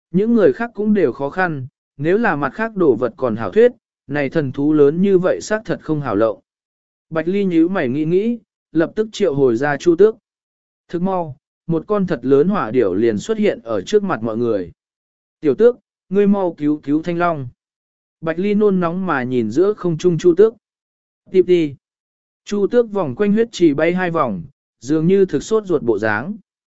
Những người khác cũng đều khó khăn, nếu là mặt khác đồ vật còn hảo thuyết, này thần thú lớn như vậy xác thật không hảo lộng. Bạch Ly nhíu mày nghĩ, lập tức triệu hồi ra Chu Tước. Thức mau, một con thật lớn hỏa điểu liền xuất hiện ở trước mặt mọi người. Tiểu Tước, ngươi mau cứu cứu Thanh Long. Bạch Ly nôn nóng mà nhìn giữa không trung Chu Tước. Tiếp đi. Chu Tước vòng quanh huyết trì bay 2 vòng, dường như thực sốt ruột bộ dáng.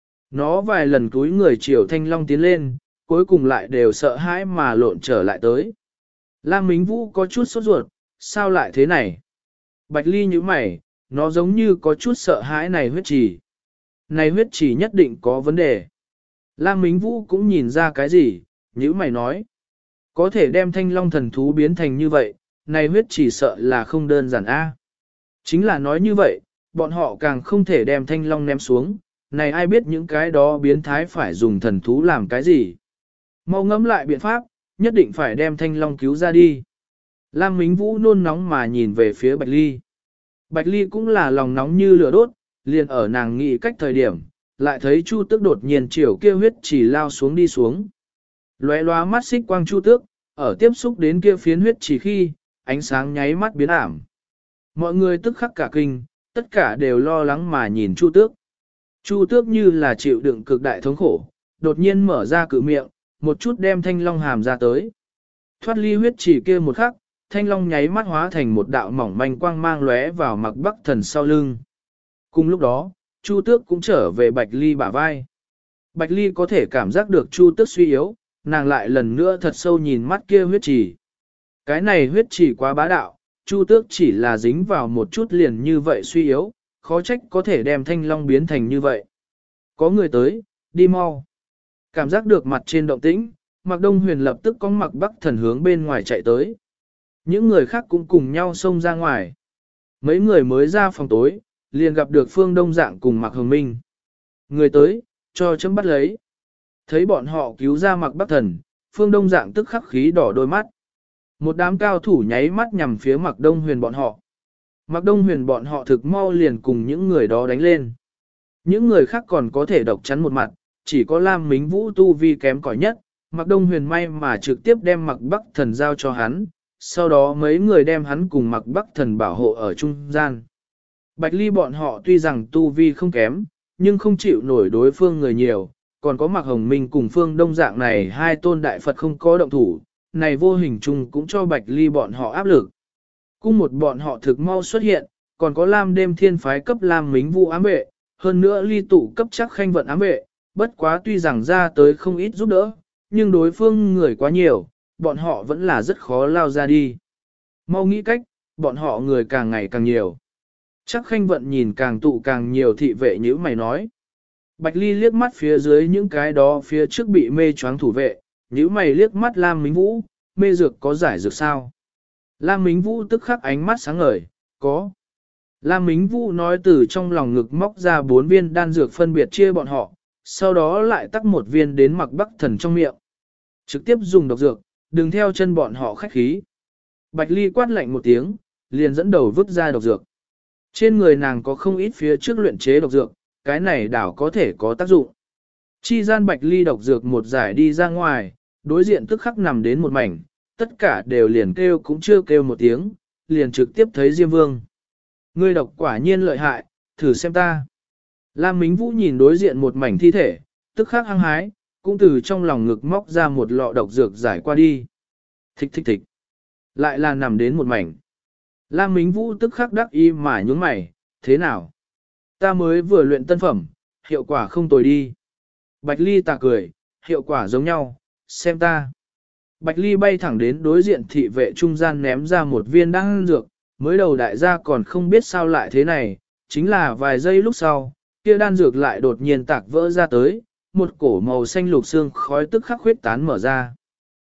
Nó vài lần cúi người chiều Thanh Long tiến lên, cuối cùng lại đều sợ hãi mà lộn trở lại tới. Lam Mính Vũ có chút sốt ruột, sao lại thế này? Bạch Ly nhíu mày, nó giống như có chút sợ hãi này huyết trì. Này huyết trì nhất định có vấn đề. Lam Mính Vũ cũng nhìn ra cái gì, nhíu mày nói. Có thể đem Thanh Long thần thú biến thành như vậy, này huyết trì sợ là không đơn giản a. Chính là nói như vậy, bọn họ càng không thể đem Thanh Long ném xuống, này ai biết những cái đó biến thái phải dùng thần thú làm cái gì. Mau ngẫm lại biện pháp, nhất định phải đem Thanh Long cứu ra đi. Lam Mính Vũ nôn nóng mà nhìn về phía Bạch Ly. Bạch Ly cũng là lòng nóng như lửa đốt, liền ở nàng nghĩ cách thời điểm, lại thấy Chu Tước đột nhiên chiều kia huyết chỉ lao xuống đi xuống. Lóe loá mắt xích quang Chu Tước, ở tiếp xúc đến kia phiến huyết chỉ khi, ánh sáng nháy mắt biến ảm. Mọi người tức khắc cả kinh, tất cả đều lo lắng mà nhìn Chu Tước. Chu Tước như là chịu đựng cực đại thống khổ, đột nhiên mở ra cự miệng, một chút đem Thanh Long hàm ra tới. Thoát ly huyết chỉ kia một khắc, Thanh Long nháy mắt hóa thành một đạo mỏng manh quang mang lóe vào Mạc Bắc Thần sau lưng. Cùng lúc đó, Chu Tước cũng trở về Bạch Ly bả vai. Bạch Ly có thể cảm giác được Chu Tước suy yếu, nàng lại lần nữa thật sâu nhìn mắt kia huyết chỉ. Cái này huyết chỉ quá bá đạo, Chu Tước chỉ là dính vào một chút liền như vậy suy yếu, khó trách có thể đem Thanh Long biến thành như vậy. Có người tới, đi mau. Cảm giác được mặt trên động tĩnh, Mạc Đông Huyền lập tức có Mạc Bắc Thần hướng bên ngoài chạy tới. Những người khác cũng cùng nhau xông ra ngoài. Mấy người mới ra phòng tối, liền gặp được Phương Đông Dạng cùng Mạc Hồng Minh. Người tới, cho chấm bắt lấy. Thấy bọn họ cứu ra Mạc Bắc Thần, Phương Đông Dạng tức khắc khí đỏ đôi mắt. Một đám cao thủ nháy mắt nhằm phía Mạc Đông Huyền bọn họ. Mạc Đông Huyền bọn họ thực mau liền cùng những người đó đánh lên. Những người khác còn có thể độc chắn một mặt, chỉ có Lam Mính Vũ tu vi kém cỏi nhất. Mạc Đông Huyền may mà trực tiếp đem Mạc Bắc Thần giao cho hắn, sau đó mấy người đem hắn cùng Mạc Bắc Thần bảo hộ ở trung gian. Bạch Ly bọn họ tuy rằng tu vi không kém, nhưng không chịu nổi đối phương người nhiều, còn có Mạc Hồng Minh cùng Phương Đông Dạng này hai tôn đại Phật không có động thủ, này vô hình chung cũng cho Bạch Ly bọn họ áp lực. Cung một bọn họ thực mau xuất hiện, còn có Lam Đêm Thiên phái cấp Lam Mính Vũ ám vệ, hơn nữa Ly tụ cấp chắc khanh vận ám vệ, bất quá tuy rằng ra tới không ít giúp đỡ, nhưng đối phương người quá nhiều, bọn họ vẫn là rất khó lao ra đi. Mau nghĩ cách, bọn họ người càng ngày càng nhiều. Chắc khanh vận nhìn càng tụ càng nhiều thị vệ như mày nói. Bạch Ly liếc mắt phía dưới những cái đó phía trước bị mê choáng thủ vệ, như mày liếc mắt Lam Mính Vũ, mê dược có giải dược sao? Lam Mính Vũ tức khắc ánh mắt sáng ngời, có. Lam Mính Vũ nói từ trong lòng ngực móc ra 4 viên đan dược phân biệt chia bọn họ, sau đó lại tắc một viên đến Mạc Bắc Thần trong miệng. Trực tiếp dùng độc dược, đừng theo chân bọn họ khách khí. Bạch Ly quát lạnh một tiếng, liền dẫn đầu vứt ra độc dược. Trên người nàng có không ít phía trước luyện chế độc dược, cái này đảo có thể có tác dụng. Chi gian Bạch Ly độc dược một giải đi ra ngoài, đối diện tức khắc nằm đến một mảnh, tất cả đều liền kêu cũng chưa kêu một tiếng, liền trực tiếp thấy Diêm Vương. Ngươi độc quả nhiên lợi hại, thử xem ta. Lam Mính Vũ nhìn đối diện một mảnh thi thể, tức khắc hăng hái, cũng từ trong lòng ngực móc ra một lọ độc dược giải qua đi. Thích thích thích. Lại là nằm đến một mảnh. Lam Mính Vũ tức khắc đắc ý mà nhướng mày, thế nào? Ta mới vừa luyện tân phẩm, hiệu quả không tồi đi. Bạch Ly ta cười, hiệu quả giống nhau, xem ta. Bạch Ly bay thẳng đến đối diện thị vệ trung gian ném ra một viên đan dược, mới đầu đại gia còn không biết sao lại thế này, chính là vài giây lúc sau, kia đan dược lại đột nhiên tạc vỡ ra tới, một cổ màu xanh lục xương khói tức khắc huyết tán mở ra.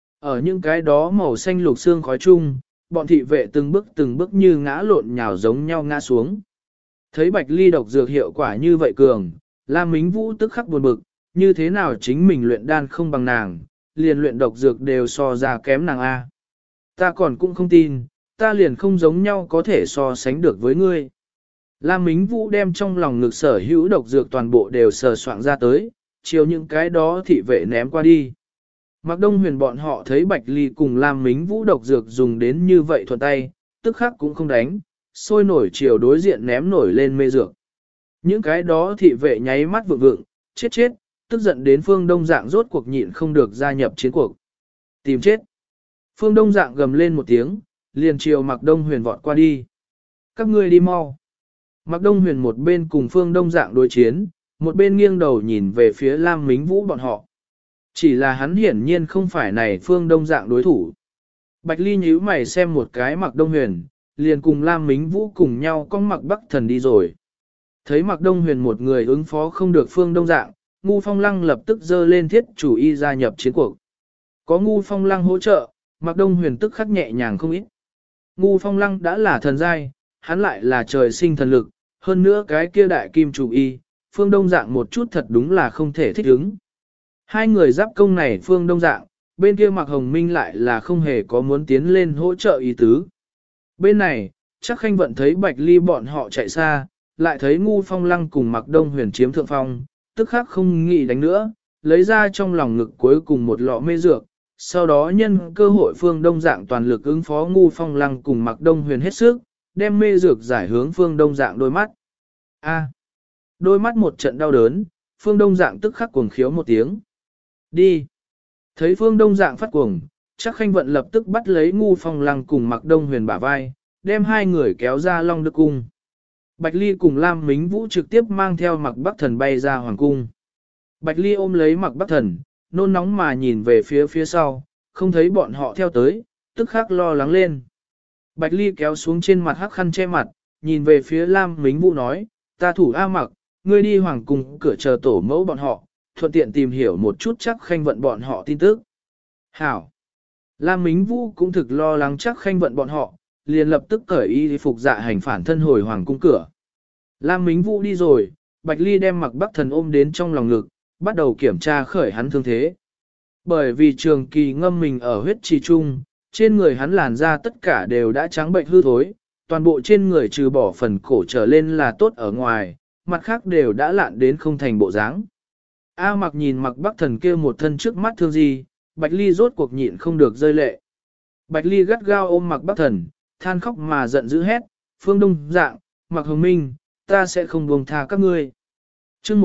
Ở những cái đó màu xanh lục xương khói chung, bọn thị vệ từng bước như ngã lộn nhào giống nhau ngã xuống. Thấy Bạch Ly độc dược hiệu quả như vậy cường, Lam Mính Vũ tức khắc buồn bực, như thế nào chính mình luyện đan không bằng nàng, liền luyện độc dược đều so ra kém nàng A. Ta còn cũng không tin, ta liền không giống nhau có thể so sánh được với ngươi. Lam Mính Vũ đem trong lòng ngực sở hữu độc dược toàn bộ đều sờ soạn ra tới, chiều những cái đó thị vệ ném qua đi. Mạc Đông Huyền bọn họ thấy Bạch Ly cùng Lam Mính Vũ độc dược dùng đến như vậy thuận tay, tức khắc cũng không đánh, sôi nổi chiều đối diện ném nổi lên mê dược. Những cái đó thị vệ nháy mắt vượng vượng, chết chết, tức giận đến Phương Đông Dạng rốt cuộc nhịn không được gia nhập chiến cuộc. Tìm chết. Phương Đông Dạng gầm lên một tiếng, liền chiều Mạc Đông Huyền vọt qua đi. Các ngươi đi mau. Mạc Đông Huyền một bên cùng Phương Đông Dạng đối chiến, một bên nghiêng đầu nhìn về phía Lam Mính Vũ bọn họ. Chỉ là hắn hiển nhiên không phải này Phương Đông Dạng đối thủ. Bạch Ly nhíu mày xem một cái Mạc Đông Huyền, liền cùng Lam Mính Vũ cùng nhau con Mạc Bắc Thần đi rồi. Thấy Mạc Đông Huyền một người ứng phó không được Phương Đông Dạng, Ngu Phong Lăng lập tức dơ lên thiết chủ y gia nhập chiến cuộc. Có Ngu Phong Lăng hỗ trợ, Mạc Đông Huyền tức khắc nhẹ nhàng không ít. Ngu Phong Lăng đã là thần giai, hắn lại là trời sinh thần lực, hơn nữa cái kia đại kim chủ y, Phương Đông Dạng một chút thật đúng là không thể thích ứng. Hai người giáp công này Phương Đông Dạng, bên kia Mạc Hồng Minh lại là không hề có muốn tiến lên hỗ trợ ý tứ. Bên này, chắc Khanh Vận thấy Bạch Ly bọn họ chạy xa, lại thấy Ngu Phong Lăng cùng Mạc Đông Huyền chiếm thượng phong, tức khắc không nghĩ đánh nữa, lấy ra trong lòng ngực cuối cùng một lọ mê dược, sau đó nhân cơ hội Phương Đông Dạng toàn lực ứng phó Ngu Phong Lăng cùng Mạc Đông Huyền hết sức, đem mê dược giải hướng Phương Đông Dạng đôi mắt. Đôi mắt một trận đau đớn, Phương Đông Dạng tức khắc cuồng khiếu một tiếng. Đi! Thấy Phương Đông Dạng phát cuồng, chắc Khanh Vận lập tức bắt lấy Ngu Phong Lăng cùng Mạc Đông Huyền bả vai, đem hai người kéo ra Long Đức Cung. Bạch Ly cùng Lam Mính Vũ trực tiếp mang theo Mạc Bắc Thần bay ra Hoàng Cung. Bạch Ly ôm lấy Mạc Bắc Thần, nôn nóng mà nhìn về phía sau, không thấy bọn họ theo tới, tức khắc lo lắng lên. Bạch Ly kéo xuống trên mặt hắc khăn che mặt, nhìn về phía Lam Mính Vũ nói, ta thủ A Mặc, ngươi đi Hoàng Cung cửa chờ tổ mẫu bọn họ, thuận tiện tìm hiểu một chút chắc Khanh Vận bọn họ tin tức. Hảo! Lam Mính Vũ cũng thực lo lắng chắc Khanh Vận bọn họ, liền lập tức cởi y phục dạ hành phản thân hồi Hoàng Cung cửa. Lam Mính Vũ đi rồi, Bạch Ly đem Mạc Bắc Thần ôm đến trong lòng ngực, bắt đầu kiểm tra khởi hắn thương thế. Bởi vì trường kỳ ngâm mình ở huyết trì trung, trên người hắn làn da tất cả đều đã trắng bệnh hư thối, toàn bộ trên người trừ bỏ phần cổ trở lên là tốt ở ngoài, mặt khác đều đã lạn đến không thành bộ dáng. A Mặc nhìn Mạc Bắc Thần kia một thân trước mắt thương gì, Bạch Ly rốt cuộc nhịn không được rơi lệ. Bạch Ly gắt gao ôm Mạc Bắc Thần, than khóc mà giận dữ hét, Phương Đông Dạng, Mạc Hồng Minh, ta sẽ không buông tha các ngươi. Chương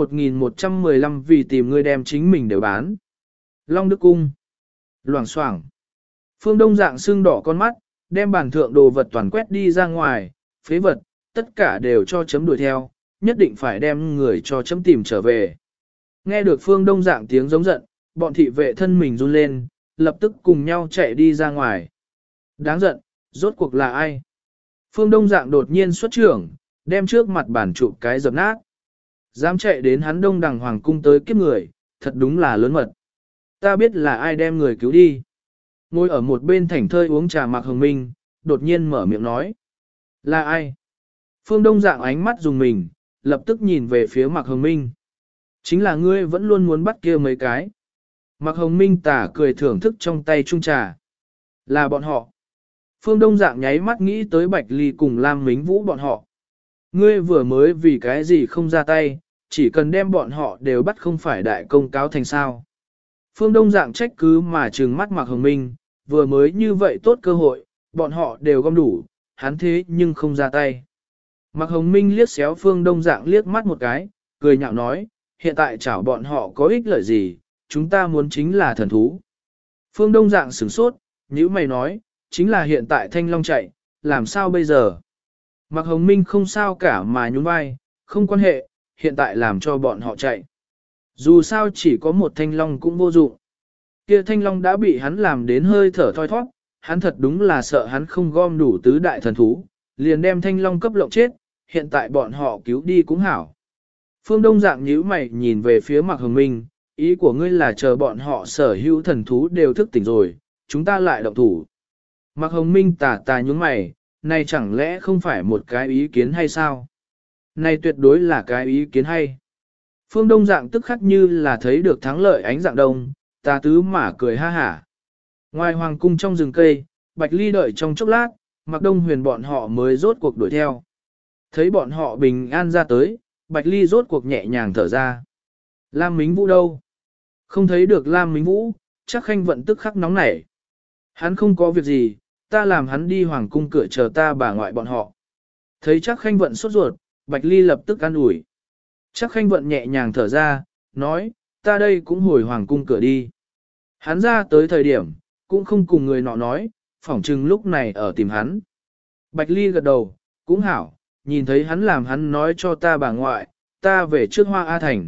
1115 vì tìm ngươi đem chính mình đều bán. Long Đức Cung. Loảng xoảng. Phương Đông Dạng sưng đỏ con mắt, đem bản thượng đồ vật toàn quét đi ra ngoài, phế vật, tất cả đều cho chấm đuổi theo, nhất định phải đem người cho chấm tìm trở về. Nghe được Phương Đông Dạng tiếng giống giận, bọn thị vệ thân mình run lên, lập tức cùng nhau chạy đi ra ngoài. Đáng giận, rốt cuộc là ai? Phương Đông Dạng đột nhiên xuất trưởng, đem trước mặt bản chụp cái dập nát. Dám chạy đến hắn Đông Đằng Hoàng Cung tới kiếp người, thật đúng là lớn mật. Ta biết là ai đem người cứu đi. Ngồi ở một bên thảnh thơi uống trà Mạc Hồng Minh, đột nhiên mở miệng nói. Là ai? Phương Đông Dạng ánh mắt dùng mình, lập tức nhìn về phía Mạc Hồng Minh. Chính là ngươi vẫn luôn muốn bắt kia mấy cái. Mạc Hồng Minh tả cười thưởng thức trong tay chung trà. Là bọn họ. Phương Đông Dạng nháy mắt nghĩ tới Bạch Ly cùng Lam Mính Vũ bọn họ. Ngươi vừa mới vì cái gì không ra tay, chỉ cần đem bọn họ đều bắt không phải đại công cáo thành sao. Phương Đông Dạng trách cứ mà trừng mắt Mạc Hồng Minh, vừa mới như vậy tốt cơ hội, bọn họ đều gom đủ, hắn thế nhưng không ra tay. Mạc Hồng Minh liếc xéo Phương Đông Dạng liếc mắt một cái, cười nhạo nói, hiện tại chảo bọn họ có ích lợi gì, chúng ta muốn chính là thần thú. Phương Đông Dạng sửng sốt, nhíu mày nói, chính là hiện tại Thanh Long chạy, làm sao bây giờ? Mạc Hồng Minh không sao cả mà nhún vai, không quan hệ, hiện tại làm cho bọn họ chạy. Dù sao chỉ có một Thanh Long cũng vô dụng. Kia Thanh Long đã bị hắn làm đến hơi thở thoi thoát, hắn thật đúng là sợ hắn không gom đủ tứ đại thần thú, liền đem Thanh Long cấp lộng chết, hiện tại bọn họ cứu đi cũng hảo. Phương Đông Dạng nhíu mày nhìn về phía Mạc Hồng Minh, ý của ngươi là chờ bọn họ sở hữu thần thú đều thức tỉnh rồi, chúng ta lại động thủ. Mạc Hồng Minh tà nhướng mày, này chẳng lẽ không phải một cái ý kiến hay sao? Này tuyệt đối là cái ý kiến hay. Phương Đông Dạng tức khắc như là thấy được thắng lợi ánh dạng đông, tà tứ mà cười ha hả. Ngoài hoàng cung trong rừng cây, Bạch Ly đợi trong chốc lát, Mạc Đông Huyền bọn họ mới rốt cuộc đuổi theo. Thấy bọn họ bình an ra tới, Bạch Ly rốt cuộc nhẹ nhàng thở ra. Lam Mính Vũ đâu? Không thấy được Lam Mính Vũ, chắc khanh vận tức khắc nóng nảy. Hắn không có việc gì, ta làm hắn đi hoàng cung cửa chờ ta bà ngoại bọn họ. Thấy chắc khanh vận sốt ruột, Bạch Ly lập tức an ủi. Chắc khanh vận nhẹ nhàng thở ra, nói, ta đây cũng hồi hoàng cung cửa đi. Hắn ra tới thời điểm, cũng không cùng người nọ nói, phỏng chừng lúc này ở tìm hắn. Bạch Ly gật đầu, cũng hảo, nhìn thấy hắn làm hắn nói cho ta bà ngoại, ta về trước Hoa A Thành.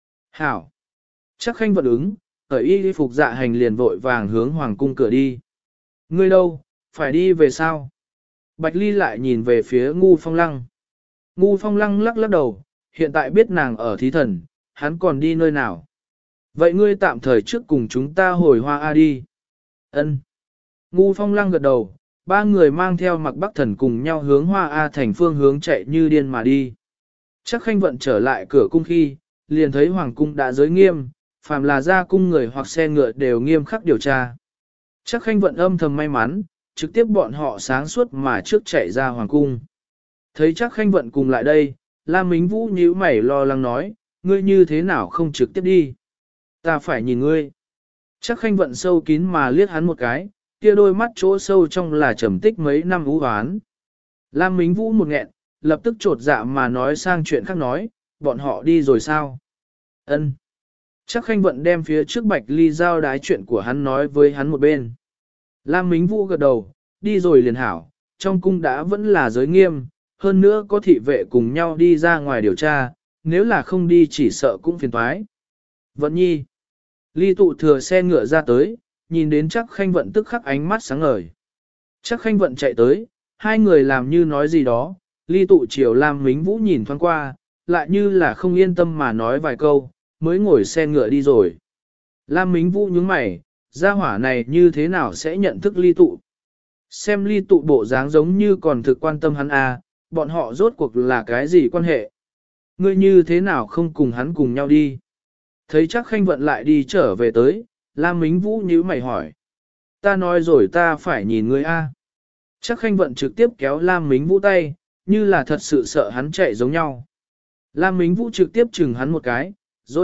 Hảo. Chắc khanh vận ứng, ở y phục dạ hành liền vội vàng hướng hoàng cung cửa đi. Ngươi đâu, phải đi về sao? Bạch Ly lại nhìn về phía Ngu Phong Lăng. Ngu Phong Lăng lắc lắc đầu, hiện tại biết nàng ở thí thần, hắn còn đi nơi nào? Vậy ngươi tạm thời trước cùng chúng ta hồi Hoa A đi. Ân. Ngu Phong Lăng gật đầu, ba người mang theo Mặc Bắc Thần cùng nhau hướng Hoa A Thành phương hướng chạy như điên mà đi. Chắc khanh vận trở lại cửa cung khi, liền thấy hoàng cung đã giới nghiêm, phàm là ra cung người hoặc xe ngựa đều nghiêm khắc điều tra. Chắc khanh vận âm thầm may mắn, trực tiếp bọn họ sáng suốt mà trước chạy ra hoàng cung. Thấy chắc khanh vận cùng lại đây, Lam Mính Vũ nhíu mày lo lắng nói, ngươi như thế nào không trực tiếp đi? Ta phải nhìn ngươi. Chắc khanh vận sâu kín mà liếc hắn một cái, kia đôi mắt chỗ sâu trong là trầm tích mấy năm ưu hoán. Lam Mính Vũ một nghẹn, lập tức trột dạ mà nói sang chuyện khác nói, bọn họ đi rồi sao? Ân. Chắc khanh vận đem phía trước Bạch Ly giao đái chuyện của hắn nói với hắn một bên. Lam Mính Vũ gật đầu, đi rồi liền hảo, trong cung đã vẫn là giới nghiêm, hơn nữa có thị vệ cùng nhau đi ra ngoài điều tra, nếu là không đi chỉ sợ cũng phiền toái. Vận nhi. Ly tụ thừa xe ngựa ra tới, nhìn đến chắc khanh vận tức khắc ánh mắt sáng ngời. Chắc khanh vận chạy tới, hai người làm như nói gì đó, ly tụ chiều Lam Mính Vũ nhìn thoáng qua, lại như là không yên tâm mà nói vài câu, mới ngồi xe ngựa đi rồi. Lam Mính Vũ nhướng mày, gia hỏa này như thế nào sẽ nhận thức ly tụ? Xem ly tụ bộ dáng giống như còn thực quan tâm hắn à, bọn họ rốt cuộc là cái gì quan hệ? Ngươi như thế nào không cùng hắn cùng nhau đi? Thấy chắc khanh vận lại đi trở về tới, Lam Mính Vũ nhíu mày hỏi. Ta nói rồi ta phải nhìn ngươi a. Chắc khanh vận trực tiếp kéo Lam Mính Vũ tay, như là thật sự sợ hắn chạy giống nhau. Lam Mính Vũ trực tiếp chừng hắn một cái, rồi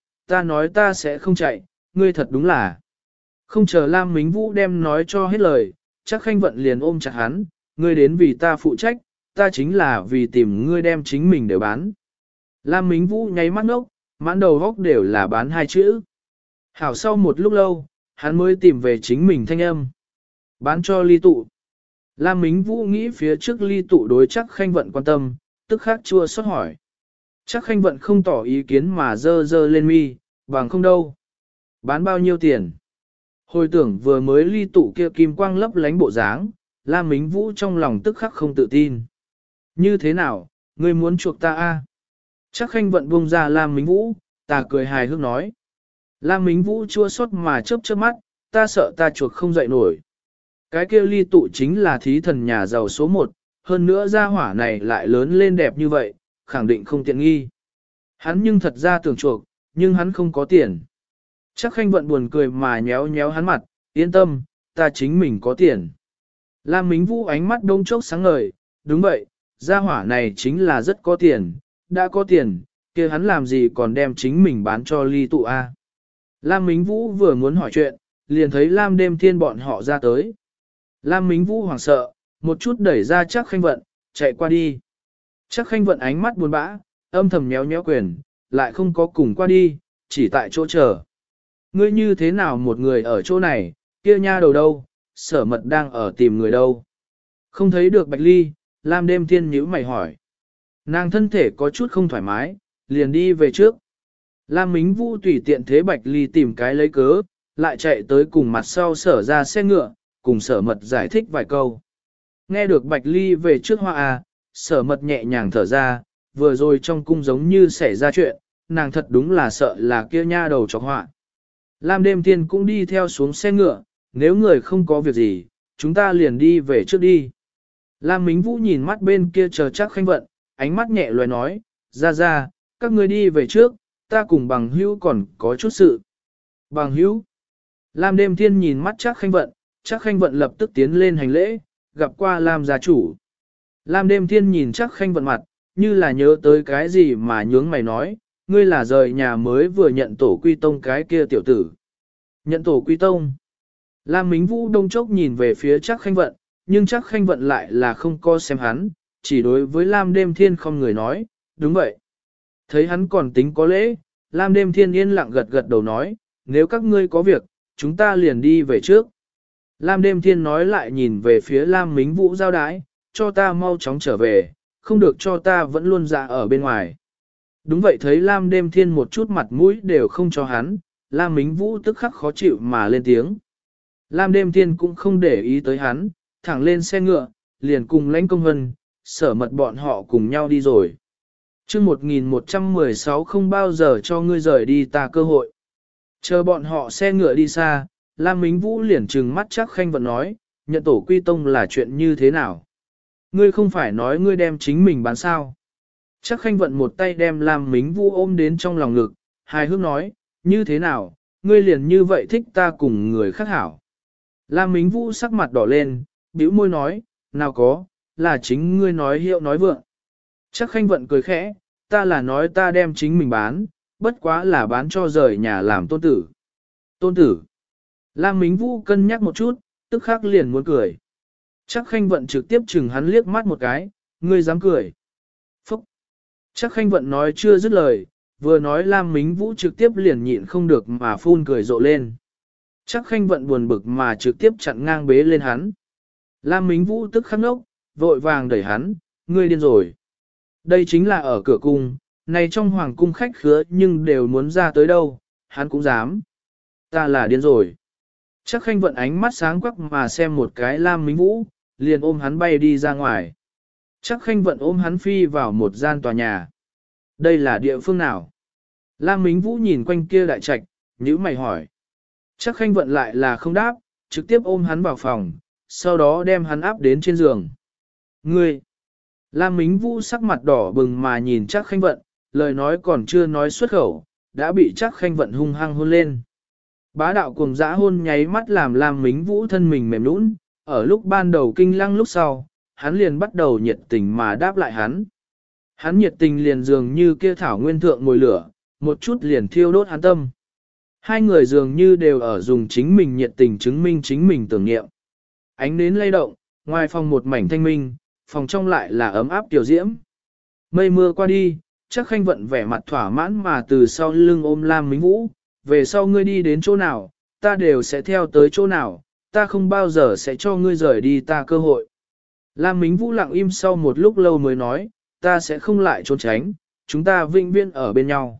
nói ta sẽ không chạy, ngươi thật đúng là. Không chờ Lam Mính Vũ đem nói cho hết lời, chắc khanh vận liền ôm chặt hắn, ngươi đến vì ta phụ trách, ta chính là vì tìm ngươi đem chính mình để bán. Lam Mính Vũ nháy mắt ngốc, mãn đầu góc đều là bán hai chữ. Hảo sau một lúc lâu, hắn mới tìm về chính mình thanh âm. Bán cho ly tụ. Lam Mính Vũ nghĩ phía trước ly tụ đối chắc khanh vận quan tâm, tức khắc chua xót hỏi. Chắc khanh vận không tỏ ý kiến mà dơ dơ lên mi, bằng không đâu. Bán bao nhiêu tiền? Hồi tưởng vừa mới ly tụ kia kim quang lấp lánh bộ dáng, Lam Mính Vũ trong lòng tức khắc không tự tin. Như thế nào, ngươi muốn chuộc ta a? Chắc khanh vận buông ra Lam Mính Vũ, ta cười hài hước nói. Lam Mính Vũ chua xót mà chớp chớp mắt, ta sợ ta chuộc không dậy nổi. Cái kia ly tụ chính là thí thần nhà giàu số 1, hơn nữa gia hỏa này lại lớn lên đẹp như vậy, khẳng định không tiện nghi. Hắn nhưng thật ra tưởng chuộc, nhưng hắn không có tiền. Chắc khanh vận buồn cười mà nhéo nhéo hắn mặt, yên tâm, ta chính mình có tiền. Lam Mính Vũ ánh mắt đông chốc sáng ngời, đúng vậy, gia hỏa này chính là rất có tiền, đã có tiền, kia hắn làm gì còn đem chính mình bán cho ly tụ a? Lam Mính Vũ vừa muốn hỏi chuyện, liền thấy Lam Đêm Thiên bọn họ ra tới. Lam Mính Vũ hoảng sợ, một chút đẩy ra chắc khanh vận, chạy qua đi. Chắc khanh vận ánh mắt buồn bã, âm thầm nhéo nhéo quyền, lại không có cùng qua đi, chỉ tại chỗ chờ. Ngươi như thế nào một người ở chỗ này, kia nha đầu đâu, Sở Mật đang ở tìm người đâu. Không thấy được Bạch Ly, Lam Đêm Thiên nhíu mày hỏi. Nàng thân thể có chút không thoải mái, liền đi về trước. Lam Mính Vũ tùy tiện thế Bạch Ly tìm cái lấy cớ, lại chạy tới cùng mặt sau Sở ra xe ngựa, cùng Sở Mật giải thích vài câu. Nghe được Bạch Ly về trước Hoa A, Sở Mật nhẹ nhàng thở ra, vừa rồi trong cung giống như xảy ra chuyện, nàng thật đúng là sợ là kia nha đầu chọc họa. Lam Đêm Thiên cũng đi theo xuống xe ngựa, nếu người không có việc gì, chúng ta liền đi về trước đi. Lam Mính Vũ nhìn mắt bên kia chờ chắc khanh vận, ánh mắt nhẹ loài nói, ra, các ngươi đi về trước, ta cùng bằng hữu còn có chút sự. Bằng hữu. Lam Đêm Thiên nhìn mắt chắc khanh vận lập tức tiến lên hành lễ, gặp qua Lam gia chủ. Lam Đêm Thiên nhìn chắc khanh vận mặt, như là nhớ tới cái gì mà nhướng mày nói, ngươi là rời nhà mới vừa nhận tổ quy tông cái kia tiểu tử. Nhận tổ quy tông. Lam Mính Vũ đông chốc nhìn về phía Trác Khanh Vận, nhưng Trác Khanh Vận lại là không co xem hắn, chỉ đối với Lam Đêm Thiên không người nói, đúng vậy. Thấy hắn còn tính có lễ, Lam Đêm Thiên yên lặng gật gật đầu nói, nếu các ngươi có việc, chúng ta liền đi về trước. Lam Đêm Thiên nói lại nhìn về phía Lam Mính Vũ giao đái, cho ta mau chóng trở về, không được cho ta vẫn luôn ra ở bên ngoài. Đúng vậy, thấy Lam Đêm Thiên một chút mặt mũi đều không cho hắn, Lam Mính Vũ tức khắc khó chịu mà lên tiếng. Lam Đêm Thiên cũng không để ý tới hắn, thẳng lên xe ngựa, liền cùng Lãnh Công Hân, Sở Mật bọn họ cùng nhau đi rồi. Chương 1116 không bao giờ cho ngươi rời đi ta cơ hội. Chờ bọn họ xe ngựa đi xa, Lam Mính Vũ liền trừng mắt Trác Khanh Vận nói, nhận tổ quy tông là chuyện như thế nào? Ngươi không phải nói ngươi đem chính mình bán sao? Trác Khanh Vận một tay đem Lam Mính Vũ ôm đến trong lòng ngực, hài hước nói, như thế nào, ngươi liền như vậy thích ta cùng người khác hảo. Lam Mính Vũ sắc mặt đỏ lên, bĩu môi nói, nào có, là chính ngươi nói hiệu nói vượng. Trác Khanh Vận cười khẽ, ta là nói ta đem chính mình bán, bất quá là bán cho rời nhà làm tôn tử. Tôn tử. Lam Mính Vũ cân nhắc một chút, tức khắc liền muốn cười. Trác Khanh Vận trực tiếp chừng hắn liếc mắt một cái, ngươi dám cười. Phúc. Trác Khanh Vận nói chưa dứt lời, vừa nói Lam Mính Vũ trực tiếp liền nhịn không được mà phun cười rộ lên. Trác Khanh Vận buồn bực mà trực tiếp chặn ngang bế lên hắn. Lam Mính Vũ tức khắc ngốc, vội vàng đẩy hắn, ngươi điên rồi. Đây chính là ở cửa cung, này trong hoàng cung khách khứa nhưng đều muốn ra tới đâu, hắn cũng dám. Ta là điên rồi. Trác Khanh Vận ánh mắt sáng quắc mà xem một cái Lam Mính Vũ, liền ôm hắn bay đi ra ngoài. Trác Khanh Vận ôm hắn phi vào một gian tòa nhà. Đây là địa phương nào? Lam Mính Vũ nhìn quanh kia đại trạch, nhíu mày hỏi. Trác Khanh Vận lại là không đáp, trực tiếp ôm hắn vào phòng, sau đó đem hắn áp đến trên giường. Ngươi! Lam Mính Vũ sắc mặt đỏ bừng mà nhìn Trác Khanh Vận, lời nói còn chưa nói xuất khẩu, đã bị Trác Khanh Vận hung hăng hôn lên. Bá đạo cuồng dã hôn nháy mắt làm Lam Mính Vũ thân mình mềm nũng, ở lúc ban đầu kinh lăng lúc sau, hắn liền bắt đầu nhiệt tình mà đáp lại hắn. Hắn nhiệt tình liền dường như kia thảo nguyên thượng ngồi lửa, một chút liền thiêu đốt hắn tâm. Hai người dường như đều ở dùng chính mình nhiệt tình chứng minh chính mình tưởng niệm. Ánh nến lay động, ngoài phòng một mảnh thanh minh, phòng trong lại là ấm áp tiểu diễm. Mây mưa qua đi, Trác Khanh Vận vẻ mặt thỏa mãn mà từ sau lưng ôm Lam Mính Vũ, về sau ngươi đi đến chỗ nào, ta đều sẽ theo tới chỗ nào, ta không bao giờ sẽ cho ngươi rời đi ta cơ hội. Lam Mính Vũ lặng im sau một lúc lâu mới nói, ta sẽ không lại trốn tránh, chúng ta vĩnh viễn ở bên nhau.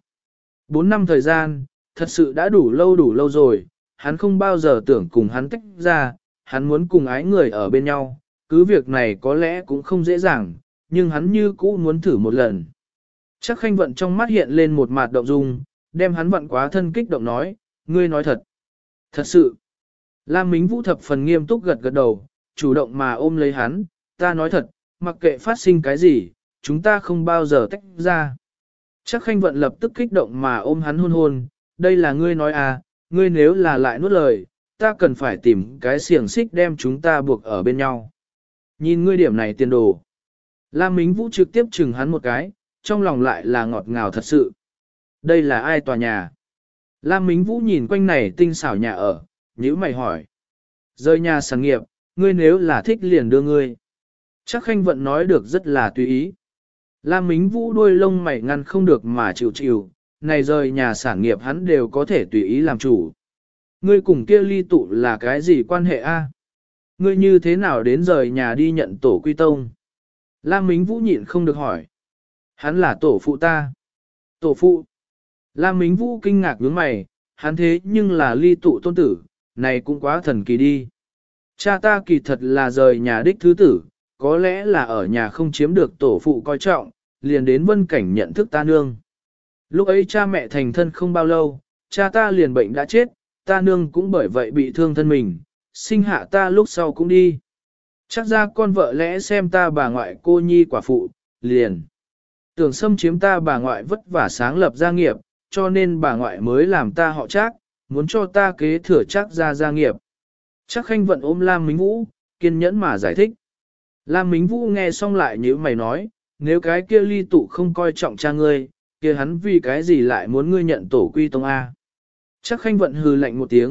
4 năm thời gian, thật sự đã đủ lâu rồi, hắn không bao giờ tưởng cùng hắn tách ra, hắn muốn cùng ái người ở bên nhau, cứ việc này có lẽ cũng không dễ dàng, nhưng hắn như cũ muốn thử một lần. Trác Khanh Vận trong mắt hiện lên một mạt động dung, đem hắn vận quá thân kích động nói, ngươi nói thật. Thật sự. Lam Mính Vũ thập phần nghiêm túc gật gật đầu, chủ động mà ôm lấy hắn, ta nói thật, mặc kệ phát sinh cái gì, chúng ta không bao giờ tách ra. Trác Khanh Vận lập tức kích động mà ôm hắn hôn hôn, đây là ngươi nói à, ngươi nếu là lại nuốt lời, ta cần phải tìm cái xiềng xích đem chúng ta buộc ở bên nhau. Nhìn ngươi điểm này tiền đồ. Lam Mính Vũ trực tiếp chừng hắn một cái, trong lòng lại là ngọt ngào thật sự. Đây là ai tòa nhà? Lam Mính Vũ nhìn quanh này tinh xảo nhà ở, nhíu mày hỏi. Rời nhà sản nghiệp, ngươi nếu là thích liền đưa ngươi. Trác Khanh Vận nói được rất là tùy ý. Lam Mính Vũ đuôi lông mày ngăn không được mà chịu, này rời nhà sản nghiệp hắn đều có thể tùy ý làm chủ. Ngươi cùng kia ly tụ là cái gì quan hệ a? Ngươi như thế nào đến rời nhà đi nhận tổ quy tông? Lam Mính Vũ nhịn không được hỏi. Hắn là tổ phụ ta. Tổ phụ. Lam Mính Vũ kinh ngạc nhướng mày, hắn thế nhưng là ly tụ tôn tử, này cũng quá thần kỳ đi. Cha ta kỳ thật là rời nhà đích thứ tử, có lẽ là ở nhà không chiếm được tổ phụ coi trọng, liền đến Vân Cảnh nhận thức ta nương. Lúc ấy cha mẹ thành thân không bao lâu, cha ta liền bệnh đã chết, ta nương cũng bởi vậy bị thương thân mình, sinh hạ ta lúc sau cũng đi. Chắc ra con vợ lẽ xem ta bà ngoại cô nhi quả phụ, liền. Tưởng xâm chiếm ta bà ngoại vất vả sáng lập gia nghiệp, cho nên bà ngoại mới làm ta họ Trác, muốn cho ta kế thừa Trác gia nghiệp. Trác Khanh Vận ôm Lam Mính Vũ, kiên nhẫn mà giải thích. Lam Mính Vũ nghe xong lại nhíu mày nói, nếu cái kia ly tụ không coi trọng cha ngươi, kia hắn vì cái gì lại muốn ngươi nhận tổ quy tông A. Trác Khanh Vận hừ lạnh một tiếng,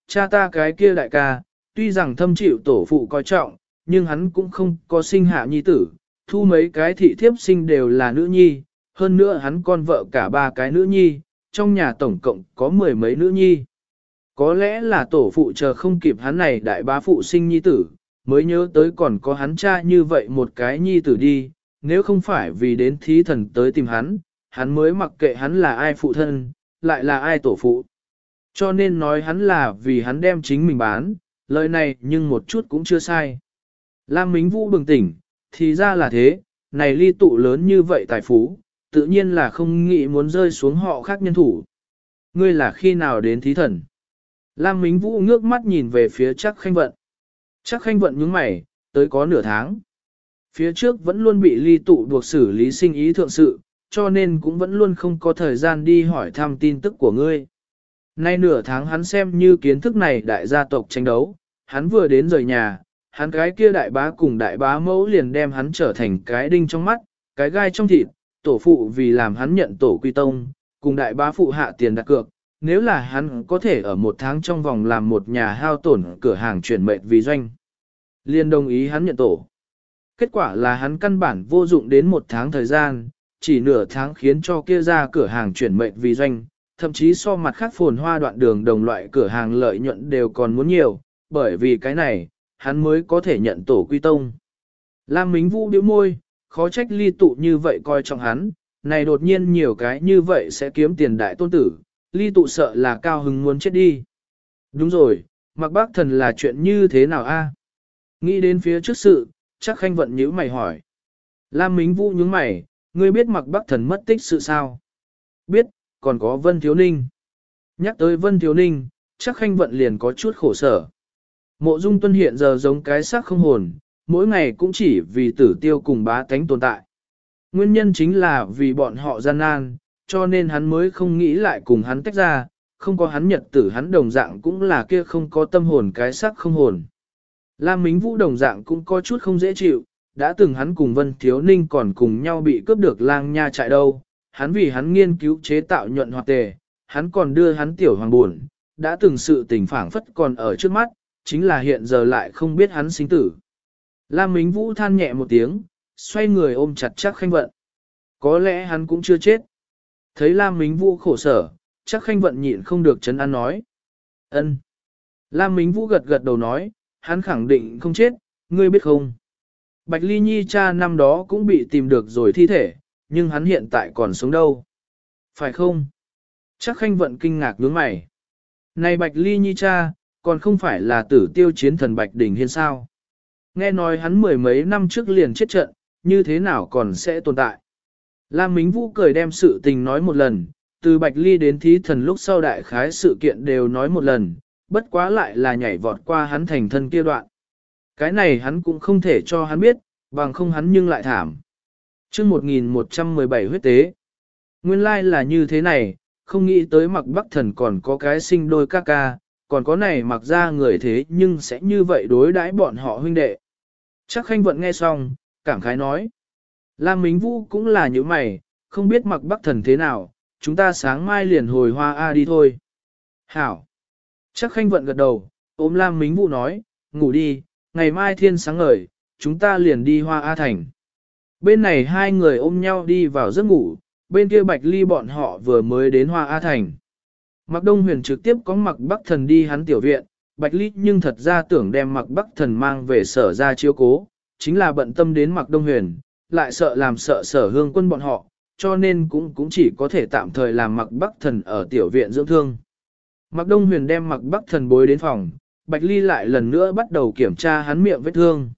cha ta cái kia đại ca, tuy rằng thâm chịu tổ phụ coi trọng, nhưng hắn cũng không có sinh hạ nhi tử, thu mấy cái thị thiếp sinh đều là nữ nhi, hơn nữa hắn con vợ cả 3 cái nữ nhi, trong nhà tổng cộng có 10 mấy nữ nhi. Có lẽ là tổ phụ chờ không kịp hắn này đại bá phụ sinh nhi tử, mới nhớ tới còn có hắn cha như vậy một cái nhi tử đi, nếu không phải vì đến thí thần tới tìm hắn, hắn mới mặc kệ hắn là ai phụ thân, lại là ai tổ phụ. Cho nên nói hắn là vì hắn đem chính mình bán, lời này nhưng một chút cũng chưa sai. Lam Mính Vũ bừng tỉnh, thì ra là thế, này ly tụ lớn như vậy tài phú, tự nhiên là không nghĩ muốn rơi xuống họ khác nhân thủ. Ngươi là khi nào đến thí thần? Lam Mính Vũ ngước mắt nhìn về phía Trác Khanh Vận. Trác Khanh Vận nhướng mày, tới có nửa tháng. Phía trước vẫn luôn bị ly tụ buộc xử lý sinh ý thượng sự, cho nên cũng vẫn luôn không có thời gian đi hỏi thăm tin tức của ngươi. Nay nửa tháng hắn xem như kiến thức này đại gia tộc tranh đấu, hắn vừa đến rời nhà, hắn cái kia đại bá cùng đại bá mẫu liền đem hắn trở thành cái đinh trong mắt, cái gai trong thịt, tổ phụ vì làm hắn nhận tổ quy tông, cùng đại bá phụ hạ tiền đặt cược, nếu là hắn có thể ở 1 tháng trong vòng làm một nhà hao tổn cửa hàng chuyển mệnh vì doanh. Liên đồng ý hắn nhận tổ. Kết quả là hắn căn bản vô dụng đến 1 tháng thời gian, chỉ nửa tháng khiến cho kia ra cửa hàng chuyển mệnh vì doanh, thậm chí so mặt khác phồn hoa đoạn đường đồng loại cửa hàng lợi nhuận đều còn muốn nhiều, bởi vì cái này, hắn mới có thể nhận tổ quy tông. Lam Mính Vũ bĩu môi, khó trách ly tụ như vậy coi trọng hắn, này đột nhiên nhiều cái như vậy sẽ kiếm tiền đại tôn tử, ly tụ sợ là cao hứng muốn chết đi. Đúng rồi, Mạc Bác Thần là chuyện như thế nào a? Nghĩ đến phía trước sự, Trác Khanh Vận nhíu mày hỏi. Lam Mính Vũ nhướng mày, ngươi biết Mạc Bác Thần mất tích sự sao? Biết, còn có Vân Thiếu Ninh. Nhắc tới Vân Thiếu Ninh, Trác Khanh Vận liền có chút khổ sở. Mộ Dung Tuân hiện giờ giống cái xác không hồn, mỗi ngày cũng chỉ vì Tử Tiêu cùng bá tánh tồn tại. Nguyên nhân chính là vì bọn họ gian nan, cho nên hắn mới không nghĩ lại cùng hắn tách ra, không có hắn nhật tử hắn đồng dạng cũng là kia không có tâm hồn cái xác không hồn. Lam Mính Vũ đồng dạng cũng có chút không dễ chịu, đã từng hắn cùng Vân Thiếu Ninh còn cùng nhau bị cướp được lang nha trại đâu, hắn vì hắn nghiên cứu chế tạo nhuận hoạt tề, hắn còn đưa hắn tiểu hoàng buồn, đã từng sự tình phảng phất còn ở trước mắt, chính là hiện giờ lại không biết hắn sinh tử. Lam Mính Vũ than nhẹ một tiếng, xoay người ôm chặt Trác Khanh Vận. Có lẽ hắn cũng chưa chết. Thấy Lam Mính Vũ khổ sở, Trác Khanh Vận nhịn không được trấn an nói. Ân. Lam Mính Vũ gật gật đầu nói, hắn khẳng định không chết, ngươi biết không? Bạch Ly Nhi cha năm đó cũng bị tìm được rồi thi thể, nhưng hắn hiện tại còn sống đâu. Phải không? Trác Khanh Vận kinh ngạc nhướng mày. Này Bạch Ly Nhi cha, còn không phải là Tử Tiêu chiến thần Bạch Đình Hiên sao? Nghe nói hắn 10 mấy năm trước liền chết trận, như thế nào còn sẽ tồn tại? Lam Mính Vũ cười đem sự tình nói một lần, từ Bạch Ly đến thí thần lúc sau đại khái sự kiện đều nói một lần, bất quá lại là nhảy vọt qua hắn thành thân kia đoạn. Cái này hắn cũng không thể cho hắn biết, bằng không hắn nhưng lại thảm. Chương 1117 huyết tế. Nguyên lai là như thế này, không nghĩ tới Mạc Bắc Thần còn có cái sinh đôi ca ca, còn có này mặc ra người thế nhưng sẽ như vậy đối đãi bọn họ huynh đệ. Trác Khanh Vận nghe xong, cảm khái nói. Lam Mính Vũ cũng là như mày, không biết Mạc Bắc Thần thế nào, chúng ta sáng mai liền hồi Hoa A đi thôi. Hảo. Trác Khanh Vận gật đầu, ôm Lam Mính Vũ nói, ngủ đi, ngày mai thiên sáng ngời, chúng ta liền đi Hoa A Thành. Bên này hai người ôm nhau đi vào giấc ngủ, bên kia Bạch Ly bọn họ vừa mới đến Hoa A Thành. Mạc Đông Huyền trực tiếp có Mạc Bắc Thần đi hắn tiểu viện, Bạch Ly nhưng thật ra tưởng đem Mạc Bắc Thần mang về sở ra chiếu cố, chính là bận tâm đến Mạc Đông Huyền, lại sợ làm sợ sở hương quân bọn họ, cho nên cũng chỉ có thể tạm thời làm Mạc Bắc Thần ở tiểu viện dưỡng thương. Mạc Đông Huyền đem Mạc Bắc Thần bối đến phòng, Bạch Ly lại lần nữa bắt đầu kiểm tra hắn miệng vết thương.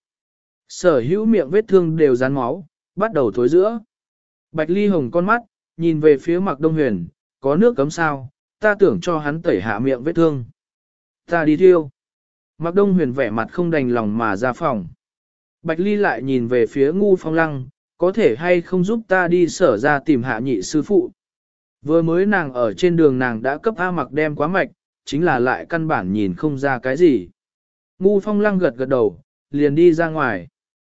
Sở hữu miệng vết thương đều dán máu, bắt đầu thối giữa. Bạch Ly hồng con mắt, nhìn về phía Mạc Đông Huyền, có nước cấm sao, ta tưởng cho hắn tẩy hạ miệng vết thương. Ta đi thiêu. Mạc Đông Huyền vẻ mặt không đành lòng mà ra phòng. Bạch Ly lại nhìn về phía Ngu Phong Lăng, có thể hay không giúp ta đi sở ra tìm hạ nhị sư phụ. Vừa mới nàng ở trên đường nàng đã cấp A Mặc đem quá mạch, chính là lại căn bản nhìn không ra cái gì. Ngu Phong Lăng gật gật đầu, liền đi ra ngoài.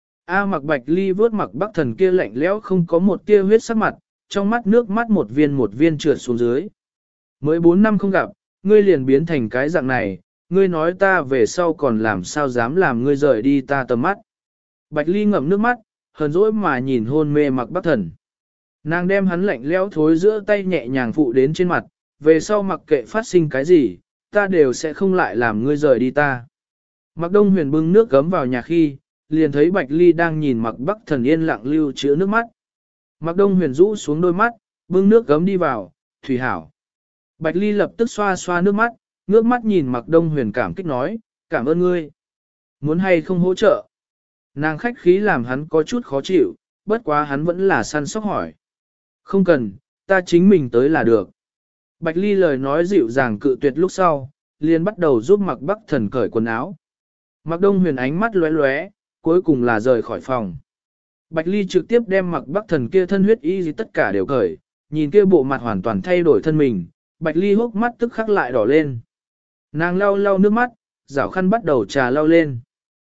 A Mặc Bạch Ly vớt Mặc Bắc Thần kia lạnh lẽo không có một tia huyết sắc mặt, trong mắt nước mắt một viên trượt xuống dưới. Mới 4 năm không gặp, ngươi liền biến thành cái dạng này, ngươi nói ta về sau còn làm sao dám làm ngươi rời đi ta tầm mắt. Bạch Ly ngậm nước mắt, hờn dỗi mà nhìn hôn mê Mạc Bắc Thần. Nàng đem hắn lạnh lẽo thối giữa tay nhẹ nhàng phụ đến trên mặt, về sau mặc kệ phát sinh cái gì, ta đều sẽ không lại làm ngươi rời đi ta. Mạc Đông Huyền bưng nước gấm vào nhà khi, liền thấy Bạch Ly đang nhìn Mạc Bắc Thần yên lặng lưu trữ nước mắt. Mạc Đông Huyền rũ xuống đôi mắt, bưng nước gấm đi vào, thủy hảo. Bạch Ly lập tức xoa xoa nước mắt, ngước mắt nhìn Mạc Đông Huyền cảm kích nói, cảm ơn ngươi. Muốn hay không hỗ trợ? Nàng khách khí làm hắn có chút khó chịu, bất quá hắn vẫn là săn sóc hỏi. Không cần, ta chính mình tới là được. Bạch Ly lời nói dịu dàng cự tuyệt lúc sau, liền bắt đầu giúp Mạc Bắc Thần cởi quần áo. Mạc Đông Huyền ánh mắt lóe lóe, cuối cùng là rời khỏi phòng. Bạch Ly trực tiếp đem Mạc Bắc Thần kia thân huyết y gì tất cả đều cởi, nhìn kia bộ mặt hoàn toàn thay đổi thân mình, Bạch Ly hốc mắt tức khắc lại đỏ lên. Nàng lau lau nước mắt, rảo khăn bắt đầu trà lau lên.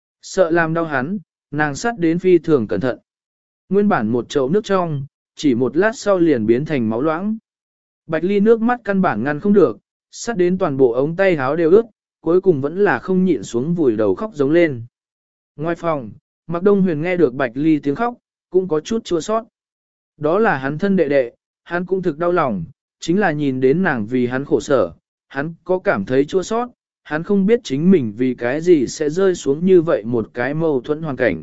Sợ làm đau hắn, nàng sát đến phi thường cẩn thận. Nguyên bản một chậu nước trong, chỉ một lát sau liền biến thành máu loãng. Bạch Ly nước mắt căn bản ngăn không được, sát đến toàn bộ ống tay áo đều ướt, cuối cùng vẫn là không nhịn xuống vùi đầu khóc giống lên. Ngoài phòng, Mạc Đông Huyền nghe được Bạch Ly tiếng khóc, cũng có chút chua sót. Đó là hắn thân đệ đệ, hắn cũng thực đau lòng, chính là nhìn đến nàng vì hắn khổ sở, hắn có cảm thấy chua sót, hắn không biết chính mình vì cái gì sẽ rơi xuống như vậy một cái mâu thuẫn hoàn cảnh.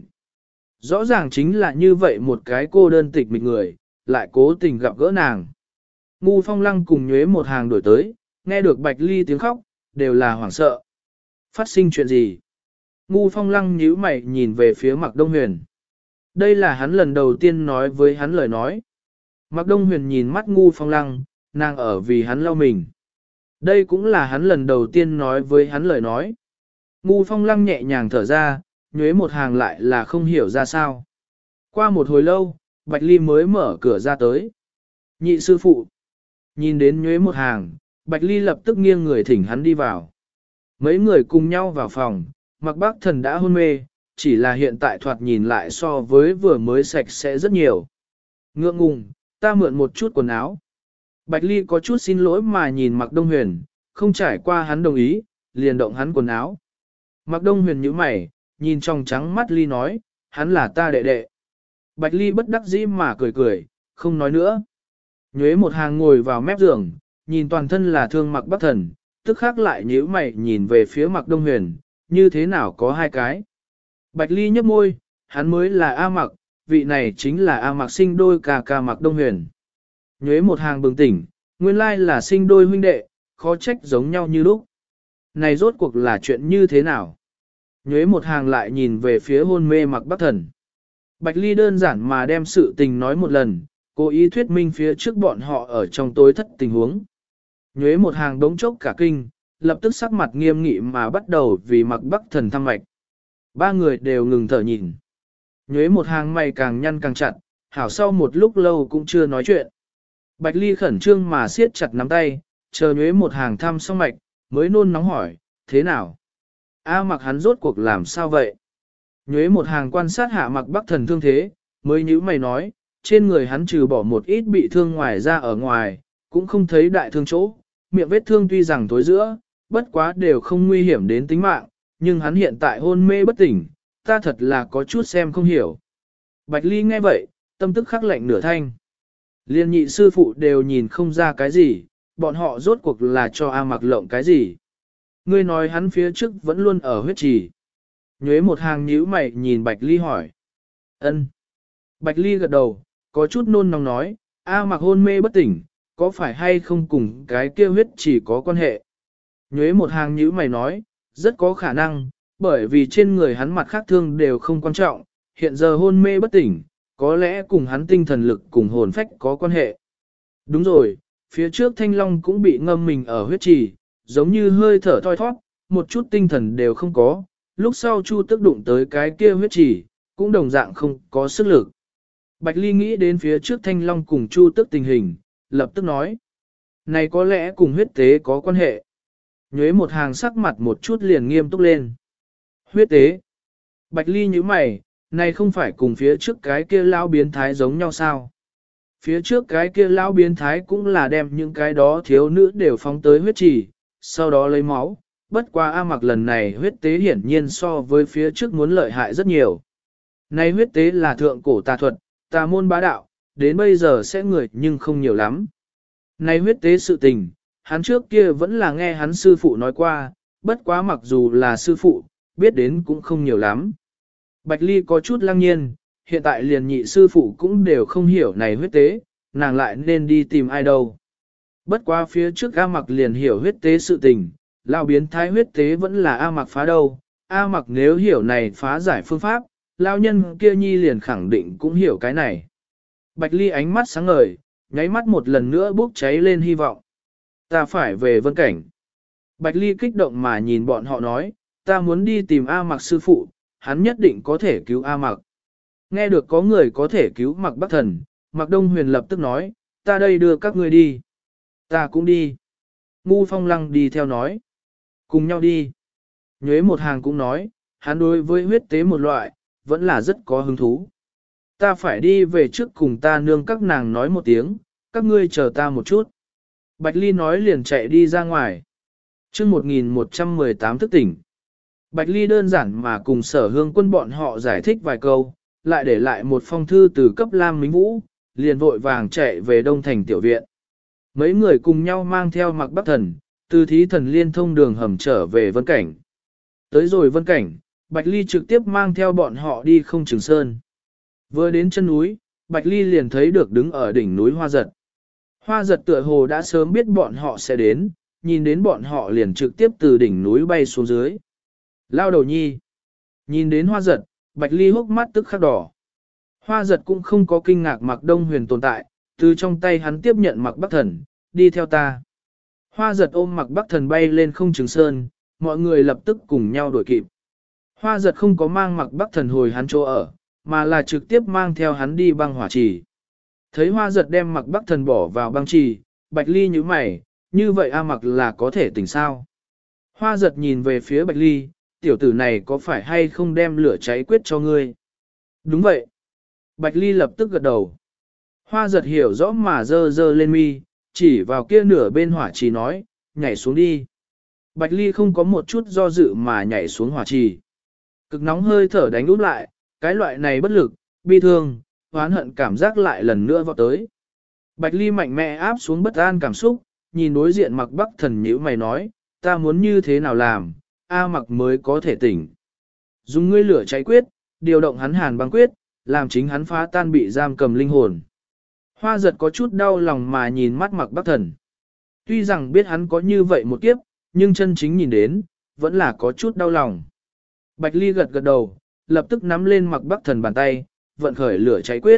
Rõ ràng chính là như vậy một cái cô đơn tịch mịch người, lại cố tình gặp gỡ nàng. Ngu Phong Lăng cùng Nhuế một hàng đổi tới, nghe được Bạch Ly tiếng khóc, đều là hoảng sợ. Phát sinh chuyện gì? Ngu Phong Lăng nhíu mày nhìn về phía Mạc Đông Huyền. Đây là hắn lần đầu tiên nói với hắn lời nói. Mạc Đông Huyền nhìn mắt Ngu Phong Lăng, nàng ở vì hắn lau mình. Đây cũng là hắn lần đầu tiên nói với hắn lời nói. Ngu Phong Lăng nhẹ nhàng thở ra, Nhuế một hàng lại là không hiểu ra sao. Qua một hồi lâu, Bạch Ly mới mở cửa ra tới. Nhị sư phụ. Nhìn đến Nhuế một hàng, Bạch Ly lập tức nghiêng người thỉnh hắn đi vào. Mấy người cùng nhau vào phòng, Mạc Bắc Thần đã hôn mê, chỉ là hiện tại thoạt nhìn lại so với vừa mới sạch sẽ rất nhiều. Ngượng ngùng, ta mượn một chút quần áo. Bạch Ly có chút xin lỗi mà nhìn Mạc Đông Huyền, không trải qua hắn đồng ý, liền động hắn quần áo. Mạc Đông Huyền nhíu mày, nhìn trong trắng mắt Ly nói, hắn là ta đệ đệ. Bạch Ly bất đắc dĩ mà cười cười, không nói nữa. Nhuế một hàng ngồi vào mép giường, nhìn toàn thân là thương Mạc Bắc Thần, tức khắc lại nhíu mày nhìn về phía Mạc Đông Huyền, như thế nào có hai cái. Bạch Ly nhếch môi, hắn mới là A Mạc, vị này chính là A Mạc sinh đôi ca Mạc Đông Huyền. Nhuế một hàng bừng tỉnh, nguyên lai là sinh đôi huynh đệ, khó trách giống nhau như lúc. Này rốt cuộc là chuyện như thế nào? Nhuế một hàng lại nhìn về phía hôn mê Mạc Bắc Thần. Bạch Ly đơn giản mà đem sự tình nói một lần, cố ý thuyết minh phía trước bọn họ ở trong tối thất tình huống. Nhuế một hàng đống chốc cả kinh, lập tức sắc mặt nghiêm nghị mà bắt đầu vì Mạc Bắc Thần thăm mạch. Ba người đều ngừng thở nhìn. Nhuế một hàng mày càng nhăn càng chặt, hảo sau một lúc lâu cũng chưa nói chuyện. Bạch Ly khẩn trương mà siết chặt nắm tay, chờ Nhuế một hàng thăm xong mạch, mới nôn nóng hỏi, thế nào? A Mạc hắn rốt cuộc làm sao vậy? Nhuế một hàng quan sát hạ Mạc Bắc Thần thương thế, mới nhíu mày nói, trên người hắn trừ bỏ một ít bị thương ngoài ra ở ngoài, cũng không thấy đại thương chỗ, miệng vết thương tuy rằng tối giữa, bất quá đều không nguy hiểm đến tính mạng, nhưng hắn hiện tại hôn mê bất tỉnh, ta thật là có chút xem không hiểu. Bạch Ly nghe vậy, tâm tức khắc lạnh nửa thanh. Liên nhị sư phụ đều nhìn không ra cái gì, bọn họ rốt cuộc là cho A Mạc lộng cái gì. Ngươi nói hắn phía trước vẫn luôn ở huyết trì. Nhuế một hàng nhíu mày nhìn Bạch Ly hỏi. Ân. Bạch Ly gật đầu, có chút nôn nóng nói, A Mạc hôn mê bất tỉnh, có phải hay không cùng cái kia huyết trì có quan hệ? Nhuế một hàng nhíu mày nói, rất có khả năng, bởi vì trên người hắn mặt khác thương đều không quan trọng, hiện giờ hôn mê bất tỉnh, có lẽ cùng hắn tinh thần lực cùng hồn phách có quan hệ. Đúng rồi, phía trước Thanh Long cũng bị ngâm mình ở huyết trì, giống như hơi thở thoi thoát, một chút tinh thần đều không có, lúc sau Chu Tức đụng tới cái kia huyết trì, cũng đồng dạng không có sức lực. Bạch Ly nghĩ đến phía trước Thanh Long cùng Chu Tức tình hình, lập tức nói, này có lẽ cùng huyết tế có quan hệ. Nhuế một hàng sắc mặt một chút liền nghiêm túc lên. Huyết tế. Bạch Ly nhíu mày, này không phải cùng phía trước cái kia lão biến thái giống nhau sao? Phía trước cái kia lão biến thái cũng là đem những cái đó thiếu nữ đều phóng tới huyết trì, sau đó lấy máu, bất quá A Mặc lần này huyết tế hiển nhiên so với phía trước muốn lợi hại rất nhiều. Này huyết tế là thượng cổ tà thuật, tà môn bá đạo, đến bây giờ sẽ người nhưng không nhiều lắm. Này huyết tế sự tình, hắn trước kia vẫn là nghe hắn sư phụ nói qua, bất quá mặc dù là sư phụ, biết đến cũng không nhiều lắm. Bạch Ly có chút lăng nhiên, hiện tại liền nhị sư phụ cũng đều không hiểu này huyết tế, nàng lại nên đi tìm ai đâu. Bất quá phía trước A Mặc liền hiểu huyết tế sự tình, lao biến thái huyết tế vẫn là A Mặc phá đâu. A Mặc nếu hiểu này phá giải phương pháp, lao nhân kia nhi liền khẳng định cũng hiểu cái này. Bạch Ly ánh mắt sáng ngời, nháy mắt một lần nữa bốc cháy lên hy vọng. Ta phải về Vân Cảnh. Bạch Ly kích động mà nhìn bọn họ nói, ta muốn đi tìm A Mặc sư phụ, hắn nhất định có thể cứu A Mặc. Nghe được có người có thể cứu Mặc Bắc Thần, Mặc Đông Huyền lập tức nói, ta đây đưa các ngươi đi. Ta cũng đi. Ngu Phong Lăng đi theo nói. Cùng nhau đi. Nhuế một hàng cũng nói, hắn đối với huyết tế một loại, vẫn là rất có hứng thú. Ta phải đi về trước cùng ta nương các nàng nói một tiếng, các ngươi chờ ta một chút. Bạch Ly nói liền chạy đi ra ngoài. Chương 1118 thức tỉnh. Bạch Ly đơn giản mà cùng Sở Hương Quân bọn họ giải thích vài câu, lại để lại một phong thư từ cấp Lam Minh Vũ, liền vội vàng chạy về Đông Thành tiểu viện. Mấy người cùng nhau mang theo Mặc Bắc Thần, từ Thí Thần liên thông đường hầm trở về Vân Cảnh. Tới rồi Vân Cảnh, Bạch Ly trực tiếp mang theo bọn họ đi không Trường Sơn. Vừa đến chân núi, Bạch Ly liền thấy được đứng ở đỉnh núi Hoa Giật. Hoa Giật tựa hồ đã sớm biết bọn họ sẽ đến, nhìn đến bọn họ liền trực tiếp từ đỉnh núi bay xuống dưới. Lao đầu nhi. Nhìn đến Hoa Giật, Bạch Ly hốc mắt tức khắc đỏ. Hoa Giật cũng không có kinh ngạc Mặc Đông Huyền tồn tại, từ trong tay hắn tiếp nhận Mặc Bắc Thần, đi theo ta. Hoa Giật ôm Mặc Bắc Thần bay lên không Trường Sơn, mọi người lập tức cùng nhau đuổi kịp. Hoa Giật không có mang Mặc Bắc Thần hồi hắn chỗ ở, mà là trực tiếp mang theo hắn đi băng hỏa trì. Thấy Hoa Giật đem Mặc Bắc Thần bỏ vào băng trì, Bạch Ly nhíu mày, như vậy A Mặc là có thể tỉnh sao? Hoa Giật nhìn về phía Bạch Ly, tiểu tử này có phải hay không đem lửa cháy quyết cho ngươi? Đúng vậy. Bạch Ly lập tức gật đầu. Hoa Giật hiểu rõ mà dơ dơ lên mi, chỉ vào kia nửa bên hỏa trì nói, nhảy xuống đi. Bạch Ly không có một chút do dự mà nhảy xuống hỏa trì. Cực nóng hơi thở đánh úp lại, cái loại này bất lực, bi thương, oán hận cảm giác lại lần nữa vọt tới. Bạch Ly mạnh mẽ áp xuống bất an cảm xúc, nhìn đối diện Mặc Bắc Thần nhíu mày nói, ta muốn như thế nào làm, A Mặc mới có thể tỉnh. Dùng ngươi lửa cháy quyết, điều động hắn hàn băng quyết, làm chính hắn phá tan bị giam cầm linh hồn. Hoa Giật có chút đau lòng mà nhìn mắt Mặc Bắc Thần. Tuy rằng biết hắn có như vậy một kiếp, nhưng chân chính nhìn đến, vẫn là có chút đau lòng. Bạch Ly gật gật đầu, lập tức nắm lên Mặc Bắc Thần bàn tay, vận khởi lửa cháy quyết.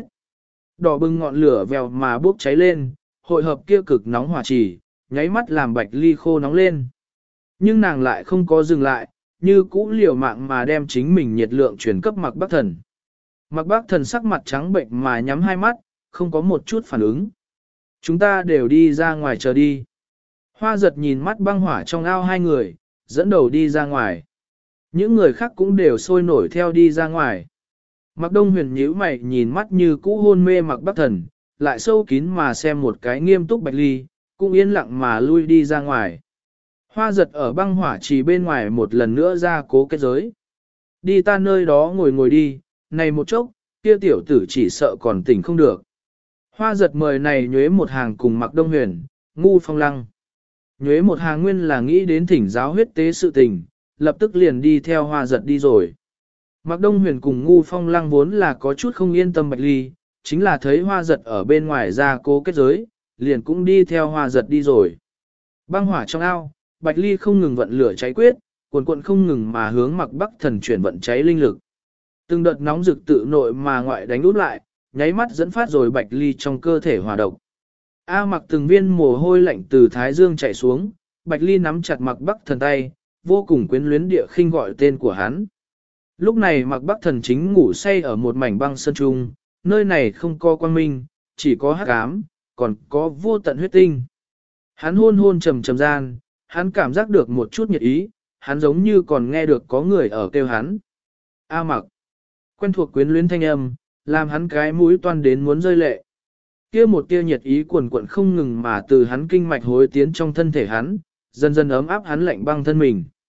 Đỏ bừng ngọn lửa vèo mà bốc cháy lên, hội hợp kia cực nóng hỏa trì, nháy mắt làm Bạch Ly khô nóng lên. Nhưng nàng lại không có dừng lại, như cũ liều mạng mà đem chính mình nhiệt lượng truyền cấp Mặc Bắc Thần. Mặc Bắc Thần sắc mặt trắng bệnh mà nhắm hai mắt, không có một chút phản ứng. Chúng ta đều đi ra ngoài chờ đi. Hoa Giật nhìn mắt băng hỏa trong ao hai người, dẫn đầu đi ra ngoài. Những người khác cũng đều sôi nổi theo đi ra ngoài. Mặc Đông Huyền nhíu mày nhìn mắt như cũ hôn mê Mặc Bắc Thần, lại sâu kín mà xem một cái nghiêm túc Bạch Ly, cũng yên lặng mà lui đi ra ngoài. Hoa Giật ở băng hỏa trì bên ngoài một lần nữa ra cố kết giới. Đi ta nơi đó ngồi ngồi đi, này một chốc, kia tiểu tử chỉ sợ còn tỉnh không được. Hoa Giật mời này Nhuế một hàng cùng Mặc Đông Huyền, Ngu Phong Lăng. Nhuế một hàng nguyên là nghĩ đến thỉnh giáo huyết tế sự tình, lập tức liền đi theo Hoa Giật đi rồi. Mặc Đông Huyền cùng Ngu Phong Lăng vốn là có chút không yên tâm Bạch Ly, chính là thấy Hoa Giật ở bên ngoài ra cố kết giới, liền cũng đi theo Hoa Giật đi rồi. Băng hỏa trong ao, Bạch Ly không ngừng vận lửa cháy quyết, cuồn cuộn không ngừng mà hướng Mặc Bắc Thần chuyển vận cháy linh lực. Từng đợt nóng rực tự nội mà ngoại đánh út lại, nháy mắt dẫn phát rồi Bạch Ly trong cơ thể hòa độc. A Mặc từng viên mồ hôi lạnh từ thái dương chảy xuống, Bạch Ly nắm chặt Mặc Bắc Thần tay, vô cùng quyến luyến địa khinh gọi tên của hắn. Lúc này Mặc Bắc Thần chính ngủ say ở một mảnh băng sơn trung, nơi này không có quang minh, chỉ có hắc ám, còn có vô tận huyết tinh. Hắn hôn hôn trầm trầm gian, hắn cảm giác được một chút nhiệt ý, hắn giống như còn nghe được có người ở kêu hắn. A Mặc. Quen thuộc quyến luyến thanh âm, làm hắn cái mũi toan đến muốn rơi lệ. Kia một tia nhiệt ý cuồn cuộn không ngừng mà từ hắn kinh mạch hối tiến trong thân thể hắn, dần dần ấm áp hắn lạnh băng thân mình.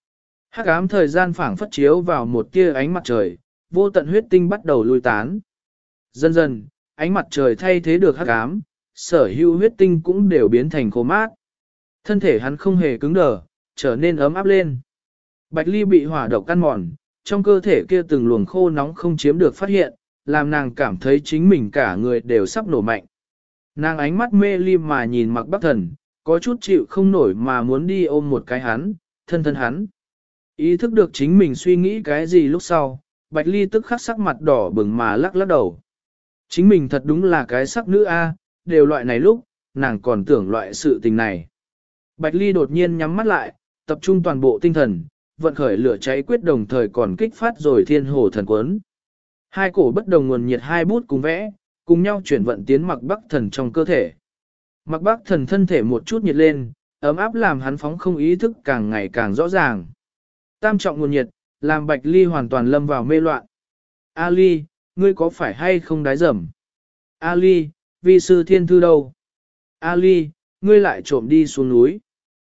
Hắc ám thời gian phảng phất chiếu vào một tia ánh mặt trời, vô tận huyết tinh bắt đầu lui tán. Dần dần, ánh mặt trời thay thế được hắc ám, sở hữu huyết tinh cũng đều biến thành khô mát. Thân thể hắn không hề cứng đờ, trở nên ấm áp lên. Bạch Ly bị hỏa độc ăn mòn, trong cơ thể kia từng luồng khô nóng không chiếm được phát hiện, làm nàng cảm thấy chính mình cả người đều sắp nổ mạnh. Nàng ánh mắt mê ly mà nhìn Mạc Bắc Thần, có chút chịu không nổi mà muốn đi ôm một cái hắn, thân thân hắn. Ý thức được chính mình suy nghĩ cái gì lúc sau, Bạch Ly tức khắc sắc mặt đỏ bừng mà lắc lắc đầu. Chính mình thật đúng là cái sắc nữ A, đều loại này lúc, nàng còn tưởng loại sự tình này. Bạch Ly đột nhiên nhắm mắt lại, tập trung toàn bộ tinh thần, vận khởi lửa cháy quyết đồng thời còn kích phát rồi thiên hồ thần quấn. Hai cổ bất đồng nguồn nhiệt hai bút cùng vẽ, cùng nhau chuyển vận tiến Mạc Bắc Thần trong cơ thể. Mạc Bắc Thần thân thể một chút nhiệt lên, ấm áp làm hắn phóng không ý thức càng ngày càng rõ ràng. Tam trọng nguồn nhiệt, làm Bạch Ly hoàn toàn lâm vào mê loạn. A Ly, ngươi có phải hay không đái dầm? A Ly, vi sư thiên thư đâu? A Ly, ngươi lại trộm đi xuống núi.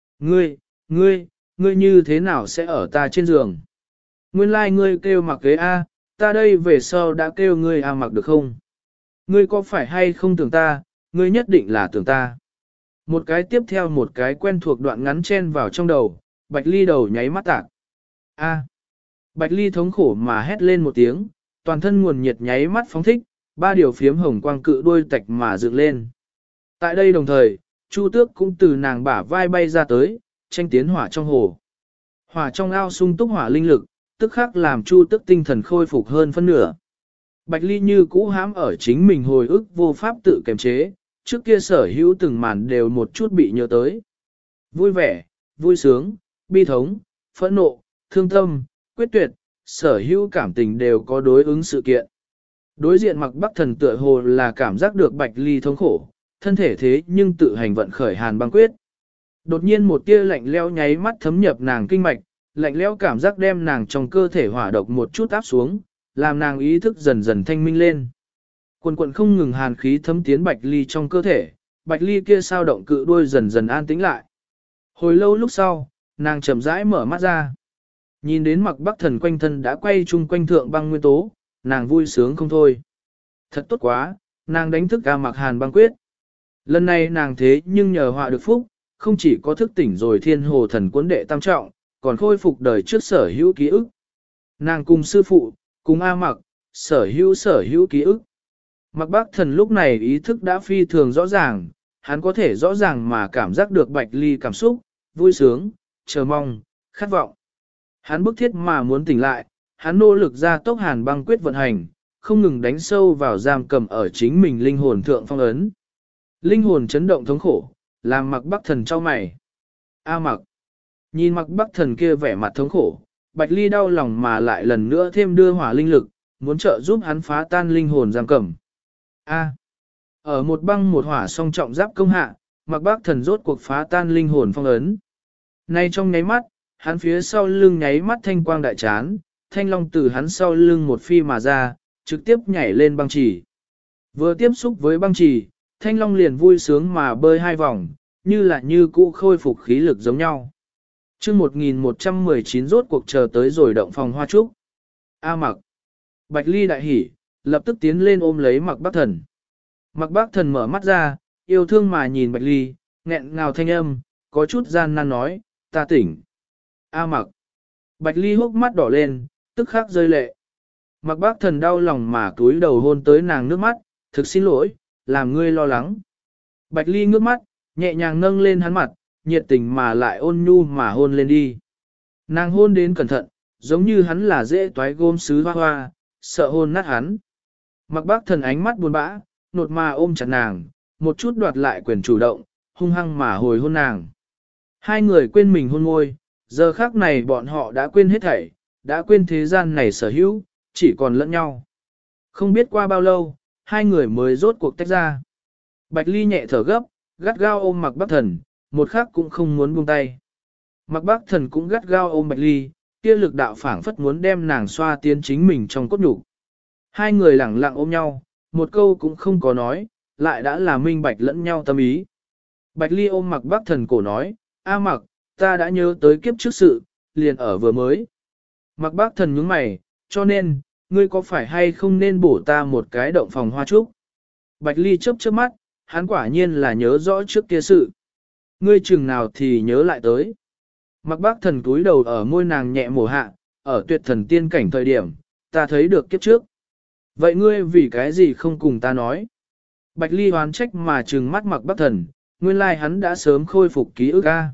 Ngươi như thế nào sẽ ở ta trên giường? Nguyên lai ngươi kêu Mặc kế A, ta đây về sau đã kêu ngươi A Mặc được không? Ngươi có phải hay không tưởng ta, ngươi nhất định là tưởng ta. Một cái tiếp theo một cái quen thuộc đoạn ngắn chen vào trong đầu, Bạch Ly đầu nháy mắt tạc. A. Bạch Ly thống khổ mà hét lên một tiếng, toàn thân nguồn nhiệt nháy mắt phóng thích, ba điều phiếm hồng quang cự đuôi tạch mà dựng lên. Tại đây đồng thời, Chu Tước cũng từ nàng bả vai bay ra tới, tranh tiến hỏa trong hồ. Hỏa trong ao sung túc hỏa linh lực, tức khắc làm Chu Tước tinh thần khôi phục hơn phân nửa. Bạch Ly như cũ hãm ở chính mình hồi ức vô pháp tự kiềm chế, trước kia sở hữu từng màn đều một chút bị nhớ tới. Vui vẻ, vui sướng, bi thống, phẫn nộ, thương tâm, quyết tuyệt, sở hữu cảm tình đều có đối ứng sự kiện. Đối diện Mạc Bắc Thần tựa hồ là cảm giác được Bạch Ly thống khổ, thân thể thế nhưng tự hành vận khởi hàn băng quyết. Đột nhiên một tia lạnh lẽo nháy mắt thấm nhập nàng kinh mạch, lạnh lẽo cảm giác đem nàng trong cơ thể hỏa độc một chút áp xuống, làm nàng ý thức dần dần thanh minh lên. Quần quần không ngừng hàn khí thấm tiến Bạch Ly trong cơ thể, Bạch Ly kia sao động cự đuôi dần dần an tĩnh lại. Hồi lâu lúc sau, nàng chậm rãi mở mắt ra. Nhìn đến Mạc Bắc Thần quanh thân đã quay chung quanh thượng băng nguyên tố, nàng vui sướng không thôi. Thật tốt quá, nàng đánh thức A Mạc Hàn băng quyết. Lần này nàng thế nhưng nhờ họa được phúc, không chỉ có thức tỉnh rồi thiên hồ thần cuốn đệ tam trọng, còn khôi phục đời trước sở hữu ký ức. Nàng cùng sư phụ, cùng A Mạc, sở hữu ký ức. Mạc Bắc Thần lúc này ý thức đã phi thường rõ ràng, hắn có thể rõ ràng mà cảm giác được Bạch Ly cảm xúc, vui sướng, chờ mong, khát vọng. Hắn bức thiết mà muốn tỉnh lại, hắn nỗ lực ra tốc hàn băng quyết vận hành, không ngừng đánh sâu vào giam cầm ở chính mình linh hồn thượng phong ấn. Linh hồn chấn động thống khổ, làm Mạc Bắc Thần trao mày. A Mạc. Nhìn Mạc Bắc Thần kia vẻ mặt thống khổ, Bạch Ly đau lòng mà lại lần nữa thêm đưa hỏa linh lực, muốn trợ giúp hắn phá tan linh hồn giam cầm. A. Ở một băng một hỏa song trọng giáp công hạ, Mạc Bắc Thần rốt cuộc phá tan linh hồn phong ấn. Nay trong nháy mắt, hắn phía sau lưng nháy mắt thanh quang đại chán, thanh long từ hắn sau lưng một phi mà ra, trực tiếp nhảy lên băng trì. Vừa tiếp xúc với băng trì, thanh long liền vui sướng mà bơi hai vòng, như cũ khôi phục khí lực giống nhau. Chương 1119 rốt cuộc chờ tới rồi động phòng hoa trúc. A Mạc. Bạch Ly đại hỉ, lập tức tiến lên ôm lấy Mạc Bắc Thần. Mạc Bắc Thần mở mắt ra, yêu thương mà nhìn Bạch Ly, nghẹn ngào thanh âm, có chút gian nan nói, ta tỉnh. A Mạc. Bạch Ly hốc mắt đỏ lên, tức khắc rơi lệ. Mạc Bắc Thần đau lòng mà cúi đầu hôn tới nàng nước mắt, thực xin lỗi, làm ngươi lo lắng. Bạch Ly ngước mắt, nhẹ nhàng nâng lên hắn mặt, nhiệt tình mà lại ôn nhu mà hôn lên đi. Nàng hôn đến cẩn thận, giống như hắn là dễ toái gôm sứ hoa hoa, sợ hôn nát hắn. Mạc Bắc Thần ánh mắt buồn bã, nột mà ôm chặt nàng, một chút đoạt lại quyền chủ động, hung hăng mà hồi hôn nàng. Hai người quên mình hôn môi, giờ khác này bọn họ đã quên hết thảy, đã quên thế gian này sở hữu, chỉ còn lẫn nhau. Không biết qua bao lâu, hai người mới rốt cuộc tách ra. Bạch Ly nhẹ thở gấp, gắt gao ôm Mạc Bắc Thần, một khắc cũng không muốn buông tay. Mạc Bắc Thần cũng gắt gao ôm Bạch Ly, kia lực đạo phảng phất muốn đem nàng xoa tiến chính mình trong cốt nhục. Hai người lẳng lặng ôm nhau, một câu cũng không có nói, lại đã là minh bạch lẫn nhau tâm ý. Bạch Ly ôm Mạc Bắc Thần cổ nói, A Mạc, ta đã nhớ tới kiếp trước sự, liền ở vừa mới. Mặc bác thần nhướng mày, cho nên, ngươi có phải hay không nên bổ ta một cái động phòng hoa trúc? Bạch Ly chớp chớp mắt, hắn quả nhiên là nhớ rõ trước kia sự. Ngươi chừng nào thì nhớ lại tới. Mặc bác thần túi đầu ở môi nàng nhẹ mổ hạ, ở tuyệt thần tiên cảnh thời điểm, ta thấy được kiếp trước. Vậy ngươi vì cái gì không cùng ta nói? Bạch Ly hoán trách mà trừng mắt mặc bác thần, nguyên lai hắn đã sớm khôi phục ký ức a.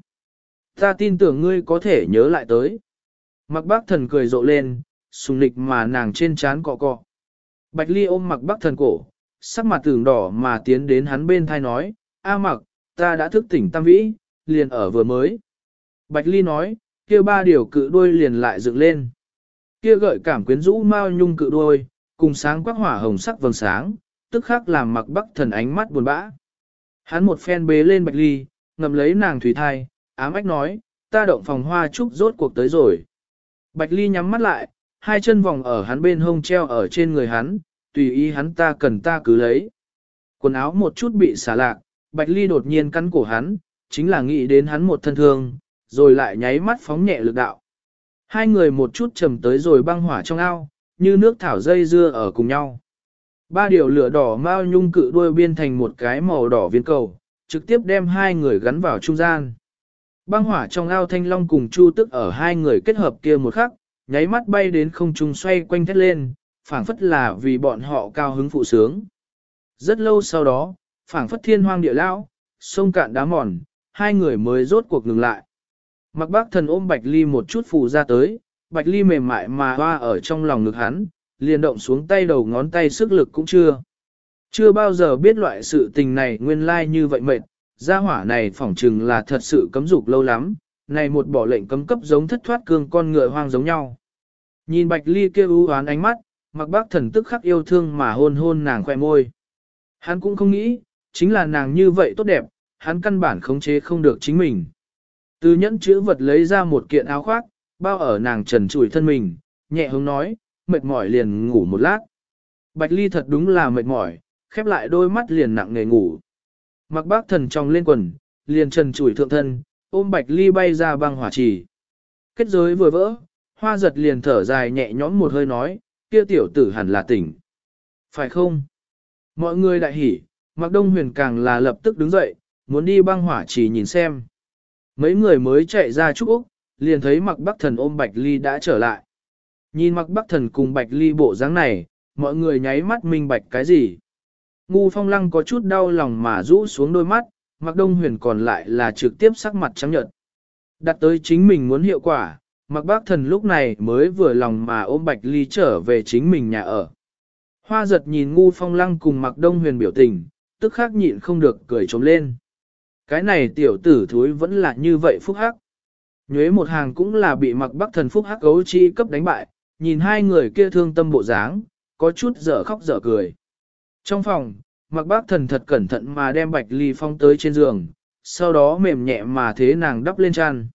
Ta tin tưởng ngươi có thể nhớ lại tới. Mặc bác thần cười rộ lên, sùng lịch mà nàng trên trán cọ cọ. Bạch Ly ôm mặc bác thần cổ, sắc mặt tưởng đỏ mà tiến đến hắn bên thai nói, A mặc, ta đã thức tỉnh tam vĩ, liền ở vừa mới. Bạch Ly nói, kia ba điều cự đuôi liền lại dựng lên. Kia gợi cảm quyến rũ mao nhung cự đuôi, cùng sáng quắc hỏa hồng sắc vầng sáng, tức khắc làm mặc bắc thần ánh mắt buồn bã. Hắn một phen bế lên Bạch Ly, ngậm lấy nàng thủy thai, ám ách nói, ta động phòng hoa trúc rốt cuộc tới rồi. Bạch Ly nhắm mắt lại, hai chân vòng ở hắn bên hông treo ở trên người hắn, tùy ý hắn ta cần ta cứ lấy. Quần áo một chút bị xả lạc, Bạch Ly đột nhiên cắn cổ hắn, chính là nghĩ đến hắn một thân thương, rồi lại nháy mắt phóng nhẹ lực đạo. Hai người một chút trầm tới rồi băng hỏa trong ao, như nước thảo dây dưa ở cùng nhau. Ba điều lửa đỏ mao nhung cự đuôi biên thành một cái màu đỏ viên cầu, trực tiếp đem hai người gắn vào trung gian. Băng hỏa trong ao thanh long cùng chu tức ở hai người kết hợp kia một khắc, nháy mắt bay đến không trung xoay quanh thét lên, phảng phất là vì bọn họ cao hứng phụ sướng. Rất lâu sau đó, phảng phất thiên hoang địa lão, sông cạn đá mòn, hai người mới rốt cuộc ngừng lại. Mặc bác thần ôm Bạch Ly một chút phù ra tới, Bạch Ly mềm mại mà hoa ở trong lòng ngực hắn, liền động xuống tay đầu ngón tay sức lực cũng chưa. Chưa bao giờ biết loại sự tình này nguyên lai như vậy mệt, gia hỏa này phỏng chừng là thật sự cấm dục lâu lắm, này một bỏ lệnh cấm cấp giống thất thoát cương con ngựa hoang giống nhau. Nhìn Bạch Ly kêu ưu oán ánh mắt, Mặc bác thần tức khắc yêu thương mà hôn hôn nàng khoe môi. Hắn cũng không nghĩ, chính là nàng như vậy tốt đẹp, hắn căn bản khống chế không được chính mình. Từ nhẫn chữ vật lấy ra một kiện áo khoác, bao ở nàng trần trụi thân mình, nhẹ hứng nói, mệt mỏi liền ngủ một lát. Bạch Ly thật đúng là mệt mỏi, khép lại đôi mắt liền nặng nề ngủ. Mặc bác thần trong lên quần, liền trần trụi thượng thân, ôm Bạch Ly bay ra băng hỏa trì. Kết giới vừa vỡ, Hoa giật liền thở dài nhẹ nhõm một hơi nói, kia tiểu tử hẳn là tỉnh. Phải không? Mọi người đại hỉ, Mạc Đông Huyền càng là lập tức đứng dậy, muốn đi băng hỏa trì nhìn xem. Mấy người mới chạy ra Trúc Úc, liền thấy Mạc Bắc Thần ôm Bạch Ly đã trở lại. Nhìn Mạc Bắc Thần cùng Bạch Ly bộ dáng này, mọi người nháy mắt minh bạch cái gì. Ngu Phong Lăng có chút đau lòng mà rũ xuống đôi mắt, Mạc Đông Huyền còn lại là trực tiếp sắc mặt trắng nhợt. Đặt tới chính mình muốn hiệu quả, Mạc Bắc Thần lúc này mới vừa lòng mà ôm Bạch Ly trở về chính mình nhà ở. Hoa giật nhìn Ngu Phong Lăng cùng Mạc Đông Huyền biểu tình, tức khắc nhịn không được cười trống lên. Cái này tiểu tử thúi vẫn là như vậy phúc hắc. Nhuế một hàng cũng là bị Mạc Bắc Thần phúc hắc gấu chi cấp đánh bại, nhìn hai người kia thương tâm bộ dáng, có chút dở khóc dở cười. Trong phòng, Mạc Bắc Thần thật cẩn thận mà đem Bạch Ly phong tới trên giường, sau đó mềm nhẹ mà thế nàng đắp lên chăn.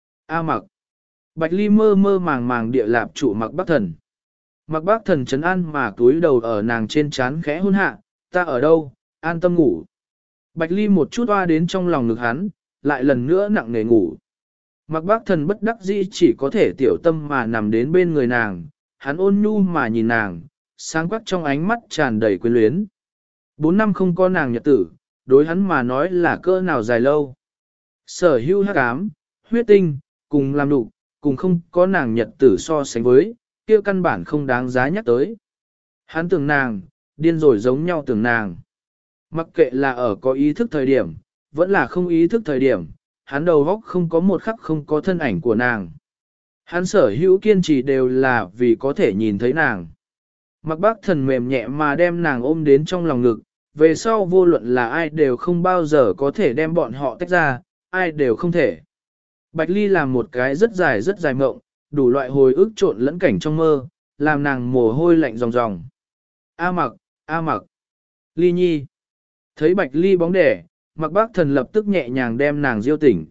A Mạc. Bạch Ly mơ mơ màng màng địa lạp trụ Mạc Bắc Thần. Mạc Bắc Thần trấn an mà túi đầu ở nàng trên trán khẽ hôn hạ, ta ở đâu, an tâm ngủ. Bạch Ly một chút hoa đến trong lòng ngực hắn, lại lần nữa nặng nề ngủ. Mạc Bắc Thần bất đắc dĩ chỉ có thể tiểu tâm mà nằm đến bên người nàng, hắn ôn nhu mà nhìn nàng, sáng quắc trong ánh mắt tràn đầy quyến luyến. 4 năm không có nàng nhật tử, đối hắn mà nói là cỡ nào dài lâu. Sở hữu hắc ám, huyết tinh, cùng làm đủ, cùng không có nàng nhật tử so sánh với, kia căn bản không đáng giá nhắc tới. Hắn tưởng nàng, điên rồi giống nhau tưởng nàng. Mặc kệ là ở có ý thức thời điểm, vẫn là không ý thức thời điểm, hắn đầu góc không có một khắc không có thân ảnh của nàng. Hắn sở hữu kiên trì đều là vì có thể nhìn thấy nàng. Mặc bác thần mềm nhẹ mà đem nàng ôm đến trong lòng ngực, về sau vô luận là ai đều không bao giờ có thể đem bọn họ tách ra, ai đều không thể. Bạch Ly làm một cái rất dài mộng, đủ loại hồi ức trộn lẫn cảnh trong mơ, làm nàng mồ hôi lạnh ròng ròng. A Mặc, Ly Nhi. Thấy Bạch Ly bóng đẻ, Mạc Bắc Thần lập tức nhẹ nhàng đem nàng diêu tỉnh.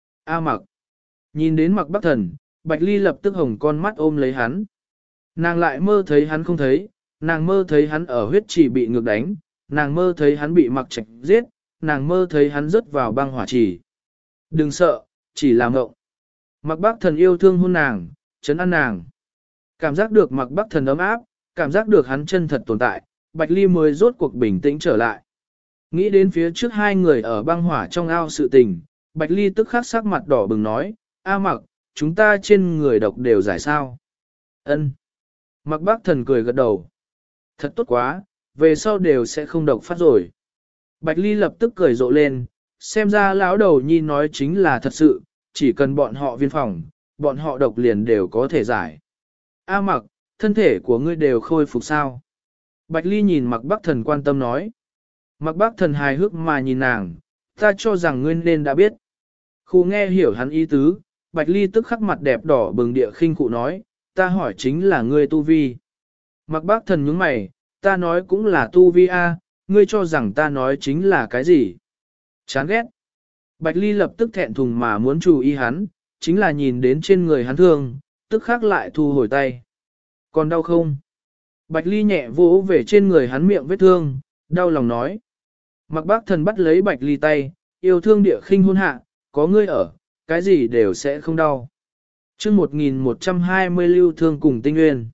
A Mặc. Nhìn đến Mạc Bắc Thần, Bạch Ly lập tức hồng con mắt ôm lấy hắn. Nàng lại mơ thấy hắn không thấy, nàng mơ thấy hắn ở huyết trì bị ngược đánh, nàng mơ thấy hắn bị Mặc Trạch giết, nàng mơ thấy hắn rớt vào băng hỏa trì. Đừng sợ, chỉ là mộng. Mặc Bắc Thần yêu thương hôn nàng, trấn an nàng. Cảm giác được Mặc Bắc Thần ấm áp, cảm giác được hắn chân thật tồn tại, Bạch Ly mới rốt cuộc bình tĩnh trở lại. Nghĩ đến phía trước hai người ở băng hỏa trong ao sự tình, Bạch Ly tức khắc sắc mặt đỏ bừng nói, A Mặc, chúng ta trên người độc đều giải sao. Ân. Mặc Bắc Thần cười gật đầu. Thật tốt quá, về sau đều sẽ không độc phát rồi. Bạch Ly lập tức cười rộ lên, xem ra lão đầu nhi nói chính là thật sự, chỉ cần bọn họ viên phòng, bọn họ độc liền đều có thể giải. A Mặc, thân thể của ngươi đều khôi phục sao? Bạch Ly nhìn Mặc Bắc Thần quan tâm nói. Mặc Bắc Thần hài hước mà nhìn nàng, ta cho rằng ngươi nên đã biết. Khu nghe hiểu hắn ý tứ, Bạch Ly tức khắc mặt đẹp đỏ bừng địa khinh cụ nói, ta hỏi chính là ngươi tu vi. Mặc Bắc Thần nhướng mày, ta nói cũng là tu vi a, ngươi cho rằng ta nói chính là cái gì? Chán ghét. Bạch Ly lập tức thẹn thùng mà muốn chú ý hắn, chính là nhìn đến trên người hắn thương, tức khắc lại thu hồi tay. Còn đau không? Bạch Ly nhẹ vỗ về trên người hắn miệng vết thương, đau lòng nói. Mặc Bác Thần bắt lấy Bạch Ly tay, yêu thương địa khinh hôn hạ, có ngươi ở, cái gì đều sẽ không đau. Chương 1120 lưu thương cùng tinh nguyên.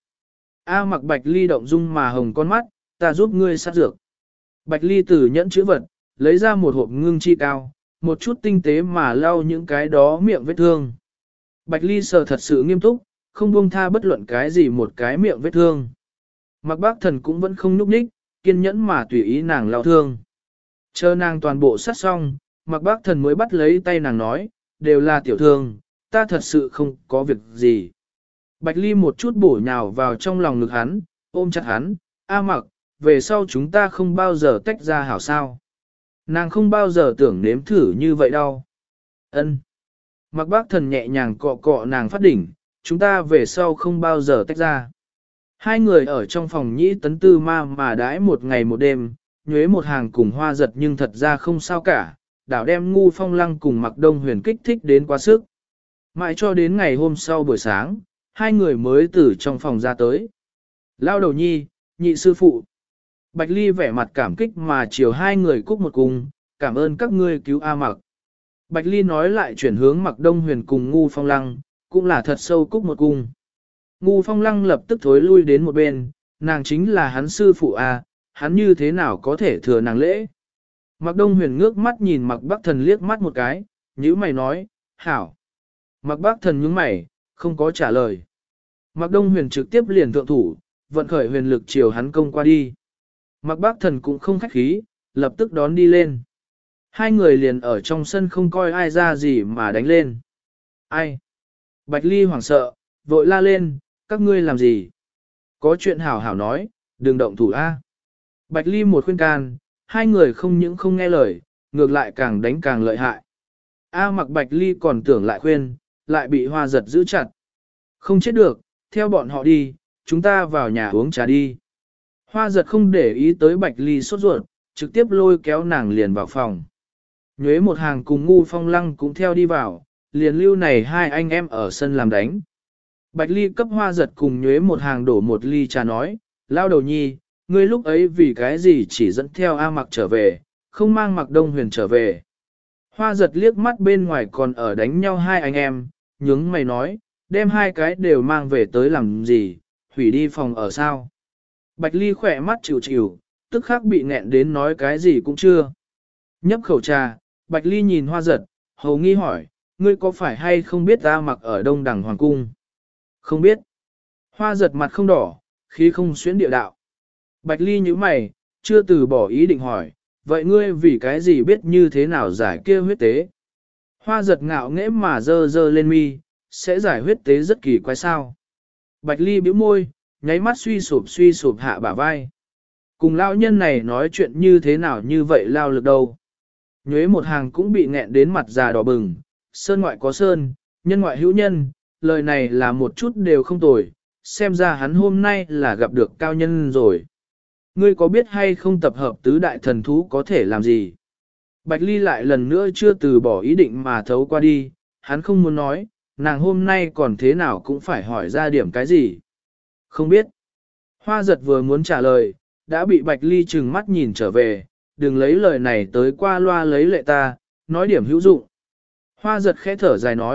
A Mặc Bạch Ly động dung mà hồng con mắt, ta giúp ngươi sát dược. Bạch Ly từ nhẫn chữ vật, lấy ra một hộp ngưng chi cao, một chút tinh tế mà lau những cái đó miệng vết thương. Bạch Ly sờ thật sự nghiêm túc, không buông tha bất luận cái gì một cái miệng vết thương. Mặc Bác Thần cũng vẫn không nhúc nhích, kiên nhẫn mà tùy ý nàng lau thương. Chờ nàng toàn bộ sát xong, Mặc Bác Thần mới bắt lấy tay nàng nói, đều là tiểu thương, ta thật sự không có việc gì. Bạch Ly một chút bổ nhào vào trong lòng ngực hắn, ôm chặt hắn, A Mặc, về sau chúng ta không bao giờ tách ra hảo sao. Nàng không bao giờ tưởng nếm thử như vậy đâu. Ân. Mặc Bác Thần nhẹ nhàng cọ cọ nàng phát đỉnh, chúng ta về sau không bao giờ tách ra. Hai người ở trong phòng nhĩ tấn tư ma mà đãi một ngày một đêm, nhuế một hàng cùng hoa giật nhưng thật ra không sao cả, đảo đem Ngu Phong Lăng cùng Mặc Đông Huyền kích thích đến quá sức. Mãi cho đến ngày hôm sau buổi sáng, hai người mới từ trong phòng ra tới. Lao đầu nhi, nhị sư phụ. Bạch Ly vẻ mặt cảm kích mà chiều hai người cúc một cung, cảm ơn các ngươi cứu A Mặc. Bạch Ly nói lại chuyển hướng Mặc Đông Huyền cùng Ngu Phong Lăng, cũng là thật sâu cúc một cung. Ngu Phong Lăng lập tức thối lui đến một bên, nàng chính là hắn sư phụ A, hắn như thế nào có thể thừa nàng lễ. Mặc Đông Huyền ngước mắt nhìn Mặc Bắc Thần liếc mắt một cái, nhíu mày nói, hảo. Mặc Bắc Thần nhướng mày, không có trả lời. Mặc Đông Huyền trực tiếp liền thượng thủ, vận khởi huyền lực chiều hắn công qua đi. Mặc Bắc Thần cũng không khách khí, lập tức đón đi lên. Hai người liền ở trong sân không coi ai ra gì mà đánh lên. Ai? Bạch Ly hoảng sợ, vội la lên, các ngươi làm gì? Có chuyện hảo hảo nói, đừng động thủ A. Bạch Ly một khuyên can, hai người không những không nghe lời, ngược lại càng đánh càng lợi hại. A Mặc Bạch Ly còn tưởng lại khuyên, lại bị hoa giật giữ chặt. Không chết được, theo bọn họ đi, chúng ta vào nhà uống trà đi. Hoa giật không để ý tới Bạch Ly sốt ruột, trực tiếp lôi kéo nàng liền vào phòng. Nhuế một hàng cùng Ngu Phong Lăng cũng theo đi vào, liền lưu này hai anh em ở sân làm đánh. Bạch Ly cấp hoa giật cùng Nhuế một hàng đổ một ly trà nói, lao đầu nhi, ngươi lúc ấy vì cái gì chỉ dẫn theo A Mặc trở về, không mang Mặc Đông Huyền trở về. Hoa giật liếc mắt bên ngoài còn ở đánh nhau hai anh em, nhướng mày nói, đem hai cái đều mang về tới làm gì, hủy đi phòng ở sao. Bạch Ly khỏe mắt chịu chịu, tức khắc bị nghẹn đến nói cái gì cũng chưa. Nhấp khẩu trà, Bạch Ly nhìn hoa giật, hầu nghi hỏi, ngươi có phải hay không biết A Mặc ở Đông Đằng Hoàng Cung? Không biết. Hoa giật mặt không đỏ, khí không xuyến địa đạo. Bạch Ly như mày, chưa từ bỏ ý định hỏi, vậy ngươi vì cái gì biết như thế nào giải kia huyết tế? Hoa giật ngạo nghễ mà dơ dơ lên mi, sẽ giải huyết tế rất kỳ quái sao. Bạch Ly bĩu môi, nháy mắt suy sụp hạ bả vai. Cùng lao nhân này nói chuyện như thế nào như vậy lao lực đâu. Nhuế một hàng cũng bị nghẹn đến mặt già đỏ bừng, sơn ngoại có sơn, nhân ngoại hữu nhân, lời này là một chút đều không tồi, xem ra hắn hôm nay là gặp được cao nhân rồi. Ngươi có biết hay không tập hợp tứ đại thần thú có thể làm gì? Bạch Ly lại lần nữa chưa từ bỏ ý định mà thấu qua đi, hắn không muốn nói, nàng hôm nay còn thế nào cũng phải hỏi ra điểm cái gì. Không biết. Hoa giật vừa muốn trả lời, đã bị Bạch Ly trừng mắt nhìn trở về, đừng lấy lời này tới qua loa lấy lệ ta, nói điểm hữu dụng. Hoa giật khẽ thở dài nói,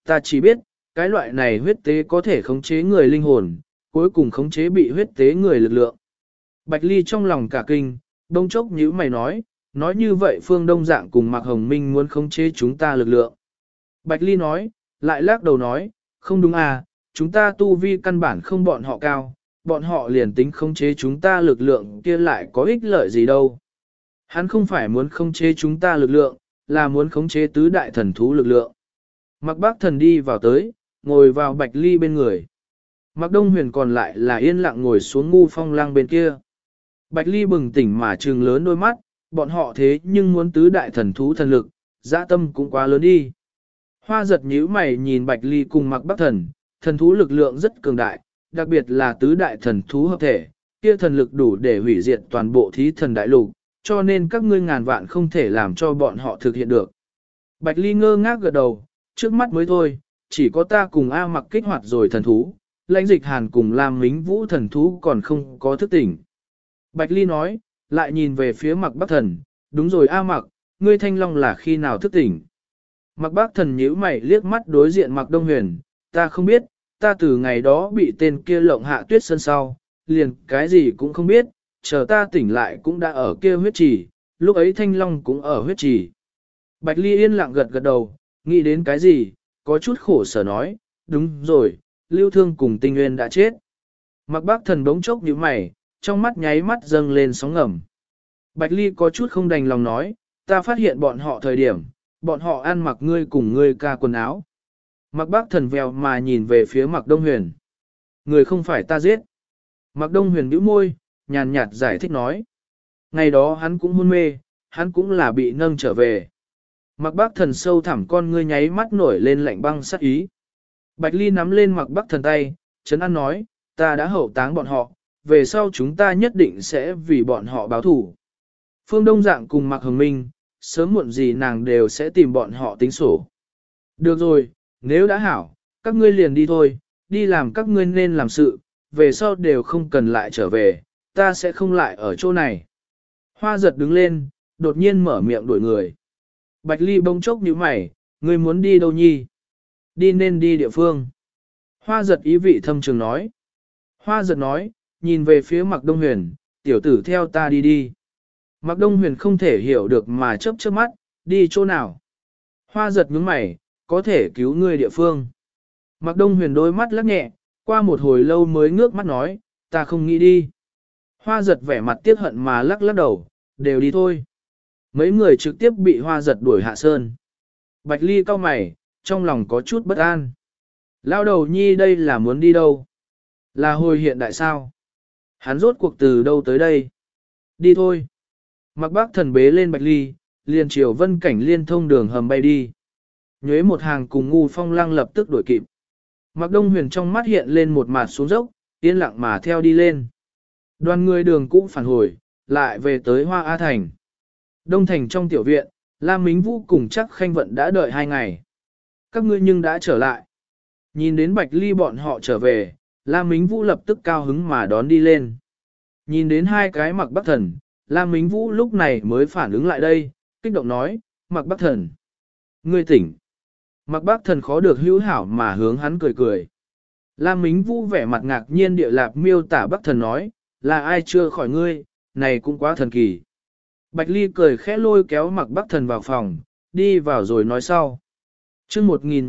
ta chỉ biết, cái loại này huyết tế có thể khống chế người linh hồn, cuối cùng khống chế bị huyết tế người lực lượng. Bạch Ly trong lòng cả kinh, đông chốc nhíu mày nói như vậy Phương Đông Dạng cùng Mạc Hồng Minh muốn khống chế chúng ta lực lượng. Bạch Ly nói, lại lắc đầu nói, không đúng à, chúng ta tu vi căn bản không bọn họ cao, bọn họ liền tính khống chế chúng ta lực lượng kia lại có ích lợi gì đâu. Hắn không phải muốn khống chế chúng ta lực lượng, là muốn khống chế tứ đại thần thú lực lượng. Mạc Bác Thần đi vào tới, ngồi vào Bạch Ly bên người. Mạc Đông Huyền còn lại là yên lặng ngồi xuống Ngu Phong Lăng bên kia. Bạch Ly bừng tỉnh mà trừng lớn đôi mắt, bọn họ thế nhưng muốn tứ đại thần thú thần lực, dã tâm cũng quá lớn đi. Hoa giật nhíu mày nhìn Bạch Ly cùng Mạc Bác Thần, thần thú lực lượng rất cường đại, đặc biệt là tứ đại thần thú hợp thể, kia thần lực đủ để hủy diệt toàn bộ thí thần đại lục, cho nên các ngươi ngàn vạn không thể làm cho bọn họ thực hiện được. Bạch Ly ngơ ngác gật đầu, trước mắt mới thôi, chỉ có ta cùng A Mặc kích hoạt rồi thần thú, lãnh dịch hàn cùng Lam Mính Vũ thần thú còn không có thức tỉnh. Bạch Ly nói, lại nhìn về phía Mạc Bác Thần, đúng rồi A Mặc, ngươi thanh long là khi nào thức tỉnh. Mạc Bác Thần nhíu mày liếc mắt đối diện Mạc Đông Huyền, ta không biết, ta từ ngày đó bị tên kia lộng hạ tuyết sơn sau, liền cái gì cũng không biết, chờ ta tỉnh lại cũng đã ở kia huyết trì, lúc ấy thanh long cũng ở huyết trì. Bạch Ly yên lặng gật gật đầu, nghĩ đến cái gì, có chút khổ sở nói, đúng rồi, Lưu Thương cùng Tinh Nguyên đã chết. Mạc Bác Thần đống chốc nhíu mày, trong mắt nháy mắt dâng lên sóng ngầm. Bạch Ly có chút không đành lòng nói, ta phát hiện bọn họ thời điểm, bọn họ ăn mặc ngươi cùng ngươi ca quần áo. Mạc Bác Thần vèo mà nhìn về phía Mạc Đông Huyền. Người không phải ta giết. Mạc Đông Huyền bĩu môi, nhàn nhạt giải thích nói. Ngày đó hắn cũng hôn mê, hắn cũng là bị nâng trở về. Mạc Bác Thần sâu thẳm con ngươi nháy mắt nổi lên lạnh băng sát ý. Bạch Ly nắm lên Mạc Bác Thần tay, trấn an nói, ta đã hậu táng bọn họ, về sau chúng ta nhất định sẽ vì bọn họ báo thủ. Phương Đông Dạng cùng Mạc Hồng Minh, sớm muộn gì nàng đều sẽ tìm bọn họ tính sổ. Được rồi, nếu đã hảo, các ngươi liền đi thôi, đi làm các ngươi nên làm sự, về sau đều không cần lại trở về, ta sẽ không lại ở chỗ này. Hoa giật đứng lên, đột nhiên mở miệng đuổi người. Bạch Ly bông chốc nhíu mày, ngươi muốn đi đâu nhi? Đi nên đi địa phương. Hoa giật ý vị thâm trường nói. Hoa giật nói, nhìn về phía Mạc Đông Huyền, tiểu tử theo ta đi đi. Mạc Đông Huyền không thể hiểu được mà chớp chớp mắt, đi chỗ nào? Hoa giật nhướng mày, có thể cứu ngươi địa phương. Mạc Đông Huyền đôi mắt lắc nhẹ, qua một hồi lâu mới ngước mắt nói, ta không nghĩ đi. Hoa giật vẻ mặt tiếc hận mà lắc lắc đầu, đều đi thôi. Mấy người trực tiếp bị hoa giật đuổi hạ sơn. Bạch Ly cau mày, trong lòng có chút bất an. Lao đầu nhi đây là muốn đi đâu? Là hồi hiện đại sao? Hắn rốt cuộc từ đâu tới đây? Đi thôi. Mạc Bác Thần bế lên Bạch Ly, liền chiều vân cảnh liên thông đường hầm bay đi. Nhuế một hàng cùng Ngu Phong Lăng lập tức đuổi kịp. Mạc Đông Huyền trong mắt hiện lên một mặt xuống dốc, yên lặng mà theo đi lên. Đoàn người đường cũng phản hồi, lại về tới Hoa A Thành. Đông Thành trong tiểu viện, Lam Mính Vũ cùng chắc Khanh Vận đã đợi 2 ngày. Các ngươi nhưng đã trở lại. Nhìn đến Bạch Ly bọn họ trở về, Lam Mính Vũ lập tức cao hứng mà đón đi lên. Nhìn đến hai cái Mạc Bác Thần, Lam Mính Vũ lúc này mới phản ứng lại đây, kích động nói, Mạc Bác Thần. Ngươi tỉnh. Mạc Bác Thần khó được hữu hảo mà hướng hắn cười cười. Lam Mính Vũ vẻ mặt ngạc nhiên địa lạp miêu tả Bác Thần nói, là ai chưa khỏi ngươi, này cũng quá thần kỳ. Bạch Ly cười khẽ lôi kéo Mạc Bác Thần vào phòng, đi vào rồi nói sau. Chương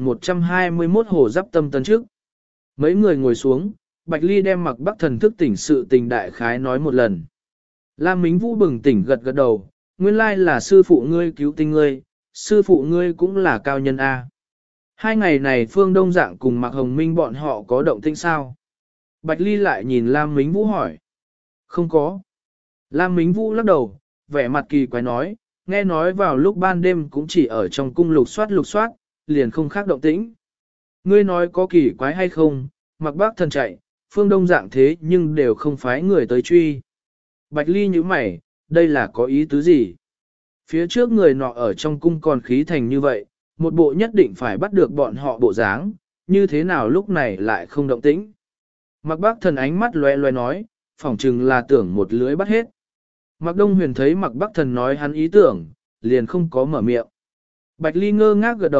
1121 Hồ Giáp Tâm Tân trước. Mấy người ngồi xuống, Bạch Ly đem Mạc Bác Thần thức tỉnh sự tình đại khái nói một lần. Lam Mính Vũ bừng tỉnh gật gật đầu, nguyên lai là sư phụ ngươi cứu tinh ngươi, sư phụ ngươi cũng là cao nhân A. 2 ngày này Phương Đông Dạng cùng Mạc Hồng Minh bọn họ có động tĩnh sao? Bạch Ly lại nhìn Lam Mính Vũ hỏi. Không có. Lam Mính Vũ lắc đầu, vẻ mặt kỳ quái nói, nghe nói vào lúc ban đêm cũng chỉ ở trong cung lục soát, liền không khác động tĩnh. Ngươi nói có kỳ quái hay không, Mạc Bác Thần chạy, Phương Đông Dạng thế nhưng đều không phái người tới truy. Bạch Ly nhíu mày, đây là có ý tứ gì? Phía trước người nọ ở trong cung còn khí thành như vậy, một bộ nhất định phải bắt được bọn họ bộ dáng, như thế nào lúc này lại không động tĩnh? Mạc Bác Thần ánh mắt loe loe nói, phỏng chừng là tưởng một lưới bắt hết. Mạc Đông Huyền thấy Mạc Bác Thần nói hắn ý tưởng, liền không có mở miệng. Bạch Ly ngơ ngác gật đầu,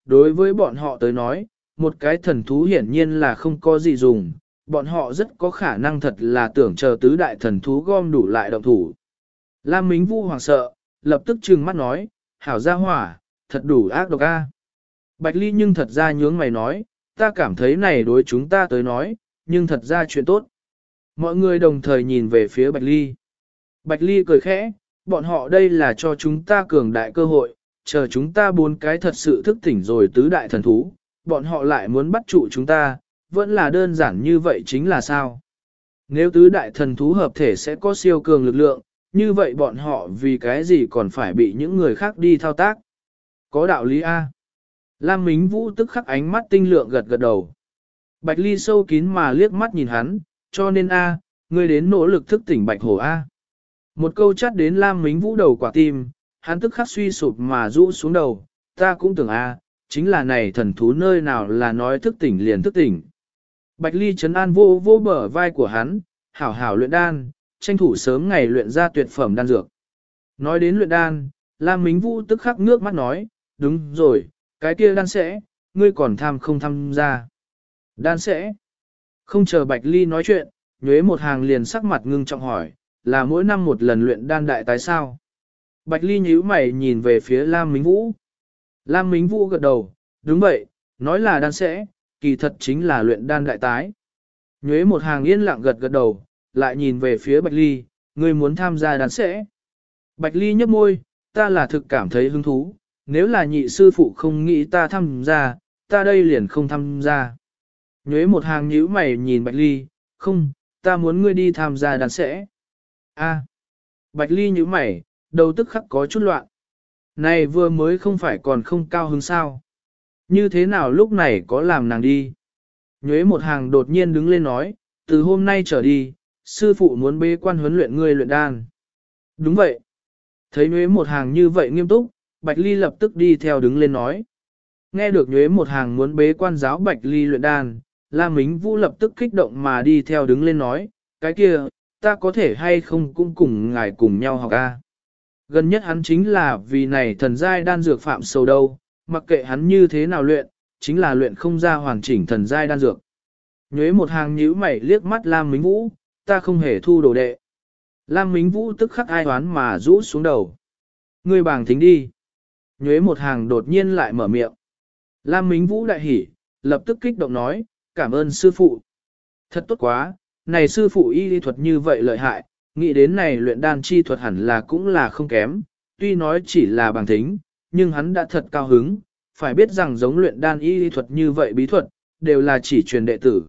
đối với bọn họ tới nói, một cái thần thú hiển nhiên là không có gì dùng, bọn họ rất có khả năng thật là tưởng chờ tứ đại thần thú gom đủ lại động thủ. Lam Mính Vũ hoảng sợ, lập tức trừng mắt nói, hảo gia hỏa, thật đủ ác độc a. Bạch Ly nhưng thật ra nhướng mày nói, ta cảm thấy này đối chúng ta tới nói, nhưng thật ra chuyện tốt. Mọi người đồng thời nhìn về phía Bạch Ly. Bạch Ly cười khẽ, bọn họ đây là cho chúng ta cường đại cơ hội, chờ chúng ta bốn cái thật sự thức tỉnh rồi tứ đại thần thú, bọn họ lại muốn bắt trụ chúng ta, vẫn là đơn giản như vậy chính là sao? Nếu tứ đại thần thú hợp thể sẽ có siêu cường lực lượng, như vậy bọn họ vì cái gì còn phải bị những người khác đi thao tác? Có đạo lý A. Lam Mính Vũ tức khắc ánh mắt tinh lượng gật gật đầu. Bạch Ly sâu kín mà liếc mắt nhìn hắn, cho nên A, ngươi đến nỗ lực thức tỉnh Bạch Hổ A. Một câu chát đến Lam Mính Vũ đầu quả tim, hắn tức khắc suy sụp mà rũ xuống đầu, ta cũng tưởng A, chính là này thần thú nơi nào là nói thức tỉnh liền thức tỉnh. Bạch Ly trấn an vô vô bờ vai của hắn, hảo hảo luyện đan, tranh thủ sớm ngày luyện ra tuyệt phẩm đan dược. Nói đến luyện đan, Lam Mính Vũ tức khắc ngước mắt nói, đúng rồi, cái kia đan sẽ, ngươi còn tham không tham gia. Đan sẽ. Không chờ Bạch Ly nói chuyện, nhuế một hàng liền sắc mặt ngưng trọng hỏi, là mỗi năm một lần luyện đan đại tái sao? Bạch Ly nhíu mày nhìn về phía Lam Mính Vũ. Lam Mính Vũ gật đầu, đúng vậy, nói là đan sẽ, kỳ thật chính là luyện đan đại tái. Nhuế một hàng yên lặng gật gật đầu, lại nhìn về phía Bạch Ly, ngươi muốn tham gia đan sẽ. Bạch Ly nhấp môi, ta là thực cảm thấy hứng thú, nếu là nhị sư phụ không nghĩ ta tham gia, ta đây liền không tham gia. Nhuế một hàng nhíu mày nhìn Bạch Ly, không, ta muốn ngươi đi tham gia đan sẽ. A. Bạch Ly nhíu mày, đầu tức khắc có chút loạn. Này vừa mới không phải còn không cao hứng sao. Như thế nào lúc này có làm nàng đi. Nhuế một hàng đột nhiên đứng lên nói, từ hôm nay trở đi, sư phụ muốn bế quan huấn luyện ngươi luyện đan. Đúng vậy. Thấy Nhuế một hàng như vậy nghiêm túc, Bạch Ly lập tức đi theo đứng lên nói. Nghe được Nhuế một hàng muốn bế quan giáo Bạch Ly luyện đan, Lam Mính Vũ lập tức kích động mà đi theo đứng lên nói, cái kia, ta có thể hay không cũng cùng ngài cùng nhau học a. Gần nhất hắn chính là vì này thần giai đan dược phạm sầu đâu, mặc kệ hắn như thế nào luyện, chính là luyện không ra hoàn chỉnh thần giai đan dược. Nhuế một hàng nhíu mày liếc mắt Lam Mính Vũ, ta không hề thu đồ đệ. Lam Mính Vũ tức khắc ai đoán mà rũ xuống đầu. Ngươi bàng thính đi. Nhuế một hàng đột nhiên lại mở miệng. Lam Mính Vũ đại hỉ, lập tức kích động nói, cảm ơn sư phụ. Thật tốt quá, này sư phụ y lý thuật như vậy lợi hại, nghĩ đến này luyện đan chi thuật hẳn là cũng là không kém, tuy nói chỉ là bằng thính, nhưng hắn đã thật cao hứng, phải biết rằng giống luyện đan y lý thuật như vậy bí thuật, đều là chỉ truyền đệ tử.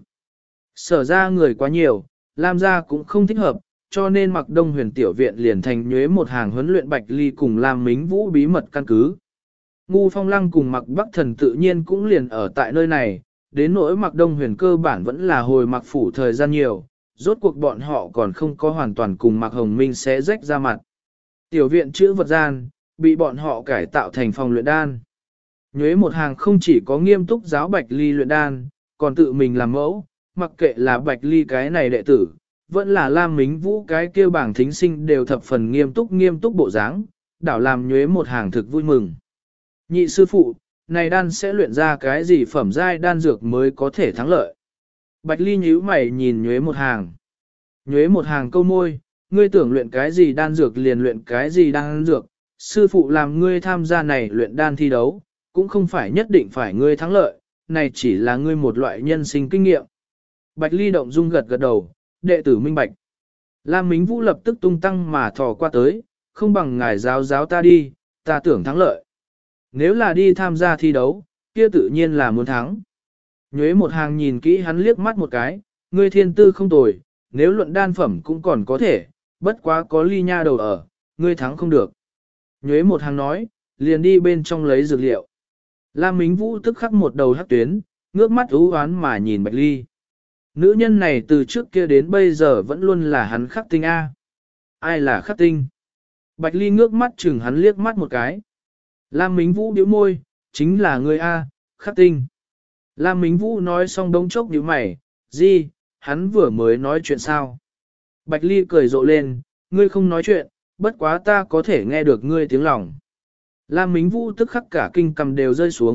Sở ra người quá nhiều, Lam gia cũng không thích hợp, cho nên Mặc Đông Huyền tiểu viện liền thành nhuế một hàng huấn luyện Bạch Ly cùng Lam Mính Vũ bí mật căn cứ. Ngu Phong Lăng cùng Mặc Bắc Thần tự nhiên cũng liền ở tại nơi này, đến nỗi Mặc Đông Huyền cơ bản vẫn là hồi Mặc phủ thời gian nhiều, rốt cuộc bọn họ còn không có hoàn toàn cùng Mặc Hồng Minh xé rách ra mặt. Tiểu viện chữ vật gian, bị bọn họ cải tạo thành phòng luyện đan. Nhuế một hàng không chỉ có nghiêm túc giáo Bạch Ly luyện đan, còn tự mình làm mẫu, mặc kệ là Bạch Ly cái này đệ tử, vẫn là Lam Mính Vũ cái kêu bảng thính sinh đều thập phần nghiêm túc bộ dáng, đảo làm Nhuế một hàng thực vui mừng. Nhị sư phụ, này đan sẽ luyện ra cái gì phẩm giai đan dược mới có thể thắng lợi. Bạch Ly nhíu mày nhìn Nhuế một hàng. Nhuế một hàng câu môi, ngươi tưởng luyện cái gì đan dược liền luyện cái gì đan dược, sư phụ làm ngươi tham gia này luyện đan thi đấu, cũng không phải nhất định phải ngươi thắng lợi, này chỉ là ngươi một loại nhân sinh kinh nghiệm. Bạch Ly động dung gật gật đầu, đệ tử minh bạch. Lam Mính Vũ lập tức tung tăng mà thò qua tới, không bằng ngài giáo ta đi, ta tưởng thắng lợi. Nếu là đi tham gia thi đấu, kia tự nhiên là muốn thắng. Nhuế một hàng nhìn kỹ hắn liếc mắt một cái, ngươi thiên tư không tồi, nếu luận đan phẩm cũng còn có thể, bất quá có Ly nha đầu ở, ngươi thắng không được. Nhuế một hàng nói, liền đi bên trong lấy dược liệu. Lam Mính Vũ tức khắc một đầu hắc tuyến, ngước mắt ú oán mà nhìn Bạch Ly. Nữ nhân này từ trước kia đến bây giờ vẫn luôn là hắn khắc tinh A. Ai là khắc tinh? Bạch Ly ngước mắt chừng hắn liếc mắt một cái. Lam Mính Vũ nhíu môi, chính là người A, khắc tinh. Lam Mính Vũ nói xong đống chốc nhíu mày, gì, hắn vừa mới nói chuyện sao? Bạch Ly cười rộ lên, ngươi không nói chuyện, bất quá ta có thể nghe được ngươi tiếng lòng. Lam Mính Vũ tức khắc cả kinh cầm đều rơi xuống,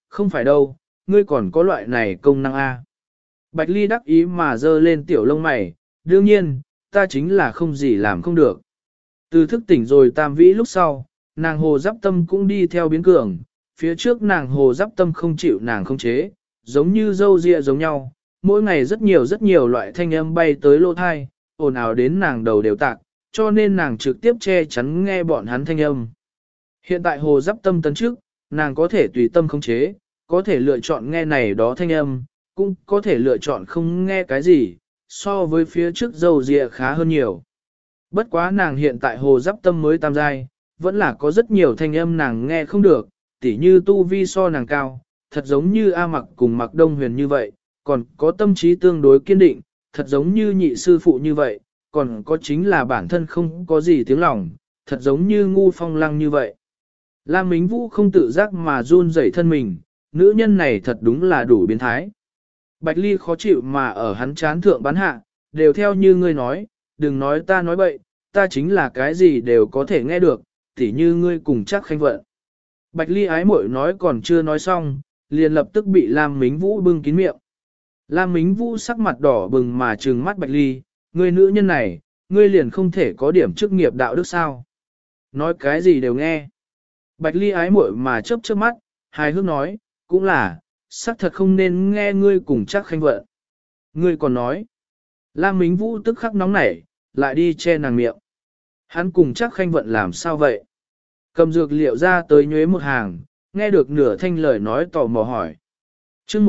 không phải đâu, ngươi còn có loại này công năng A. Bạch Ly đắc ý mà giơ lên tiểu lông mày, đương nhiên, ta chính là không gì làm không được. Từ thức tỉnh rồi tam vĩ lúc sau, nàng hồ giáp tâm cũng đi theo biến cường, phía trước nàng hồ giáp tâm không chịu nàng không chế, giống như dâu ria giống nhau, mỗi ngày rất nhiều loại thanh âm bay tới lỗ thai, ồn ào đến nàng đầu đều tạc, cho nên nàng trực tiếp che chắn nghe bọn hắn thanh âm. Hiện tại hồ giáp tâm tấn trước, nàng có thể tùy tâm không chế, có thể lựa chọn nghe này đó thanh âm, cũng có thể lựa chọn không nghe cái gì, so với phía trước dâu ria khá hơn nhiều. Bất quá nàng hiện tại hồ giáp tâm mới tam giai, vẫn là có rất nhiều thanh âm nàng nghe không được, tỉ như tu vi so nàng cao, thật giống như A Mặc cùng Mặc Đông Huyền như vậy, còn có tâm trí tương đối kiên định, thật giống như nhị sư phụ như vậy, còn có chính là bản thân không có gì tiếng lòng, thật giống như ngu phong lăng như vậy. Lam Mính Vũ không tự giác mà run rẩy thân mình, nữ nhân này thật đúng là đủ biến thái. Bạch Ly khó chịu mà ở hắn chán thượng bắn hạ, đều theo như ngươi nói, đừng nói ta nói bậy, ta chính là cái gì đều có thể nghe được, tỉ như ngươi cùng chắc khanh vận. Bạch Ly ái muội nói còn chưa nói xong, liền lập tức bị Lam Mính Vũ bưng kín miệng. Lam Mính Vũ sắc mặt đỏ bừng mà trừng mắt Bạch Ly, ngươi nữ nhân này, ngươi liền không thể có điểm chức nghiệp đạo đức sao? Nói cái gì đều nghe. Bạch Ly ái muội mà chớp chớp mắt, hài hước nói, cũng là, xác thật không nên nghe ngươi cùng chắc khanh vận. Ngươi còn nói, Lam Mính Vũ tức khắc nóng nảy, lại đi che nàng miệng. Hắn cùng chắc khanh vận làm sao vậy? Cầm dược liệu ra tới nhuế một hàng, nghe được nửa thanh lời nói tò mò hỏi. chương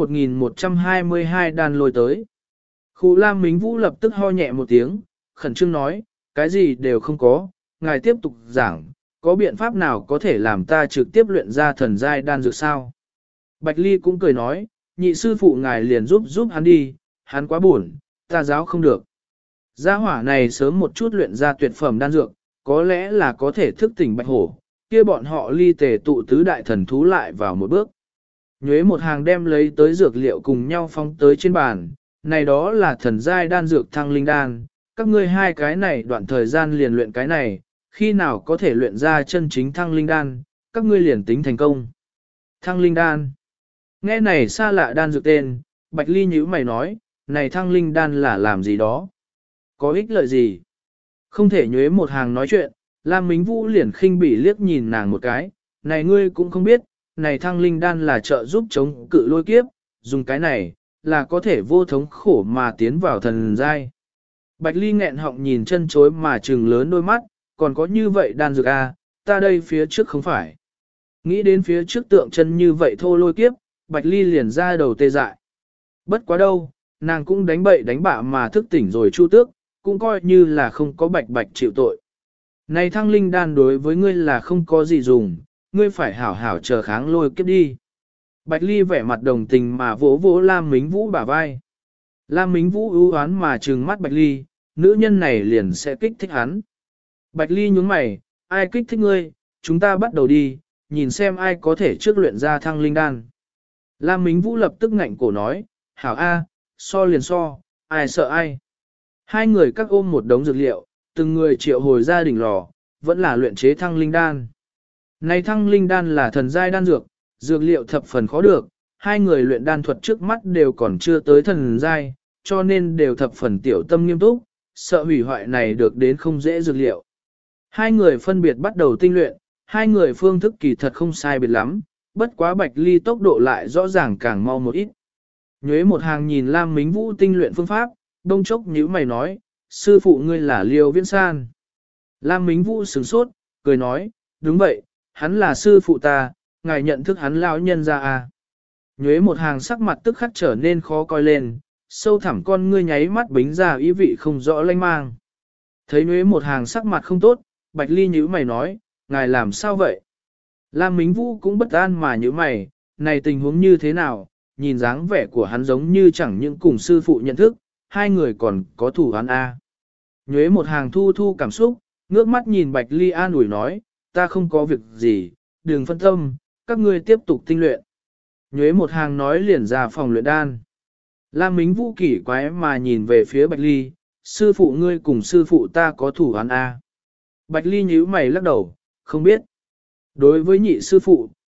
1122 đàn lôi tới. Khu Lam Mính Vũ lập tức ho nhẹ một tiếng, khẩn trương nói, cái gì đều không có, ngài tiếp tục giảng, có biện pháp nào có thể làm ta trực tiếp luyện ra thần giai đan dược sao? Bạch Ly cũng cười nói, nhị sư phụ ngài liền giúp hắn đi, hắn quá buồn, ta giáo không được. Gia hỏa này sớm một chút luyện ra tuyệt phẩm đan dược, có lẽ là có thể thức tỉnh bạch hổ, kia bọn họ ly tề tụ tứ đại thần thú lại vào một bước. Nhuế một hàng đem lấy tới dược liệu cùng nhau phóng tới trên bàn, này đó là thần giai đan dược thăng linh đan, các ngươi hai cái này đoạn thời gian liền luyện cái này, khi nào có thể luyện ra chân chính thăng linh đan, các ngươi liền tính thành công. Thăng linh đan. Nghe này xa lạ đan dược tên, Bạch Ly nhíu mày nói, này thăng linh đan là làm gì đó? Có ích lợi gì? Không thể nhuế một hàng nói chuyện, Lam Mính Vũ liền khinh bỉ liếc nhìn nàng một cái, này ngươi cũng không biết, này thăng linh đan là trợ giúp chống cự lôi kiếp, dùng cái này, là có thể vô thống khổ mà tiến vào thần giai. Bạch Ly nghẹn họng nhìn chân chối mà trừng lớn đôi mắt, còn có như vậy đan dược à, ta đây phía trước không phải. Nghĩ đến phía trước tượng chân như vậy thô lôi kiếp, Bạch Ly liền ra đầu tê dại. Bất quá đâu, nàng cũng đánh bậy đánh bạ mà thức tỉnh rồi chu tước, cũng coi như là không có bạch bạch chịu tội. Này thăng linh đan đối với ngươi là không có gì dùng, ngươi phải hảo hảo chờ kháng lôi kiếp đi. Bạch Ly vẻ mặt đồng tình mà vỗ vỗ Lam Mính Vũ bả vai. Lam Mính Vũ ưu oán mà trừng mắt Bạch Ly, nữ nhân này liền sẽ kích thích hắn. Bạch Ly nhướng mày, ai kích thích ngươi, chúng ta bắt đầu đi, nhìn xem ai có thể trước luyện ra thăng linh đan. Lam Mính Vũ lập tức ngạnh cổ nói, hảo A, so liền so, ai sợ ai. Hai người các ôm một đống dược liệu, từng người triệu hồi ra đỉnh lò, vẫn là luyện chế thăng linh đan. Này thăng linh đan là thần giai đan dược, dược liệu thập phần khó được, hai người luyện đan thuật trước mắt đều còn chưa tới thần giai, cho nên đều thập phần tiểu tâm nghiêm túc, sợ hủy hoại này được đến không dễ dược liệu. Hai người phân biệt bắt đầu tinh luyện, hai người phương thức kỳ thật không sai biệt lắm, bất quá Bạch Ly tốc độ lại rõ ràng càng mau một ít. Nhuế một hàng nhìn Lam Mính Vũ tinh luyện phương pháp, đông chốc nhíu mày nói, sư phụ ngươi là Liêu Viễn San. Lam Mính Vũ sửng sốt, cười nói, đúng vậy, hắn là sư phụ ta, ngài nhận thức hắn lão nhân ra à. Nhuế một hàng sắc mặt tức khắc trở nên khó coi lên, sâu thẳm con ngươi nháy mắt bính ra ý vị không rõ lanh mang. Thấy Nhuế một hàng sắc mặt không tốt, Bạch Ly nhíu mày nói, ngài làm sao vậy? Lam Mính Vũ cũng bất an mà nhíu mày, này tình huống như thế nào, nhìn dáng vẻ của hắn giống như chẳng những cùng sư phụ nhận thức, hai người còn có thủ án A. Nhuế một hàng thu thu cảm xúc, ngước mắt nhìn Bạch Ly an ủi nói, ta không có việc gì, đừng phân tâm, các ngươi tiếp tục tinh luyện. Nhuế một hàng nói liền ra phòng luyện đan. Lam Mính Vũ kỳ quái mà nhìn về phía Bạch Ly, sư phụ ngươi cùng sư phụ ta có thủ án A. Bạch Ly nhíu mày lắc đầu, không biết. Đối với nhị sư phụ,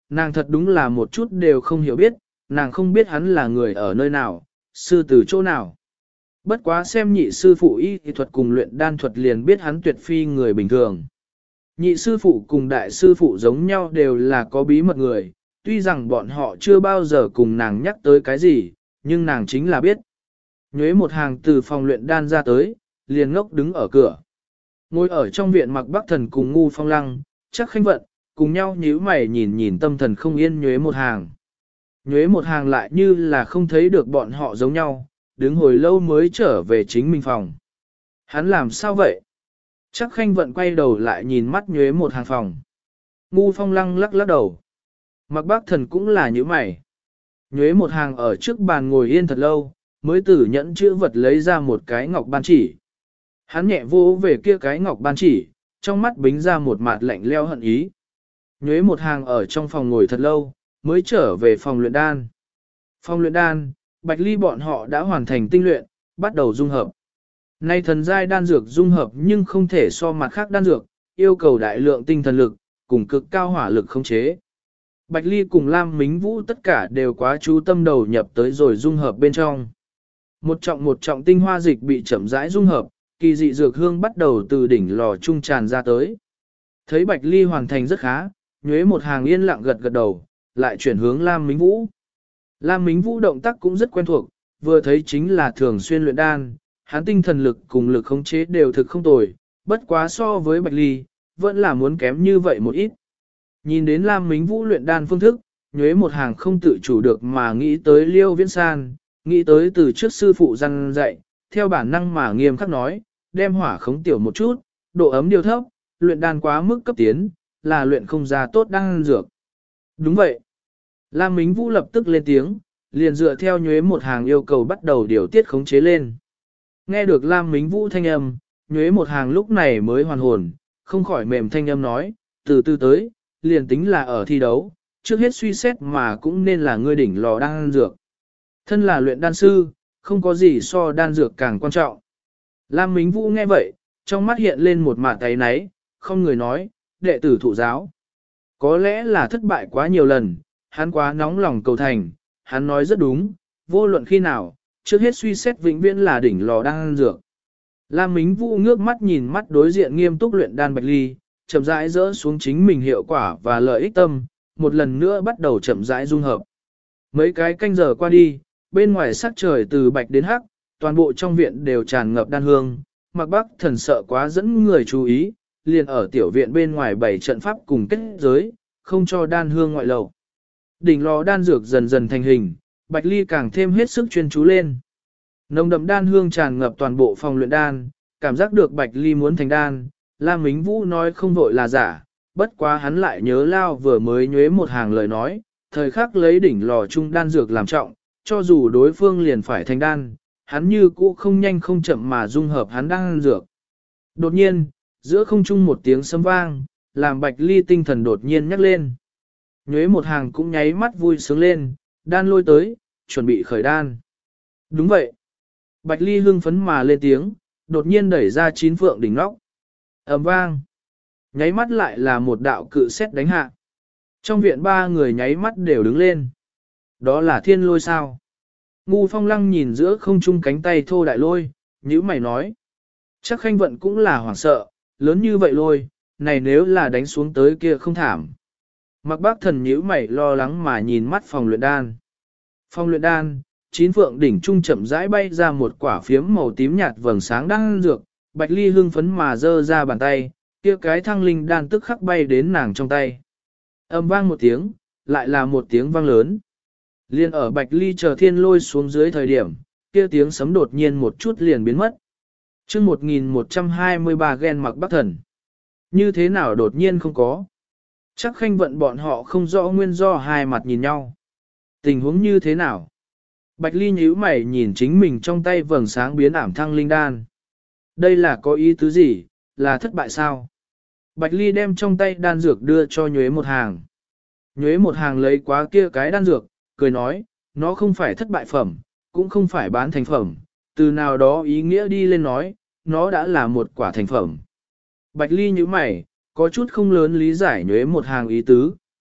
nàng thật đúng là một chút đều không hiểu biết, nàng không biết hắn là người ở nơi nào, sư từ chỗ nào. Bất quá xem nhị sư phụ y thuật cùng luyện đan thuật liền biết hắn tuyệt phi người bình thường. Nhị sư phụ cùng đại sư phụ giống nhau đều là có bí mật người, tuy rằng bọn họ chưa bao giờ cùng nàng nhắc tới cái gì, nhưng nàng chính là biết. Nhuế một hàng từ phòng luyện đan ra tới, liền ngốc đứng ở cửa. Ngồi ở trong viện Mặc Bắc Thần cùng Ngu Phong Lăng, chắc Khanh Vận, cùng nhau nhíu mày nhìn nhìn tâm thần không yên Nhuế một hàng. Nhuế một hàng lại như là không thấy được bọn họ giống nhau, đứng hồi lâu mới trở về chính mình phòng. Hắn làm sao vậy? Chắc Khanh Vận quay đầu lại nhìn mắt Nhuế một hàng phòng. Ngu Phong Lăng lắc lắc đầu. Mặc Bắc Thần cũng là như mày. Nhuế một hàng ở trước bàn ngồi yên thật lâu, mới từ nhẫn chữ vật lấy ra một cái ngọc ban chỉ. Hắn nhẹ vô về kia cái ngọc ban chỉ, trong mắt bính ra một mặt lạnh leo hận ý. Nhuế một hàng ở trong phòng ngồi thật lâu, mới trở về phòng luyện đan. Phòng luyện đan, Bạch Ly bọn họ đã hoàn thành tinh luyện, bắt đầu dung hợp. Nay thần giai đan dược dung hợp nhưng không thể so mặt khác đan dược, yêu cầu đại lượng tinh thần lực, cùng cực cao hỏa lực khống chế. Bạch Ly cùng Lam Mính Vũ tất cả đều quá chú tâm đầu nhập tới rồi dung hợp bên trong. Một trọng tinh hoa dịch bị chậm rãi dung hợp, kỳ dị dược hương bắt đầu từ đỉnh lò trung tràn ra tới. Thấy Bạch Ly hoàn thành rất khá, Nhuế một hàng yên lặng gật gật đầu, lại chuyển hướng Lam Mính Vũ. Lam Mính Vũ động tác cũng rất quen thuộc, vừa thấy chính là thường xuyên luyện đan, hắn tinh thần lực cùng lực khống chế đều thực không tồi, bất quá so với Bạch Ly, vẫn là muốn kém như vậy một ít. Nhìn đến Lam Mính Vũ luyện đan phương thức, Nhuế một hàng không tự chủ được mà nghĩ tới Liêu Viễn San, nghĩ tới từ trước sư phụ răn dạy, theo bản năng mà nghiêm khắc nói, đem hỏa khống tiểu một chút, độ ấm điều thấp, luyện đan quá mức cấp tiến, là luyện không ra tốt đan dược. Đúng vậy. Lam Mính Vũ lập tức lên tiếng, liền dựa theo Nhuế một hàng yêu cầu bắt đầu điều tiết khống chế lên. Nghe được Lam Mính Vũ thanh âm, Nhuế một hàng lúc này mới hoàn hồn, không khỏi mềm thanh âm nói, từ từ tới, liền tính là ở thi đấu, trước hết suy xét mà cũng nên là ngươi đỉnh lò đan dược. Thân là luyện đan sư, không có gì so đan dược càng quan trọng. Lam Mính Vũ nghe vậy, trong mắt hiện lên một mạt áy náy, không người nói, đệ tử thụ giáo. Có lẽ là thất bại quá nhiều lần, hắn quá nóng lòng cầu thành, hắn nói rất đúng, vô luận khi nào, trước hết suy xét vĩnh viễn là đỉnh lò đan dược. Lam Mính Vũ ngước mắt nhìn mắt đối diện nghiêm túc luyện đan Bạch Ly, chậm rãi dỡ xuống chính mình hiệu quả và lợi ích tâm, một lần nữa bắt đầu chậm rãi dung hợp. Mấy cái canh giờ qua đi, bên ngoài sắc trời từ bạch đến hắc, toàn bộ trong viện đều tràn ngập đan hương, Mặc Bắc Thần sợ quá dẫn người chú ý, liền ở tiểu viện bên ngoài bày trận pháp cùng kết giới, không cho đan hương ngoại lầu. Đỉnh lò đan dược dần dần thành hình, Bạch Ly càng thêm hết sức chuyên chú lên. Nồng đậm đan hương tràn ngập toàn bộ phòng luyện đan, cảm giác được Bạch Ly muốn thành đan, Lam Mính Vũ nói không vội là giả, bất quá hắn lại nhớ Lao vừa mới nhuế một hàng lời nói, thời khắc lấy đỉnh lò chung đan dược làm trọng, cho dù đối phương liền phải thành đan, hắn như cũ không nhanh không chậm mà dung hợp hắn đan dược. Đột nhiên, giữa không trung một tiếng sấm vang, làm Bạch Ly tinh thần đột nhiên nhắc lên. Nhuế một hàng cũng nháy mắt vui sướng lên, đan lôi tới, chuẩn bị khởi đan. Đúng vậy. Bạch Ly hưng phấn mà lên tiếng, đột nhiên đẩy ra chín phượng đỉnh nóc. Ầm vang. Nháy mắt lại là một đạo cự xét đánh hạ. Trong viện ba người nháy mắt đều đứng lên. Đó là thiên lôi sao? Ngu Phong Lăng nhìn giữa không trung cánh tay thô đại lôi, nhữ mày nói. Chắc Khanh Vận cũng là hoảng sợ, lớn như vậy lôi, này nếu là đánh xuống tới kia không thảm. Mặc Bác Thần nhíu mày lo lắng mà nhìn mắt phòng luyện đan. Phòng luyện đan, chín phượng đỉnh trung chậm rãi bay ra một quả phiếm màu tím nhạt vầng sáng đang dược, Bạch Ly hưng phấn mà giơ ra bàn tay, kia cái thăng linh đan tức khắc bay đến nàng trong tay. Âm vang một tiếng, lại là một tiếng vang lớn. Liên ở Bạch Ly chờ thiên lôi xuống dưới thời điểm, kia tiếng sấm đột nhiên một chút liền biến mất. Chương 1123 ghen Mặc Bắc Thần. Như thế nào đột nhiên không có? Chắc Khanh Vận bọn họ không rõ nguyên do, hai mặt nhìn nhau. Tình huống như thế nào? Bạch Ly nhíu mày nhìn chính mình trong tay vầng sáng biến ảm thăng linh đan. Đây là có ý tứ gì, là thất bại sao? Bạch Ly đem trong tay đan dược đưa cho Nhuế một hàng. Nhuế một hàng lấy quá kia cái đan dược, cười nói, nó không phải thất bại phẩm, cũng không phải bán thành phẩm, từ nào đó ý nghĩa đi lên nói, nó đã là một quả thành phẩm. Bạch Ly nhíu mày, có chút không lớn lý giải Nhuế một hàng ý tứ.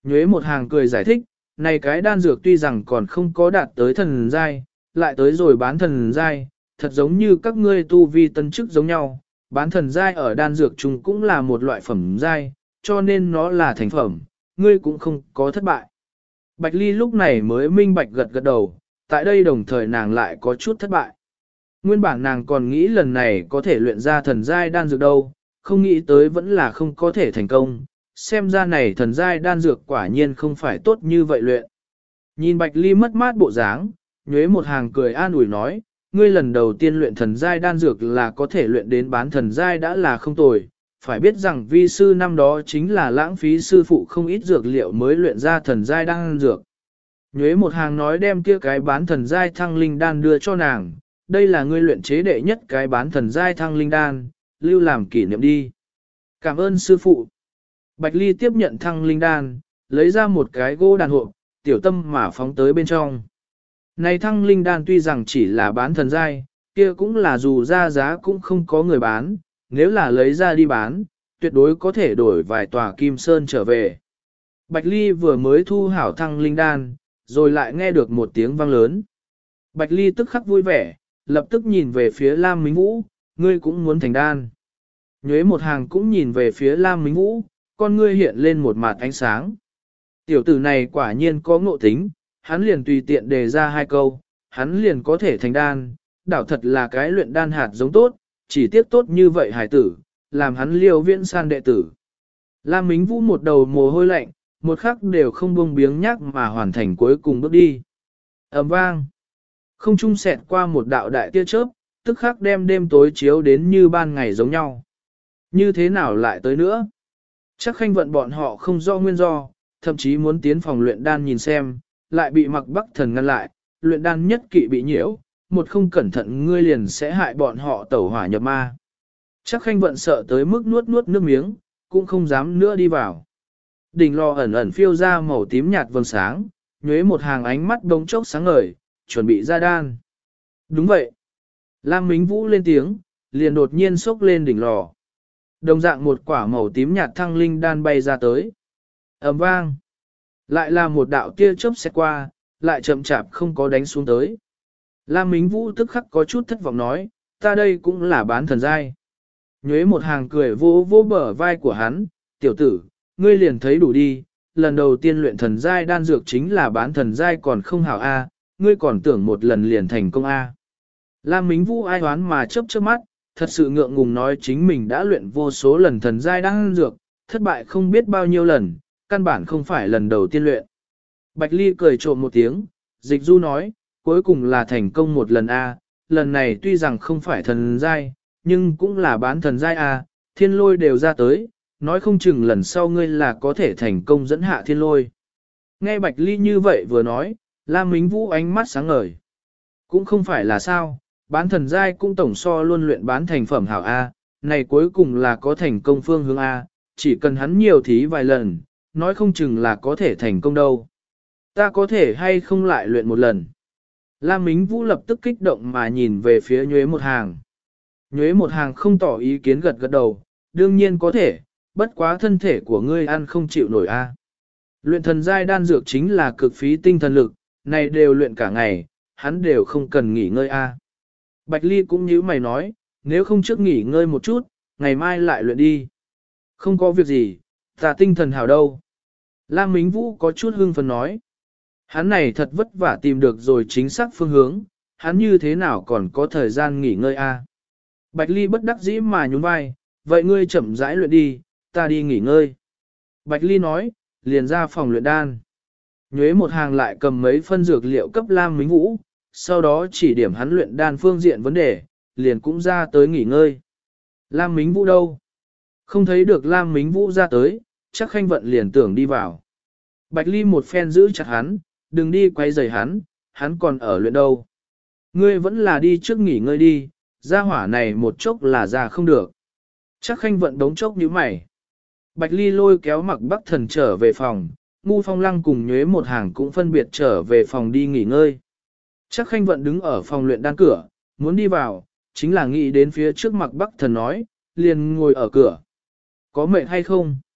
Nhuế một hàng cười giải thích, này cái đan dược tuy rằng còn không có đạt tới thần giai, lại tới rồi bán thần giai, thật giống như các ngươi tu vi tân chức giống nhau, bán thần giai ở đan dược chung cũng là một loại phẩm giai, cho nên nó là thành phẩm, ngươi cũng không có thất bại. Bạch Ly lúc này mới minh bạch gật gật đầu, tại đây đồng thời nàng lại có chút thất bại. Nguyên bản nàng còn nghĩ lần này có thể luyện ra thần giai đan dược đâu, không nghĩ tới vẫn là không có thể thành công, xem ra này thần giai đan dược quả nhiên không phải tốt như vậy luyện. Nhìn Bạch Ly mất mát bộ dáng, Nhuế một hàng cười an ủi nói, ngươi lần đầu tiên luyện thần giai đan dược là có thể luyện đến bán thần giai đã là không tồi, phải biết rằng vi sư năm đó chính là lãng phí sư phụ không ít dược liệu mới luyện ra thần giai đan dược. Nhuế một hàng nói đem kia cái bán thần giai thăng linh đan đưa cho nàng, đây là ngươi luyện chế đệ nhất cái bán thần giai thăng linh đan, lưu làm kỷ niệm đi. Cảm ơn sư phụ. Bạch Ly tiếp nhận thăng linh đan, lấy ra một cái gỗ đàn hộp, tiểu tâm mà phóng tới bên trong. Này thăng linh đan tuy rằng chỉ là bán thần giai, kia cũng là dù ra giá cũng không có người bán, nếu là lấy ra đi bán, tuyệt đối có thể đổi vài tòa kim sơn trở về. Bạch Ly vừa mới thu hảo thăng linh đan, rồi lại nghe được một tiếng vang lớn. Bạch Ly tức khắc vui vẻ, lập tức nhìn về phía Lam Minh Vũ, ngươi cũng muốn thành đan. Nhuế một hàng cũng nhìn về phía Lam Minh Vũ, con ngươi hiện lên một mặt ánh sáng. Tiểu tử này quả nhiên có ngộ tính, hắn liền tùy tiện đề ra hai câu, hắn liền có thể thành đan, đảo thật là cái luyện đan hạt giống tốt, chỉ tiếc tốt như vậy hải tử, làm hắn liều viễn san đệ tử. Lam Mính Vũ một đầu mồ hôi lạnh, một khắc đều không buông biếng nhác mà hoàn thành cuối cùng bước đi. Ầm vang, không trung xẹt qua một đạo đại tia chớp, tức khắc đem đêm tối chiếu đến như ban ngày giống nhau. Như thế nào lại tới nữa? Chắc Khanh vận bọn họ không do nguyên do, thậm chí muốn tiến phòng luyện đan nhìn xem, lại bị Mặc Bắc Thần ngăn lại, luyện đan nhất kỵ bị nhiễu, một không cẩn thận ngươi liền sẽ hại bọn họ tẩu hỏa nhập ma. Chắc Khanh vận sợ tới mức nuốt nước miếng, cũng không dám nữa đi vào. Đỉnh lò ẩn ẩn phiêu ra màu tím nhạt vầng sáng, nhuế một hàng ánh mắt bỗng chốc sáng ngời, chuẩn bị ra đan. Đúng vậy. Lam Mính Vũ lên tiếng, liền đột nhiên xốc lên đỉnh lò. Đồng dạng một quả màu tím nhạt thăng linh đan bay ra tới. Ầm vang. Lại là một đạo tia chớp xẹt qua, lại chậm chạp không có đánh xuống tới. Lam Mính Vũ tức khắc có chút thất vọng nói, ta đây cũng là bán thần giai. Nhuế một hàng cười vô vô bờ vai của hắn, tiểu tử, ngươi liền thấy đủ đi, lần đầu tiên luyện thần giai đan dược chính là bán thần giai còn không hảo A, ngươi còn tưởng một lần liền thành công A. Lam Mính Vũ ai hoán mà chớp chớp mắt, thật sự ngượng ngùng nói chính mình đã luyện vô số lần thần giai đan dược, thất bại không biết bao nhiêu lần, căn bản không phải lần đầu tiên luyện. Bạch Ly cười trộm một tiếng, Dịch Du nói, cuối cùng là thành công một lần A, lần này tuy rằng không phải thần giai, nhưng cũng là bán thần giai A, thiên lôi đều ra tới, nói không chừng lần sau ngươi là có thể thành công dẫn hạ thiên lôi. Nghe Bạch Ly như vậy vừa nói, Lam Mính Vũ ánh mắt sáng ngời. Cũng không phải là sao, bán thần giai cũng tổng so luôn luyện bán thành phẩm hảo A, này cuối cùng là có thành công phương hướng A, chỉ cần hắn nhiều thí vài lần, nói không chừng là có thể thành công đâu. Ta có thể hay không lại luyện một lần. Lam Mính Vũ lập tức kích động mà nhìn về phía Nhuế một hàng. Nhuế một hàng không tỏ ý kiến gật gật đầu, đương nhiên có thể, bất quá thân thể của ngươi ăn không chịu nổi A. Luyện thần giai đan dược chính là cực phí tinh thần lực, này đều luyện cả ngày, hắn đều không cần nghỉ ngơi A. Bạch Ly cũng như mày nói, nếu không trước nghỉ ngơi một chút, ngày mai lại luyện đi. Không có việc gì, ta tinh thần hảo đâu. Lam Mính Vũ có chút hưng phấn nói. Hắn này thật vất vả tìm được rồi chính xác phương hướng, hắn như thế nào còn có thời gian nghỉ ngơi a? Bạch Ly bất đắc dĩ mà nhún vai, vậy ngươi chậm rãi luyện đi, ta đi nghỉ ngơi. Bạch Ly nói, liền ra phòng luyện đan. Nhuế một hàng lại cầm mấy phân dược liệu cấp Lam Mính Vũ, sau đó chỉ điểm hắn luyện đan phương diện vấn đề, liền cũng ra tới nghỉ ngơi. Lam Mính Vũ đâu? Không thấy được Lam Mính Vũ ra tới, chắc Khanh vận liền tưởng đi vào. Bạch Ly một phen giữ chặt hắn, đừng đi quay rời hắn còn ở luyện đâu. Ngươi vẫn là đi trước nghỉ ngơi đi, ra hỏa này một chốc là ra không được. Chắc Khanh vận đống chốc như mày. Bạch Ly lôi kéo Mặc Bắc Thần trở về phòng, Ngu Phong Lăng cùng Nhuế một hàng cũng phân biệt trở về phòng đi nghỉ ngơi. Chắc Khanh vận đứng ở phòng luyện đan cửa, muốn đi vào, chính là nghĩ đến phía trước Mặc Bắc Thần nói, liền ngồi ở cửa. Có mệt hay không?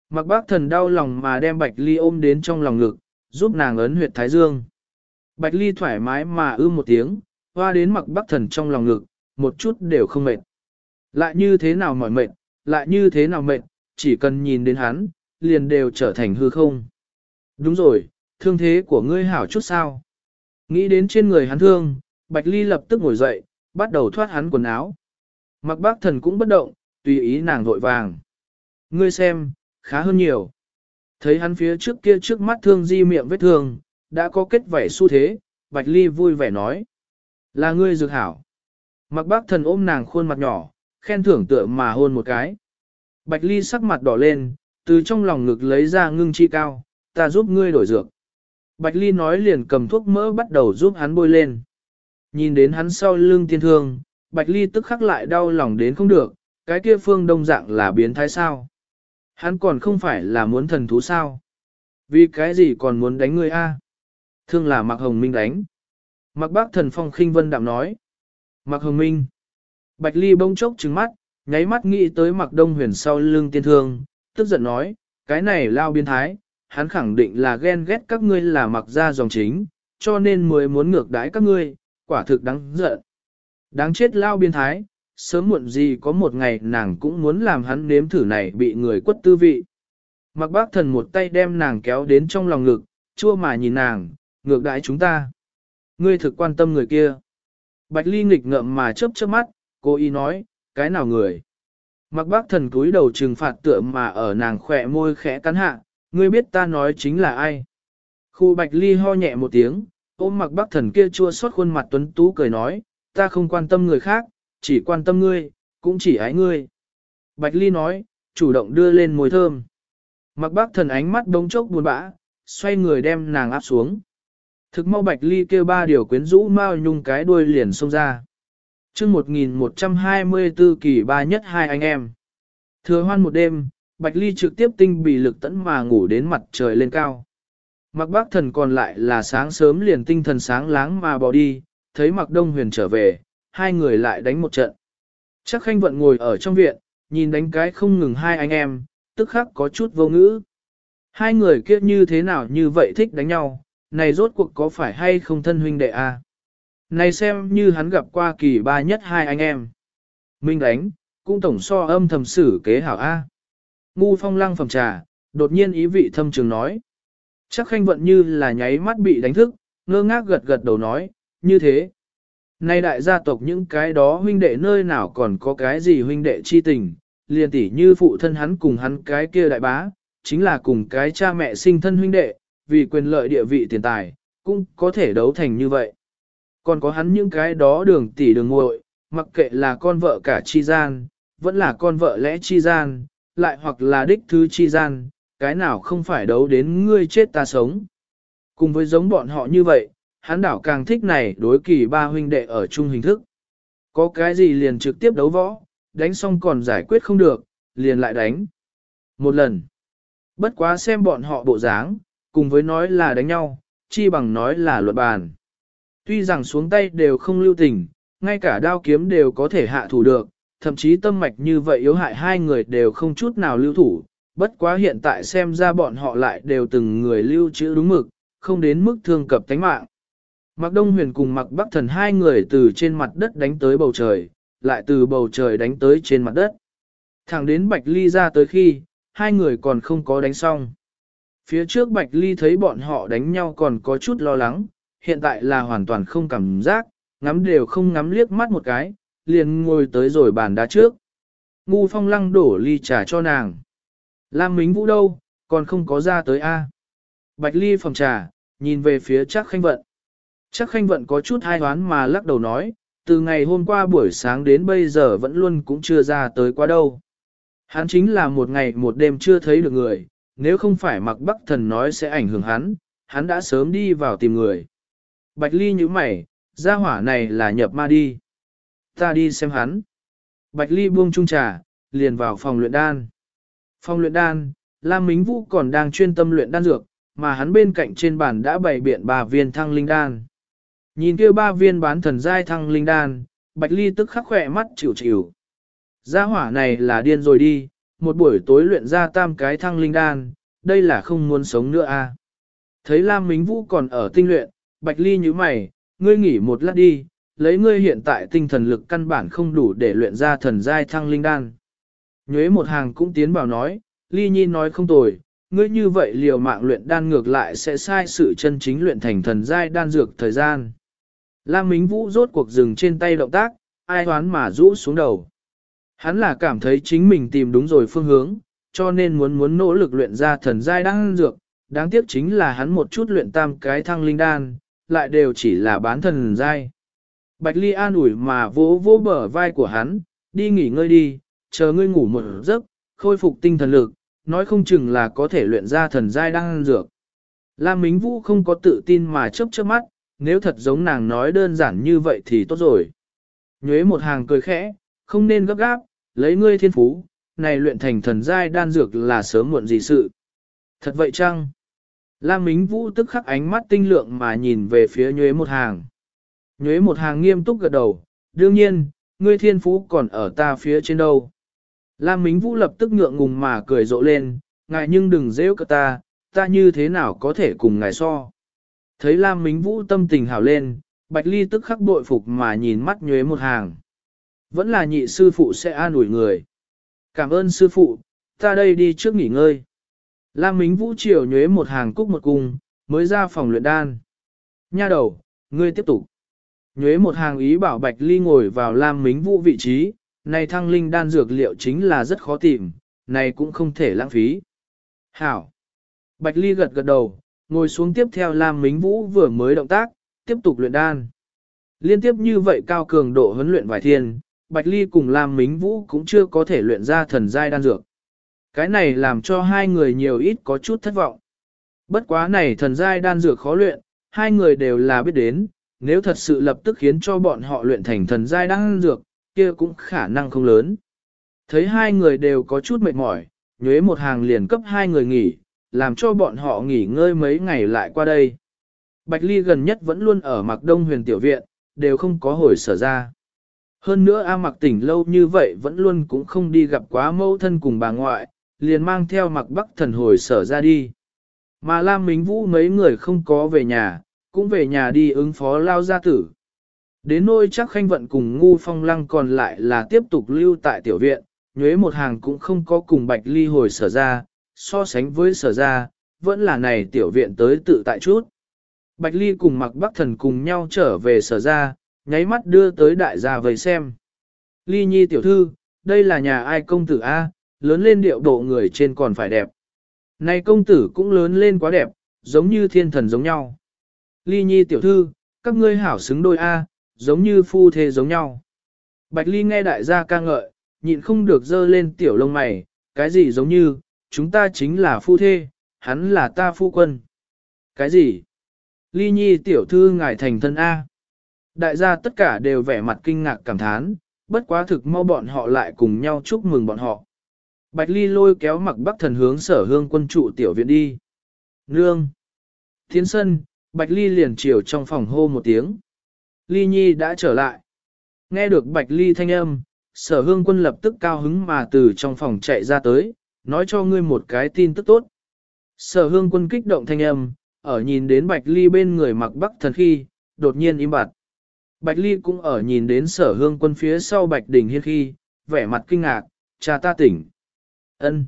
Mặc bác thần đau lòng mà đem Bạch Ly ôm đến trong lòng ngực, giúp nàng ấn huyệt thái dương. Bạch Ly thoải mái mà một tiếng, hoa đến mặc bác thần trong lòng ngực, một chút đều không mệt. Lại như thế nào mỏi mệt, lại như thế nào mệt, chỉ cần nhìn đến hắn, liền đều trở thành hư không. Đúng rồi, thương thế của ngươi hảo chút sao. Nghĩ đến trên người hắn thương, Bạch Ly lập tức ngồi dậy, bắt đầu thoát hắn quần áo. Mặc bác thần cũng bất động, tùy ý nàng vội vàng. Ngươi xem, khá hơn nhiều. Thấy hắn phía trước kia trước mắt thương di miệng vết thương, đã có kết vảy xu thế, Bạch Ly vui vẻ nói. Là ngươi dược hảo. Mặc bác thần ôm nàng khuôn mặt nhỏ, khen thưởng tựa mà hôn một cái. Bạch Ly sắc mặt đỏ lên, từ trong lòng ngực lấy ra ngưng chi cao, ta giúp ngươi đổi dược. Bạch Ly nói liền cầm thuốc mỡ bắt đầu giúp hắn bôi lên. Nhìn đến hắn sau lưng tiên thương, Bạch Ly tức khắc lại đau lòng đến không được, cái kia Phương Đông dạng là biến thái sao. Hắn còn không phải là muốn thần thú sao. Vì cái gì còn muốn đánh ngươi a? Thương là Mạc Hồng Minh đánh. Mạc Bác Thần Phong khinh vân đạm nói. Mạc Hồng Minh. Bạch Ly bỗng chốc trừng mắt, nháy mắt nghĩ tới Mạc Đông Huyền sau lưng tiên thương, tức giận nói, cái này lao biến thái, hắn khẳng định là ghen ghét các ngươi là Mạc gia dòng chính, cho nên mới muốn ngược đãi các ngươi, quả thực đáng giận. Đáng chết lao biến thái, sớm muộn gì có một ngày nàng cũng muốn làm hắn nếm thử này bị người quất tư vị. Mạc Bác Thần một tay đem nàng kéo đến trong lòng ngực, chua mà nhìn nàng, ngược đãi chúng ta. Ngươi thực quan tâm người kia. Bạch Ly nghịch ngợm mà chớp chớp mắt, cô ý nói, cái nào người. Mạc Bác Thần cúi đầu trừng phạt tựa mà ở nàng khỏe môi khẽ cắn hạ, ngươi biết ta nói chính là ai. Khu Bạch Ly ho nhẹ một tiếng, ôm Mạc Bác Thần kia chua xót khuôn mặt tuấn tú cười nói, ta không quan tâm người khác, chỉ quan tâm ngươi, cũng chỉ ái ngươi. Bạch Ly nói, chủ động đưa lên môi thơm. Mạc Bác Thần ánh mắt đống chốc buồn bã, xoay người đem nàng áp xuống. Thực mau Bạch Ly kêu ba điều quyến rũ mau nhung cái đuôi liền xông ra. chương 1124 kỳ ba nhất hai anh em. Thừa hoan một đêm, Bạch Ly trực tiếp tinh bì lực tẫn mà ngủ đến mặt trời lên cao. Mạc Bác Thần còn lại là sáng sớm liền tinh thần sáng láng mà bỏ đi, thấy Mạc Đông Huyền trở về, hai người lại đánh một trận. Chắc Khanh Vận ngồi ở trong viện, nhìn đánh cái không ngừng hai anh em, tức khắc có chút vô ngữ. Hai người kia như thế nào như vậy thích đánh nhau, này rốt cuộc có phải hay không thân huynh đệ a? Này xem như hắn gặp qua kỳ ba nhất hai anh em. Minh đánh, cũng tổng so âm thầm xử kế hảo a. Ngu Phong lăng phẩm trà, đột nhiên ý vị thâm trường nói. Chắc Khanh Vận như là nháy mắt bị đánh thức, ngơ ngác gật gật đầu nói, như thế. Nay đại gia tộc những cái đó huynh đệ nơi nào còn có cái gì huynh đệ chi tình, liền tỉ như phụ thân hắn cùng hắn cái kia đại bá, chính là cùng cái cha mẹ sinh thân huynh đệ, vì quyền lợi địa vị tiền tài, cũng có thể đấu thành như vậy. Còn có hắn những cái đó đường tỷ đường muội, mặc kệ là con vợ cả chi gian, vẫn là con vợ lẽ chi gian, lại hoặc là đích thứ chi gian, cái nào không phải đấu đến ngươi chết ta sống. Cùng với giống bọn họ như vậy, hắn đảo càng thích này đối kỳ ba huynh đệ ở chung hình thức. Có cái gì liền trực tiếp đấu võ, đánh xong còn giải quyết không được, liền lại đánh. Một lần. Bất quá xem bọn họ bộ dáng, cùng với nói là đánh nhau, chi bằng nói là luận bàn. Tuy rằng xuống tay đều không lưu tình, ngay cả đao kiếm đều có thể hạ thủ được, thậm chí tâm mạch như vậy yếu hại hai người đều không chút nào lưu thủ. Bất quá hiện tại xem ra bọn họ lại đều từng người lưu trữ đúng mực, không đến mức thương cập tánh mạng. Mạc Đông Huyền cùng Mạc Bắc Thần hai người từ trên mặt đất đánh tới bầu trời, lại từ bầu trời đánh tới trên mặt đất. Thẳng đến Bạch Ly ra tới khi, hai người còn không có đánh xong. Phía trước Bạch Ly thấy bọn họ đánh nhau còn có chút lo lắng, hiện tại là hoàn toàn không cảm giác, ngắm đều không ngắm liếc mắt một cái, liền ngồi tới rồi bàn đá trước. Ngu Phong lăng đổ ly trà cho nàng. Lam Mính Vũ đâu, còn không có ra tới a. Bạch Ly phòng trà, nhìn về phía Trác Khanh Vận. Trác Khanh Vận có chút hai hoán mà lắc đầu nói, từ ngày hôm qua buổi sáng đến bây giờ vẫn luôn cũng chưa ra tới quá đâu. Hắn chính là một ngày một đêm chưa thấy được người, nếu không phải Mạc Bắc Thần nói sẽ ảnh hưởng hắn đã sớm đi vào tìm người. Bạch Ly nhíu mày, gia hỏa này là nhập ma đi. Ta đi xem hắn. Bạch Ly buông chung trà, liền vào phòng luyện đan. Phòng luyện đan, Lam Mính Vũ còn đang chuyên tâm luyện đan dược, mà hắn bên cạnh trên bàn đã bày biện 3 viên thăng linh đan. Nhìn kia 3 viên bán thần giai thăng linh đan, Bạch Ly tức khắc khỏe mắt chịu chịu. Gia hỏa này là điên rồi đi, một buổi tối luyện ra 3 cái thăng linh đan, đây là không muốn sống nữa à. Thấy Lam Mính Vũ còn ở tinh luyện, Bạch Ly nhíu mày, ngươi nghỉ một lát đi, lấy ngươi hiện tại tinh thần lực căn bản không đủ để luyện ra thần giai thăng linh đan. Nhuế một hàng cũng tiến vào nói, Ly Nhi nói không tồi, ngươi như vậy liều mạng luyện đan ngược lại sẽ sai sự chân chính luyện thành thần giai đan dược thời gian. Lam Mính Vũ rốt cuộc dừng trên tay động tác, ai hoán mà rũ xuống đầu. Hắn là cảm thấy chính mình tìm đúng rồi phương hướng, cho nên muốn nỗ lực luyện ra thần giai đan dược, đáng tiếc chính là hắn một chút luyện 3 cái thăng linh đan, lại đều chỉ là bán thần giai. Bạch Ly an ủi mà vỗ vỗ bờ vai của hắn, đi nghỉ ngơi đi, chờ ngươi ngủ một giấc, khôi phục tinh thần lực, nói không chừng là có thể luyện ra thần giai đan dược. Lam Mính Vũ không có tự tin mà chớp chớp mắt, nếu thật giống nàng nói đơn giản như vậy thì tốt rồi. Nhuế một hàng cười khẽ, không nên gấp gáp, lấy ngươi thiên phú, này luyện thành thần giai đan dược là sớm muộn gì sự. Thật vậy chăng? Lam Mính Vũ tức khắc ánh mắt tinh lượng mà nhìn về phía Nhuế một hàng. Nhuế một hàng nghiêm túc gật đầu, đương nhiên, ngươi thiên phú còn ở ta phía trên đâu. Lam Mính Vũ lập tức ngượng ngùng mà cười rộ lên, ngài nhưng đừng rêu cơ ta như thế nào có thể cùng ngài so. Thấy Lam Mính Vũ tâm tình hảo lên, Bạch Ly tức khắc bội phục mà nhìn mắt Nhuế một hàng. Vẫn là nhị sư phụ sẽ an ủi người. Cảm ơn sư phụ, ta đây đi trước nghỉ ngơi. Lam Mính Vũ chiều Nhuế một hàng cúc một cung, mới ra phòng luyện đan. Nha đầu, ngươi tiếp tục. Nhuế một hàng ý bảo Bạch Ly ngồi vào Lam Mính Vũ vị trí, này thăng linh đan dược liệu chính là rất khó tìm, này cũng không thể lãng phí. Hảo. Bạch Ly gật gật đầu, ngồi xuống tiếp theo Lam Mính Vũ vừa mới động tác, tiếp tục luyện đan. Liên tiếp như vậy cao cường độ huấn luyện vài thiên, Bạch Ly cùng Lam Mính Vũ cũng chưa có thể luyện ra thần giai đan dược. Cái này làm cho hai người nhiều ít có chút thất vọng. Bất quá này thần giai đan dược khó luyện, hai người đều là biết đến, nếu thật sự lập tức khiến cho bọn họ luyện thành thần giai đan dược, kia cũng khả năng không lớn. Thấy hai người đều có chút mệt mỏi, Nhuế một hàng liền cấp hai người nghỉ, làm cho bọn họ nghỉ ngơi mấy ngày lại qua đây. Bạch Ly gần nhất vẫn luôn ở Mạc Đông Huyền tiểu viện, đều không có hồi sở ra. Hơn nữa A Mạc tỉnh lâu như vậy vẫn luôn cũng không đi gặp quá mẫu thân cùng bà ngoại, liền mang theo Mạc Bắc Thần hồi sở ra đi. Mà Lam Mính Vũ mấy người không có về nhà, cũng về nhà đi ứng phó lao gia tử. Đến nôi chắc Khanh Vận cùng Ngu Phong Lăng còn lại là tiếp tục lưu tại tiểu viện, Nhuế một hàng cũng không có cùng Bạch Ly hồi sở ra, so sánh với sở ra, vẫn là này tiểu viện tới tự tại chút. Bạch Ly cùng Mạc Bắc Thần cùng nhau trở về sở ra, nháy mắt đưa tới đại gia vây xem. Ly Nhi tiểu thư, đây là nhà ai công tử A, lớn lên điệu độ người trên còn phải đẹp. Này công tử cũng lớn lên quá đẹp, giống như thiên thần giống nhau. Ly Nhi tiểu thư, các ngươi hảo xứng đôi A, giống như phu thê giống nhau. Bạch Ly nghe đại gia ca ngợi, nhịn không được dơ lên tiểu lông mày, cái gì giống như, chúng ta chính là phu thê, hắn là ta phu quân. Cái gì? Ly Nhi tiểu thư ngài thành thân A. Đại gia tất cả đều vẻ mặt kinh ngạc cảm thán, bất quá thực mau bọn họ lại cùng nhau chúc mừng bọn họ. Bạch Ly lôi kéo Mạc Bắc Thần hướng Sở Hương Quân trụ tiểu viện đi. Nương! Tiến sân, Bạch Ly liền chiều trong phòng hô một tiếng. Ly Nhi đã trở lại. Nghe được Bạch Ly thanh âm, Sở Hương Quân lập tức cao hứng mà từ trong phòng chạy ra tới, nói cho ngươi một cái tin tức tốt. Sở Hương Quân kích động thanh âm, ở nhìn đến Bạch Ly bên người Mạc Bắc Thần khi, đột nhiên im bặt. Bạch Ly cũng ở nhìn đến Sở Hương Quân phía sau Bạch Đình Hiên khi, vẻ mặt kinh ngạc, cha ta tỉnh. Ân.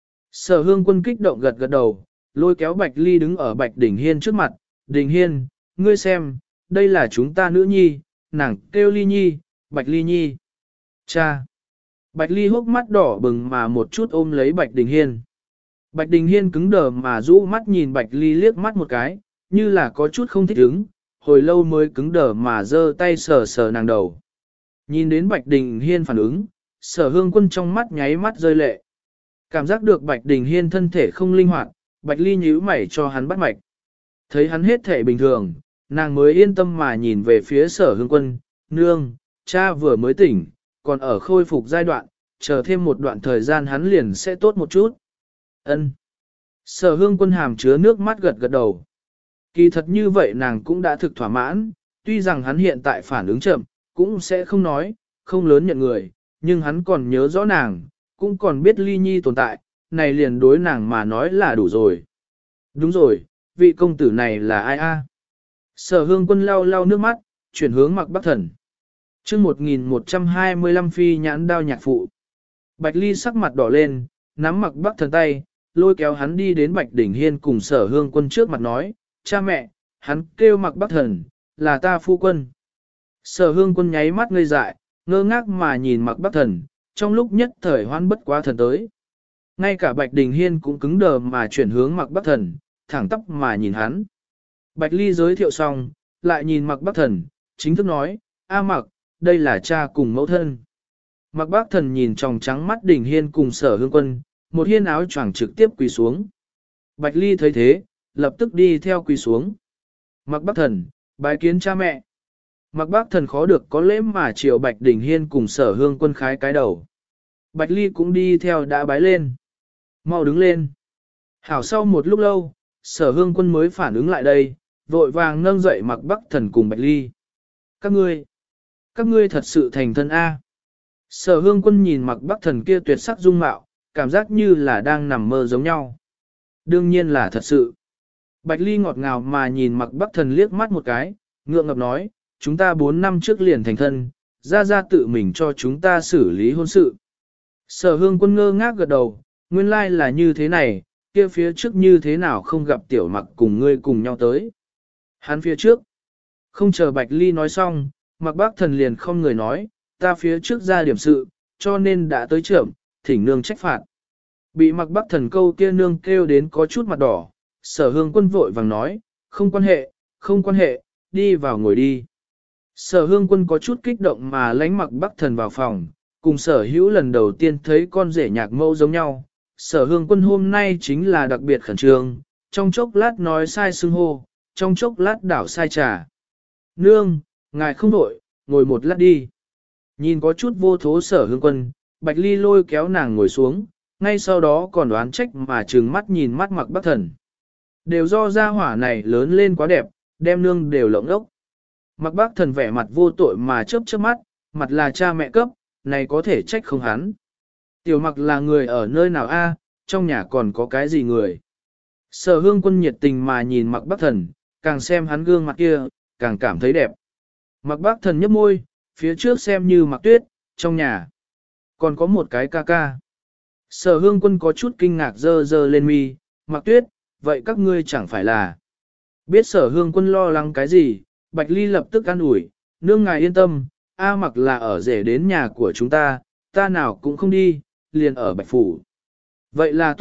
Sở Hương Quân kích động gật gật đầu, lôi kéo Bạch Ly đứng ở Bạch Đình Hiên trước mặt. Đình Hiên, ngươi xem, đây là chúng ta nữ nhi, nàng kêu Ly Nhi, Bạch Ly Nhi. Cha. Bạch Ly hốc mắt đỏ bừng mà một chút ôm lấy Bạch Đình Hiên. Bạch Đình Hiên cứng đờ mà rũ mắt nhìn Bạch Ly liếc mắt một cái, như là có chút không thích ứng, hồi lâu mới cứng đờ mà giơ tay sờ sờ nàng đầu. Nhìn đến Bạch Đình Hiên phản ứng, Sở Hương Quân trong mắt nháy mắt rơi lệ. Cảm giác được Bạch Đình Hiên thân thể không linh hoạt, Bạch Ly nhíu mày cho hắn bắt mạch. Thấy hắn hết thể bình thường, nàng mới yên tâm mà nhìn về phía Sở Hương Quân, nương, cha vừa mới tỉnh, còn ở khôi phục giai đoạn, chờ thêm một đoạn thời gian hắn liền sẽ tốt một chút. Ân. Sở Hương Quân hàm chứa nước mắt gật gật đầu. Kỳ thật như vậy nàng cũng đã thực thỏa mãn, tuy rằng hắn hiện tại phản ứng chậm, cũng sẽ không nói, không lớn nhận người, nhưng hắn còn nhớ rõ nàng, cũng còn biết ly nhi tồn tại, này liền đối nàng mà nói là đủ rồi. Đúng rồi, vị công tử này là ai a? Sở hương quân lau lau nước mắt, chuyển hướng Mạc Bắc Thần. chương 1125 phi nhãn đao nhạc phụ. Bạch Ly sắc mặt đỏ lên, nắm Mạc Bắc Thần tay, lôi kéo hắn đi đến Bạch Đỉnh Hiên cùng sở hương quân trước mặt nói, cha mẹ, hắn kêu Mạc Bắc Thần, là ta phu quân. Sở hương quân nháy mắt ngây dại, ngơ ngác mà nhìn Mạc Bắc Thần, trong lúc nhất thời hoan bất quá thần tới. Ngay cả Bạch Đình Hiên cũng cứng đờ mà chuyển hướng Mạc Bắc Thần, thẳng tóc mà nhìn hắn. Bạch Ly giới thiệu xong, lại nhìn Mạc Bắc Thần, chính thức nói, A Mạc, đây là cha cùng mẫu thân. Mạc Bắc Thần nhìn tròng trắng mắt Đình Hiên cùng sở hương quân, một hiên áo choàng trực tiếp quỳ xuống. Bạch Ly thấy thế, lập tức đi theo quỳ xuống. Mạc Bắc Thần, bái kiến cha mẹ. Mạc Bắc Thần khó được có lễ mà chiều Bạch Đình Hiên cùng sở hương quân khái cái đầu. Bạch Ly cũng đi theo đã bái lên. Mau đứng lên. Hảo sau một lúc lâu, sở hương quân mới phản ứng lại đây, vội vàng nâng dậy Mạc Bắc Thần cùng Bạch Ly. Các ngươi thật sự thành thân A. Sở hương quân nhìn Mạc Bắc Thần kia tuyệt sắc dung mạo, cảm giác như là đang nằm mơ giống nhau. Đương nhiên là thật sự. Bạch Ly ngọt ngào mà nhìn Mạc Bắc Thần liếc mắt một cái, ngượng ngập nói, chúng ta 4 năm trước liền thành thân, ra tự mình cho chúng ta xử lý hôn sự. Sở hương quân ngơ ngác gật đầu, nguyên lai là như thế này, kia phía trước như thế nào không gặp tiểu Mặc cùng ngươi cùng nhau tới. Hắn phía trước, không chờ Bạch Ly nói xong, Mạc Bắc Thần liền không người nói, ta phía trước ra điểm sự, cho nên đã tới trưởng, thỉnh nương trách phạt. Bị Mạc Bắc Thần câu kia nương kêu đến có chút mặt đỏ, sở hương quân vội vàng nói, không quan hệ, đi vào ngồi đi. Sở hương quân có chút kích động mà lánh Mạc Bắc Thần vào phòng, cùng sở hữu lần đầu tiên thấy con rể nhạc mẫu giống nhau. Sở hương quân hôm nay chính là đặc biệt khẩn trương, trong chốc lát nói sai xưng hô, trong chốc lát đảo sai trà. Nương, ngài không đổi, ngồi một lát đi. Nhìn có chút vô thố sở hương quân, Bạch Ly lôi kéo nàng ngồi xuống, ngay sau đó còn đoán trách mà trừng mắt nhìn mắt Mạc Bắc Thần. Đều do gia hỏa này lớn lên quá đẹp, đem nương đều lộng ốc. Mạc Bắc Thần vẻ mặt vô tội mà chớp mắt, mặt là cha mẹ cấp, này có thể trách không hắn. Tiểu Mặc là người ở nơi nào a? Trong nhà còn có cái gì người? Sở hương quân nhiệt tình mà nhìn Mạc Bắc Thần, càng xem hắn gương mặt kia, càng cảm thấy đẹp. Mạc Bắc Thần nhấp môi, phía trước xem như Mạc Tuyết, trong nhà. Còn có một cái ca ca. Sở hương quân có chút kinh ngạc dơ lên mi, Mạc Tuyết, vậy các ngươi chẳng phải là. Biết sở hương quân lo lắng cái gì, Bạch Ly lập tức an ủi, nương ngài yên tâm, A Mặc là ở rể đến nhà của chúng ta nào cũng không đi, liền ở Bạch Phủ. Vậy là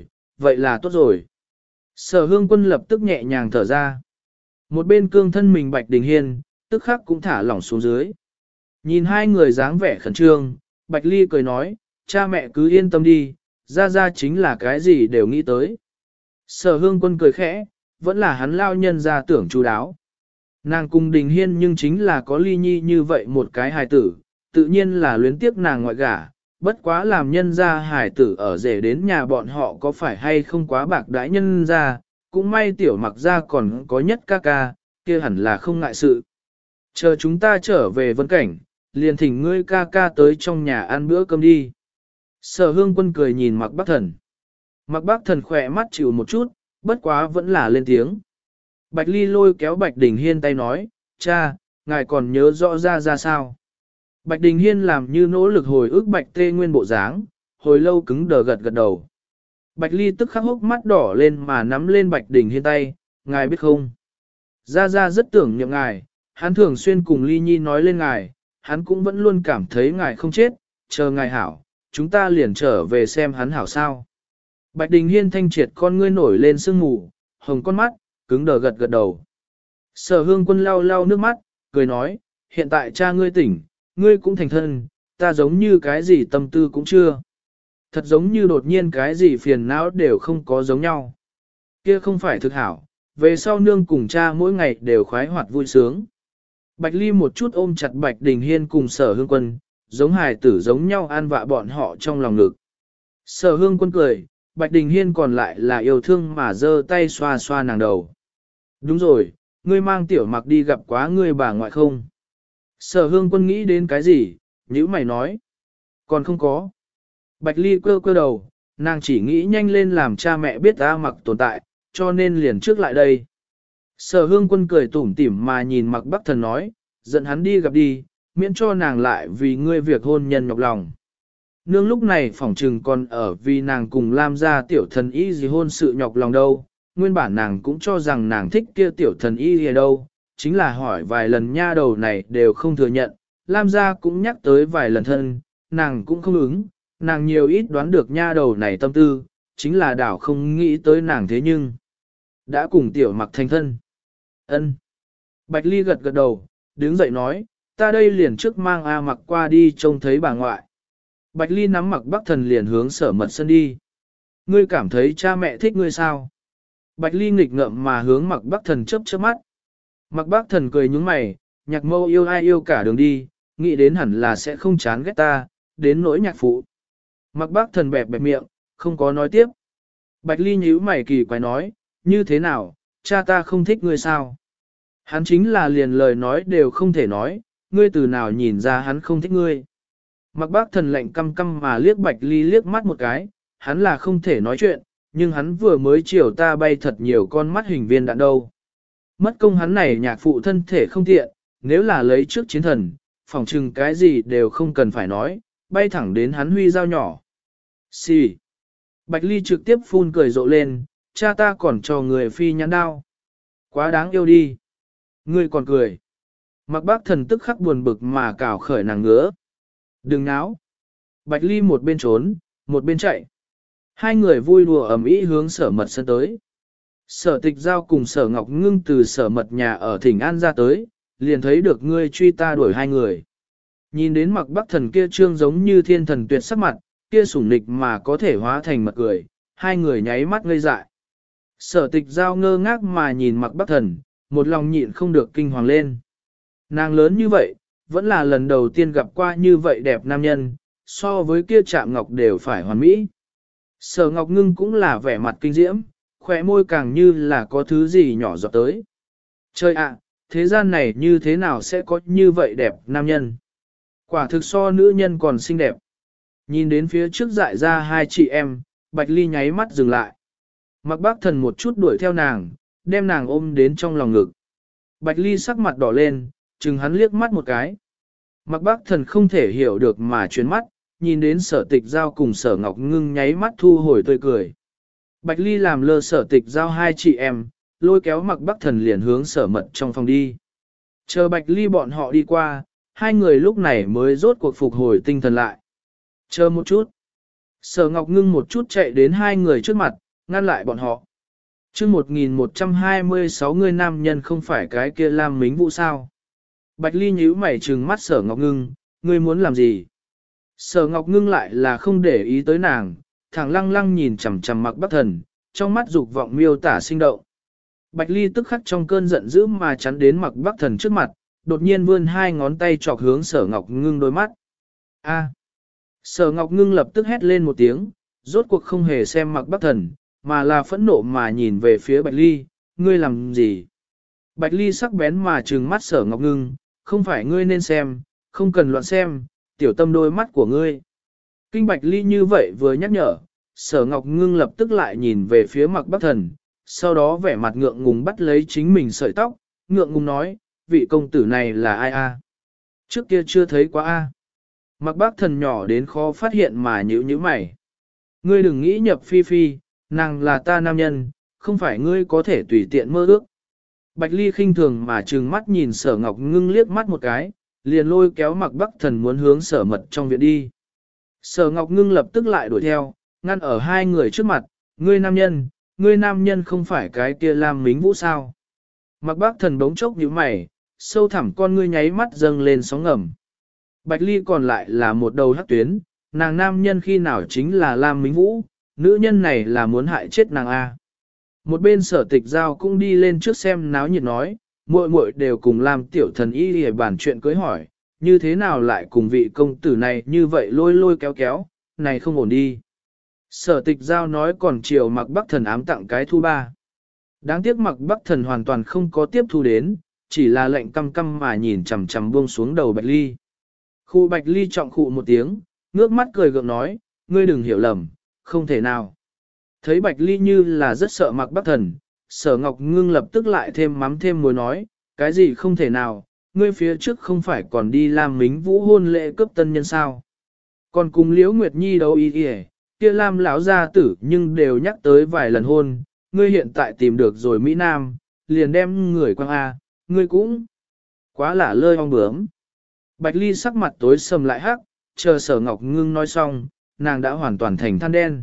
tốt rồi. Sở hương quân lập tức nhẹ nhàng thở ra. Một bên cương thân mình Bạch Đình Hiên, tức khắc cũng thả lỏng xuống dưới. Nhìn hai người dáng vẻ khẩn trương, Bạch Ly cười nói, cha mẹ cứ yên tâm đi, ra chính là cái gì đều nghĩ tới. Sở hương quân cười khẽ, vẫn là hắn lao nhân ra tưởng chu đáo. Nàng cùng Đình Hiên nhưng chính là có Ly Nhi như vậy một cái hài tử, tự nhiên là luyến tiếc nàng ngoại gả, bất quá làm nhân ra hài tử ở rể đến nhà bọn họ có phải hay không quá bạc đãi nhân ra, cũng may tiểu Mặc ra còn có nhất ca ca, kia hẳn là không ngại sự. Chờ chúng ta trở về Vân Cảnh, liền thỉnh ngươi ca ca tới trong nhà ăn bữa cơm đi. Sở hương quân cười nhìn Mạc Bắc Thần. Mạc Bắc Thần khỏe mắt chịu một chút, bất quá vẫn là lên tiếng. Bạch Ly lôi kéo Bạch Đình Hiên tay nói, cha, ngài còn nhớ rõ ra sao. Bạch Đình Hiên làm như nỗ lực hồi ức Bạch Tê Nguyên bộ dáng, hồi lâu cứng đờ gật đầu. Bạch Ly tức khắc hốc mắt đỏ lên mà nắm lên Bạch Đình Hiên tay, ngài biết không? Ra rất tưởng niệm ngài, hắn thường xuyên cùng Ly Nhi nói lên ngài, hắn cũng vẫn luôn cảm thấy ngài không chết, chờ ngài hảo, chúng ta liền trở về xem hắn hảo sao. Bạch Đình Hiên thanh triệt con ngươi nổi lên sương mù, hồng con mắt, cứng đờ gật đầu. Sở hương quân lau nước mắt, cười nói, hiện tại cha ngươi tỉnh, ngươi cũng thành thân, ta giống như cái gì tâm tư cũng chưa. Thật giống như đột nhiên cái gì phiền não đều không có giống nhau. Kia không phải thực hảo, về sau nương cùng cha mỗi ngày đều khoái hoạt vui sướng. Bạch Ly một chút ôm chặt Bạch Đình Hiên cùng sở hương quân, giống hài tử giống nhau an vạ bọn họ trong lòng ngực. Sở hương quân cười, Bạch Đình Hiên còn lại là yêu thương mà giơ tay xoa xoa nàng đầu. Đúng rồi, ngươi mang tiểu Mặc đi gặp quá ngươi bà ngoại không? Sở hương quân nghĩ đến cái gì, nhữ mày nói. Còn không có. Bạch Ly quơ quơ đầu, nàng chỉ nghĩ nhanh lên làm cha mẹ biết A Mặc tồn tại, cho nên liền trước lại đây. Sở Hương Quân cười tủm tỉm mà nhìn Mặc Bắc Thần nói, dẫn hắn đi gặp đi, miễn cho nàng lại vì ngươi việc hôn nhân nhọc lòng. Nương lúc này phỏng trừng còn ở vì nàng cùng Lam gia tiểu thần y gì hôn sự nhọc lòng đâu, nguyên bản nàng cũng cho rằng nàng thích kia tiểu thần y gì đâu, chính là hỏi vài lần nha đầu này đều không thừa nhận, Lam gia cũng nhắc tới vài lần thân, nàng cũng không ứng, nàng nhiều ít đoán được nha đầu này tâm tư, chính là đảo không nghĩ tới nàng thế nhưng đã cùng tiểu Mặc thành thân. Ân. Bạch Ly gật gật đầu, đứng dậy nói, ta đây liền trước mang A Mặc qua đi trông thấy bà ngoại. Bạch Ly nắm Mặc Bắc Thần liền hướng Sở Mật sân đi. Ngươi cảm thấy cha mẹ thích ngươi sao? Bạch Ly nghịch ngợm mà hướng Mặc Bắc Thần chớp chớp mắt. Mặc Bắc Thần cười nhướng mày, nhạc mâu yêu ai yêu cả đường đi, nghĩ đến hẳn là sẽ không chán ghét ta, đến nỗi nhạc phụ. Mặc Bắc Thần bẹp bẹp miệng, không có nói tiếp. Bạch Ly nhíu mày kỳ quái nói, như thế nào, cha ta không thích ngươi sao? Hắn chính là liền lời nói đều không thể nói, ngươi từ nào nhìn ra hắn không thích ngươi. Mặc Bác Thần lạnh căm căm mà liếc Bạch Ly liếc mắt một cái, hắn là không thể nói chuyện, nhưng hắn vừa mới chiều ta bay thật nhiều con mắt hình viên đạn đâu. Mất công hắn này nhạc phụ thân thể không tiện, nếu là lấy trước chiến thần, phỏng chừng cái gì đều không cần phải nói, bay thẳng đến hắn huy dao nhỏ. Xì. Bạch Ly trực tiếp phun cười rộ lên, cha ta còn cho người phi nhãn đao. Quá đáng yêu đi. Ngươi còn cười. Mặc Bác Thần tức khắc buồn bực mà cào khởi nàng ngứa. Đừng náo. Bạch Ly một bên trốn, một bên chạy. Hai người vui đùa ầm ĩ hướng Sở Mật sân tới. Sở Tịch Giao cùng Sở Ngọc Ngưng từ Sở Mật nhà ở Thỉnh An ra tới, liền thấy được ngươi truy ta đuổi hai người. Nhìn đến Mặc Bắc Thần kia trương giống như thiên thần tuyệt sắc mặt, kia sủng nịch mà có thể hóa thành mật cười, hai người nháy mắt ngây dại. Sở Tịch Giao ngơ ngác mà nhìn Mặc Bắc Thần, một lòng nhịn không được kinh hoàng lên. Nàng lớn như vậy, vẫn là lần đầu tiên gặp qua như vậy đẹp nam nhân, so với kia Trạm Ngọc đều phải hoàn mỹ. Sở Ngọc Ngưng cũng là vẻ mặt kinh diễm, khỏe môi càng như là có thứ gì nhỏ giọt tới. Trời ạ, thế gian này như thế nào sẽ có như vậy đẹp nam nhân? Quả thực so nữ nhân còn xinh đẹp. Nhìn đến phía trước dại ra hai chị em, Bạch Ly nháy mắt dừng lại. Mặc Bác Thần một chút đuổi theo nàng, đem nàng ôm đến trong lòng ngực. Bạch Ly sắc mặt đỏ lên, chừng hắn liếc mắt một cái. Mặc Bác Thần không thể hiểu được mà chuyến mắt, nhìn đến Sở Tịch Giao cùng Sở Ngọc Ngưng nháy mắt thu hồi tươi cười. Bạch Ly làm lơ Sở Tịch Giao hai chị em, lôi kéo Mặc Bác Thần liền hướng Sở Mật trong phòng đi. Chờ Bạch Ly bọn họ đi qua, hai người lúc này mới rốt cuộc phục hồi tinh thần lại. Chờ một chút. Sở Ngọc Ngưng một chút chạy đến hai người trước mặt, ngăn lại bọn họ. Chương 1126 người nam nhân không phải cái kia Lam Mính Vũ sao? Bạch Ly nhíu mày trừng mắt Sở Ngọc Ngưng, ngươi muốn làm gì? Sở Ngọc Ngưng lại là không để ý tới nàng, thẳng lăng lăng nhìn chằm chằm Mặc Bắc Thần, trong mắt dục vọng miêu tả sinh động. Bạch Ly tức khắc trong cơn giận dữ mà chắn đến Mặc Bắc Thần trước mặt, đột nhiên vươn hai ngón tay chọc hướng Sở Ngọc Ngưng đôi mắt. A! Sở Ngọc Ngưng lập tức hét lên một tiếng, rốt cuộc không hề xem Mặc Bắc Thần, mà là phẫn nộ mà nhìn về phía Bạch Ly, ngươi làm gì? Bạch Ly sắc bén mà trừng mắt Sở Ngọc Ngưng, không phải ngươi nên xem, không cần loạn xem, tiểu tâm đôi mắt của ngươi. Kinh Bạch Ly như vậy vừa nhắc nhở, Sở Ngọc Ngưng lập tức lại nhìn về phía Mặc Bắc Thần, sau đó vẻ mặt ngượng ngùng bắt lấy chính mình sợi tóc, ngượng ngùng nói, vị công tử này là ai a? Trước kia chưa thấy quá a. Mặc Bắc Thần nhỏ đến khó phát hiện mà nhíu mày. Ngươi đừng nghĩ nhập phi phi, nàng là ta nam nhân, không phải ngươi có thể tùy tiện mơ ước. Bạch Ly khinh thường mà trừng mắt nhìn Sở Ngọc Ngưng liếc mắt một cái, liền lôi kéo Mặc Bắc Thần muốn hướng Sở Mật trong viện đi. Sở Ngọc Ngưng lập tức lại đuổi theo, ngăn ở hai người trước mặt, ngươi nam nhân không phải cái kia Lam Mính Vũ sao? Mặc Bắc Thần bỗng chốc nhíu mày, sâu thẳm con ngươi nháy mắt dâng lên sóng ngầm. Bạch Ly còn lại là một đầu hắc tuyến, nàng nam nhân khi nào chính là Lam Mính Vũ, nữ nhân này là muốn hại chết nàng A. Một bên Sở Tịch Giao cũng đi lên trước xem náo nhiệt nói, muội muội đều cùng làm tiểu thần y để bàn chuyện cưới hỏi, như thế nào lại cùng vị công tử này như vậy lôi kéo kéo, này không ổn đi. Sở Tịch Giao nói còn chiều Mặc Bắc Thần ám tặng cái thu ba. Đáng tiếc Mặc Bắc Thần hoàn toàn không có tiếp thu đến, chỉ là lệnh căm căm mà nhìn chằm chằm buông xuống đầu Bạch Ly. Khu Bạch Ly trọng khụ một tiếng, ngước mắt cười gượng nói, ngươi đừng hiểu lầm, không thể nào. Thấy Bạch Ly như là rất sợ Mạc Bắc Thần, Sở Ngọc Ngưng lập tức lại thêm mắm thêm muối nói, cái gì không thể nào, ngươi phía trước không phải còn đi làm mính vũ hôn lễ cấp tân nhân sao. Còn cùng Liễu Nguyệt Nhi đấu ý kìa, kia Lam lão gia tử nhưng đều nhắc tới vài lần hôn, ngươi hiện tại tìm được rồi Mỹ Nam, liền đem người quang A, ngươi cũng quá là lơi ong bướm. Bạch Ly sắc mặt tối sầm lại hắc, chờ Sở Ngọc Ngưng nói xong, nàng đã hoàn toàn thành than đen.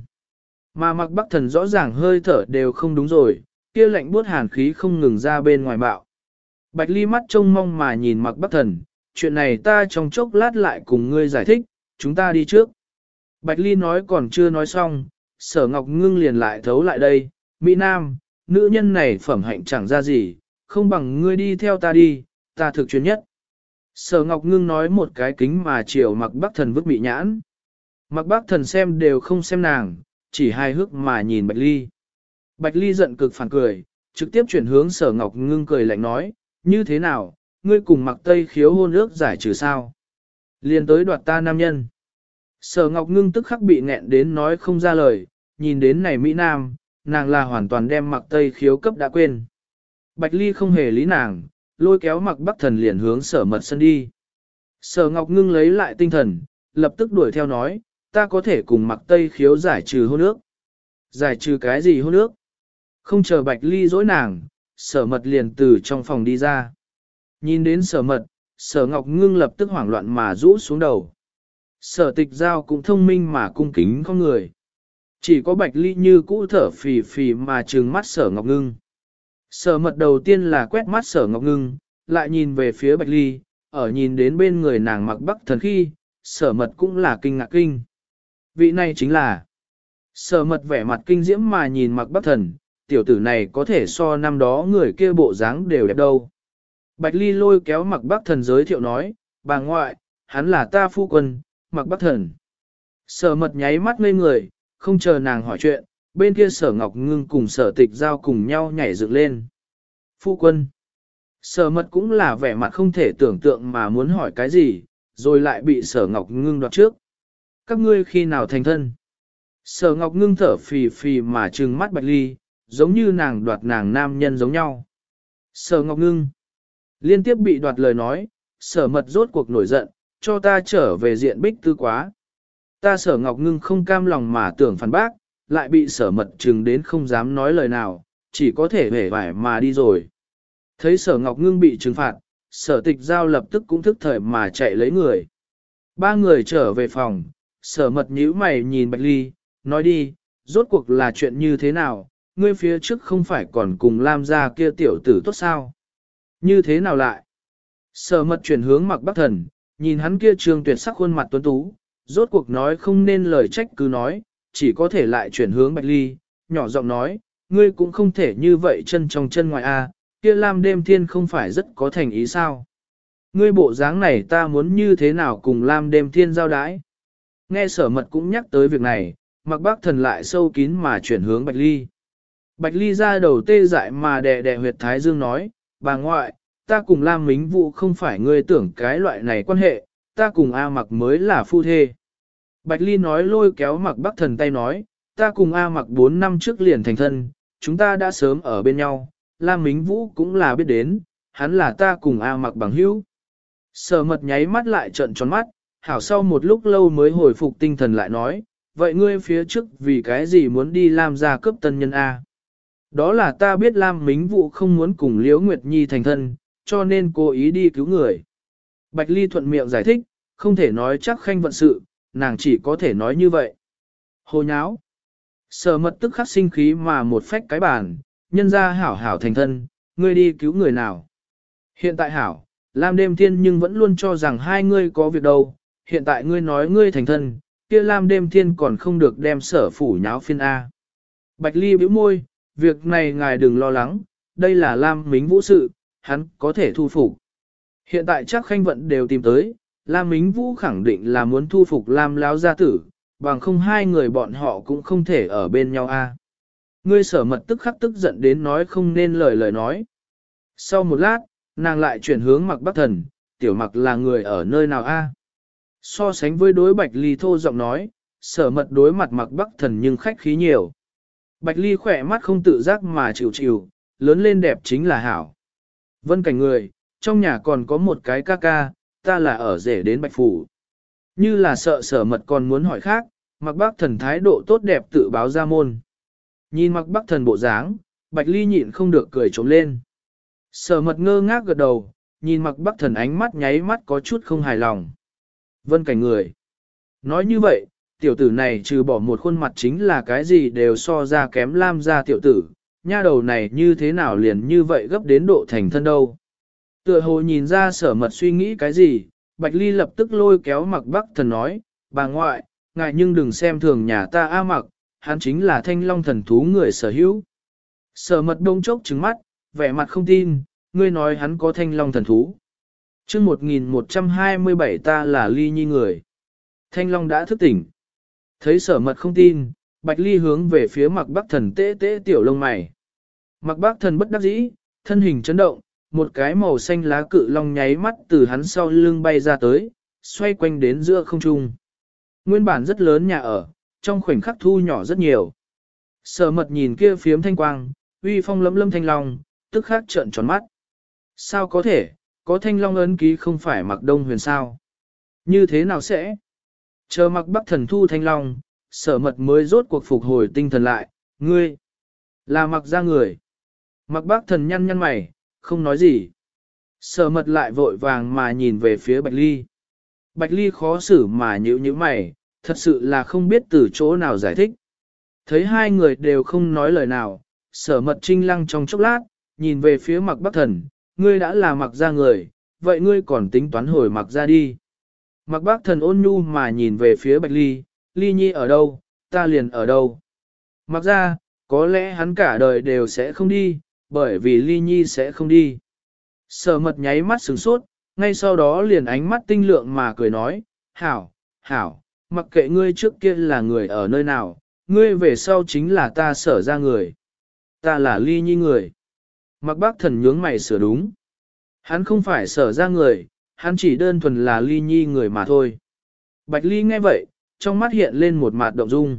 Mà Mạc Bắc Thần rõ ràng hơi thở đều không đúng rồi, kia lạnh buốt hàn khí không ngừng ra bên ngoài bạo. Bạch Ly mắt trông mong mà nhìn Mạc Bắc Thần, chuyện này ta trong chốc lát lại cùng ngươi giải thích, chúng ta đi trước. Bạch Ly nói còn chưa nói xong, Sở Ngọc Ngưng liền lại thấu lại đây, Mỹ Nam, nữ nhân này phẩm hạnh chẳng ra gì, không bằng ngươi đi theo ta đi, ta thực chuyên nhất. Sở Ngọc Ngưng nói một cái kính mà chiều Mạc Bắc Thần vứt bị nhãn. Mạc Bắc Thần xem đều không xem nàng, chỉ hài hước mà nhìn Bạch Ly. Bạch Ly giận cực phản cười, trực tiếp chuyển hướng Sở Ngọc Ngưng cười lạnh nói, như thế nào, ngươi cùng Mạc Tây Khiếu hôn ước giải trừ sao? Liền tới đoạt ta nam nhân. Sở Ngọc Ngưng tức khắc bị nghẹn đến nói không ra lời, nhìn đến này Mỹ Nam, nàng là hoàn toàn đem Mạc Tây Khiếu cấp đã quên. Bạch Ly không hề lý nàng, lôi kéo Mạc Bắc Thần liền hướng Sở Mật sân đi. Sở Ngọc Ngưng lấy lại tinh thần, lập tức đuổi theo nói, ta có thể cùng Mạc Tây Khiếu giải trừ hôn ước. Giải trừ cái gì hôn ước? Không chờ Bạch Ly dối nàng, Sở Mật liền từ trong phòng đi ra. Nhìn đến Sở Mật, Sở Ngọc Ngưng lập tức hoảng loạn mà rũ xuống đầu. Sở Tịch Giao cũng thông minh mà cung kính con người. Chỉ có Bạch Ly như cũ thở phì phì mà trừng mắt Sở Ngọc Ngưng. Sở Mật đầu tiên là quét mắt Sở Ngọc Ngưng, lại nhìn về phía Bạch Ly, ở nhìn đến bên người nàng Mạc Bắc Thần khi, Sở Mật cũng là kinh ngạc kinh. Vị này chính là Sở Mật vẻ mặt kinh diễm mà nhìn Mạc Bắc Thần, tiểu tử này có thể so năm đó người kia bộ dáng đều đẹp đâu. Bạch Ly lôi kéo Mạc Bắc Thần giới thiệu nói, bà ngoại, hắn là ta phu quân, Mạc Bắc Thần. Sở Mật nháy mắt ngây người, không chờ nàng hỏi chuyện, bên kia Sở Ngọc Ngưng cùng Sở Tịch Giao cùng nhau nhảy dựng lên. Phu quân. Sở Mật cũng là vẻ mặt không thể tưởng tượng mà muốn hỏi cái gì, rồi lại bị Sở Ngọc Ngưng đoạt trước. Các ngươi khi nào thành thân? Sở Ngọc Ngưng thở phì phì mà trừng mắt Bạch Ly, giống như nàng đoạt nàng nam nhân giống nhau. Sở Ngọc Ngưng liên tiếp bị đoạt lời nói, Sở Mật rốt cuộc nổi giận, cho ta trở về diện bích tư quá. Ta Sở Ngọc Ngưng không cam lòng mà tưởng phản bác, lại bị Sở Mật trừng đến không dám nói lời nào, chỉ có thể hể vải mà đi rồi. Thấy Sở Ngọc Ngưng bị trừng phạt, Sở Tịch Giao lập tức cũng thức thời mà chạy lấy người. Ba người trở về phòng, Sở Mật nhíu mày nhìn Bạch Ly, nói đi, rốt cuộc là chuyện như thế nào, ngươi phía trước không phải còn cùng Lam gia kia tiểu tử tốt sao? Như thế nào lại? Sở Mật chuyển hướng Mạc Bắc Thần, nhìn hắn kia trương tuyệt sắc khuôn mặt tuấn tú, rốt cuộc nói không nên lời trách cứ nói, chỉ có thể lại chuyển hướng Bạch Ly, nhỏ giọng nói, ngươi cũng không thể như vậy chân trong chân ngoài a, kia Lam Đêm Thiên không phải rất có thành ý sao? Ngươi bộ dáng này ta muốn như thế nào cùng Lam Đêm Thiên giao đái? Nghe Sở Mật cũng nhắc tới việc này, Mạc Bắc Thần lại sâu kín mà chuyển hướng Bạch Ly. Bạch Ly ra đầu tê dại mà đè đè huyệt thái dương nói, bà ngoại, ta cùng Lam Mính Vũ không phải ngươi tưởng cái loại này quan hệ, ta cùng A Mặc mới là phu thê. Bạch Ly nói lôi kéo Mạc Bắc Thần tay nói, ta cùng A Mặc 4 năm trước liền thành thân, chúng ta đã sớm ở bên nhau, Lam Mính Vũ cũng là biết đến, hắn là ta cùng A Mặc bằng hữu. Sở Mật nháy mắt lại trợn tròn mắt, hảo sau một lúc lâu mới hồi phục tinh thần lại nói, vậy ngươi phía trước vì cái gì muốn đi Lam gia cấp tân nhân A? Đó là ta biết Lam Mính Vũ không muốn cùng Liễu Nguyệt Nhi thành thân, cho nên cố ý đi cứu người. Bạch Ly thuận miệng giải thích, không thể nói chắc khanh vận sự, nàng chỉ có thể nói như vậy. Hồ nháo. Sở Mật tức khắc sinh khí mà một phách cái bàn, nhân ra hảo hảo thành thân, ngươi đi cứu người nào. Hiện tại hảo, Lam Đêm Thiên nhưng vẫn luôn cho rằng hai ngươi có việc đâu, hiện tại ngươi nói ngươi thành thân, kia Lam Đêm Thiên còn không được đem Sở phủ nháo phiên A. Bạch Ly bĩu môi, việc này ngài đừng lo lắng, đây là Lam Mính Vũ sự, hắn có thể thu phục. Hiện tại chắc khanh vận đều tìm tới, Lam Mính Vũ khẳng định là muốn thu phục Lam Láo gia tử, bằng không hai người bọn họ cũng không thể ở bên nhau a. Ngươi Sở Mật tức khắc tức giận đến nói không nên lời nói. Sau một lát, nàng lại chuyển hướng Mạc Bắc Thần, tiểu Mặc là người ở nơi nào a? So sánh với đối Bạch Ly thô giọng nói, Sở Mật đối mặt Mạc Bắc Thần nhưng khách khí nhiều. Bạch Ly khỏe mắt không tự giác mà chịu chịu, lớn lên đẹp chính là hảo. Vân Cảnh người, trong nhà còn có một cái ca ca, ta là ở rể đến Bạch Phủ. Như là sợ Sở Mật còn muốn hỏi khác, Mạc Bắc Thần thái độ tốt đẹp tự báo ra môn. Nhìn Mạc Bắc Thần bộ dáng, Bạch Ly nhịn không được cười trống lên. Sở Mật ngơ ngác gật đầu, nhìn Mạc Bắc Thần ánh mắt nháy mắt có chút không hài lòng. Vân Cảnh người. Nói như vậy, tiểu tử này trừ bỏ một khuôn mặt chính là cái gì đều so ra kém Lam gia tiểu tử, nha đầu này như thế nào liền như vậy gấp đến độ thành thân đâu. Tựa hồ nhìn ra Sở Mật suy nghĩ cái gì, Bạch Ly lập tức lôi kéo Mạc Bắc Thần nói, bà ngoại, ngài nhưng đừng xem thường nhà ta A Mặc, hắn chính là Thanh Long thần thú người sở hữu. Sở Mật đông chốc trừng mắt, vẻ mặt không tin, ngươi nói hắn có Thanh Long thần thú. Chương 1127 ta là Ly Nhi người. Thanh Long đã thức tỉnh. Thấy Sở Mật không tin, Bạch Ly hướng về phía Mạc Bắc Thần tê tê tiểu lông mày. Mạc Bắc Thần bất đắc dĩ, thân hình chấn động, một cái màu xanh lá cự long nháy mắt từ hắn sau lưng bay ra tới, xoay quanh đến giữa không trung. Nguyên bản rất lớn nhà ở, trong khoảnh khắc thu nhỏ rất nhiều. Sở Mật nhìn kia phiếm thanh quang, uy phong lấm lâm thanh long, tức khắc trợn tròn mắt. Sao có thể, có thanh long ấn ký không phải Mạc Đông Huyền sao? Như thế nào sẽ? Chờ Mạc Bắc Thần thu thanh long, Sở Mật mới rốt cuộc phục hồi tinh thần lại, ngươi, là Mạc gia người. Mạc Bắc Thần nhăn nhăn mày, không nói gì. Sở Mật lại vội vàng mà nhìn về phía Bạch Ly. Bạch Ly khó xử mà nhíu nhíu mày, thật sự là không biết từ chỗ nào giải thích. Thấy hai người đều không nói lời nào, Sở Mật trinh lăng trong chốc lát, nhìn về phía Mạc Bắc Thần, ngươi đã là Mạc gia người, vậy ngươi còn tính toán hồi Mạc gia đi. Mạc Bắc Thần ôn nhu mà nhìn về phía Bạch Ly, Ly Nhi ở đâu, ta liền ở đâu. Mạc gia, có lẽ hắn cả đời đều sẽ không đi, bởi vì Ly Nhi sẽ không đi. Sở Mật nháy mắt sửng sốt, ngay sau đó liền ánh mắt tinh lượng mà cười nói, hảo, hảo, mặc kệ ngươi trước kia là người ở nơi nào, ngươi về sau chính là ta Sở ra người. Ta là Ly Nhi người. Mạc Bắc Thần nhướng mày sửa đúng. Hắn không phải Sở ra người, hắn chỉ đơn thuần là Ly Nhi người mà thôi. Bạch Ly nghe vậy, trong mắt hiện lên một mạt động dung.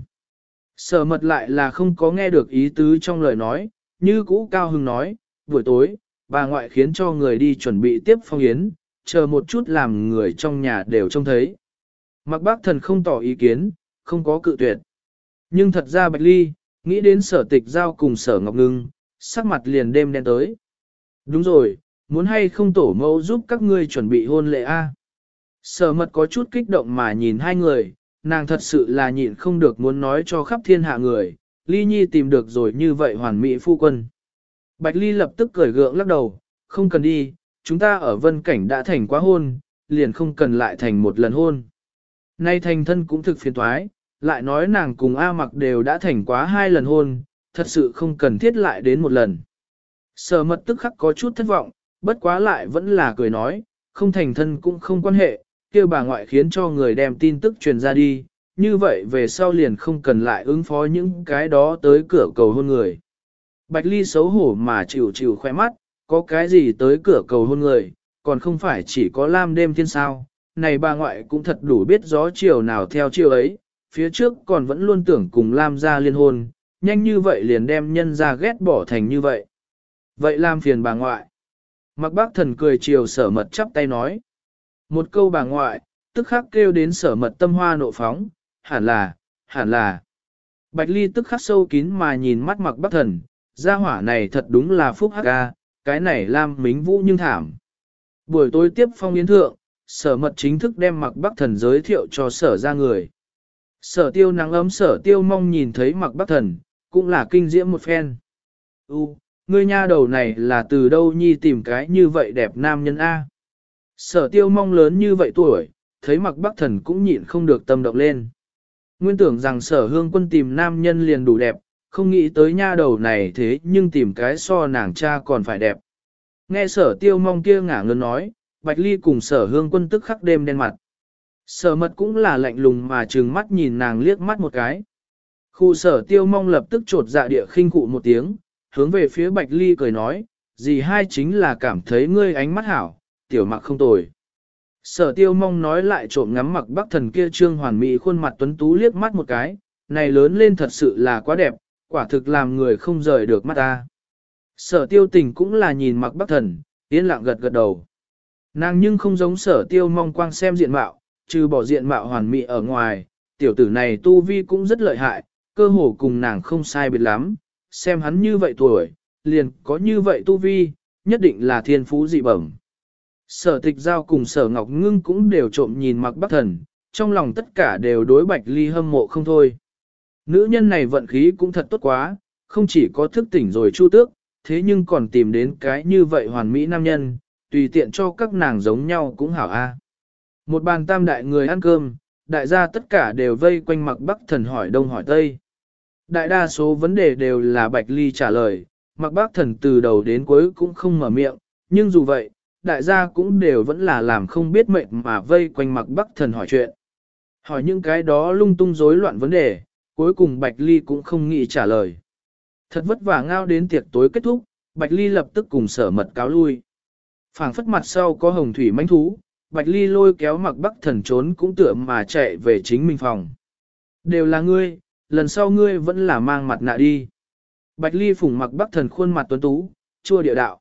Sở Mật lại là không có nghe được ý tứ trong lời nói, như cũ cao hưng nói, buổi tối, bà ngoại khiến cho người đi chuẩn bị tiếp phong yến, chờ một chút làm người trong nhà đều trông thấy. Mạc Bắc Thần không tỏ ý kiến, không có cự tuyệt. Nhưng thật ra Bạch Ly, nghĩ đến Sở Tịch Giao cùng Sở Ngọc Ngưng, sắc mặt liền đêm đen tới. Đúng rồi, muốn hay không tổ mẫu giúp các ngươi chuẩn bị hôn lễ a? Sở Mật có chút kích động mà nhìn hai người, nàng thật sự là nhịn không được muốn nói cho khắp thiên hạ người, Ly Nhi tìm được rồi như vậy hoàn mỹ phu quân. Bạch Ly lập tức cười gượng lắc đầu, không cần đi, chúng ta ở Vân Cảnh đã thành quá hôn, liền không cần lại thành một lần hôn. Nay thành thân cũng thực phiền toái, lại nói nàng cùng A Mặc đều đã thành quá 2 lần hôn, thật sự không cần thiết lại đến một lần. Sở Mật tức khắc có chút thất vọng, bất quá lại vẫn là cười nói, không thành thân cũng không quan hệ, kêu bà ngoại khiến cho người đem tin tức truyền ra đi, như vậy về sau liền không cần lại ứng phó những cái đó tới cửa cầu hôn người. Bạch Ly xấu hổ mà chịu chịu khoe mắt, có cái gì tới cửa cầu hôn người, còn không phải chỉ có lam đêm thiên sao, này bà ngoại cũng thật đủ biết gió chiều nào theo chiều ấy, phía trước còn vẫn luôn tưởng cùng lam gia liên hôn, nhanh như vậy liền đem nhân ra ghét bỏ thành như vậy. Vậy làm phiền bà ngoại. Mạc Bắc Thần cười chiều Sở Mật chắp tay nói. Một câu bà ngoại, tức khắc kêu đến Sở Mật tâm hoa nộ phóng, hẳn là. Bạch Ly tức khắc sâu kín mà nhìn mắt Mạc Bắc Thần, gia hỏa này thật đúng là phúc hắc ca, cái này Lam Mính Vũ nhưng thảm. Buổi tối tiếp phong yến thượng, Sở Mật chính thức đem Mạc Bắc Thần giới thiệu cho Sở ra người. Sở Tiêu nắng ấm Sở Tiêu mong nhìn thấy Mạc Bắc Thần, cũng là kinh diễm một phen. Ngươi nha đầu này là từ đâu nhi tìm cái như vậy đẹp nam nhân A. Sở Tiêu mong lớn như vậy tuổi, thấy Mạc Bắc Thần cũng nhịn không được tâm động lên. Nguyên tưởng rằng Sở Hương Quân tìm nam nhân liền đủ đẹp, không nghĩ tới nha đầu này thế nhưng tìm cái so nàng cha còn phải đẹp. Nghe Sở Tiêu mong kia ngả ngớn nói, Bạch Ly cùng Sở Hương Quân tức khắc đêm đen mặt. Sở Mật cũng là lạnh lùng mà trừng mắt nhìn nàng liếc mắt một cái. Khu Sở Tiêu mong lập tức trột dạ địa khinh cụ một tiếng, hướng về phía Bạch Ly cười nói, dì hai chính là cảm thấy ngươi ánh mắt hảo, tiểu mặc không tồi. Sở Tiêu Mong nói lại trộm ngắm Mặc Bắc Thần kia trương hoàn mỹ khuôn mặt tuấn tú liếc mắt một cái, này lớn lên thật sự là quá đẹp, quả thực làm người không rời được mắt ta. Sở Tiêu Tình cũng là nhìn Mặc Bắc Thần, yên lặng gật gật đầu. Nàng nhưng không giống Sở Tiêu Mong quang xem diện mạo, trừ bỏ diện mạo hoàn mỹ ở ngoài, tiểu tử này tu vi cũng rất lợi hại, cơ hồ cùng nàng không sai biệt lắm, xem hắn như vậy tuổi, liền có như vậy tu vi, nhất định là thiên phú dị bẩm. Sở Tịch Giao cùng Sở Ngọc Ngưng cũng đều trộm nhìn Mặc Bắc Thần, trong lòng tất cả đều đối Bạch Ly hâm mộ không thôi. Nữ nhân này vận khí cũng thật tốt quá, không chỉ có thức tỉnh rồi chu tước, thế nhưng còn tìm đến cái như vậy hoàn mỹ nam nhân, tùy tiện cho các nàng giống nhau cũng hảo a. Một bàn tam đại người ăn cơm, đại gia tất cả đều vây quanh Mặc Bắc Thần hỏi đông hỏi tây. Đại đa số vấn đề đều là Bạch Ly trả lời, Mặc Bắc Thần từ đầu đến cuối cũng không mở miệng, nhưng dù vậy, đại gia cũng đều vẫn là làm không biết mệnh mà vây quanh Mặc Bắc Thần hỏi chuyện. Hỏi những cái đó lung tung rối loạn vấn đề, cuối cùng Bạch Ly cũng không nghĩ trả lời. Thật vất vả ngao đến tiệc tối kết thúc, Bạch Ly lập tức cùng Sở Mật cáo lui. Phảng phất mặt sau có hồng thủy mãnh thú, Bạch Ly lôi kéo Mặc Bắc Thần trốn cũng tựa mà chạy về chính mình phòng. Đều là ngươi, lần sau ngươi vẫn là mang mặt nạ đi. Bạch Ly phủng Mặc Bắc Thần khuôn mặt tuấn tú, chua địa đạo.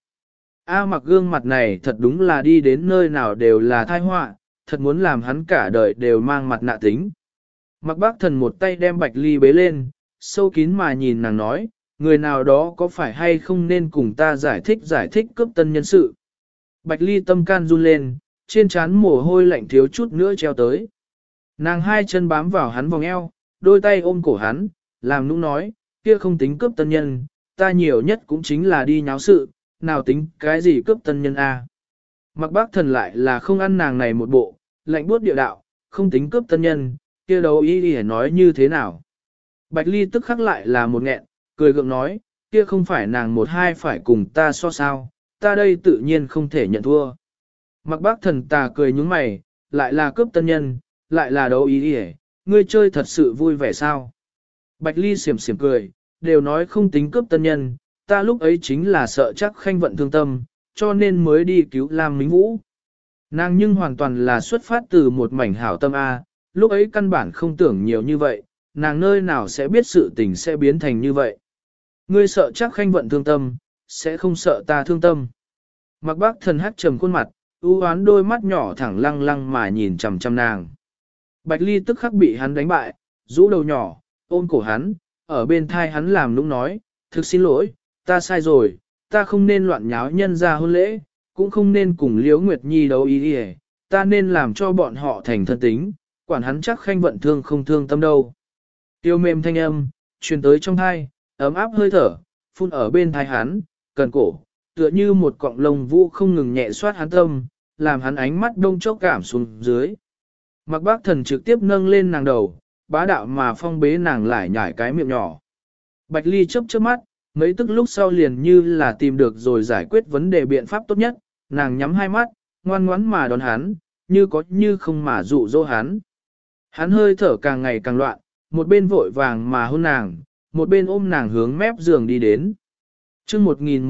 Mặc gương mặt này thật đúng là đi đến nơi nào đều là tai họa, thật muốn làm hắn cả đời đều mang mặt nạ tính. Mặc Bắc Thần một tay đem Bạch Ly bế lên, sâu kín mà nhìn nàng nói, người nào đó có phải hay không nên cùng ta giải thích cướp tân nhân sự. Bạch Ly tâm can run lên, trên trán mồ hôi lạnh thiếu chút nữa treo tới. Nàng hai chân bám vào hắn vòng eo, đôi tay ôm cổ hắn, làm nũng nói, kia không tính cướp tân nhân, ta nhiều nhất cũng chính là đi nháo sự, nào tính cái gì cướp tân nhân a? Mặc Bác Thần lại là không ăn nàng này một bộ, lạnh buốt địa đạo, không tính cướp tân nhân, kia đâu ý để nói như thế nào. Bạch Ly tức khắc lại là một nghẹn, cười gượng nói, kia không phải nàng một hai phải cùng ta so sao, ta đây tự nhiên không thể nhận thua. Mặc Bác Thần tà cười nhúng mày, lại là cướp tân nhân, lại là đấu ý để, ngươi chơi thật sự vui vẻ sao. Bạch Ly xiểm xiểm cười, đều nói không tính cướp tân nhân, ta lúc ấy chính là sợ chắc Khanh Vận thương tâm, cho nên mới đi cứu Lam Mính Vũ. Nàng nhưng hoàn toàn là xuất phát từ một mảnh hảo tâm A, lúc ấy căn bản không tưởng nhiều như vậy, nàng nơi nào sẽ biết sự tình sẽ biến thành như vậy. Ngươi sợ chắc Khanh Vận thương tâm, sẽ không sợ ta thương tâm. Mặc Bác Thần hát trầm khuôn mặt, u hoán đôi mắt nhỏ thẳng lăng lăng mà nhìn chằm chằm nàng. Bạch Ly tức khắc bị hắn đánh bại, rũ đầu nhỏ, ôm cổ hắn, ở bên thai hắn làm nũng nói, thực xin lỗi, ta sai rồi, ta không nên loạn nháo nhân ra hôn lễ, cũng không nên cùng Liễu Nguyệt Nhi đấu ý đi, ta nên làm cho bọn họ thành thân tính, quản hắn chắc Khanh Vận thương không thương tâm đâu. Tiêu mềm thanh âm, truyền tới trong thai, ấm áp hơi thở, phun ở bên thai hắn, cần cổ, tựa như một cọng lông vũ không ngừng nhẹ xoát hắn tâm, làm hắn ánh mắt đông chốc cảm xuống dưới. Mặc Bác Thần trực tiếp nâng lên nàng đầu, bá đạo mà phong bế nàng lại nhảy cái miệng nhỏ. Bạch Ly chớp chớp mắt, mấy tức lúc sau liền như là tìm được rồi giải quyết vấn đề biện pháp tốt nhất, nàng nhắm hai mắt, ngoan ngoãn mà đón hắn, như có như không mà dụ dỗ hắn. Hắn hơi thở càng ngày càng loạn, một bên vội vàng mà hôn nàng, một bên ôm nàng hướng mép giường đi đến. chương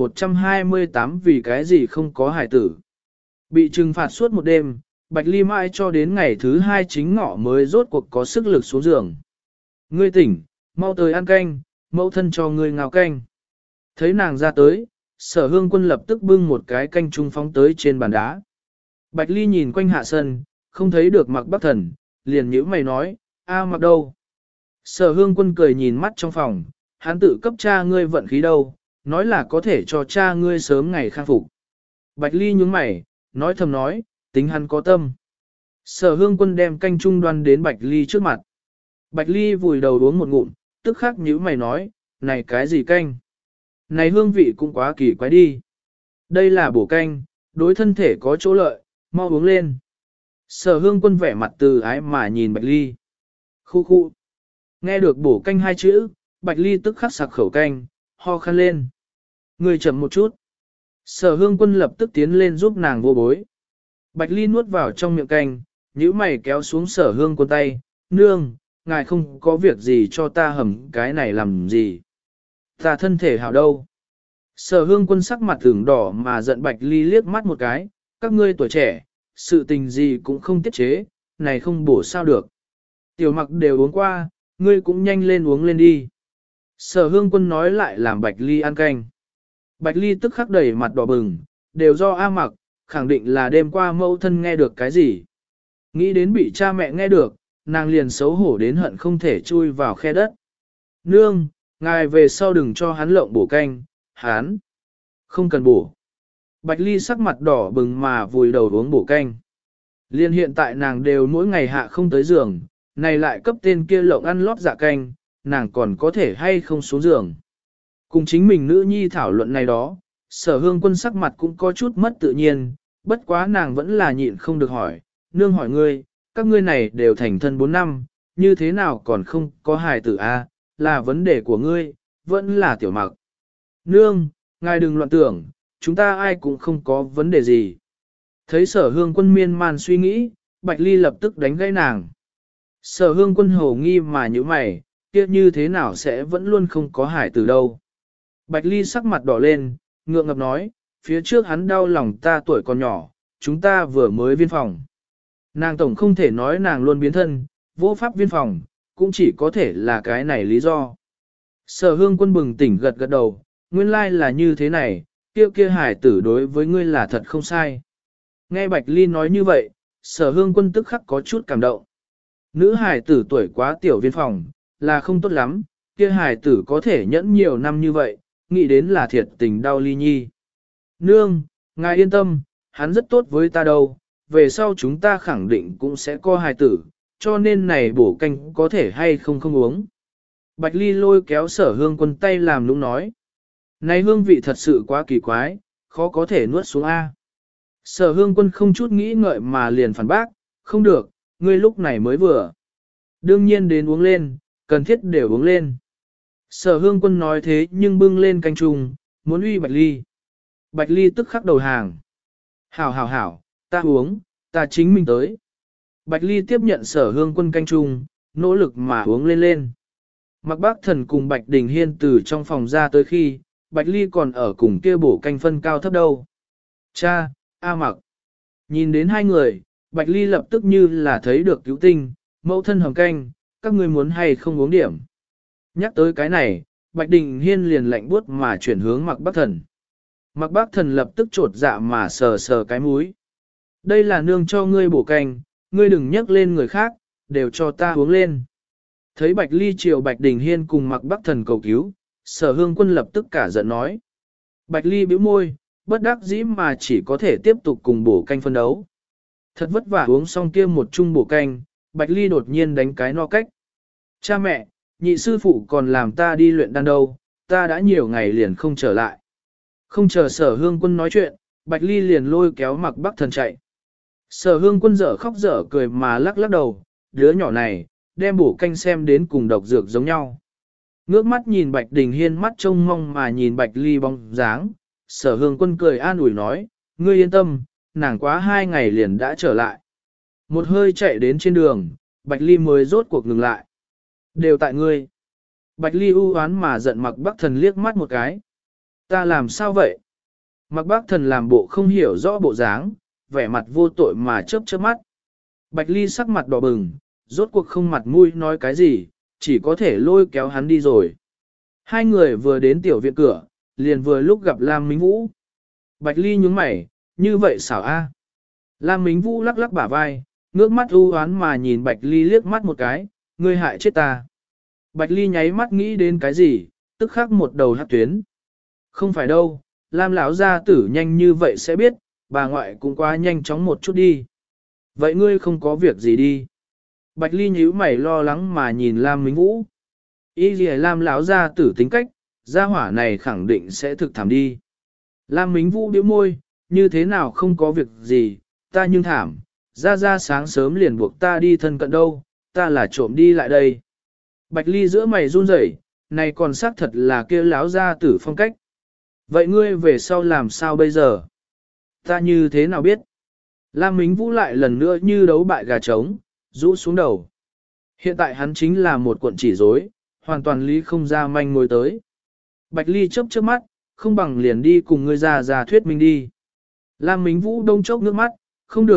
1128 vì cái gì không có hải tử. Bị trừng phạt suốt một đêm, Bạch Ly mãi cho đến ngày thứ hai chính ngọ mới rốt cuộc có sức lực xuống giường. Ngươi tỉnh, mau tới ăn canh, mẫu thân cho ngươi ngào canh. Thấy nàng ra tới, Sở Hương Quân lập tức bưng một cái canh trung phóng tới trên bàn đá. Bạch Ly nhìn quanh hạ sân, không thấy được Mặc Bắc Thần, liền nhíu mày nói, Mặc đâu? Sở Hương Quân cười nhìn mắt trong phòng, hắn tự cấp cha ngươi vận khí đâu, nói là có thể cho cha ngươi sớm ngày khang phục. Bạch Ly nhướng mày, nói thầm nói, tính hắn có tâm. Sở Hương Quân đem canh trung đoan đến Bạch Ly trước mặt. Bạch Ly vùi đầu uống một ngụm, tức khắc nhíu mày nói, này cái gì canh? Này hương vị cũng quá kỳ quái đi. Đây là bổ canh, đối thân thể có chỗ lợi, mau uống lên. Sở Hương Quân vẻ mặt từ ái mà nhìn Bạch Ly. Khu khu. Nghe được bổ canh hai chữ, Bạch Ly tức khắc sặc khẩu canh, ho khan lên. Người chậm một chút. Sở Hương Quân lập tức tiến lên giúp nàng vô bối. Bạch Ly nuốt vào trong miệng canh, nhíu mày kéo xuống Sở Hương Quân tay, nương, ngài không có việc gì cho ta hầm cái này làm gì. Ta thân thể hảo đâu. Sở Hương Quân sắc mặt ửng đỏ mà giận Bạch Ly liếc mắt một cái, các ngươi tuổi trẻ, sự tình gì cũng không tiết chế, này không bổ sao được. Tiểu mặc đều uống qua, ngươi cũng nhanh lên uống lên đi. Sở hương quân nói lại làm Bạch Ly ăn canh. Bạch Ly tức khắc đẩy mặt đỏ bừng, đều do A mặc, khẳng định là đêm qua mẫu thân nghe được cái gì. Nghĩ đến bị cha mẹ nghe được, nàng liền xấu hổ đến hận không thể chui vào khe đất. Nương, ngài về sau đừng cho hắn lộng bổ canh, hắn không cần bổ. Bạch Ly sắc mặt đỏ bừng mà vùi đầu uống bổ canh. Liên hiện tại nàng đều mỗi ngày hạ không tới giường, này lại cấp tên kia lộng ăn lót dạ canh, nàng còn có thể hay không xuống giường. Cùng chính mình nữ nhi thảo luận này đó, sở hương quân sắc mặt cũng có chút mất tự nhiên, bất quá nàng vẫn là nhịn không được hỏi, nương hỏi ngươi, các ngươi này đều thành thân 4 năm, như thế nào còn không có hài tử a? Là vấn đề của ngươi, vẫn là tiểu mặc. Nương, ngài đừng loạn tưởng, chúng ta ai cũng không có vấn đề gì. Thấy sở hương quân miên man suy nghĩ, Bạch Ly lập tức đánh gãy nàng. Sở hương quân hồ nghi mà như mày, kia như thế nào sẽ vẫn luôn không có hải tử đâu. Bạch Ly sắc mặt đỏ lên, ngượng ngập nói, phía trước hắn đau lòng ta tuổi còn nhỏ, chúng ta vừa mới viên phòng. Nàng tổng không thể nói nàng luôn biến thân, vô pháp viên phòng, cũng chỉ có thể là cái này lý do. Sở hương quân bừng tỉnh gật gật đầu, nguyên lai là như thế này, kia hải tử đối với ngươi là thật không sai. Nghe Bạch Ly nói như vậy, sở hương quân tức khắc có chút cảm động. Nữ hải tử tuổi quá tiểu viên phòng, là không tốt lắm, kia hải tử có thể nhẫn nhiều năm như vậy, nghĩ đến là thiệt tình đau ly nhi. Nương, ngài yên tâm, hắn rất tốt với ta đâu, về sau chúng ta khẳng định cũng sẽ có hải tử, cho nên này bổ canh có thể hay không không uống. Bạch Ly lôi kéo sở hương quân tay làm nũng nói. Này hương vị thật sự quá kỳ quái, khó có thể nuốt xuống A. Sở hương quân không chút nghĩ ngợi mà liền phản bác, không được, ngươi lúc này mới vừa. Đương nhiên đến uống lên, cần thiết đều uống lên. Sở hương quân nói thế nhưng bưng lên canh trùng, muốn uy Bạch Ly. Bạch Ly tức khắc đầu hàng. Hảo, ta uống, ta chính mình tới. Bạch Ly tiếp nhận sở hương quân canh trùng, nỗ lực mà uống lên lên. Mặc Bác Thần cùng Bạch Đình Hiên từ trong phòng ra tới khi, Bạch Ly còn ở cùng kia bổ canh phân cao thấp đâu. Cha, A Mặc. Nhìn đến hai người, Bạch Ly lập tức như là thấy được cứu tinh, mẫu thân hầm canh, các ngươi muốn hay không uống điểm. Nhắc tới cái này, Bạch Đình Hiên liền lạnh buốt mà chuyển hướng Mặc Bác Thần. Mặc Bác Thần lập tức trột dạ mà sờ sờ cái mũi. Đây là nương cho ngươi bổ canh, ngươi đừng nhắc lên người khác, đều cho ta uống lên. Thấy Bạch Ly chiều Bạch Đình Hiên cùng Mặc Bác Thần cầu cứu, sở hương quân lập tức cả giận nói. Bạch Ly bĩu môi, bất đắc dĩ mà chỉ có thể tiếp tục cùng bổ canh phân đấu. Thật vất vả uống xong kia một chung bổ canh, Bạch Ly đột nhiên đánh cái no cách. Cha mẹ, nhị sư phụ còn làm ta đi luyện đan đâu, ta đã nhiều ngày liền không trở lại. Không chờ sở hương quân nói chuyện, Bạch Ly liền lôi kéo Mặc Bác Thần chạy. Sở hương quân dở khóc dở cười mà lắc lắc đầu, đứa nhỏ này, đem bổ canh xem đến cùng độc dược giống nhau. Ngước mắt nhìn Bạch Đình Hiên mắt trông mong mà nhìn Bạch Ly bóng dáng, sở hương quân cười an ủi nói, ngươi yên tâm, nàng quá 2 ngày liền đã trở lại. Một hơi chạy đến trên đường, Bạch Ly mới rốt cuộc ngừng lại. Đều tại ngươi. Bạch Ly u oán mà giận Mặc Bác Thần liếc mắt một cái. Ta làm sao vậy? Mặc Bác Thần làm bộ không hiểu rõ bộ dáng, vẻ mặt vô tội mà chớp chớp mắt. Bạch Ly sắc mặt đỏ bừng, rốt cuộc không mặt mũi nói cái gì, chỉ có thể lôi kéo hắn đi rồi. Hai người vừa đến tiểu viện cửa, liền vừa lúc gặp Lam Mính Vũ. Bạch Ly nhướng mày, như vậy xảo a? Lam Mính Vũ lắc lắc bả vai, ngước mắt u oán mà nhìn Bạch Ly liếc mắt một cái, ngươi hại chết ta. Bạch Ly nháy mắt nghĩ đến cái gì, tức khắc một đầu hắc tuyến. Không phải đâu, Lam lão gia tử nhanh như vậy sẽ biết, bà ngoại cũng quá nhanh chóng một chút đi. Vậy ngươi không có việc gì đi. Bạch Ly nhíu mày lo lắng mà nhìn Lam Mính Vũ. Ý gì Lam lão gia tử tính cách, gia hỏa này khẳng định sẽ thực thảm đi. Lam Mính Vũ bĩu môi, như thế nào không có việc gì, ta nhưng thảm, ra sáng sớm liền buộc ta đi thân cận đâu, ta là trộm đi lại đây. Bạch Ly giữa mày run rẩy, này còn xác thật là kia lão gia tử phong cách. Vậy ngươi về sau làm sao bây giờ? Ta như thế nào biết? Lam Mính Vũ lại lần nữa như đấu bại gà trống, rũ xuống đầu. Hiện tại hắn chính là một cuộn chỉ rối, hoàn toàn lý không ra manh mối tới. Bạch Ly chớp chớp mắt, không bằng liền đi cùng ngươi ra thuyết minh đi. Lam Mính Vũ đông chốc nước mắt, không được,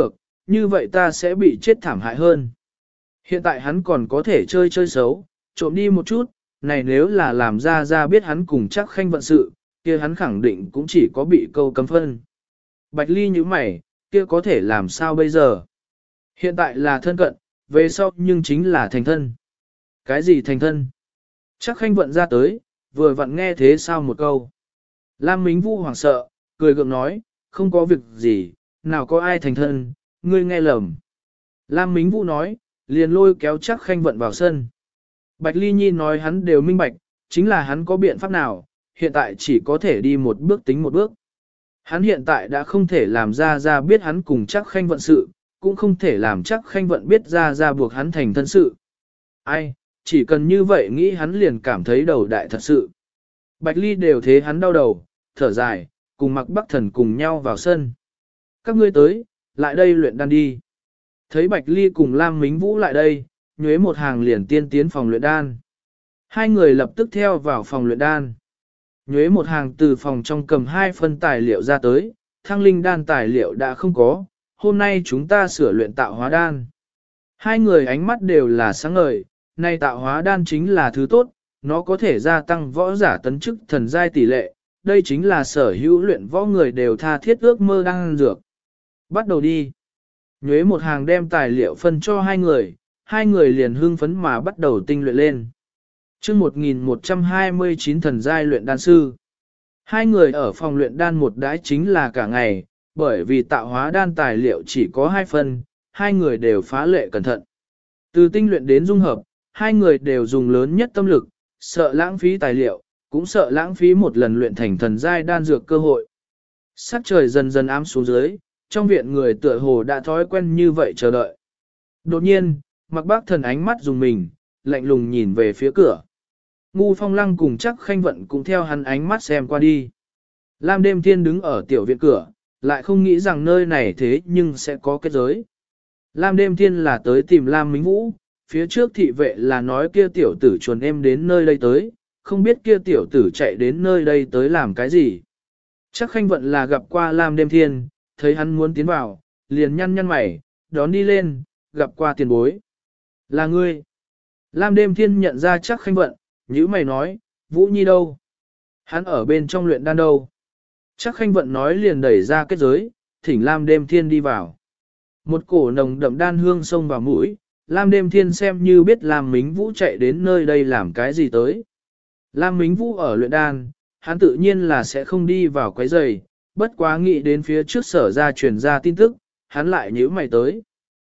như vậy ta sẽ bị chết thảm hại hơn. Hiện tại hắn còn có thể chơi chơi xấu, trộm đi một chút, này nếu là làm ra biết hắn cùng chắc khanh vận sự, kia hắn khẳng định cũng chỉ có bị câu cấm phân. Bạch Ly như mày, kia có thể làm sao bây giờ? Hiện tại là thân cận, về sau nhưng chính là thành thân. Cái gì thành thân? Chắc khanh vận ra tới, vừa vặn nghe thế sao một câu. Lam Mính Vũ hoảng sợ, cười gượng nói, không có việc gì, nào có ai thành thân, ngươi nghe lầm. Lam Mính Vũ nói, liền lôi kéo chắc khanh vận vào sân. Bạch Ly Nhi nói hắn đều minh bạch, chính là hắn có biện pháp nào, hiện tại chỉ có thể đi một bước tính một bước. Hắn hiện tại đã không thể làm ra biết hắn cùng chắc khanh vận sự, cũng không thể làm chắc khanh vận biết ra buộc hắn thành thân sự. Ai, chỉ cần như vậy nghĩ hắn liền cảm thấy đầu đại thật sự. Bạch Ly đều thế hắn đau đầu, thở dài, cùng Mặc Bắc Thần cùng nhau vào sân. Các ngươi tới, lại đây luyện đan đi. Thấy Bạch Ly cùng Lam Mính Vũ lại đây, nhuế một hàng liền tiên tiến phòng luyện đan. Hai người lập tức theo vào phòng luyện đan. Nhuế một hàng từ phòng trong cầm 2 phân tài liệu ra tới, thăng linh đan tài liệu đã không có, hôm nay chúng ta sửa luyện tạo hóa đan. Hai người ánh mắt đều là sáng ngời, nay tạo hóa đan chính là thứ tốt, nó có thể gia tăng võ giả tấn chức thần giai tỷ lệ, đây chính là sở hữu luyện võ người đều tha thiết ước mơ đang dược. Bắt đầu đi. Nhuế một hàng đem tài liệu phân cho hai người liền hưng phấn mà bắt đầu tinh luyện lên. Chương 1129 thần giai luyện đan sư. Hai người ở phòng luyện đan một đái chính là cả ngày, bởi vì tạo hóa đan tài liệu chỉ có 2 phần, hai người đều phá lệ cẩn thận. Từ tinh luyện đến dung hợp, hai người đều dùng lớn nhất tâm lực, sợ lãng phí tài liệu, cũng sợ lãng phí một lần luyện thành thần giai đan dược cơ hội. Sắc trời dần dần ám xuống dưới, trong viện người tựa hồ đã thói quen như vậy chờ đợi. Đột nhiên, Mặc Bác Thần ánh mắt dùng mình, lạnh lùng nhìn về phía cửa. Ngu Phong Lăng cùng chắc khanh vận cũng theo hắn ánh mắt xem qua đi. Lam Đêm Thiên đứng ở tiểu viện cửa, lại không nghĩ rằng nơi này thế nhưng sẽ có kết giới. Lam Đêm Thiên là tới tìm Lam Mính Vũ, phía trước thị vệ là nói kia tiểu tử chuồn em đến nơi đây tới, không biết kia tiểu tử chạy đến nơi đây tới làm cái gì. Chắc khanh vận là gặp qua Lam Đêm Thiên, thấy hắn muốn tiến vào, liền nhăn nhăn mày, đón đi lên, gặp qua tiền bối. Là ngươi. Lam Đêm Thiên nhận ra chắc khanh vận, nhữ mày nói, Vũ Nhi đâu? Hắn ở bên trong luyện đan đâu? Chắc khanh vận nói liền đẩy ra kết giới, thỉnh Lam Đêm Thiên đi vào. Một cổ nồng đậm đan hương xông vào mũi, Lam Đêm Thiên xem như biết Lam Mính Vũ chạy đến nơi đây làm cái gì tới. Lam Mính Vũ ở luyện đan, hắn tự nhiên là sẽ không đi vào quấy rầy, bất quá nghĩ đến phía trước sở ra truyền ra tin tức, hắn lại nhíu mày tới.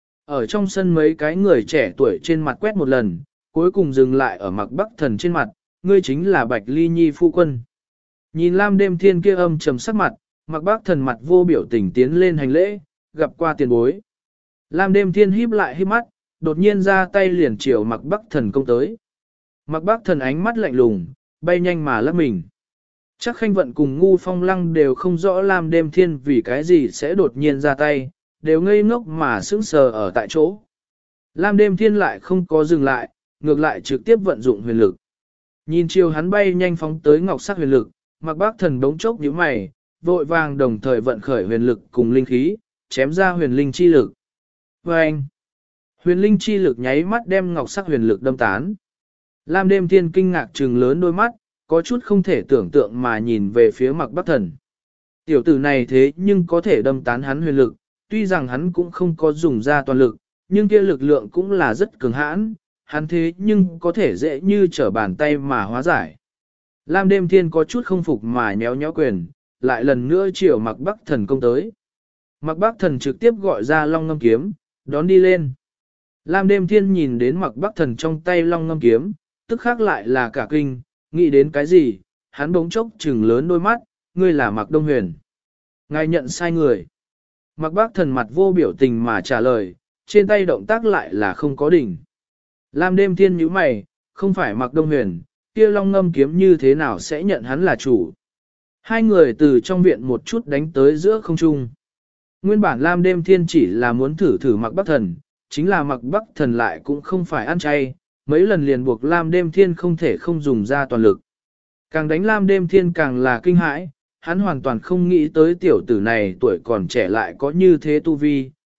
Ở trong sân mấy cái người trẻ tuổi trên mặt quét một lần, cuối cùng dừng lại ở Mặc Bắc Thần trên mặt, ngươi chính là Bạch Ly Nhi phu quân. Nhìn Lam Đêm Thiên kia âm trầm sắc mặt, Mặc Bắc Thần mặt vô biểu tình tiến lên hành lễ, gặp qua tiền bối. Lam Đêm Thiên híp lại híp mắt, đột nhiên ra tay liền chiều Mặc Bắc Thần công tới. Mặc Bắc Thần ánh mắt lạnh lùng, bay nhanh mà lắc mình. Chắc khanh vận cùng Ngu Phong Lăng đều không rõ Lam Đêm Thiên vì cái gì sẽ đột nhiên ra tay, đều ngây ngốc mà sững sờ ở tại chỗ. Lam Đêm Thiên lại không có dừng lại, ngược lại trực tiếp vận dụng huyền lực. Nhìn chiều hắn bay nhanh phóng tới ngọc sắc huyền lực, Mặc Bắc Thần đống chốc nhíu mày, vội vàng đồng thời vận khởi huyền lực cùng linh khí, chém ra huyền linh chi lực. Và anh, huyền linh chi lực nháy mắt đem ngọc sắc huyền lực đâm tán. Lam Đêm Thiên kinh ngạc trừng lớn đôi mắt, có chút không thể tưởng tượng mà nhìn về phía Mặc Bắc Thần. Tiểu tử này thế nhưng có thể đâm tán hắn huyền lực, tuy rằng hắn cũng không có dùng ra toàn lực, nhưng kia lực lượng cũng là rất cường hãn, hắn thế nhưng có thể dễ như trở bàn tay mà hóa giải. Lam Đêm Thiên có chút không phục mà nhéo nhéo quyền, lại lần nữa chiều Mặc Bắc Thần công tới. Mặc Bắc Thần trực tiếp gọi ra Long Ngâm Kiếm, đón đi lên. Lam Đêm Thiên nhìn đến Mặc Bắc Thần trong tay Long Ngâm Kiếm, tức khác lại là cả kinh, nghĩ đến cái gì, hắn bỗng chốc trừng lớn đôi mắt, ngươi là Mặc Đông Huyền. Ngài nhận sai người. Mặc Bắc Thần mặt vô biểu tình mà trả lời, trên tay động tác lại là không có đỉnh. Lam Đêm Thiên nhíu mày, không phải Mặc Đông Huyền, kia Long Ngâm Kiếm như thế nào sẽ nhận hắn là chủ. Hai người từ trong viện một chút đánh tới giữa không trung. Nguyên bản Lam Đêm Thiên chỉ là muốn thử Mặc Bắc Thần, chính là Mặc Bắc Thần lại cũng không phải ăn chay, mấy lần liền buộc Lam Đêm Thiên không thể không dùng ra toàn lực. Càng đánh Lam Đêm Thiên càng là kinh hãi, hắn hoàn toàn không nghĩ tới tiểu tử này tuổi còn trẻ lại có như thế tu vi,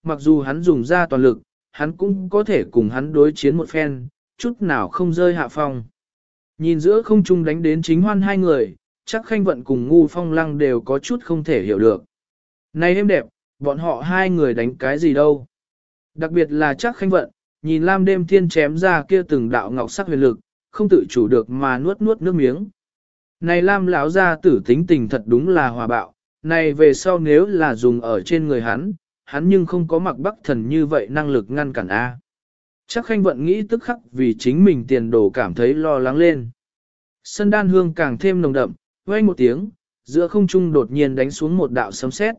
mặc dù hắn dùng ra toàn lực, hắn cũng có thể cùng hắn đối chiến một phen, chút nào không rơi hạ phong. Nhìn giữa không trung đánh đến chính hoan hai người, chắc Khanh Vận cùng Ngu Phong Lăng đều có chút không thể hiểu được. Này êm đẹp, bọn họ hai người đánh cái gì đâu. Đặc biệt là chắc Khanh Vận, nhìn Lam Đêm Thiên chém ra kia từng đạo ngọc sắc huyền lực, không tự chủ được mà nuốt nuốt nước miếng. Này Lam lão gia tử tính tình thật đúng là hòa bạo, này về sau nếu là dùng ở trên người hắn nhưng không có Mặc Bắc Thần như vậy năng lực ngăn cản A. Chắc Khanh Vận nghĩ tức khắc vì chính mình tiền đồ cảm thấy lo lắng lên. Sân đan hương càng thêm nồng đậm, vang một tiếng, giữa không trung đột nhiên đánh xuống một đạo sấm sét.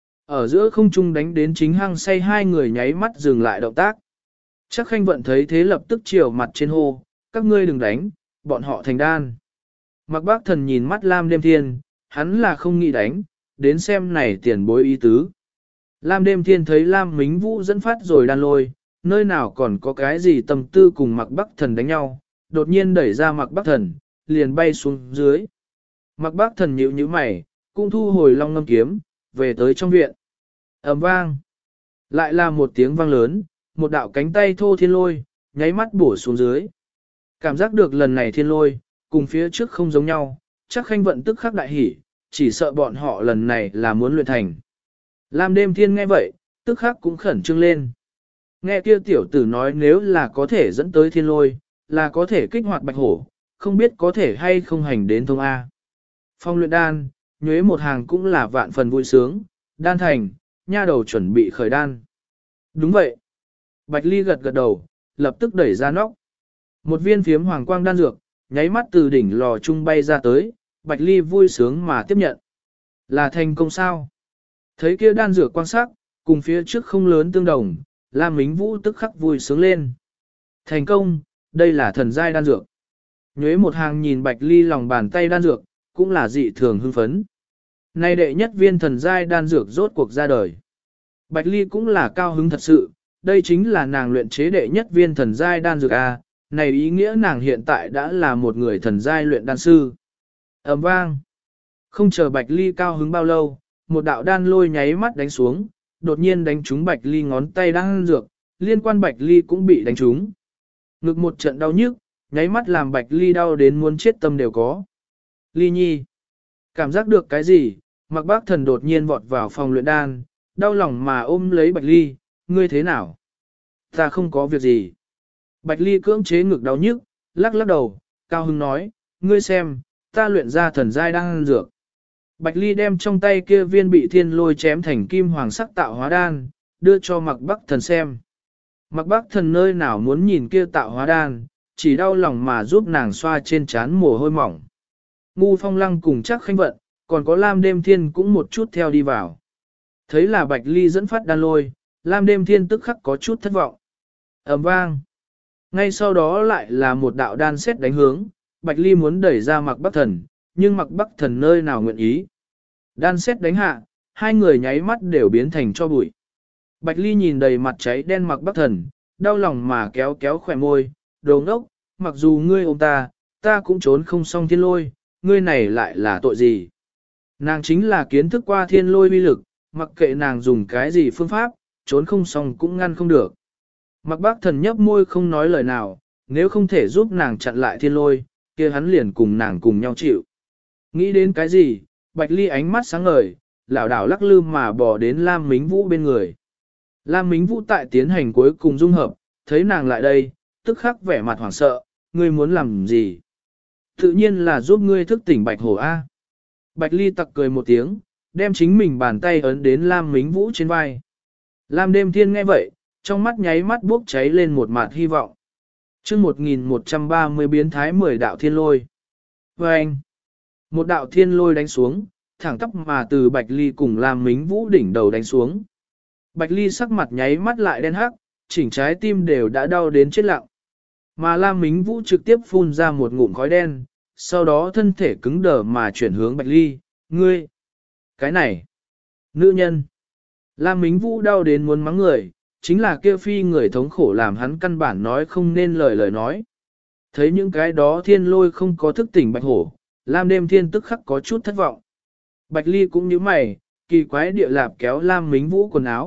Ở giữa không trung đánh đến chính hăng say hai người nháy mắt dừng lại động tác. Chắc Khanh Vận thấy thế lập tức chiều mặt trên hô, các ngươi đừng đánh, bọn họ thành đan. Mặc Bác Thần nhìn mắt Lam Đêm Thiên, hắn là không nghĩ đánh, đến xem này tiền bối ý tứ. Lam Đêm Thiên thấy Lam Mính Vũ dẫn phát rồi đan lôi, nơi nào còn có cái gì tâm tư cùng Mặc Bắc Thần đánh nhau, đột nhiên đẩy ra Mặc Bắc Thần, liền bay xuống dưới. Mặc Bắc Thần nhíu nhíu mày, cũng thu hồi long ngâm kiếm, về tới trong viện. Ầm vang. Lại là một tiếng vang lớn, một đạo cánh tay thô thiên lôi, nháy mắt bổ xuống dưới. Cảm giác được lần này thiên lôi, cùng phía trước không giống nhau, chắc Khanh Vận tức khắc đại hỉ, chỉ sợ bọn họ lần này là muốn luyện thành. Lam Đêm Thiên nghe vậy, tức khắc cũng khẩn trương lên. Nghe kia tiểu tử nói nếu là có thể dẫn tới thiên lôi, là có thể kích hoạt bạch hổ, không biết có thể hay không hành đến thông A. Phong luyện đan, nhuế một hàng cũng là vạn phần vui sướng, đan thành, nha đầu chuẩn bị khởi đan. Đúng vậy. Bạch Ly gật gật đầu, lập tức đẩy ra nóc. Một viên phiếm hoàng quang đan dược, nháy mắt từ đỉnh lò trung bay ra tới, Bạch Ly vui sướng mà tiếp nhận. Là thành công sao? Thấy kia đan dược quang sắc, cùng phía trước không lớn tương đồng, Lam Mính Vũ tức khắc vui sướng lên. Thành công, đây là thần giai đan dược. Nhuế một hàng nhìn Bạch Ly lòng bàn tay đan dược, cũng là dị thường hưng phấn. Nay đệ nhất viên thần giai đan dược rốt cuộc ra đời. Bạch Ly cũng là cao hứng thật sự, đây chính là nàng luyện chế đệ nhất viên thần giai đan dược A, này ý nghĩa nàng hiện tại đã là một người thần giai luyện đan sư. Ầm vang. Không chờ Bạch Ly cao hứng bao lâu, một đạo đan lôi nháy mắt đánh xuống, đột nhiên đánh trúng Bạch Ly ngón tay đan dược, liên quan Bạch Ly cũng bị đánh trúng. Ngực một trận đau nhức, nháy mắt làm Bạch Ly đau đến muốn chết tâm đều có. Ly Nhi. Cảm giác được cái gì, Mặc Bác Thần đột nhiên vọt vào phòng luyện đan, đau lòng mà ôm lấy Bạch Ly, ngươi thế nào? Ta không có việc gì. Bạch Ly cưỡng chế ngực đau nhức, lắc lắc đầu, cao hứng nói, ngươi xem, ta luyện ra thần giai đan dược. Bạch Ly đem trong tay kia viên bị thiên lôi chém thành kim hoàng sắc tạo hóa đan, đưa cho Mặc Bắc Thần xem. Mặc Bắc Thần nơi nào muốn nhìn kia tạo hóa đan, chỉ đau lòng mà giúp nàng xoa trên trán mồ hôi mỏng. Ngu Phong Lăng cùng chắc Khanh Vận, còn có Lam Đêm Thiên cũng một chút theo đi vào. Thấy là Bạch Ly dẫn phát đan lôi, Lam Đêm Thiên tức khắc có chút thất vọng. Ầm vang. Ngay sau đó lại là một đạo đan xét đánh hướng, Bạch Ly muốn đẩy ra Mặc Bắc Thần, nhưng Mặc Bắc Thần nơi nào nguyện ý. Đan xét đánh hạ, hai người nháy mắt đều biến thành cho bụi. Bạch Ly nhìn đầy mặt cháy đen Mặc Bắc Thần, đau lòng mà kéo kéo khỏe môi, đồ ngốc, mặc dù ngươi ôm ta cũng trốn không xong thiên lôi, ngươi này lại là tội gì. Nàng chính là kiến thức qua thiên lôi uy lực, mặc kệ nàng dùng cái gì phương pháp, trốn không xong cũng ngăn không được. Mặc Bác Thần nhấp môi không nói lời nào, nếu không thể giúp nàng chặn lại thiên lôi, kia hắn liền cùng nàng cùng nhau chịu. Nghĩ đến cái gì, Bạch Ly ánh mắt sáng ngời, lảo đảo lắc lư mà bỏ đến Lam Mính Vũ bên người. Lam Mính Vũ tại tiến hành cuối cùng dung hợp, thấy nàng lại đây, tức khắc vẻ mặt hoảng sợ, ngươi muốn làm gì? Tự nhiên là giúp ngươi thức tỉnh Bạch Hổ A. Bạch Ly tặc cười một tiếng, đem chính mình bàn tay ấn đến Lam Mính Vũ trên vai. Lam Đêm Thiên nghe vậy, trong mắt nháy mắt bốc cháy lên một mạt hy vọng. chương 1130 biến thái 10 đạo thiên lôi. Và anh, một đạo thiên lôi đánh xuống, thẳng tắp mà từ Bạch Ly cùng Lam Mính Vũ đỉnh đầu đánh xuống. Bạch Ly sắc mặt nháy mắt lại đen hắc, chỉnh trái tim đều đã đau đến chết lặng. Mà Lam Mính Vũ trực tiếp phun ra một ngụm khói đen, sau đó thân thể cứng đờ mà chuyển hướng Bạch Ly, ngươi. Cái này, nữ nhân. Lam Mính Vũ đau đến muốn mắng người, chính là kêu phi người thống khổ làm hắn căn bản nói không nên lời nói. Thấy những cái đó thiên lôi không có thức tỉnh Bạch Hổ, Lam Đêm Thiên tức khắc có chút thất vọng. Bạch Ly cũng như mày, kỳ quái địa lạp kéo Lam Mính Vũ quần áo,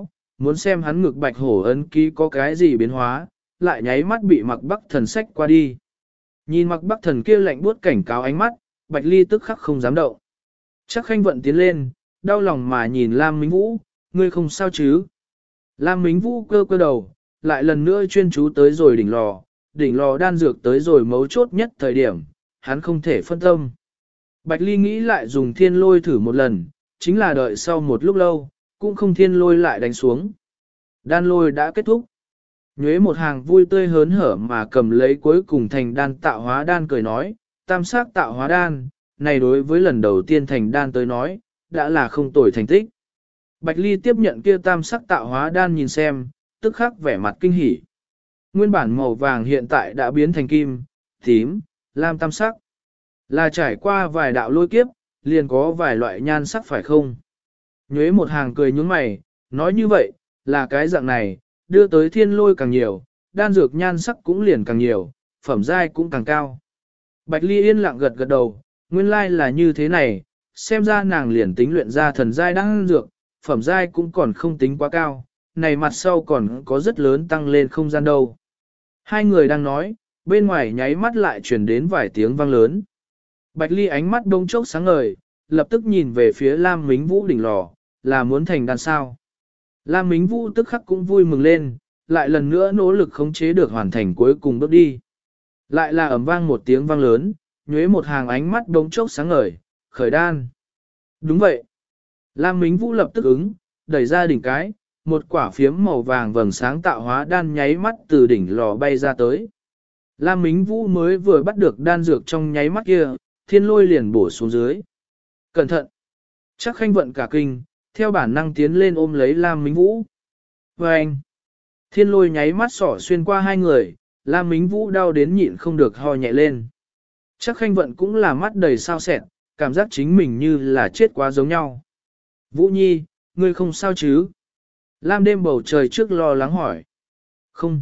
muốn xem hắn ngực bạch hổ ấn ký có cái gì biến hóa, lại nháy mắt bị Mặc Bắc Thần xách qua đi. Nhìn Mặc Bắc Thần kia lạnh buốt cảnh cáo ánh mắt, Bạch Ly tức khắc không dám động. Chắc Khanh Vận tiến lên, đau lòng mà nhìn Lam Mính Vũ, ngươi không sao chứ? Lam Mính Vũ cơ cơ đầu, lại lần nữa chuyên chú tới rồi đỉnh lò đan dược tới rồi mấu chốt nhất thời điểm, hắn không thể phân tâm. Bạch Ly nghĩ lại dùng thiên lôi thử một lần, chính là đợi sau một lúc lâu, cũng không thiên lôi lại đánh xuống. Đan lôi đã kết thúc. Nhuế một hàng vui tươi hớn hở mà cầm lấy cuối cùng thành đan tạo hóa đan cười nói, tam sắc tạo hóa đan, này đối với lần đầu tiên thành đan tới nói, đã là không tồi thành tích. Bạch Ly tiếp nhận kia tam sắc tạo hóa đan nhìn xem, tức khắc vẻ mặt kinh hỉ. Nguyên bản màu vàng hiện tại đã biến thành kim, tím, lam tam sắc. Là trải qua vài đạo lôi kiếp, liền có vài loại nhan sắc phải không? Nhuế một hàng cười nhướng mày, nói như vậy, là cái dạng này, đưa tới thiên lôi càng nhiều, đan dược nhan sắc cũng liền càng nhiều, phẩm giai cũng càng cao. Bạch Ly yên lặng gật gật đầu, nguyên lai là như thế này, xem ra nàng liền tính luyện ra thần giai đan dược, phẩm giai cũng còn không tính quá cao, này mặt sau còn có rất lớn tăng lên không gian đâu. Hai người đang nói, bên ngoài nháy mắt lại chuyển đến vài tiếng vang lớn. Bạch Ly ánh mắt đông chốc sáng ngời, lập tức nhìn về phía Lam Mính Vũ đỉnh lò, là muốn thành đan sao. Lam Mính Vũ tức khắc cũng vui mừng lên, lại lần nữa nỗ lực khống chế được hoàn thành cuối cùng bước đi. Lại là ầm vang một tiếng vang lớn, nhuế một hàng ánh mắt đông chốc sáng ngời, khởi đan. Đúng vậy. Lam Mính Vũ lập tức ứng, đẩy ra đỉnh cái, một quả phiếm màu vàng vầng sáng tạo hóa đan nháy mắt từ đỉnh lò bay ra tới. Lam Mính Vũ mới vừa bắt được đan dược trong nháy mắt kia, thiên lôi liền bổ xuống dưới. Cẩn thận! Chắc Khanh Vận cả kinh, theo bản năng tiến lên ôm lấy Lam Mính Vũ. Và anh! Thiên lôi nháy mắt sỏ xuyên qua hai người, Lam Mính Vũ đau đến nhịn không được ho nhẹ lên. Chắc Khanh Vận cũng là mắt đầy sao sẹn, cảm giác chính mình như là chết quá giống nhau. Vũ Nhi, ngươi không sao chứ? Lam đêm bầu trời trước lo lắng hỏi. Không.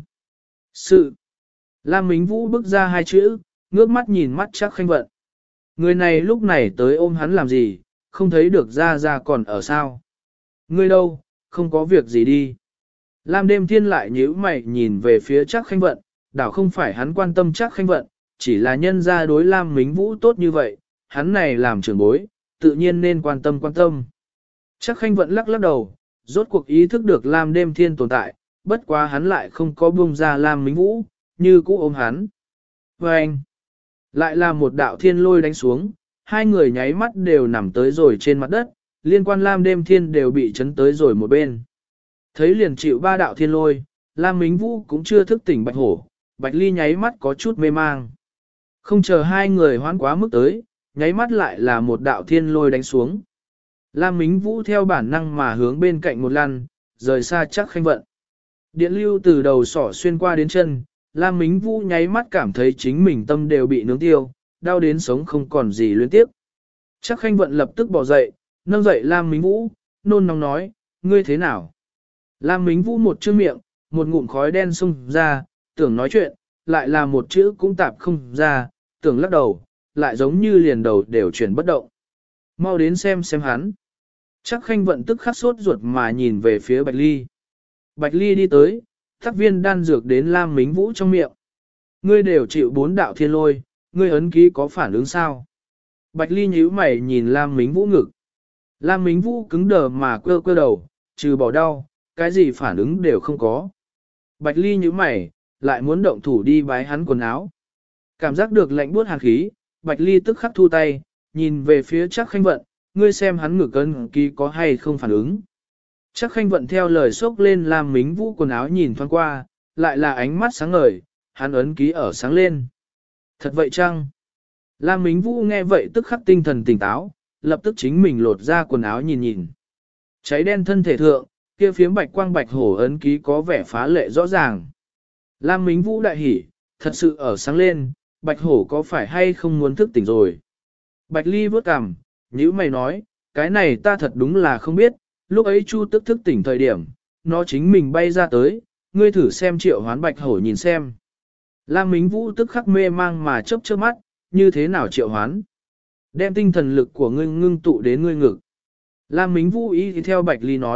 Sự. Lam Mính Vũ bước ra hai chữ, ngước mắt nhìn mắt Chắc Khanh Vận. Người này lúc này tới ôm hắn làm gì, không thấy được ra còn ở sao. Ngươi đâu, không có việc gì đi. Lam đêm thiên lại nhíu mày nhìn về phía Chắc Khanh Vận, đảo không phải hắn quan tâm Chắc Khanh Vận, chỉ là nhân ra đối Lam Mính Vũ tốt như vậy, hắn này làm trưởng bối, tự nhiên nên quan tâm. Chắc Khanh Vận lắc lắc đầu, rốt cuộc ý thức được Lam đêm thiên tồn tại, bất quá hắn lại không có buông ra Lam Mính Vũ, như cũ ôm hắn. Và anh, lại là một đạo thiên lôi đánh xuống, hai người nháy mắt đều nằm tới rồi trên mặt đất, liên quan Lam đêm thiên đều bị chấn tới rồi một bên. Thấy liền chịu ba đạo thiên lôi, Lam Mính Vũ cũng chưa thức tỉnh Bạch Hổ, Bạch Ly nháy mắt có chút mê mang. Không chờ hai người hoán quá mức tới, nháy mắt lại là một đạo thiên lôi đánh xuống. Lam Mính Vũ theo bản năng mà hướng bên cạnh một lăn, rời xa Chắc Khanh Vận. Điện lưu từ đầu sỏ xuyên qua đến chân, Lam Mính Vũ nháy mắt cảm thấy chính mình tâm đều bị nướng tiêu, đau đến sống không còn gì luyến tiếp. Chắc Khanh Vận lập tức bỏ dậy, nâng dậy Lam Mính Vũ, nôn nóng nói, ngươi thế nào? Lam Mính Vũ một chữ miệng, một ngụm khói đen xông ra, tưởng nói chuyện, lại là một chữ cũng tạp không ra, tưởng lắc đầu, lại giống như liền đầu đều chuyển bất động. Mau đến xem hắn. Chắc Khanh Vận tức khắc sốt ruột mà nhìn về phía Bạch Ly. Bạch Ly đi tới, thắt viên đan dược đến Lam Mính Vũ trong miệng. Ngươi đều chịu 4 đạo thiên lôi, ngươi ấn ký có phản ứng sao? Bạch Ly nhíu mày nhìn Lam Mính Vũ ngực. Lam Mính Vũ cứng đờ mà cơ đầu, trừ bỏ đau, cái gì phản ứng đều không có. Bạch Ly nhíu mày, lại muốn động thủ đi bái hắn quần áo. Cảm giác được lạnh buốt hàn khí, Bạch Ly tức khắc thu tay, nhìn về phía Chắc Khanh Vận, ngươi xem hắn ngực ấn ký có hay không phản ứng. Chắc Khanh Vận theo lời xốc lên Lam Mính Vũ quần áo nhìn thoáng qua, lại là ánh mắt sáng ngời, hắn ấn ký ở sáng lên. Thật vậy chăng? Lam Mính Vũ nghe vậy tức khắc tinh thần tỉnh táo, lập tức chính mình lột ra quần áo nhìn. Cháy đen thân thể thượng, kia phiếm bạch quang bạch hổ ấn ký có vẻ phá lệ rõ ràng. Lam Mính Vũ đại hỉ, thật sự ở sáng lên, bạch hổ có phải hay không muốn thức tỉnh rồi. Bạch Ly vớt cằm, nhíu mày nói, cái này ta thật đúng là không biết, lúc ấy Chu Tức thức tỉnh thời điểm, nó chính mình bay ra tới, ngươi thử xem triệu hoán bạch hổ nhìn xem. Lam Mính Vũ tức khắc mê mang mà chớp mắt, như thế nào triệu hoán? Đem tinh thần lực của ngươi ngưng tụ đến ngươi ngực. Lam Mính Vũ ý thì theo Bạch Ly nói,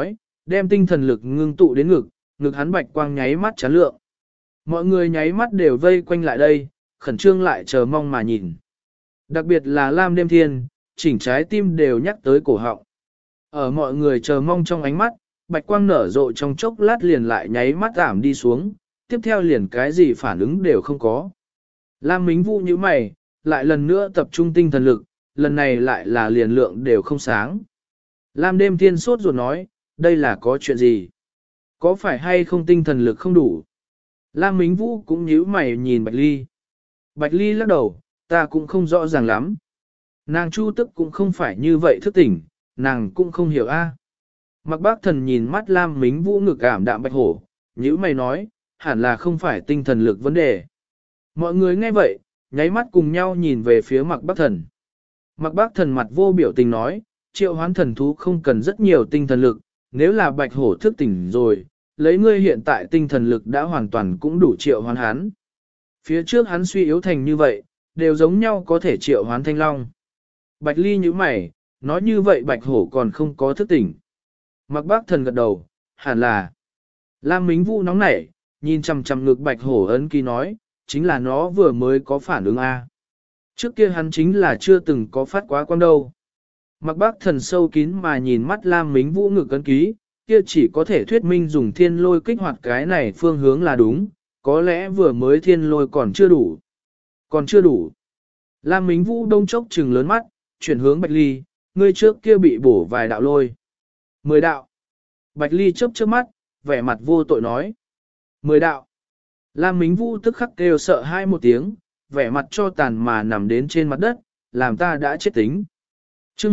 đem tinh thần lực ngưng tụ đến ngực, ngực hắn bạch quang nháy mắt chán lượng. Mọi người nháy mắt đều vây quanh lại đây, khẩn trương lại chờ mong mà nhìn. Đặc biệt là Lam Đêm Thiên, chỉnh trái tim đều nhắc tới cổ họng. Ở mọi người chờ mong trong ánh mắt, bạch quang nở rộ trong chốc lát liền lại nháy mắt giảm đi xuống, tiếp theo liền cái gì phản ứng đều không có. Lam Mính Vũ như mày, lại lần nữa tập trung tinh thần lực, lần này lại là liền lượng đều không sáng. Lam Đêm Thiên sốt ruột nói, đây là có chuyện gì? Có phải hay không tinh thần lực không đủ? Lam Mính Vũ cũng nhíu mày nhìn Bạch Ly. Bạch Ly lắc đầu, ta cũng không rõ ràng lắm. Nàng Chu Tức cũng không phải như vậy thức tỉnh, nàng cũng không hiểu a. Mặc Bác Thần nhìn mắt Lam Mính Vũ ngực ảm đạm bạch hổ, nhíu mày nói, hẳn là không phải tinh thần lực vấn đề. Mọi người nghe vậy, nháy mắt cùng nhau nhìn về phía Mặc Bác Thần. Mặc Bác Thần mặt vô biểu tình nói, triệu hoán thần thú không cần rất nhiều tinh thần lực, nếu là bạch hổ thức tỉnh rồi, lấy ngươi hiện tại tinh thần lực đã hoàn toàn cũng đủ triệu hoán hắn. Phía trước hắn suy yếu thành như vậy, đều giống nhau có thể triệu hoán thanh long. Bạch Ly nhíu mày, nói như vậy bạch hổ còn không có thức tỉnh. Mặc Bác Thần gật đầu, hẳn là. Lam Mính Vũ nóng nảy, nhìn chằm chằm ngực bạch hổ ấn ký nói, chính là nó vừa mới có phản ứng A. Trước kia hắn chính là chưa từng có phát quá quan đâu. Mặc Bác Thần sâu kín mà nhìn mắt Lam Mính Vũ ngực ấn ký, kia chỉ có thể thuyết minh dùng thiên lôi kích hoạt cái này phương hướng là đúng, có lẽ vừa mới thiên lôi còn chưa đủ. Còn chưa đủ. Lam Mính Vũ đông chốc trừng lớn mắt, chuyển hướng Bạch Ly, ngươi trước kia bị bổ vài đạo lôi. 10 đạo. Bạch Ly chớp chớp mắt, vẻ mặt vô tội nói. 10 đạo. Lam Mính Vũ tức khắc kêu sợ hai một tiếng, vẻ mặt cho tàn mà nằm đến trên mặt đất, làm ta đã chết tính. Chương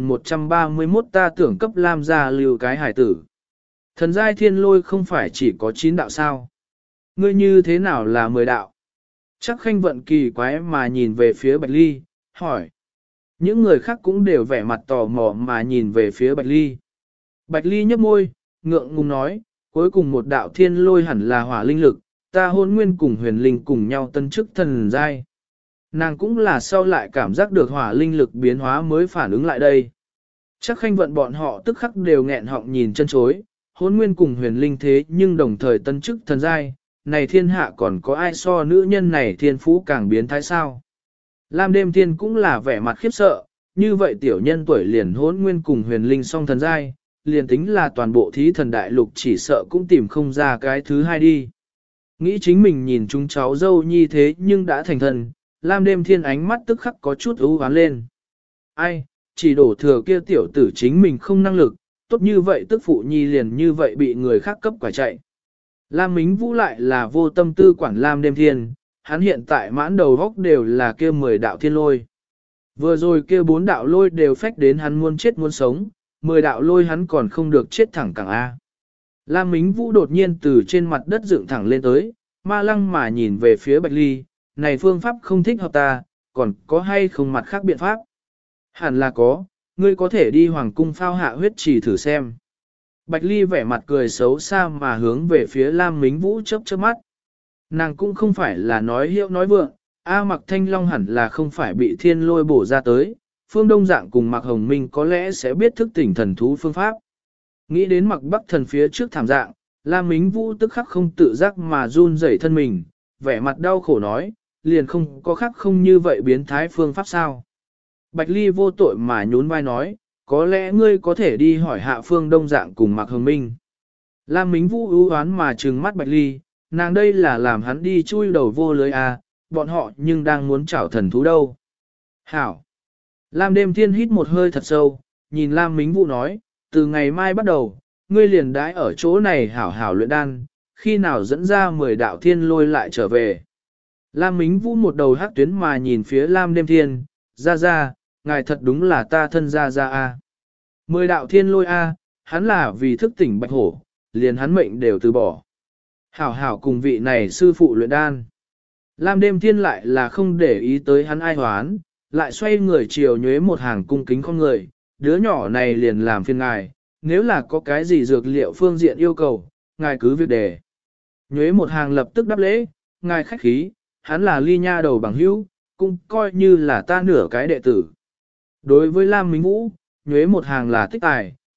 1131 ta tưởng cấp Lam gia lưu cái hải tử. Thần giai thiên lôi không phải chỉ có 9 đạo sao? Ngươi như thế nào là 10 đạo? Chắc Khanh Vận kỳ quái mà nhìn về phía Bạch Ly, hỏi. Những người khác cũng đều vẻ mặt tò mò mà nhìn về phía Bạch Ly. Bạch Ly nhếch môi, ngượng ngùng nói, cuối cùng một đạo thiên lôi hẳn là hỏa linh lực, ta Hôn Nguyên cùng Huyền Linh cùng nhau tân chức thần giai. Nàng cũng là sau lại cảm giác được hỏa linh lực biến hóa mới phản ứng lại đây. Chắc Khanh Vận bọn họ tức khắc đều nghẹn họng nhìn chân chối, Hôn Nguyên cùng Huyền Linh thế nhưng đồng thời tân chức thần giai, này thiên hạ còn có ai so nữ nhân này thiên phú càng biến thái sao? Lam Đêm Thiên cũng là vẻ mặt khiếp sợ, như vậy tiểu nhân tuổi liền Hôn Nguyên cùng Huyền Linh song thần giai, liền tính là toàn bộ thí thần đại lục chỉ sợ cũng tìm không ra cái thứ hai đi. Nghĩ chính mình nhìn chúng cháu dâu nhi thế nhưng đã thành thần, Lam Đêm Thiên ánh mắt tức khắc có chút ưu hoán lên. Ai, chỉ đổ thừa kia tiểu tử chính mình không năng lực, tốt như vậy tức phụ nhi liền như vậy bị người khác cấp quả chạy. Lam Mính Vũ lại là vô tâm tư quản Lam Đêm Thiên, hắn hiện tại mãn đầu góc đều là kia 10 đạo thiên lôi. Vừa rồi kia 4 đạo lôi đều phách đến hắn muốn chết muốn sống, 10 đạo lôi hắn còn không được chết thẳng cẳng A. Lam Mính Vũ đột nhiên từ trên mặt đất dựng thẳng lên tới, ma lăng mà nhìn về phía Bạch Ly, này phương pháp không thích hợp ta, còn có hay không mặt khác biện pháp? Hẳn là có, ngươi có thể đi hoàng cung phao hạ huyết chỉ thử xem. Bạch Ly vẻ mặt cười xấu xa mà hướng về phía Lam Mính Vũ chớp chớp mắt. Nàng cũng không phải là nói hiệu nói vượng, Mặc Thanh Long hẳn là không phải bị thiên lôi bổ ra tới, Phương Đông Dạng cùng Mạc Hồng Minh có lẽ sẽ biết thức tỉnh thần thú phương pháp. Nghĩ đến Mạc Bắc Thần phía trước thảm dạng, Lam Mính Vũ tức khắc không tự giác mà run rẩy thân mình, vẻ mặt đau khổ nói, liền không có khác không như vậy biến thái phương pháp sao. Bạch Ly vô tội mà nhún vai nói, có lẽ ngươi có thể đi hỏi hạ Phương Đông Dạng cùng Mạc Hồng Minh. Lam Mính Vũ ưu oán mà trừng mắt Bạch Ly, nàng đây là làm hắn đi chui đầu vô lưới à, bọn họ nhưng đang muốn chảo thần thú đâu. Hảo! Lam Đêm Thiên hít một hơi thật sâu, nhìn Lam Mính Vũ nói, từ ngày mai bắt đầu, ngươi liền đãi ở chỗ này hảo hảo luyện đan, khi nào dẫn ra 10 đạo thiên lôi lại trở về. Lam Mính Vũ một đầu hắc tuyến mà nhìn phía Lam Đêm Thiên, ra, ngài thật đúng là ta thân ra a. 10 đạo thiên lôi a, hắn là vì thức tỉnh bạch hổ, liền hắn mệnh đều từ bỏ. Hảo hảo cùng vị này sư phụ luyện đan. Lam Đêm Thiên lại là không để ý tới hắn ai hoán, lại xoay người chiều nhuế một hàng cung kính con người, đứa nhỏ này liền làm phiền ngài, nếu là có cái gì dược liệu phương diện yêu cầu, ngài cứ việc đề. Nhuế một hàng lập tức đáp lễ, ngài khách khí, hắn là ly nha đầu bằng hữu, cũng coi như là ta nửa cái đệ tử. Đối với Lam Mính Vũ, nhuế một hàng là tích tài,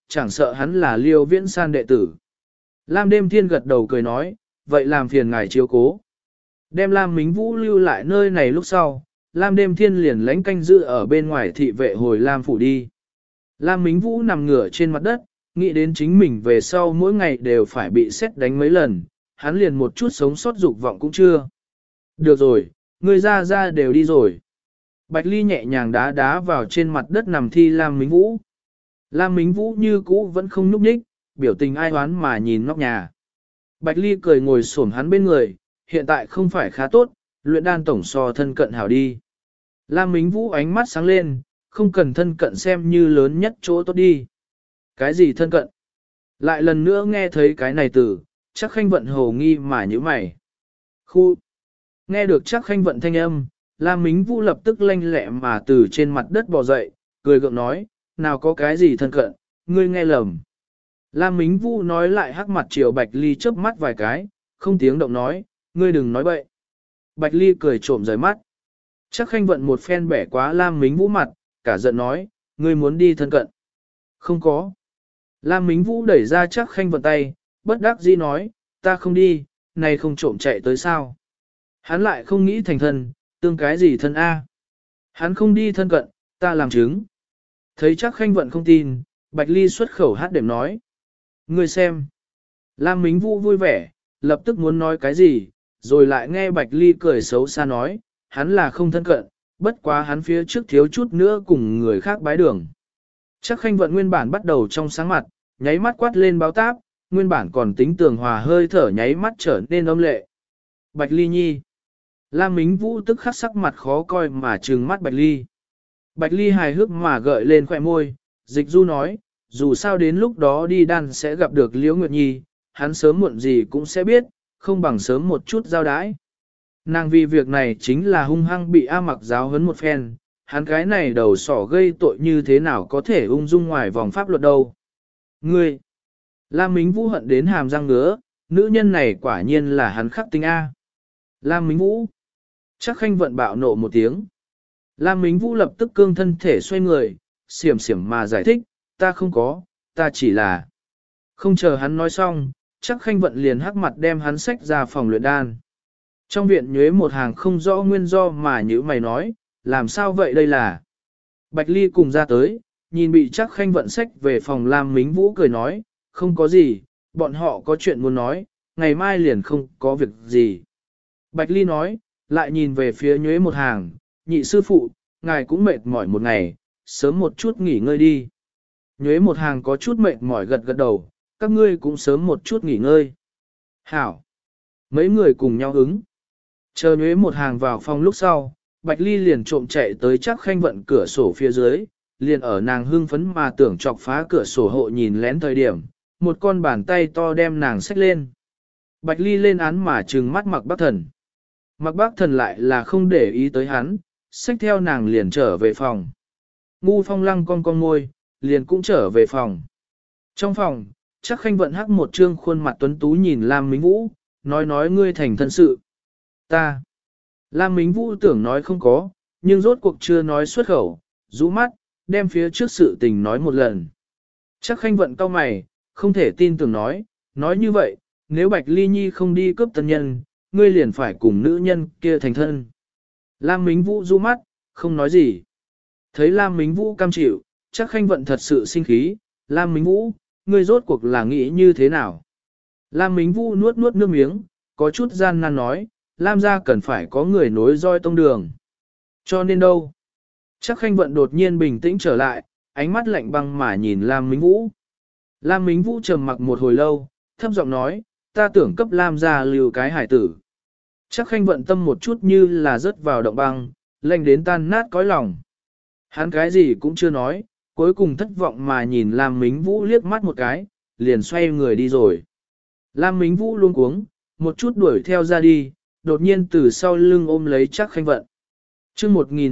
chẳng sợ hắn là Liêu Viễn San đệ tử. Lam Đêm Thiên gật đầu cười nói, vậy làm phiền ngài chiếu cố. Đem Lam Mính Vũ lưu lại nơi này lúc sau, Lam Đêm Thiên liền lánh canh giữ ở bên ngoài thị vệ hồi Lam phủ đi. Lam Mính Vũ nằm ngửa trên mặt đất, nghĩ đến chính mình về sau mỗi ngày đều phải bị xét đánh mấy lần, hắn liền một chút sống sót dục vọng cũng chưa. Được rồi, người ra đều đi rồi. Bạch Ly nhẹ nhàng đá đá vào trên mặt đất nằm thi Lam Mính Vũ. Lam Mính Vũ như cũ vẫn không nhúc nhích, biểu tình ai hoán mà nhìn nóc nhà. Bạch Ly cười ngồi xổm hắn bên người, hiện tại không phải khá tốt, luyện đan tổng so thân cận hảo đi. Lam Mính Vũ ánh mắt sáng lên, không cần thân cận xem như lớn nhất chỗ tốt đi. Cái gì thân cận? Lại lần nữa nghe thấy cái này từ, chắc khanh vận hồ nghi mà như mày. Khu! Nghe được chắc khanh vận thanh âm, Lam Mính Vũ lập tức lanh lẹ mà từ trên mặt đất bò dậy, cười gượng nói, nào có cái gì thân cận, ngươi nghe lầm. Lam Mính Vũ nói lại hắc mặt chiều Bạch Ly chớp mắt vài cái, không tiếng động nói, ngươi đừng nói bậy. Bạch Ly cười trộm rời mắt. Chắc khanh vận một phen bẻ quá Lam Mính Vũ mặt, cả giận nói, ngươi muốn đi thân cận. Không có. Lam Mính Vũ đẩy ra chắc khanh vận tay, bất đắc dĩ nói, ta không đi, này không trộm chạy tới sao. Hắn lại không nghĩ thành thân, tương cái gì thân A. Hắn không đi thân cận, ta làm chứng. Thấy chắc khanh vận không tin, Bạch Ly xuất khẩu hát đệm nói. Ngươi xem. Lam Mính Vũ vui vẻ, lập tức muốn nói cái gì, rồi lại nghe Bạch Ly cười xấu xa nói, hắn là không thân cận, bất quá hắn phía trước thiếu chút nữa cùng người khác bái đường. Chắc khanh vận nguyên bản bắt đầu trong sáng mặt, nháy mắt quát lên báo táp, nguyên bản còn tính tường hòa hơi thở nháy mắt trở nên âm lệ. Bạch Ly nhi. Lam Mính Vũ tức khắc sắc mặt khó coi mà trừng mắt Bạch Ly. Bạch Ly hài hước mà gợi lên khỏe môi, dịch du nói, dù sao đến lúc đó đi đan sẽ gặp được Liễu Nguyệt Nhi, hắn sớm muộn gì cũng sẽ biết, không bằng sớm một chút giao đái. Nàng vì việc này chính là hung hăng bị A Mặc giáo huấn một phen, hắn cái này đầu sỏ gây tội như thế nào có thể ung dung ngoài vòng pháp luật đâu. Ngươi! Lam Mính Vũ hận đến hàm răng ngứa, nữ nhân này quả nhiên là hắn khắc tinh A. Lam Mính Vũ! Chắc khanh vận bạo nộ một tiếng. Lam Mính Vũ lập tức cương thân thể xoay người, xiểm xiểm mà giải thích, ta không có, ta chỉ là... Không chờ hắn nói xong, chắc khanh vận liền hắc mặt đem hắn xách ra phòng luyện đan. Trong viện nhuế một hàng không rõ nguyên do mà như mày nói, làm sao vậy đây là... Bạch Ly cùng ra tới, nhìn bị chắc khanh vận xách về phòng Lam Mính Vũ cười nói, không có gì, bọn họ có chuyện muốn nói, ngày mai liền không có việc gì. Bạch Ly nói, lại nhìn về phía nhuế một hàng, nhị sư phụ, ngài cũng mệt mỏi một ngày, sớm một chút nghỉ ngơi đi. Nhuế một hàng có chút mệt mỏi gật gật đầu, các ngươi cũng sớm một chút nghỉ ngơi. Hảo! Mấy người cùng nhau ứng. Chờ nhuế một hàng vào phòng lúc sau, Bạch Ly liền trộm chạy tới chắc khanh vận cửa sổ phía dưới, liền ở nàng hưng phấn mà tưởng chọc phá cửa sổ hộ nhìn lén thời điểm, một con bàn tay to đem nàng xách lên. Bạch Ly lên án mà trừng mắt Mặc Bắc Thần. Mặc Bắc Thần lại là không để ý tới hắn, xách theo nàng liền trở về phòng. Ngu Phong Lăng con môi, liền cũng trở về phòng. Trong phòng, chắc khanh vận hắc một trương khuôn mặt tuấn tú nhìn Lam Mính Vũ, nói ngươi thành thân sự. Ta. Lam Mính Vũ tưởng nói không có, nhưng rốt cuộc chưa nói xuất khẩu, rũ mắt, đem phía trước sự tình nói một lần. Chắc khanh vận cau mày, không thể tin tưởng nói như vậy, nếu Bạch Ly Nhi không đi cướp tân nhân, ngươi liền phải cùng nữ nhân kia thành thân. Lam Mính Vũ rũ mắt, không nói gì. Thấy Lam Mính Vũ cam chịu, chắc khanh vận thật sự sinh khí, Lam Mính Vũ, ngươi rốt cuộc là nghĩ như thế nào? Lam Mính Vũ nuốt nước miếng, có chút gian nan nói, Lam gia cần phải có người nối roi tông đường. Cho nên đâu? Chắc khanh vận đột nhiên bình tĩnh trở lại, ánh mắt lạnh băng mà nhìn Lam Mính Vũ. Lam Mính Vũ trầm mặc một hồi lâu, thấp giọng nói, ta tưởng cấp Lam gia lưu cái hải tử. Chắc khanh vận tâm một chút như là rớt vào động băng, lạnh đến tan nát cõi lòng. Hắn cái gì cũng chưa nói, cuối cùng thất vọng mà nhìn Lam Mính Vũ liếc mắt một cái, liền xoay người đi rồi. Lam Mính Vũ luôn cuống, một chút đuổi theo ra đi, đột nhiên từ sau lưng ôm lấy chắc khanh vận. Chương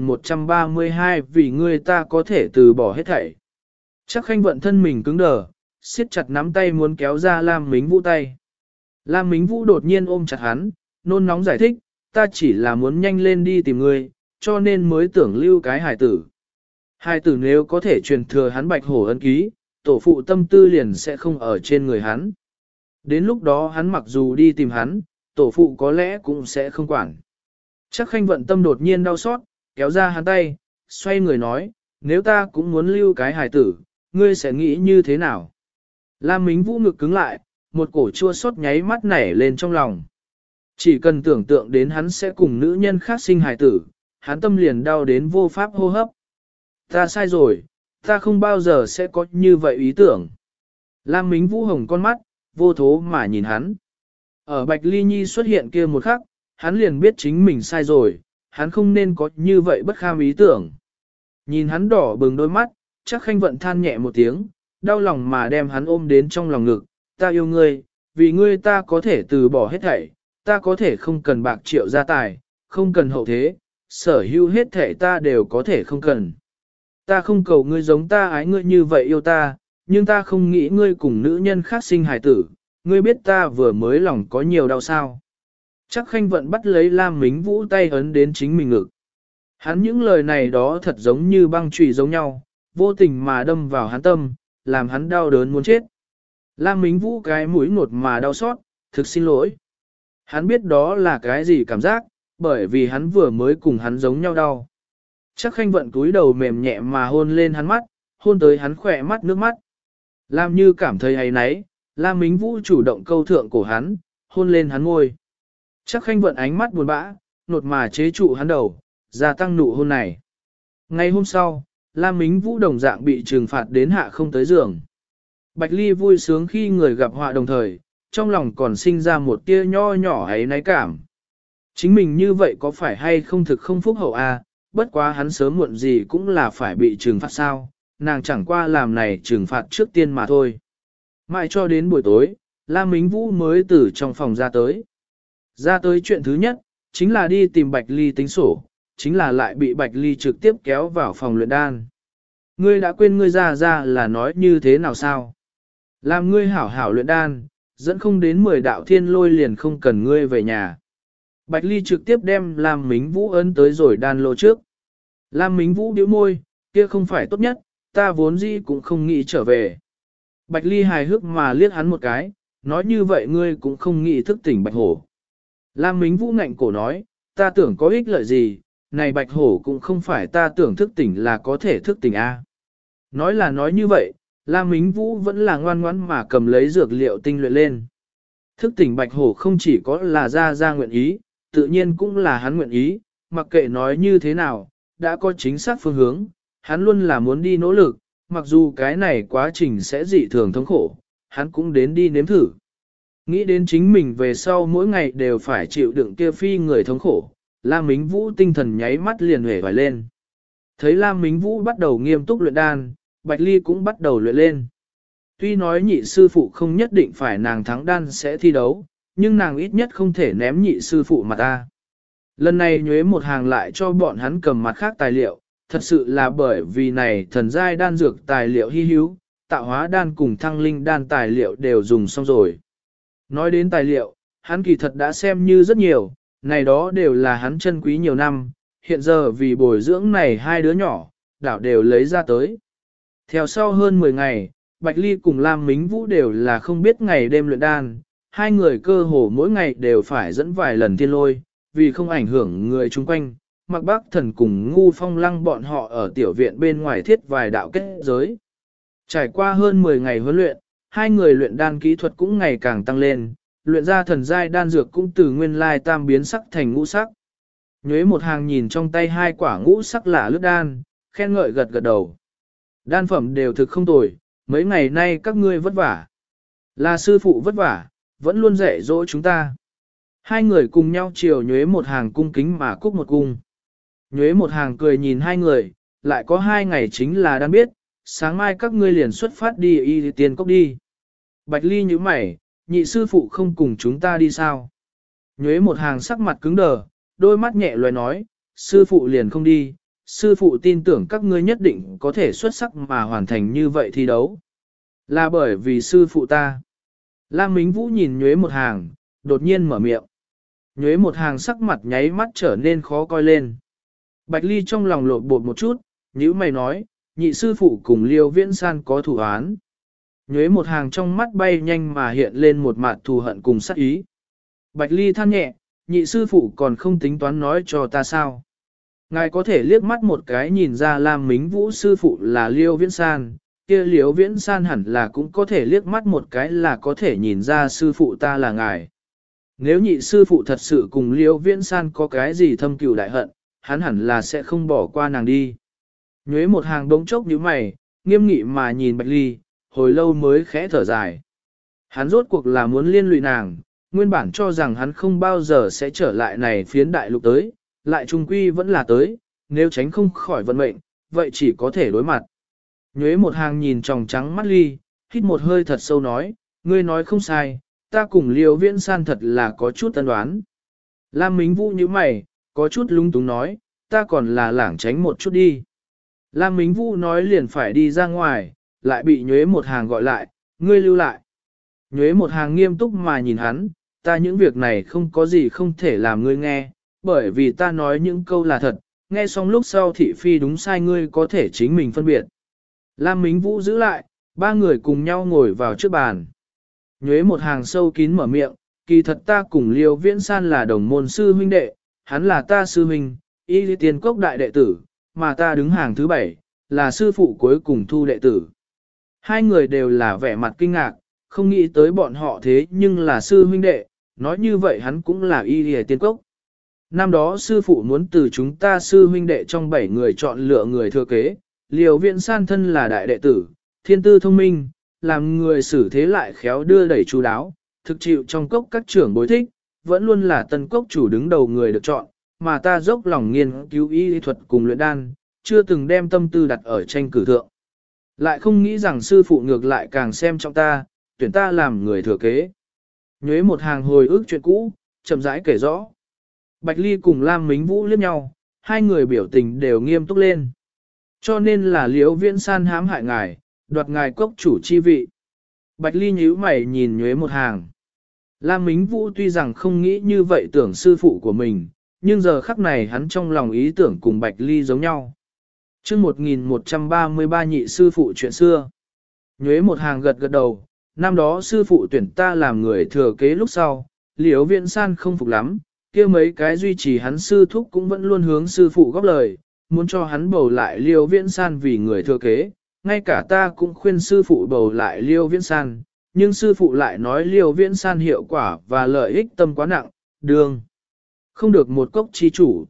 1132 vì ngươi ta có thể từ bỏ hết thảy. Chắc khanh vận thân mình cứng đờ, siết chặt nắm tay muốn kéo ra Lam Mính Vũ tay. Lam Mính Vũ đột nhiên ôm chặt hắn, nôn nóng giải thích, ta chỉ là muốn nhanh lên đi tìm ngươi, cho nên mới tưởng lưu cái hài tử. Hài tử nếu có thể truyền thừa hắn bạch hổ ân ký, tổ phụ tâm tư liền sẽ không ở trên người hắn. Đến lúc đó hắn mặc dù đi tìm hắn, tổ phụ có lẽ cũng sẽ không quản. Chắc Khanh Vận tâm đột nhiên đau xót, kéo ra hắn tay, xoay người nói, nếu ta cũng muốn lưu cái hài tử, ngươi sẽ nghĩ như thế nào? Lam Mính Vũ ngực cứng lại, một cổ chua xót nháy mắt nảy lên trong lòng. Chỉ cần tưởng tượng đến hắn sẽ cùng nữ nhân khác sinh hài tử, hắn tâm liền đau đến vô pháp hô hấp. Ta sai rồi, ta không bao giờ sẽ có như vậy ý tưởng. Lam Mính Vũ hồng con mắt, vô thố mà nhìn hắn. Ở Bạch Ly Nhi xuất hiện kia một khắc, hắn liền biết chính mình sai rồi, hắn không nên có như vậy bất kham ý tưởng. Nhìn hắn đỏ bừng đôi mắt, chắc Khanh Vận than nhẹ một tiếng, đau lòng mà đem hắn ôm đến trong lòng ngực, ta yêu ngươi, vì ngươi ta có thể từ bỏ hết thảy, ta có thể không cần bạc triệu gia tài, không cần hậu thế, sở hữu hết thảy ta đều có thể không cần. Ta không cầu ngươi giống ta ái ngươi như vậy yêu ta, nhưng ta không nghĩ ngươi cùng nữ nhân khác sinh hài tử, ngươi biết ta vừa mới lòng có nhiều đau sao. Chắc Khanh Vận bắt lấy Lam Mính Vũ tay ấn đến chính mình ngực. Hắn những lời này đó thật giống như băng chùy giống nhau, vô tình mà đâm vào hắn tâm, làm hắn đau đớn muốn chết. Lam Mính Vũ cái mũi ngột mà đau xót, thực xin lỗi. Hắn biết đó là cái gì cảm giác, bởi vì hắn vừa mới cùng hắn giống nhau đau. Chắc Khanh Vận cúi đầu mềm nhẹ mà hôn lên hắn mắt, hôn tới hắn khỏe mắt nước mắt. Lam Như cảm thấy ấy náy, Lam Mính Vũ chủ động câu thượng cổ hắn, hôn lên hắn ngôi. Chắc Khanh Vận ánh mắt buồn bã, nột mà chế trụ hắn đầu, gia tăng nụ hôn này. Ngày hôm sau, Lam Mính Vũ đồng dạng bị trừng phạt đến hạ không tới giường. Bạch Ly vui sướng khi người gặp họa đồng thời, trong lòng còn sinh ra một tia nho nhỏ ấy náy cảm. Chính mình như vậy có phải hay không thực không phúc hậu a? Bất quá hắn sớm muộn gì cũng là phải bị trừng phạt sao, nàng chẳng qua làm này trừng phạt trước tiên mà thôi. Mãi cho đến buổi tối, Lam Mính Vũ mới từ trong phòng ra tới. Ra tới chuyện thứ nhất, chính là đi tìm Bạch Ly tính sổ, chính là lại bị Bạch Ly trực tiếp kéo vào phòng luyện đan. Ngươi đã quên ngươi ra là nói như thế nào sao? Làm ngươi hảo hảo luyện đan, dẫn không đến 10 đạo thiên lôi liền không cần ngươi về nhà. Bạch Ly trực tiếp đem Lam Mính Vũ ấn tới rồi đan lô trước. Lam Mính Vũ bĩu môi, kia không phải tốt nhất, ta vốn gì cũng không nghĩ trở về. Bạch Ly hài hước mà liếc hắn một cái, nói như vậy ngươi cũng không nghĩ thức tỉnh Bạch Hổ. Lam Mính Vũ ngạnh cổ nói, ta tưởng có ích lợi gì, này Bạch Hổ cũng không phải ta tưởng thức tỉnh là có thể thức tỉnh a. Nói là nói như vậy, Lam Mính Vũ vẫn là ngoan ngoãn mà cầm lấy dược liệu tinh luyện lên. Thức tỉnh Bạch Hổ không chỉ có là ra nguyện ý, tự nhiên cũng là hắn nguyện ý, mặc kệ nói như thế nào, đã có chính xác phương hướng, hắn luôn là muốn đi nỗ lực, mặc dù cái này quá trình sẽ dị thường thống khổ, hắn cũng đến đi nếm thử. Nghĩ đến chính mình về sau mỗi ngày đều phải chịu đựng kia phi người thống khổ, Lam Mính Vũ tinh thần nháy mắt liền hể vải lên. Thấy Lam Mính Vũ bắt đầu nghiêm túc luyện đan, Bạch Ly cũng bắt đầu luyện lên. Tuy nói nhị sư phụ không nhất định phải nàng thắng đan sẽ thi đấu, nhưng nàng ít nhất không thể ném nhị sư phụ mà ta. Lần này nhuế một hàng lại cho bọn hắn cầm mặt khác tài liệu, thật sự là bởi vì này thần giai đan dược tài liệu hy hữu, tạo hóa đan cùng thăng linh đan tài liệu đều dùng xong rồi. Nói đến tài liệu, hắn kỳ thật đã xem như rất nhiều, này đó đều là hắn chân quý nhiều năm, hiện giờ vì bồi dưỡng này hai đứa nhỏ, đảo đều lấy ra tới. Theo sau hơn 10 ngày, Bạch Ly cùng Lam Mính Vũ đều là không biết ngày đêm luyện đan, hai người cơ hồ mỗi ngày đều phải dẫn vài lần thiên lôi, vì không ảnh hưởng người chung quanh, Mạc Bác Thần cùng Ngu Phong Lăng bọn họ ở tiểu viện bên ngoài thiết vài đạo kết giới. Trải qua hơn 10 ngày huấn luyện, hai người luyện đan kỹ thuật cũng ngày càng tăng lên, luyện ra thần giai đan dược cũng từ nguyên lai tam biến sắc thành ngũ sắc. Nhuế một hàng nhìn trong tay hai quả ngũ sắc lả lướt đan, khen ngợi gật gật đầu. Đan phẩm đều thực không tồi, mấy ngày nay các ngươi vất vả. Là sư phụ vất vả, vẫn luôn dạy dỗ chúng ta. Hai người cùng nhau chiều nhuế một hàng cung kính mà cúc một cung. Nhuế một hàng cười nhìn hai người, lại có 2 ngày chính là đan biết, sáng mai các ngươi liền xuất phát đi y tiền cốc đi. Bạch Ly như mày, nhị sư phụ không cùng chúng ta đi sao? Nhuế một hàng sắc mặt cứng đờ, đôi mắt nhẹ loài nói, sư phụ liền không đi, sư phụ tin tưởng các ngươi nhất định có thể xuất sắc mà hoàn thành như vậy thi đấu. Là bởi vì sư phụ ta. Lam Mính Vũ nhìn Nhuế một hàng, đột nhiên mở miệng. Nhuế một hàng sắc mặt nháy mắt trở nên khó coi lên. Bạch Ly trong lòng lột bột một chút, nhíu mày nói, nhị sư phụ cùng Liêu Viễn San có thủ án. Nhuế một hàng trong mắt bay nhanh mà hiện lên một mặt thù hận cùng sát ý. Bạch Ly than nhẹ, nhị sư phụ còn không tính toán nói cho ta sao. Ngài có thể liếc mắt một cái nhìn ra Lam Mính Vũ sư phụ là Liêu Viễn San, kia Liêu Viễn San hẳn là cũng có thể liếc mắt một cái là có thể nhìn ra sư phụ ta là ngài. Nếu nhị sư phụ thật sự cùng Liêu Viễn San có cái gì thâm cừu đại hận, hắn hẳn là sẽ không bỏ qua nàng đi. Nhuế một hàng đống chốc nhíu mày, nghiêm nghị mà nhìn Bạch Ly, hồi lâu mới khẽ thở dài. Hắn rốt cuộc là muốn liên lụy nàng, nguyên bản cho rằng hắn không bao giờ sẽ trở lại này phiến đại lục tới, lại trung quy vẫn là tới, nếu tránh không khỏi vận mệnh, vậy chỉ có thể đối mặt. Nhuế một hàng nhìn tròng trắng mắt Ly, hít một hơi thật sâu nói, ngươi nói không sai, ta cùng Liêu Viễn San thật là có chút tân đoán. Lam Mính Vũ như mày, có chút lung túng nói, ta còn là lảng tránh một chút đi. Lam Mính Vũ nói liền phải đi ra ngoài, lại bị Nhuế một hàng gọi lại, ngươi lưu lại. Nhuế một hàng nghiêm túc mà nhìn hắn, ta những việc này không có gì không thể làm ngươi nghe, bởi vì ta nói những câu là thật, nghe xong lúc sau thị phi đúng sai ngươi có thể chính mình phân biệt. Lam Mính Vũ giữ lại, ba người cùng nhau ngồi vào trước bàn. Nhuế một hàng sâu kín mở miệng, kỳ thật ta cùng Liêu Viễn San là đồng môn sư huynh đệ, hắn là ta sư huynh, y lý tiên cốc đại đệ tử, mà ta đứng hàng thứ 7, là sư phụ cuối cùng thu đệ tử. Hai người đều là vẻ mặt kinh ngạc, không nghĩ tới bọn họ thế nhưng là sư huynh đệ, nói như vậy hắn cũng là y lý tiên cốc. Năm đó sư phụ muốn từ chúng ta sư huynh đệ trong 7 người chọn lựa người thừa kế, Liêu Viễn San thân là đại đệ tử, thiên tư thông minh, làm người xử thế lại khéo đưa đẩy chú đáo, thực chịu trong cốc các trưởng bối thích, vẫn luôn là tân cốc chủ đứng đầu người được chọn, mà ta dốc lòng nghiên cứu y thuật cùng luyện đan, chưa từng đem tâm tư đặt ở tranh cử thượng. Lại không nghĩ rằng sư phụ ngược lại càng xem trọng ta, tuyển ta làm người thừa kế. Nhuế một hàng hồi ức chuyện cũ, chậm rãi kể rõ. Bạch Ly cùng Lam Mính Vũ liếc nhau, hai người biểu tình đều nghiêm túc lên. Cho nên là Liễu Viễn San hãm hại ngài, đoạt ngài cốc chủ chi vị. Bạch Ly nhíu mày nhìn Nhuế một hàng. Lam Mính Vũ tuy rằng không nghĩ như vậy tưởng sư phụ của mình, nhưng giờ khắc này hắn trong lòng ý tưởng cùng Bạch Ly giống nhau. Trước 1133 nhị sư phụ chuyện xưa. Nhuế một hàng gật gật đầu, năm đó sư phụ tuyển ta làm người thừa kế lúc sau, Liễu Viễn San không phục lắm, kia mấy cái duy trì hắn sư thúc cũng vẫn luôn hướng sư phụ góp lời, muốn cho hắn bầu lại Liễu Viễn San vì người thừa kế, ngay cả ta cũng khuyên sư phụ bầu lại Liễu Viễn San, nhưng sư phụ lại nói Liễu Viễn San hiệu quả và lợi ích tâm quá nặng, đường không được một cốc chi chủ.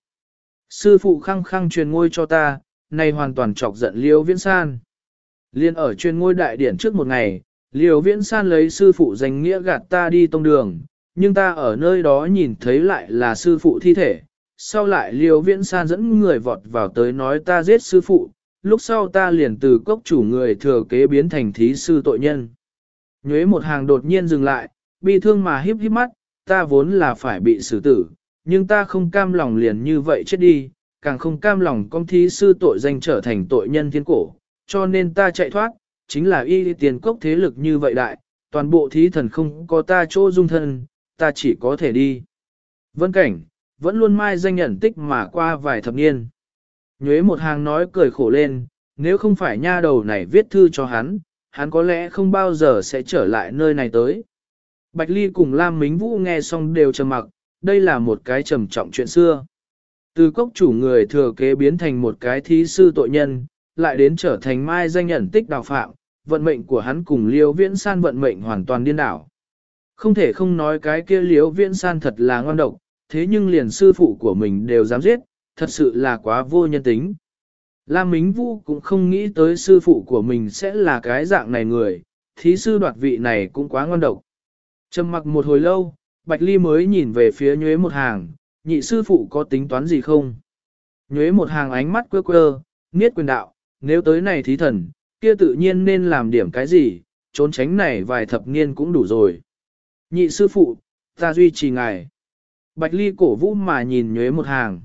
Sư phụ khăng khăng truyền ngôi cho ta, này hoàn toàn chọc giận Liễu Viễn San. Liên ở truyền ngôi đại điển trước một ngày, Liễu Viễn San lấy sư phụ danh nghĩa gạt ta đi tông đường, nhưng ta ở nơi đó nhìn thấy lại là sư phụ thi thể. Sau lại Liễu Viễn San dẫn người vọt vào tới nói ta giết sư phụ, lúc sau ta liền từ cốc chủ người thừa kế biến thành thí sư tội nhân. Nhuế một hàng đột nhiên dừng lại, bi thương mà híp híp mắt, ta vốn là phải bị xử tử, nhưng ta không cam lòng liền như vậy chết đi, càng không cam lòng công thí sư tội danh trở thành tội nhân thiên cổ, cho nên ta chạy thoát, chính là y tiền cốc thế lực như vậy đại, toàn bộ thí thần không có ta chỗ dung thân, ta chỉ có thể đi. Vân cảnh, vẫn luôn mai danh nhận tích mà qua vài thập niên. Nhuế một hàng nói cười khổ lên, nếu không phải nha đầu này viết thư cho hắn, hắn có lẽ không bao giờ sẽ trở lại nơi này tới. Bạch Ly cùng Lam Mính Vũ nghe xong đều trầm mặc, đây là một cái trầm trọng chuyện xưa. Từ cốc chủ người thừa kế biến thành một cái thí sư tội nhân, lại đến trở thành mai danh nhận tích đào phạm, vận mệnh của hắn cùng Liễu Viễn San vận mệnh hoàn toàn điên đảo. Không thể không nói cái kia Liễu Viễn San thật là ngoan độc, thế nhưng liền sư phụ của mình đều dám giết, thật sự là quá vô nhân tính. Lam Mính Vũ cũng không nghĩ tới sư phụ của mình sẽ là cái dạng này người, thí sư đoạt vị này cũng quá ngoan độc. Trầm mặc một hồi lâu, Bạch Ly mới nhìn về phía Nhuế một hàng, nhị sư phụ có tính toán gì không? Nhuế một hàng ánh mắt quơ quơ, niết quyền đạo, nếu tới này thí thần, kia tự nhiên nên làm điểm cái gì, trốn tránh này vài thập niên cũng đủ rồi. Nhị sư phụ, ta duy trì ngài. Bạch Ly cổ vũ mà nhìn Nhuế một hàng.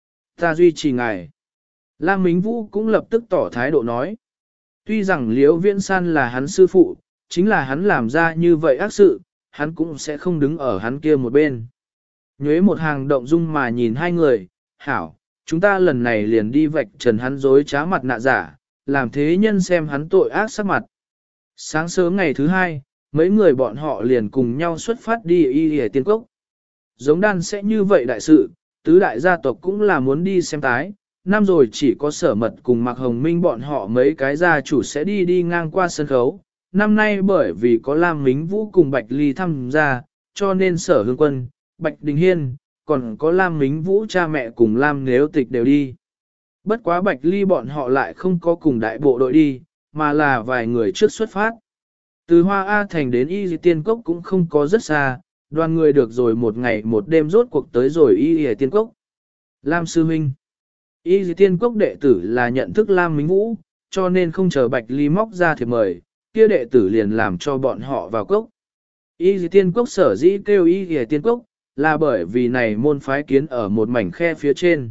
Ta duy trì ngài. Lam Mính Vũ cũng lập tức tỏ thái độ nói. Tuy rằng Liễu Viễn San là hắn sư phụ, chính là hắn làm ra như vậy ác sự, hắn cũng sẽ không đứng ở hắn kia một bên. Nhuế một hàng động dung mà nhìn hai người, hảo, chúng ta lần này liền đi vạch trần hắn dối trá mặt nạ giả, làm thế nhân xem hắn tội ác sắc mặt. Sáng sớm ngày thứ hai, mấy người bọn họ liền cùng nhau xuất phát đi Y Y Tiên Cốc. Giống đan sẽ như vậy đại sự, tứ đại gia tộc cũng là muốn đi xem tái, năm rồi chỉ có Sở Mật cùng Mạc Hồng Minh bọn họ mấy cái gia chủ sẽ đi ngang qua sân khấu. Năm nay bởi vì có Lam Mính Vũ cùng Bạch Ly tham gia, cho nên Sở Hương Quân, Bạch Đình Hiên, còn có Lam Mính Vũ cha mẹ cùng Lam Nếu Tịch đều đi. Bất quá Bạch Ly bọn họ lại không có cùng đại bộ đội đi, mà là vài người trước xuất phát. Từ Hoa A Thành đến Y Tiên Cốc cũng không có rất xa, đoàn người được rồi một ngày một đêm rốt cuộc tới rồi Y Tiên Cốc. Lam Sư Minh Y Tiên Cốc đệ tử là nhận thức Lam Mính Vũ, cho nên không chờ Bạch Ly móc ra thiệp mời, kia đệ tử liền làm cho bọn họ vào cốc. Y Tiên Cốc sở dĩ kêu Y Tiên Cốc, là bởi vì này môn phái kiến ở một mảnh khe phía trên.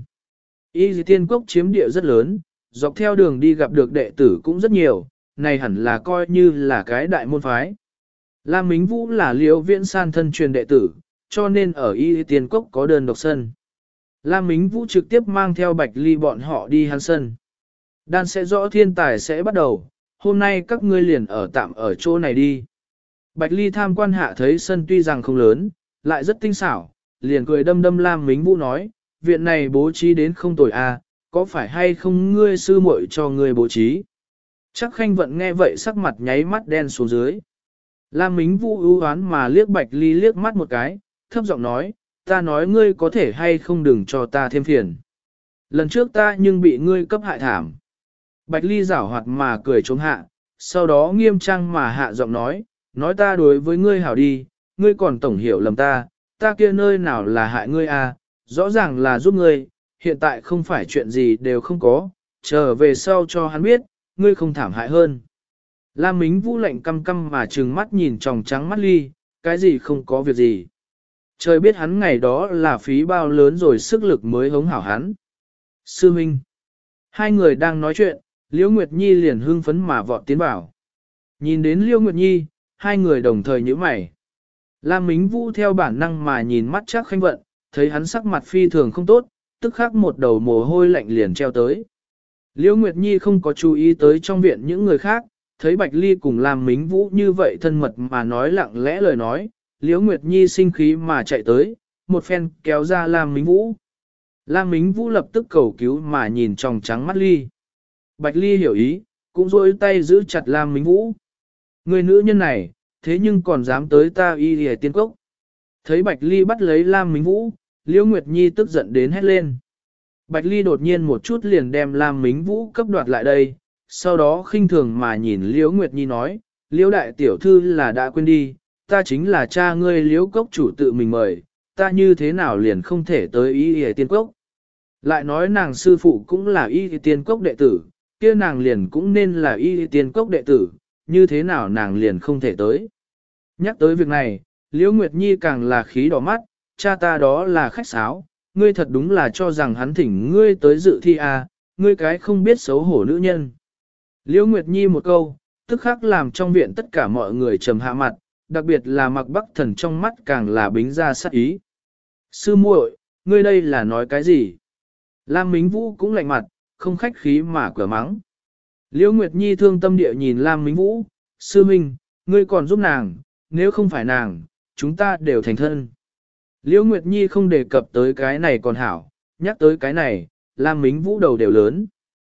Y Tiên Cốc chiếm địa rất lớn, dọc theo đường đi gặp được đệ tử cũng rất nhiều, này hẳn là coi như là cái đại môn phái. Lam Mính Vũ là Liễu Viễn San thân truyền đệ tử, cho nên ở Y Tiên Cốc có đơn độc sân. Lam Mính Vũ trực tiếp mang theo Bạch Ly bọn họ đi hắn sân. Đan sẽ rõ thiên tài sẽ bắt đầu, hôm nay các ngươi liền ở tạm ở chỗ này đi. Bạch Ly tham quan hạ thấy sân tuy rằng không lớn, lại rất tinh xảo, liền cười đâm đâm Lam Mính Vũ nói, viện này bố trí đến không tồi à, có phải hay không ngươi sư muội cho ngươi bố trí? Chắc Khanh Vận nghe vậy sắc mặt nháy mắt đen xuống dưới. Lam Mính Vũ ưu oán mà liếc Bạch Ly liếc mắt một cái, thấp giọng nói, ta nói ngươi có thể hay không đừng cho ta thêm phiền. Lần trước ta nhưng bị ngươi cấp hại thảm. Bạch Ly giảo hoạt mà cười trống hạ, sau đó nghiêm trang mà hạ giọng nói ta đối với ngươi hảo đi, ngươi còn tổng hiểu lầm ta kia nơi nào là hại ngươi à, rõ ràng là giúp ngươi, hiện tại không phải chuyện gì đều không có, trở về sau cho hắn biết, ngươi không thảm hại hơn. Lam Mính Vũ lạnh căm căm mà trừng mắt nhìn tròng trắng mắt Ly, cái gì không có việc gì. Trời biết hắn ngày đó là phí bao lớn rồi sức lực mới hống hảo hắn. Sư Minh. Hai người đang nói chuyện, Liễu Nguyệt Nhi liền hưng phấn mà vọt tiến vào. Nhìn đến Liễu Nguyệt Nhi, hai người đồng thời nhíu mày. Lam Mính Vũ theo bản năng mà nhìn mắt Trác Khanh Vận, thấy hắn sắc mặt phi thường không tốt, tức khắc một đầu mồ hôi lạnh liền treo tới. Liễu Nguyệt Nhi không có chú ý tới trong viện những người khác, thấy Bạch Ly cùng Lam Mính Vũ như vậy thân mật mà nói lặng lẽ lời nói, Liễu Nguyệt Nhi sinh khí mà chạy tới, một phen kéo ra Lam Mính Vũ. Lam Mính Vũ lập tức cầu cứu mà nhìn tròng trắng mắt Ly. Bạch Ly hiểu ý, cũng rôi tay giữ chặt Lam Mính Vũ. Người nữ nhân này, thế nhưng còn dám tới ta Y Y Tiên Cốc. Thấy Bạch Ly bắt lấy Lam Mính Vũ, Liễu Nguyệt Nhi tức giận đến hét lên. Bạch Ly đột nhiên một chút liền đem Lam Mính Vũ cấp đoạt lại đây, sau đó khinh thường mà nhìn Liễu Nguyệt Nhi nói, Liễu đại tiểu thư là đã quên đi, ta chính là cha ngươi Liễu Cốc chủ tự mình mời, ta như thế nào liền không thể tới Y Y Tiên Cốc. Lại nói nàng sư phụ cũng là Y Y Tiên Cốc đệ tử, kia nàng liền cũng nên là Y Y Tiên Cốc đệ tử, như thế nào nàng liền không thể tới. Nhắc tới việc này, Liễu Nguyệt Nhi càng là khí đỏ mắt, cha ta đó là khách sáo, ngươi thật đúng là cho rằng hắn thỉnh ngươi tới dự thi à, ngươi cái không biết xấu hổ nữ nhân. Liễu Nguyệt Nhi một câu, tức khắc làm trong viện tất cả mọi người trầm hạ mặt, đặc biệt là Mạc Bắc Thần trong mắt càng là bính ra sát ý. Sư muội, ngươi đây là nói cái gì? Lam Mính Vũ cũng lạnh mặt, không khách khí mà cửa mắng. Liễu Nguyệt Nhi thương tâm địa nhìn Lam Mính Vũ, sư minh, ngươi còn giúp nàng, nếu không phải nàng, chúng ta đều thành thân. Liễu Nguyệt Nhi không đề cập tới cái này còn hảo, nhắc tới cái này, Lam Mính Vũ đầu đều lớn.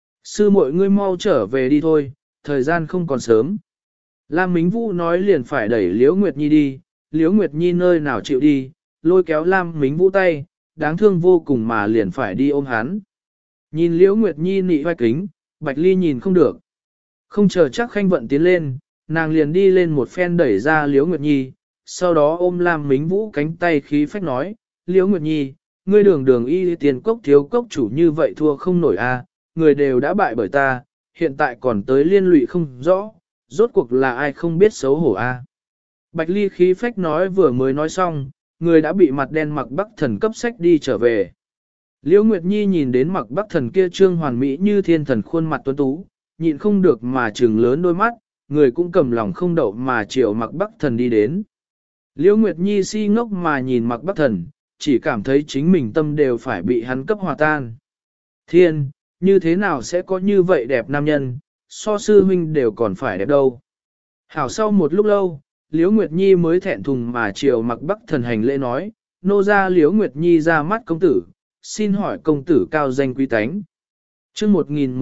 Sư muội ngươi mau trở về đi thôi, thời gian không còn sớm. Lam Mính Vũ nói liền phải đẩy Liễu Nguyệt Nhi đi, Liễu Nguyệt Nhi nơi nào chịu đi, lôi kéo Lam Mính Vũ tay, đáng thương vô cùng mà liền phải đi ôm hắn. Nhìn Liễu Nguyệt Nhi nị vai kính, Bạch Ly nhìn không được. Không chờ chắc Khanh Vận tiến lên, nàng liền đi lên một phen đẩy ra Liễu Nguyệt Nhi, sau đó ôm Lam Mính Vũ cánh tay khí phách nói, Liễu Nguyệt Nhi, ngươi đường Y Tiên Cốc thiếu cốc chủ như vậy thua không nổi a, người đều đã bại bởi ta, hiện tại còn tới liên lụy không rõ, rốt cuộc là ai không biết xấu hổ a. Bạch Ly khí phách nói vừa mới nói xong, người đã bị mặt đen Mặc Bắc Thần cấp sách đi trở về. Liễu Nguyệt Nhi nhìn đến Mặc Bắc Thần kia trương hoàn mỹ như thiên thần khuôn mặt tuấn tú, nhịn không được mà trừng lớn đôi mắt, người cũng cầm lòng không đậu mà chiều Mặc Bắc Thần đi đến. Liễu Nguyệt Nhi si ngốc mà nhìn Mặc Bắc Thần, chỉ cảm thấy chính mình tâm đều phải bị hắn cấp hòa tan. Thiên, như thế nào sẽ có như vậy đẹp nam nhân, so sư huynh đều còn phải đẹp đâu. Hảo sau một lúc lâu, Liễu Nguyệt Nhi mới thẹn thùng mà chiều Mặc Bắc Thần hành lễ nói, nô ra Liễu Nguyệt Nhi ra mắt công tử, xin hỏi công tử cao danh quý tánh. Chương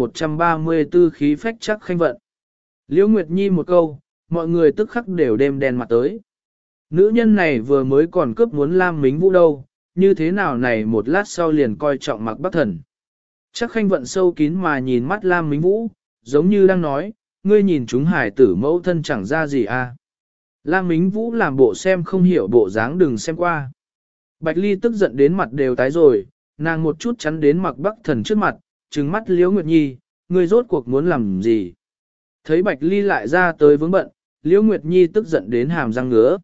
1134 khí phách chắc khanh vận. Liễu Nguyệt Nhi một câu, mọi người tức khắc đều đem đèn mặt tới. Nữ nhân này vừa mới còn cướp muốn Lam Mính Vũ đâu, như thế nào này một lát sau liền coi trọng Mặc Bắc Thần. Chắc khanh vận sâu kín mà nhìn mắt Lam Mính Vũ, giống như đang nói, ngươi nhìn chúng hải tử mẫu thân chẳng ra gì à. Lam Mính Vũ làm bộ xem không hiểu bộ dáng đừng xem qua. Bạch Ly tức giận đến mặt đều tái rồi, nàng một chút chắn đến Mặc Bắc Thần trước mặt, trừng mắt Liễu Nguyệt Nhi, ngươi rốt cuộc muốn làm gì. Thấy Bạch Ly lại ra tới vướng bận, Liễu Nguyệt Nhi tức giận đến hàm răng ngứa.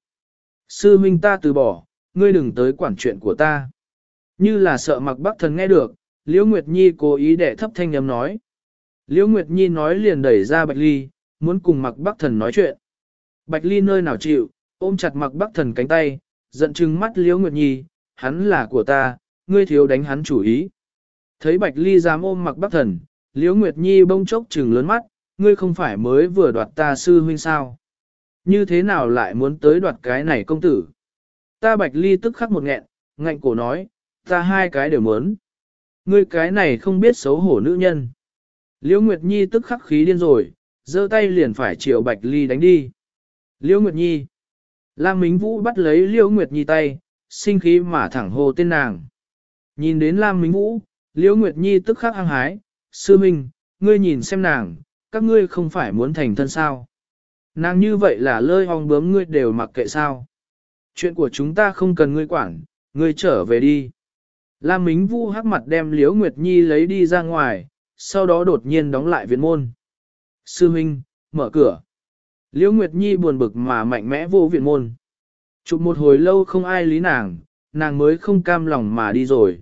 Sư huynh ta từ bỏ, ngươi đừng tới quản chuyện của ta. Như là sợ Mặc Bắc Thần nghe được, Liễu Nguyệt Nhi cố ý để thấp thanh âm nói. Liễu Nguyệt Nhi nói liền đẩy ra Bạch Ly, muốn cùng Mặc Bắc Thần nói chuyện. Bạch Ly nơi nào chịu, ôm chặt Mặc Bắc Thần cánh tay, giận trừng mắt Liễu Nguyệt Nhi, hắn là của ta, ngươi thiếu đánh hắn chủ ý. Thấy Bạch Ly dám ôm Mặc Bắc Thần, Liễu Nguyệt Nhi bông chốc trừng lớn mắt, ngươi không phải mới vừa đoạt ta sư huynh sao? Như thế nào lại muốn tới đoạt cái này công tử? Ta Bạch Ly tức khắc một nghẹn, ngạnh cổ nói, ta hai cái đều muốn. Ngươi cái này không biết xấu hổ nữ nhân. Liễu Nguyệt Nhi tức khắc khí điên rồi, giơ tay liền phải chiều Bạch Ly đánh đi. Liễu Nguyệt Nhi. Lam Mính Vũ bắt lấy Liễu Nguyệt Nhi tay, sinh khí mà thẳng hô tên nàng. Nhìn đến Lam Mính Vũ, Liễu Nguyệt Nhi tức khắc hăng hái, sư minh, ngươi nhìn xem nàng, các ngươi không phải muốn thành thân sao. Nàng như vậy là lơi ong bướm ngươi đều mặc kệ sao. Chuyện của chúng ta không cần ngươi quản, ngươi trở về đi. Lam Mính Vũ hắc mặt đem Liễu Nguyệt Nhi lấy đi ra ngoài, sau đó đột nhiên đóng lại viện môn. Sư huynh, mở cửa. Liễu Nguyệt Nhi buồn bực mà mạnh mẽ vô viện môn. Chụp một hồi lâu không ai lý nàng, nàng mới không cam lòng mà đi rồi.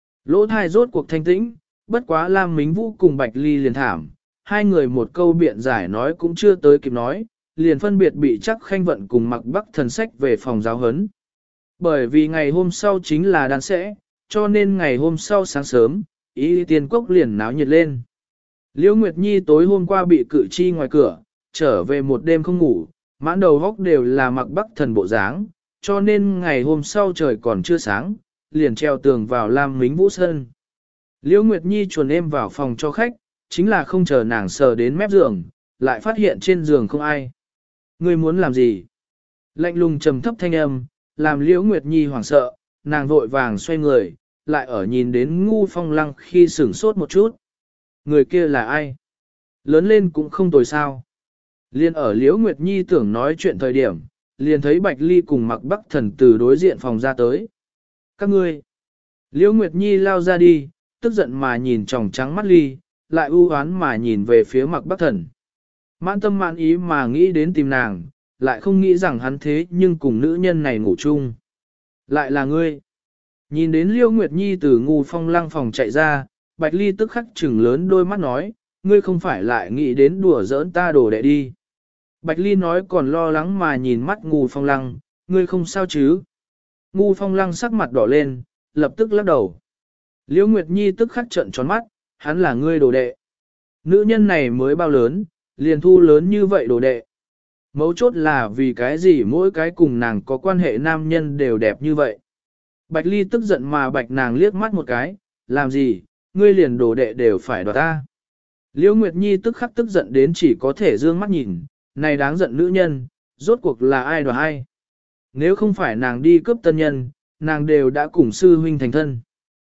Lỗ thai rốt cuộc thanh tĩnh, bất quá Lam Mính Vũ cùng Bạch Ly liền thảm, hai người một câu biện giải nói cũng chưa tới kịp nói, liền phân biệt bị chắc khanh vận cùng Mặc Bắc Thần sách về phòng giáo huấn. Bởi vì ngày hôm sau chính là đan sẽ, cho nên ngày hôm sau sáng sớm, Y Tiên Cốc liền náo nhiệt lên. Liễu Nguyệt Nhi tối hôm qua bị cự chi ngoài cửa, trở về một đêm không ngủ, mãn đầu góc đều là Mặc Bắc Thần bộ dáng, cho nên ngày hôm sau trời còn chưa sáng, liền treo tường vào Lam Mính Vũ sân. Liễu Nguyệt Nhi chuồn êm vào phòng cho khách, chính là không chờ nàng sờ đến mép giường, lại phát hiện trên giường không ai. Ngươi muốn làm gì? Lạnh lùng trầm thấp thanh âm, làm Liễu Nguyệt Nhi hoảng sợ, nàng vội vàng xoay người, lại ở nhìn đến Ngu Phong Lăng khi sửng sốt một chút. Người kia là ai? Lớn lên cũng không tồi sao. Liên ở Liễu Nguyệt Nhi tưởng nói chuyện thời điểm, liền thấy Bạch Ly cùng Mặc Bắc Thần từ đối diện phòng ra tới. Các ngươi! Liễu Nguyệt Nhi lao ra đi, tức giận mà nhìn tròng trắng mắt Ly, lại ưu oán mà nhìn về phía Mặc Bắc Thần. Mãn tâm mãn ý mà nghĩ đến tìm nàng, lại không nghĩ rằng hắn thế nhưng cùng nữ nhân này ngủ chung. Lại là ngươi! Nhìn đến Liễu Nguyệt Nhi từ Ngu Phong Lăng phòng chạy ra, Bạch Ly tức khắc trừng lớn đôi mắt nói, ngươi không phải lại nghĩ đến đùa giỡn ta đồ đệ đi. Bạch Ly nói còn lo lắng mà nhìn mắt Ngu Phong Lăng, ngươi không sao chứ. Ngu Phong Lăng sắc mặt đỏ lên, lập tức lắc đầu. Liễu Nguyệt Nhi tức khắc trợn tròn mắt, hắn là ngươi đồ đệ. Nữ nhân này mới bao lớn, liền thu lớn như vậy đồ đệ. Mấu chốt là vì cái gì mỗi cái cùng nàng có quan hệ nam nhân đều đẹp như vậy. Bạch Ly tức giận mà bạch nàng liếc mắt một cái, làm gì, ngươi liền đồ đệ đều phải đoạt ta. Liễu Nguyệt Nhi tức khắc tức giận đến chỉ có thể dương mắt nhìn, này đáng giận nữ nhân, rốt cuộc là ai đoạt ai. Nếu không phải nàng đi cướp tân nhân, nàng đều đã cùng sư huynh thành thân.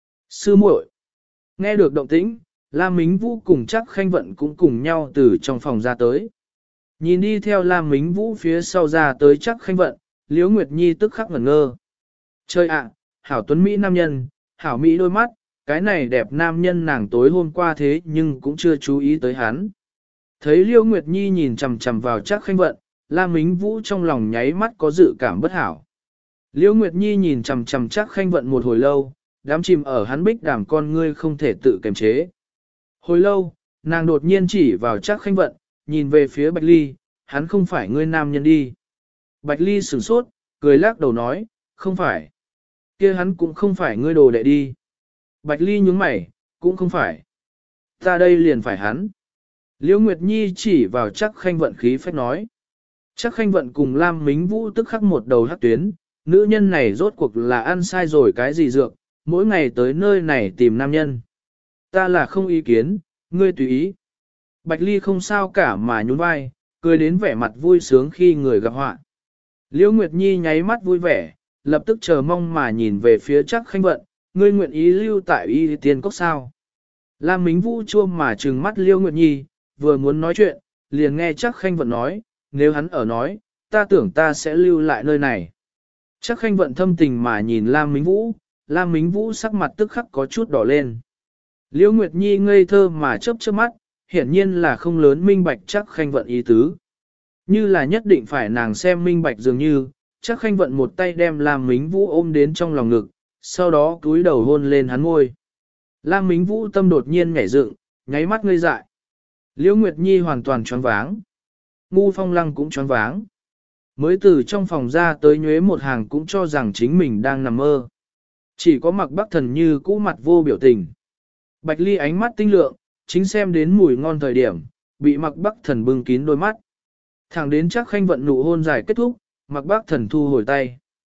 Sư muội, nghe được động tĩnh, Lam Mính Vũ cùng chắc khanh vận cũng cùng nhau từ trong phòng ra tới. Nhìn đi theo Lam Mính Vũ phía sau ra tới chắc khanh vận, Liễu Nguyệt Nhi tức khắc ngẩn ngơ. Chơi ạ, hảo tuấn Mỹ nam nhân, hảo Mỹ đôi mắt, cái này đẹp nam nhân nàng tối hôm qua thế nhưng cũng chưa chú ý tới hắn. Thấy Liễu Nguyệt Nhi nhìn chằm chằm vào chắc khanh vận, Lam Mính Vũ trong lòng nháy mắt có dự cảm bất hảo. Liễu Nguyệt Nhi nhìn chằm chằm chắc khanh vận một hồi lâu, đám chìm ở hắn bích đảm con ngươi không thể tự kiềm chế. Hồi lâu, nàng đột nhiên chỉ vào chắc khanh vận, nhìn về phía Bạch Ly, hắn không phải ngươi nam nhân đi. Bạch Ly sửng sốt, cười lắc đầu nói, không phải. Kia hắn cũng không phải ngươi đồ đệ đi. Bạch Ly nhướng mày, cũng không phải. Ta đây liền phải hắn. Liễu Nguyệt Nhi chỉ vào chắc khanh vận khí phách nói. Chắc Khanh Vận cùng Lam Mính Vũ tức khắc một đầu hắc tuyến, nữ nhân này rốt cuộc là ăn sai rồi cái gì dược, mỗi ngày tới nơi này tìm nam nhân. Ta là không ý kiến, ngươi tùy ý. Bạch Ly không sao cả mà nhún vai, cười đến vẻ mặt vui sướng khi người gặp họa. Liễu Nguyệt Nhi nháy mắt vui vẻ, lập tức chờ mong mà nhìn về phía Chắc Khanh Vận, ngươi nguyện ý lưu tại Y Tiên Cốc sao? Lam Mính Vũ chua mà trừng mắt Liễu Nguyệt Nhi, vừa muốn nói chuyện, liền nghe Chắc Khanh Vận nói, nếu hắn ở nói, ta tưởng ta sẽ lưu lại nơi này. Chắc Khanh Vận thâm tình mà nhìn Lam Mính Vũ, Lam Mính Vũ sắc mặt tức khắc có chút đỏ lên. Liễu Nguyệt Nhi ngây thơ mà chớp chớp mắt, hiển nhiên là không lớn minh bạch Chắc Khanh Vận ý tứ. Như là nhất định phải nàng xem minh bạch dường như, Chắc Khanh Vận một tay đem Lam Mính Vũ ôm đến trong lòng ngực, sau đó cúi đầu hôn lên hắn môi. Lam Mính Vũ tâm đột nhiên nhảy dựng, nháy mắt ngây dại. Liễu Nguyệt Nhi hoàn toàn choáng váng. Ngu Phong Lăng cũng choáng váng. Mới từ trong phòng ra tới nhuế một hàng cũng cho rằng chính mình đang nằm mơ. Chỉ có Mạc Bắc Thần như cũ mặt vô biểu tình. Bạch Ly ánh mắt tinh lượng, chính xem đến mùi ngon thời điểm, bị Mạc Bắc Thần bưng kín đôi mắt. Thẳng đến Chắc Khanh Vận nụ hôn dài kết thúc, Mạc Bắc Thần thu hồi tay.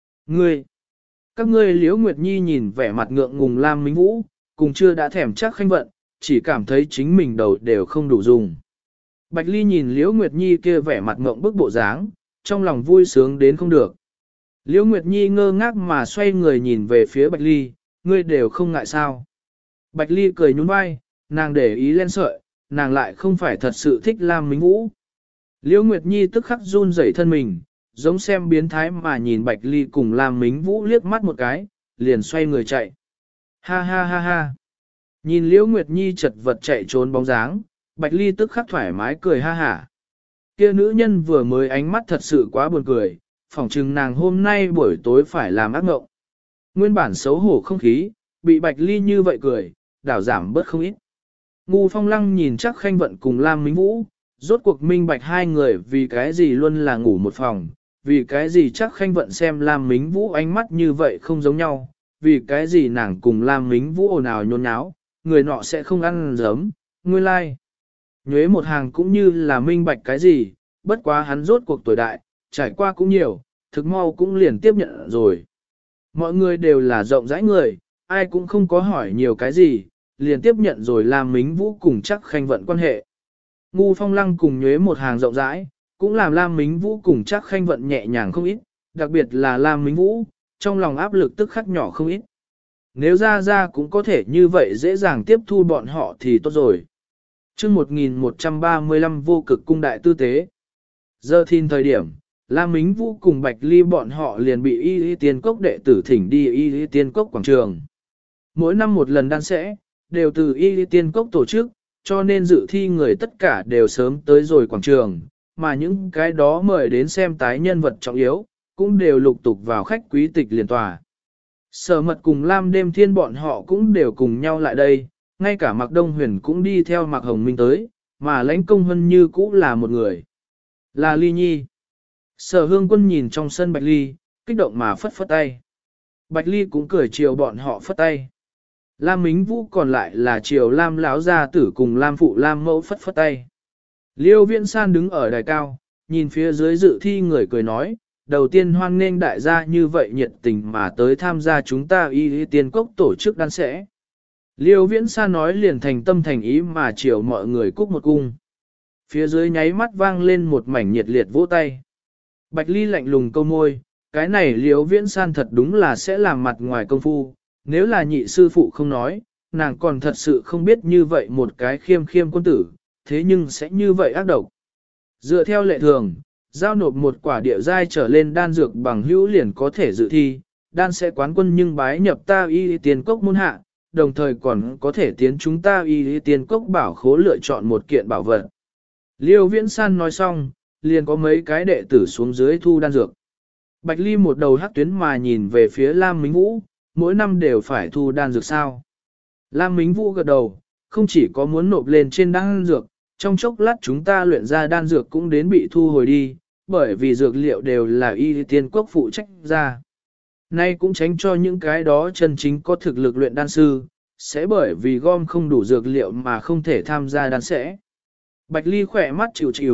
Các ngươi Liễu Nguyệt Nhi nhìn vẻ mặt ngượng ngùng Lam Mính Vũ, cùng chưa đã thèm Chắc Khanh Vận, chỉ cảm thấy chính mình đầu đều không đủ dùng. Bạch Ly nhìn Liễu Nguyệt Nhi kia vẻ mặt ngượng bức bộ dáng, trong lòng vui sướng đến không được. Liễu Nguyệt Nhi ngơ ngác mà xoay người nhìn về phía Bạch Ly, ngươi đều không ngại sao. Bạch Ly cười nhún vai, nàng để ý lên sợi, nàng lại không phải thật sự thích Lam Mính Vũ. Liễu Nguyệt Nhi tức khắc run rẩy thân mình, giống xem biến thái mà nhìn Bạch Ly cùng Lam Mính Vũ liếc mắt một cái, liền xoay người chạy. Ha ha ha ha. Nhìn Liễu Nguyệt Nhi chật vật chạy trốn bóng dáng, Bạch Ly tức khắc thoải mái cười ha hả. Kia nữ nhân vừa mới ánh mắt thật sự quá buồn cười, phỏng chừng nàng hôm nay buổi tối phải làm ác mộng. Nguyên bản xấu hổ không khí, bị Bạch Ly như vậy cười, đảo giảm bớt không ít. Ngu Phong Lăng nhìn Chắc Khanh Vận cùng Lam Mính Vũ, rốt cuộc minh bạch hai người vì cái gì luôn là ngủ một phòng, vì cái gì Chắc Khanh Vận xem Lam Mính Vũ ánh mắt như vậy không giống nhau, vì cái gì nàng cùng Lam Mính Vũ ồn ào nhốn nháo, người nọ sẽ không ăn giấm, nguyên lai. Like. Nhuế một hàng cũng như là minh bạch cái gì, bất quá hắn rốt cuộc tuổi đại, trải qua cũng nhiều, thực mau cũng liền tiếp nhận rồi. Mọi người đều là rộng rãi người, ai cũng không có hỏi nhiều cái gì, liền tiếp nhận rồi Lam Mính Vũ cùng Chắc Khanh Vận quan hệ. Ngu Phong Lăng cùng Nhuế một hàng rộng rãi, cũng làm Lam Mính Vũ cùng Chắc Khanh Vận nhẹ nhàng không ít, đặc biệt là Lam Mính Vũ, trong lòng áp lực tức khắc nhỏ không ít. Nếu ra cũng có thể như vậy dễ dàng tiếp thu bọn họ thì tốt rồi. Chương 1135 vô cực cung đại tư tế. Giờ thiên thời điểm, Lam Mính Vũ cùng Bạch Ly bọn họ liền bị Y Tiên Cốc đệ tử thỉnh đi Y Tiên Cốc quảng trường. Mỗi năm một lần đan sẽ, đều từ Y Tiên Cốc tổ chức, cho nên dự thi người tất cả đều sớm tới rồi quảng trường, mà những cái đó mời đến xem tái nhân vật trọng yếu, cũng đều lục tục vào khách quý tịch liền tòa. Sở Mật cùng Lam Đêm Thiên bọn họ cũng đều cùng nhau lại đây, ngay cả Mạc Đông Huyền cũng đi theo Mạc Hồng Minh tới, mà Lãnh Công Hân như cũ là một người. Là Ly Nhi. Sở Hương Quân nhìn trong sân Bạch Ly, kích động mà phất phất tay. Bạch Ly cũng cười chiều bọn họ phất tay. Lam Mính Vũ còn lại là chiều Lam Lão gia tử cùng Lam Phụ Lam Mẫu phất phất tay. Liêu Viễn San đứng ở đài cao, nhìn phía dưới dự thi người cười nói, đầu tiên hoan nghênh đại gia như vậy nhiệt tình mà tới tham gia chúng ta Y Tiên Cốc tổ chức đan sẽ. Liêu Viễn Sa nói liền thành tâm thành ý mà chiều mọi người cúc một cung. Phía dưới nháy mắt vang lên một mảnh nhiệt liệt vỗ tay. Bạch Ly lạnh lùng câu môi, cái này Liêu Viễn San thật đúng là sẽ làm mặt ngoài công phu, nếu là nhị sư phụ không nói, nàng còn thật sự không biết như vậy một cái khiêm khiêm quân tử, thế nhưng sẽ như vậy ác độc. Dựa theo lệ thường, giao nộp một quả địa giai trở lên đan dược bằng hữu liền có thể dự thi, đan sẽ quán quân nhưng bái nhập ta Y Tiên Cốc môn hạ, đồng thời còn có thể tiến chúng ta Y Tiên Cốc bảo khố lựa chọn một kiện bảo vật. Liêu Viễn San nói xong, liền có mấy cái đệ tử xuống dưới thu đan dược. Bạch Ly một đầu hắc tuyến mà nhìn về phía Lam Mính Vũ, mỗi năm đều phải thu đan dược sao. Lam Mính Vũ gật đầu, không chỉ có muốn nộp lên trên đan dược, trong chốc lát chúng ta luyện ra đan dược cũng đến bị thu hồi đi, bởi vì dược liệu đều là Y Tiên Cốc phụ trách ra. Nay cũng tránh cho những cái đó chân chính có thực lực luyện đan sư, sẽ bởi vì gom không đủ dược liệu mà không thể tham gia đan sẽ. Bạch Ly khỏe mắt chịu chịu,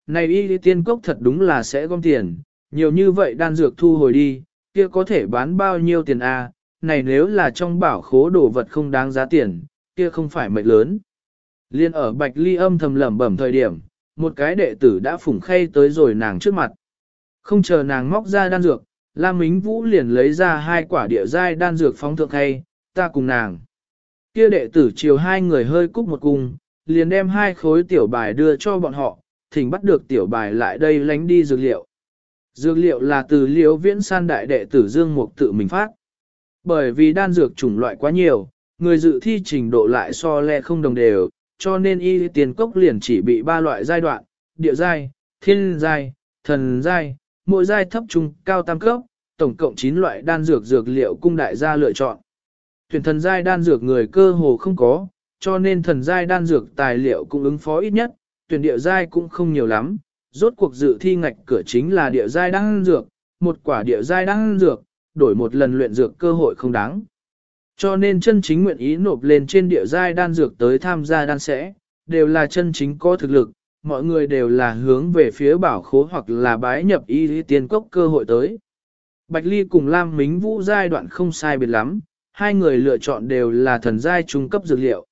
Này y lý tiên cốc thật đúng là sẽ gom tiền, nhiều như vậy đan dược thu hồi đi, kia có thể bán bao nhiêu tiền a? Này nếu là trong bảo khố đồ vật không đáng giá tiền, kia không phải mệnh lớn. Liên ở Bạch Ly âm thầm lẩm bẩm thời điểm, một cái đệ tử đã phủng khay tới rồi nàng trước mặt. Không chờ nàng móc ra đan dược, Lam Mính Vũ liền lấy ra 2 quả địa giai đan dược phóng thượng khay, ta cùng nàng. Kia đệ tử chiều 2 người hơi cúc một cung, liền đem 2 khối tiểu bài đưa cho bọn họ, thỉnh bắt được tiểu bài lại đây lánh đi dược liệu. Dược liệu là từ Liễu Viễn San đại đệ tử Dương Mục tự mình phát. Bởi vì đan dược chủng loại quá nhiều, người dự thi trình độ lại so le không đồng đều, cho nên y tiền cốc liền chỉ bị 3 loại giai đoạn, địa giai, thiên giai, thần giai, mỗi giai thấp trung cao tam cấp, tổng cộng 9 loại đan dược dược liệu cung đại gia lựa chọn. Tuyển thần giai đan dược người cơ hồ không có, cho nên thần giai đan dược tài liệu cũng ứng phó ít nhất, tuyển địa giai cũng không nhiều lắm. Rốt cuộc dự thi ngạch cửa chính là địa giai đan dược, một quả địa giai đan dược, đổi một lần luyện dược cơ hội không đáng. Cho nên chân chính nguyện ý nộp lên trên địa giai đan dược tới tham gia đan sẽ, đều là chân chính có thực lực, mọi người đều là hướng về phía bảo khố hoặc là bái nhập y lý tiên cốc cơ hội tới. Bạch Ly cùng Lam Mính Vũ giai đoạn không sai biệt lắm, 2 người lựa chọn đều là thần giai trung cấp dược liệu.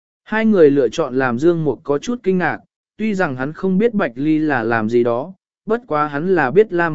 2 người lựa chọn làm Dương Mục có chút kinh ngạc, tuy rằng hắn không biết Bạch Ly là làm gì đó, bất quá hắn là biết Lam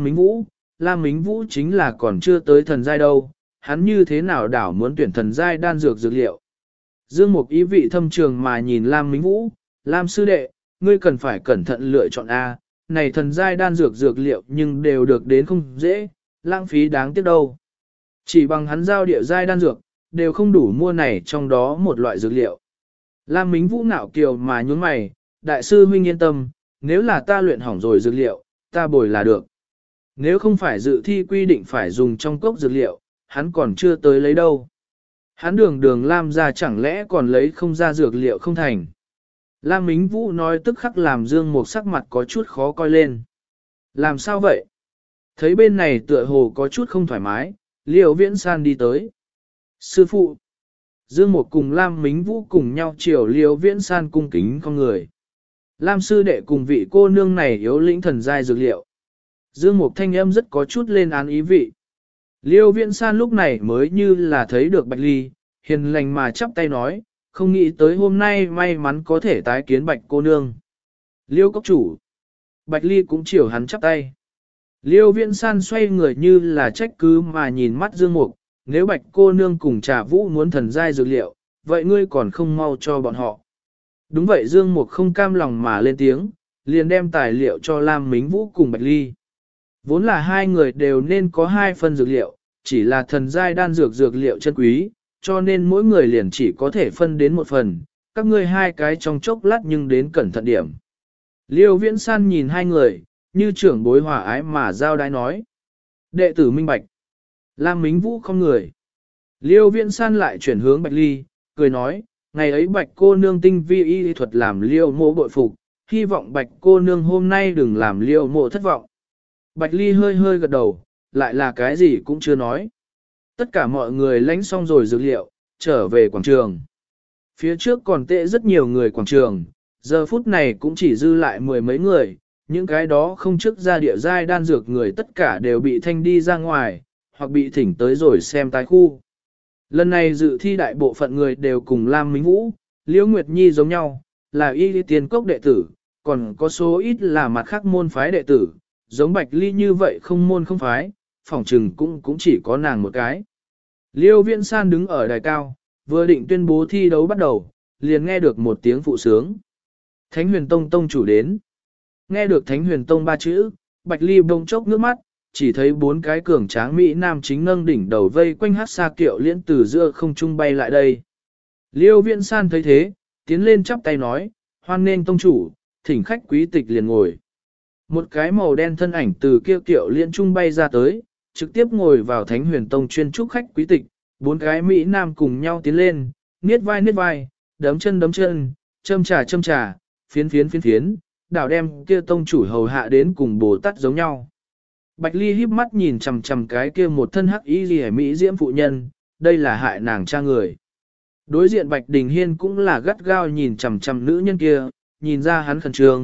Mính Vũ chính là còn chưa tới thần giai đâu, hắn như thế nào đảo muốn tuyển thần giai đan dược dược liệu. Dương Mục ý vị thâm trường mà nhìn Lam Mính Vũ, Lam sư đệ, ngươi cần phải cẩn thận lựa chọn A, này thần giai đan dược dược liệu nhưng đều được đến không dễ, lãng phí đáng tiếc đâu. Chỉ bằng hắn giao địa giai đan dược, đều không đủ mua này trong đó một loại dược liệu. Lam Mính Vũ ngạo kiều mà nhún mày, đại sư huynh yên tâm, nếu là ta luyện hỏng rồi dược liệu, ta bồi là được. Nếu không phải dự thi quy định phải dùng trong cốc dược liệu, hắn còn chưa tới lấy đâu. Hắn đường Lam ra chẳng lẽ còn lấy không ra dược liệu không thành. Lam Mính Vũ nói tức khắc làm Dương Mục sắc mặt có chút khó coi lên. Làm sao vậy? Thấy bên này tựa hồ có chút không thoải mái, Liễu Viễn San đi tới. Sư phụ! Dương Mục cùng Lam Mính Vũ cùng nhau chiều Liễu Viễn San cung kính con người. Lam sư đệ cùng vị cô nương này yếu lĩnh thần giai dược liệu. Dương Mục thanh âm rất có chút lên án ý vị. Liễu Viễn San lúc này mới như là thấy được Bạch Ly, hiền lành mà chắp tay nói, không nghĩ tới hôm nay may mắn có thể tái kiến Bạch cô nương. Liễu cốc chủ. Bạch Ly cũng chiều hắn chắp tay. Liễu Viễn San xoay người như là trách cứ mà nhìn mắt Dương Mục, nếu Bạch cô nương cùng Trà Vũ muốn thần giai dược liệu, vậy ngươi còn không mau cho bọn họ. Đúng vậy, Dương Mục không cam lòng mà lên tiếng, liền đem tài liệu cho Lam Mính Vũ cùng Bạch Ly. Vốn là 2 người đều nên có 2 phần dược liệu, chỉ là thần giai đan dược liệu chân quý, cho nên mỗi người liền chỉ có thể phân đến 1 phần, các ngươi 2 cái trong chốc lát nhưng đến cẩn thận điểm. Liễu Viễn San nhìn 2 người, như trưởng bối hòa ái mà giao đái nói. Đệ tử minh bạch. Lam Mính Vũ không người. Liễu Viễn San lại chuyển hướng Bạch Ly, cười nói, ngày ấy Bạch cô nương tinh vi y thuật làm Liễu mộ bội phục, hy vọng Bạch cô nương hôm nay đừng làm Liễu mộ thất vọng. Bạch Ly hơi hơi gật đầu, lại là cái gì cũng chưa nói. Tất cả mọi người lãnh xong rồi dược liệu, trở về quảng trường. Phía trước còn tệ rất nhiều người quảng trường, giờ phút này cũng chỉ dư lại 10 mấy người, những cái đó không trước ra địa giai đan dược người tất cả đều bị thanh đi ra ngoài, hoặc bị thỉnh tới rồi xem tái khu. Lần này dự thi đại bộ phận người đều cùng Lam Mính Vũ, Liễu Nguyệt Nhi giống nhau, là y lý tiên cốc đệ tử, còn có số ít là mặt khác môn phái đệ tử, giống Bạch Ly như vậy không môn không phái, phỏng trừng cũng chỉ có nàng một cái. Liễu Viễn San đứng ở đài cao, vừa định tuyên bố thi đấu bắt đầu, liền nghe được một tiếng phụ sướng. Thánh Huyền Tông tông chủ đến. Nghe được Thánh Huyền Tông 3 chữ, Bạch Ly bỗng chốc nước mắt, chỉ thấy 4 cái cường tráng mỹ nam chính nâng đỉnh đầu vây quanh hát xa kiệu liễn từ giữa không trung bay lại đây. Liễu Viễn San thấy thế, tiến lên chắp tay nói, hoan nghênh tông chủ, thỉnh khách quý tịch liền ngồi. Một cái màu đen thân ảnh từ kia kiệu liễn trung bay ra tới, trực tiếp ngồi vào Thánh Huyền Tông chuyên trúc khách quý tịch, 4 cái mỹ nam cùng nhau tiến lên, niết vai, đấm chân, châm trà, phiến, đảo đem kia tông chủ hầu hạ đến cùng Bồ Tát giống nhau. Bạch Ly híp mắt nhìn chằm chằm cái kia một thân hắc y liễu mỹ diễm phụ nhân, đây là hại nàng cha người. Đối diện Bạch Đình Hiên cũng là gắt gao nhìn chằm chằm nữ nhân kia, nhìn ra hắn khẩn trương,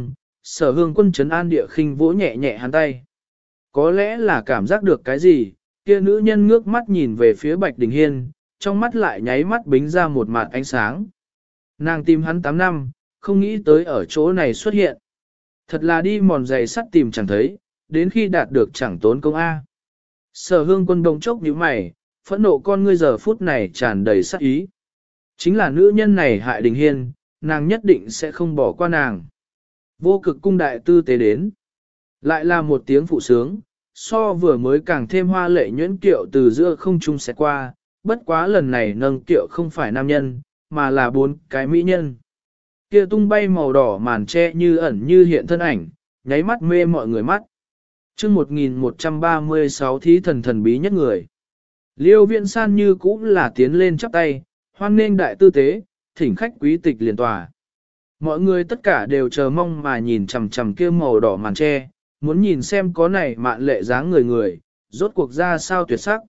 Sở Hương Quân trấn an địa khinh vỗ nhẹ nhẹ hắn tay. Có lẽ là cảm giác được cái gì, kia nữ nhân ngước mắt nhìn về phía Bạch Đình Hiên, trong mắt lại nháy mắt bính ra một mạt ánh sáng. Nàng tìm hắn 8 năm, không nghĩ tới ở chỗ này xuất hiện. Thật là đi mòn giày sắt tìm chẳng thấy, đến khi đạt được chẳng tốn công A. Sở Hương Quân đồng chốc nhíu mày, phẫn nộ con ngươi giờ phút này tràn đầy sát ý. Chính là nữ nhân này hại Đình Hiên, nàng nhất định sẽ không bỏ qua nàng. Vô cực cung đại tư tế đến. Lại là một tiếng phụ sướng, so vừa mới càng thêm hoa lệ nhuyễn kiệu từ giữa không trung sẽ qua, bất quá lần này nâng kiệu không phải nam nhân, mà là 4 cái mỹ nhân. Kia tung bay màu đỏ màn che như ẩn như hiện thân ảnh, nháy mắt mê mọi người mắt. Chương 1136 thí thần thần bí nhất người. Liêu Viễn San như cũ là tiến lên chắp tay, hoan nghênh đại tư tế, thỉnh khách quý tịch liền tòa. Mọi người tất cả đều chờ mong mà nhìn chằm chằm kia màu đỏ màn che, muốn nhìn xem có này mạn lệ dáng người, rốt cuộc ra sao tuyệt sắc.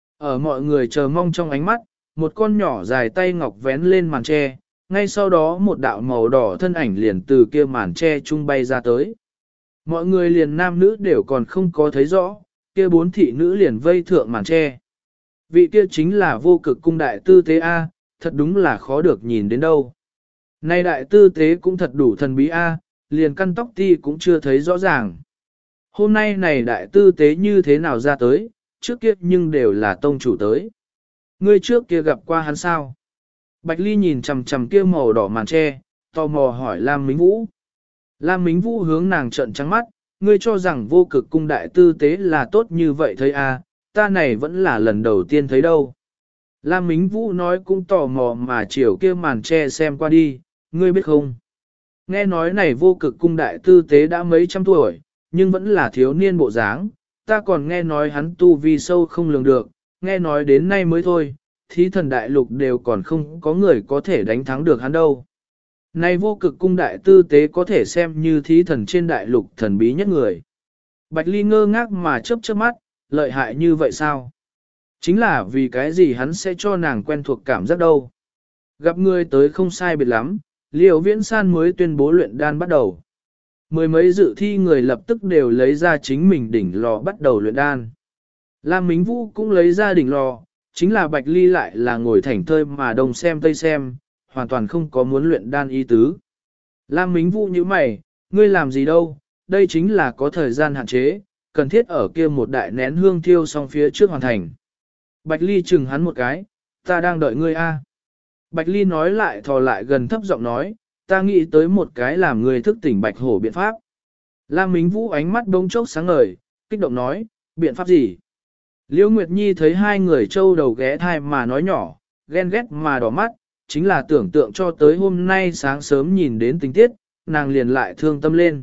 Ở mọi người chờ mong trong ánh mắt, một con nhỏ dài tay ngọc vén lên màn che, ngay sau đó một đạo màu đỏ thân ảnh liền từ kia màn che trung bay ra tới. Mọi người liền nam nữ đều còn không có thấy rõ, kia 4 thị nữ liền vây thượng màn che. Vị kia chính là vô cực cung đại tư tế A, thật đúng là khó được nhìn đến đâu. Nay đại tư tế cũng thật đủ thần bí A, liền căn tóc ti cũng chưa thấy rõ ràng. Hôm nay này đại tư tế như thế nào ra tới, trước kia nhưng đều là tông chủ tới. Ngươi trước kia gặp qua hắn sao? Bạch Ly nhìn chằm chằm kia màu đỏ màn che, tò mò hỏi Lam Mính Vũ. Lam Mính Vũ hướng nàng trợn trắng mắt, ngươi cho rằng vô cực cung đại tư tế là tốt như vậy thấy à, ta này vẫn là lần đầu tiên thấy đâu. Lam Mính Vũ nói cũng tò mò mà chiều kia màn che xem qua đi, ngươi biết không? Nghe nói này vô cực cung đại tư tế đã mấy trăm tuổi, nhưng vẫn là thiếu niên bộ dáng, ta còn nghe nói hắn tu vi sâu không lường được, nghe nói đến nay mới thôi, thí thần đại lục đều còn không có người có thể đánh thắng được hắn đâu. Này vô cực cung đại tư tế có thể xem như thí thần trên đại lục thần bí nhất người. Bạch Ly ngơ ngác mà chớp chớp mắt, lợi hại như vậy sao? Chính là vì cái gì hắn sẽ cho nàng quen thuộc cảm giác đâu. Gặp người tới không sai biệt lắm, Liêu Viễn San mới tuyên bố luyện đan bắt đầu. Mười mấy dự thi người lập tức đều lấy ra chính mình đỉnh lò bắt đầu luyện đan. Lam Mính Vũ cũng lấy ra đỉnh lò, chính là Bạch Ly lại là ngồi thảnh thơi mà đông xem tây xem, hoàn toàn không có muốn luyện đan ý tứ. Lam Mính Vũ như mày, ngươi làm gì đâu, đây chính là có thời gian hạn chế, cần thiết ở kia một đại nén hương thiêu xong phía trước hoàn thành. Bạch Ly chừng hắn một cái, ta đang đợi ngươi a. Bạch Ly nói lại thò lại gần thấp giọng nói, ta nghĩ tới một cái làm người thức tỉnh Bạch Hổ biện pháp. Lam Mính Vũ ánh mắt bỗng chốc sáng ngời, kích động nói, biện pháp gì? Liễu Nguyệt Nhi thấy hai người trâu đầu ghé thai mà nói nhỏ, ghen ghét mà đỏ mắt, chính là tưởng tượng cho tới hôm nay sáng sớm nhìn đến tình tiết, nàng liền lại thương tâm lên.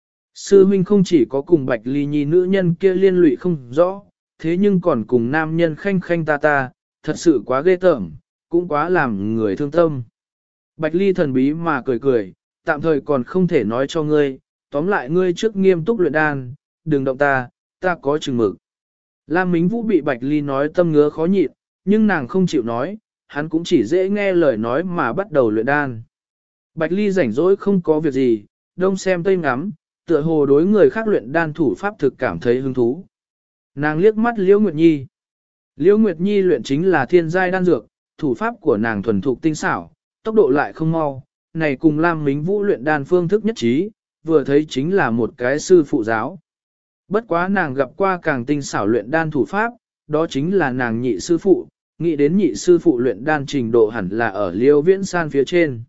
Sư huynh không chỉ có cùng Bạch Ly Nhi nữ nhân kia liên lụy không rõ, thế nhưng còn cùng nam nhân khanh khanh ta, thật sự quá ghê tởm, cũng quá làm người thương tâm. Bạch Ly thần bí mà cười cười, tạm thời còn không thể nói cho ngươi, tóm lại ngươi trước nghiêm túc luyện đan, đừng động ta có chừng mực. Lam Mính Vũ bị Bạch Ly nói tâm ngứa khó nhịn, nhưng nàng không chịu nói, hắn cũng chỉ dễ nghe lời nói mà bắt đầu luyện đan. Bạch Ly rảnh rỗi không có việc gì, đông xem tây ngắm, tựa hồ đối người khác luyện đan thủ pháp thực cảm thấy hứng thú. Nàng liếc mắt Liễu Nguyệt Nhi. Liễu Nguyệt Nhi luyện chính là thiên giai đan dược, thủ pháp của nàng thuần thục tinh xảo, tốc độ lại không mau, này cùng Lam Mính Vũ luyện đan phương thức nhất trí, vừa thấy chính là một cái sư phụ giáo. Bất quá nàng gặp qua càng tinh xảo luyện đan thủ pháp, đó chính là nàng nhị sư phụ, nghĩ đến nhị sư phụ luyện đan trình độ hẳn là ở Liêu Viễn San phía trên.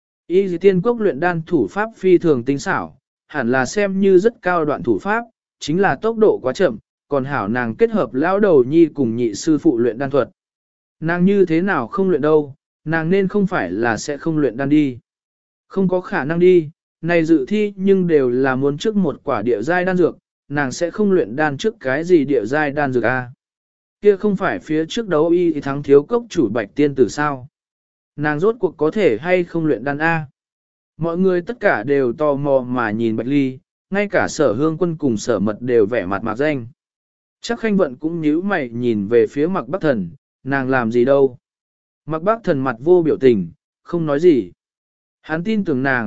Y Tiên Quốc luyện đan thủ pháp phi thường tinh xảo, hẳn là xem như rất cao đoạn thủ pháp, chính là tốc độ quá chậm, còn hảo nàng kết hợp lão đầu nhi cùng nhị sư phụ luyện đan thuật. Nàng như thế nào không luyện đâu, nàng nên không phải là sẽ không luyện đan đi. Không có khả năng đi, này dự thi nhưng đều là muốn trước một quả địa giai đan dược, nàng sẽ không luyện đan trước cái gì địa giai đan dược a. Kia không phải phía trước đấu y thì thắng thiếu cốc chủ Bạch tiên tử sao? Nàng rốt cuộc có thể hay không luyện đan a? Mọi người tất cả đều tò mò mà nhìn Bạch Ly, ngay cả Sở Hương Quân cùng Sở Mật đều vẻ mặt mạc danh. Chắc Khanh Vận cũng nhíu mày nhìn về phía Mạc Bắc Thần, nàng làm gì đâu? Mạc Bắc Thần mặt vô biểu tình, không nói gì. Hắn tin tưởng nàng,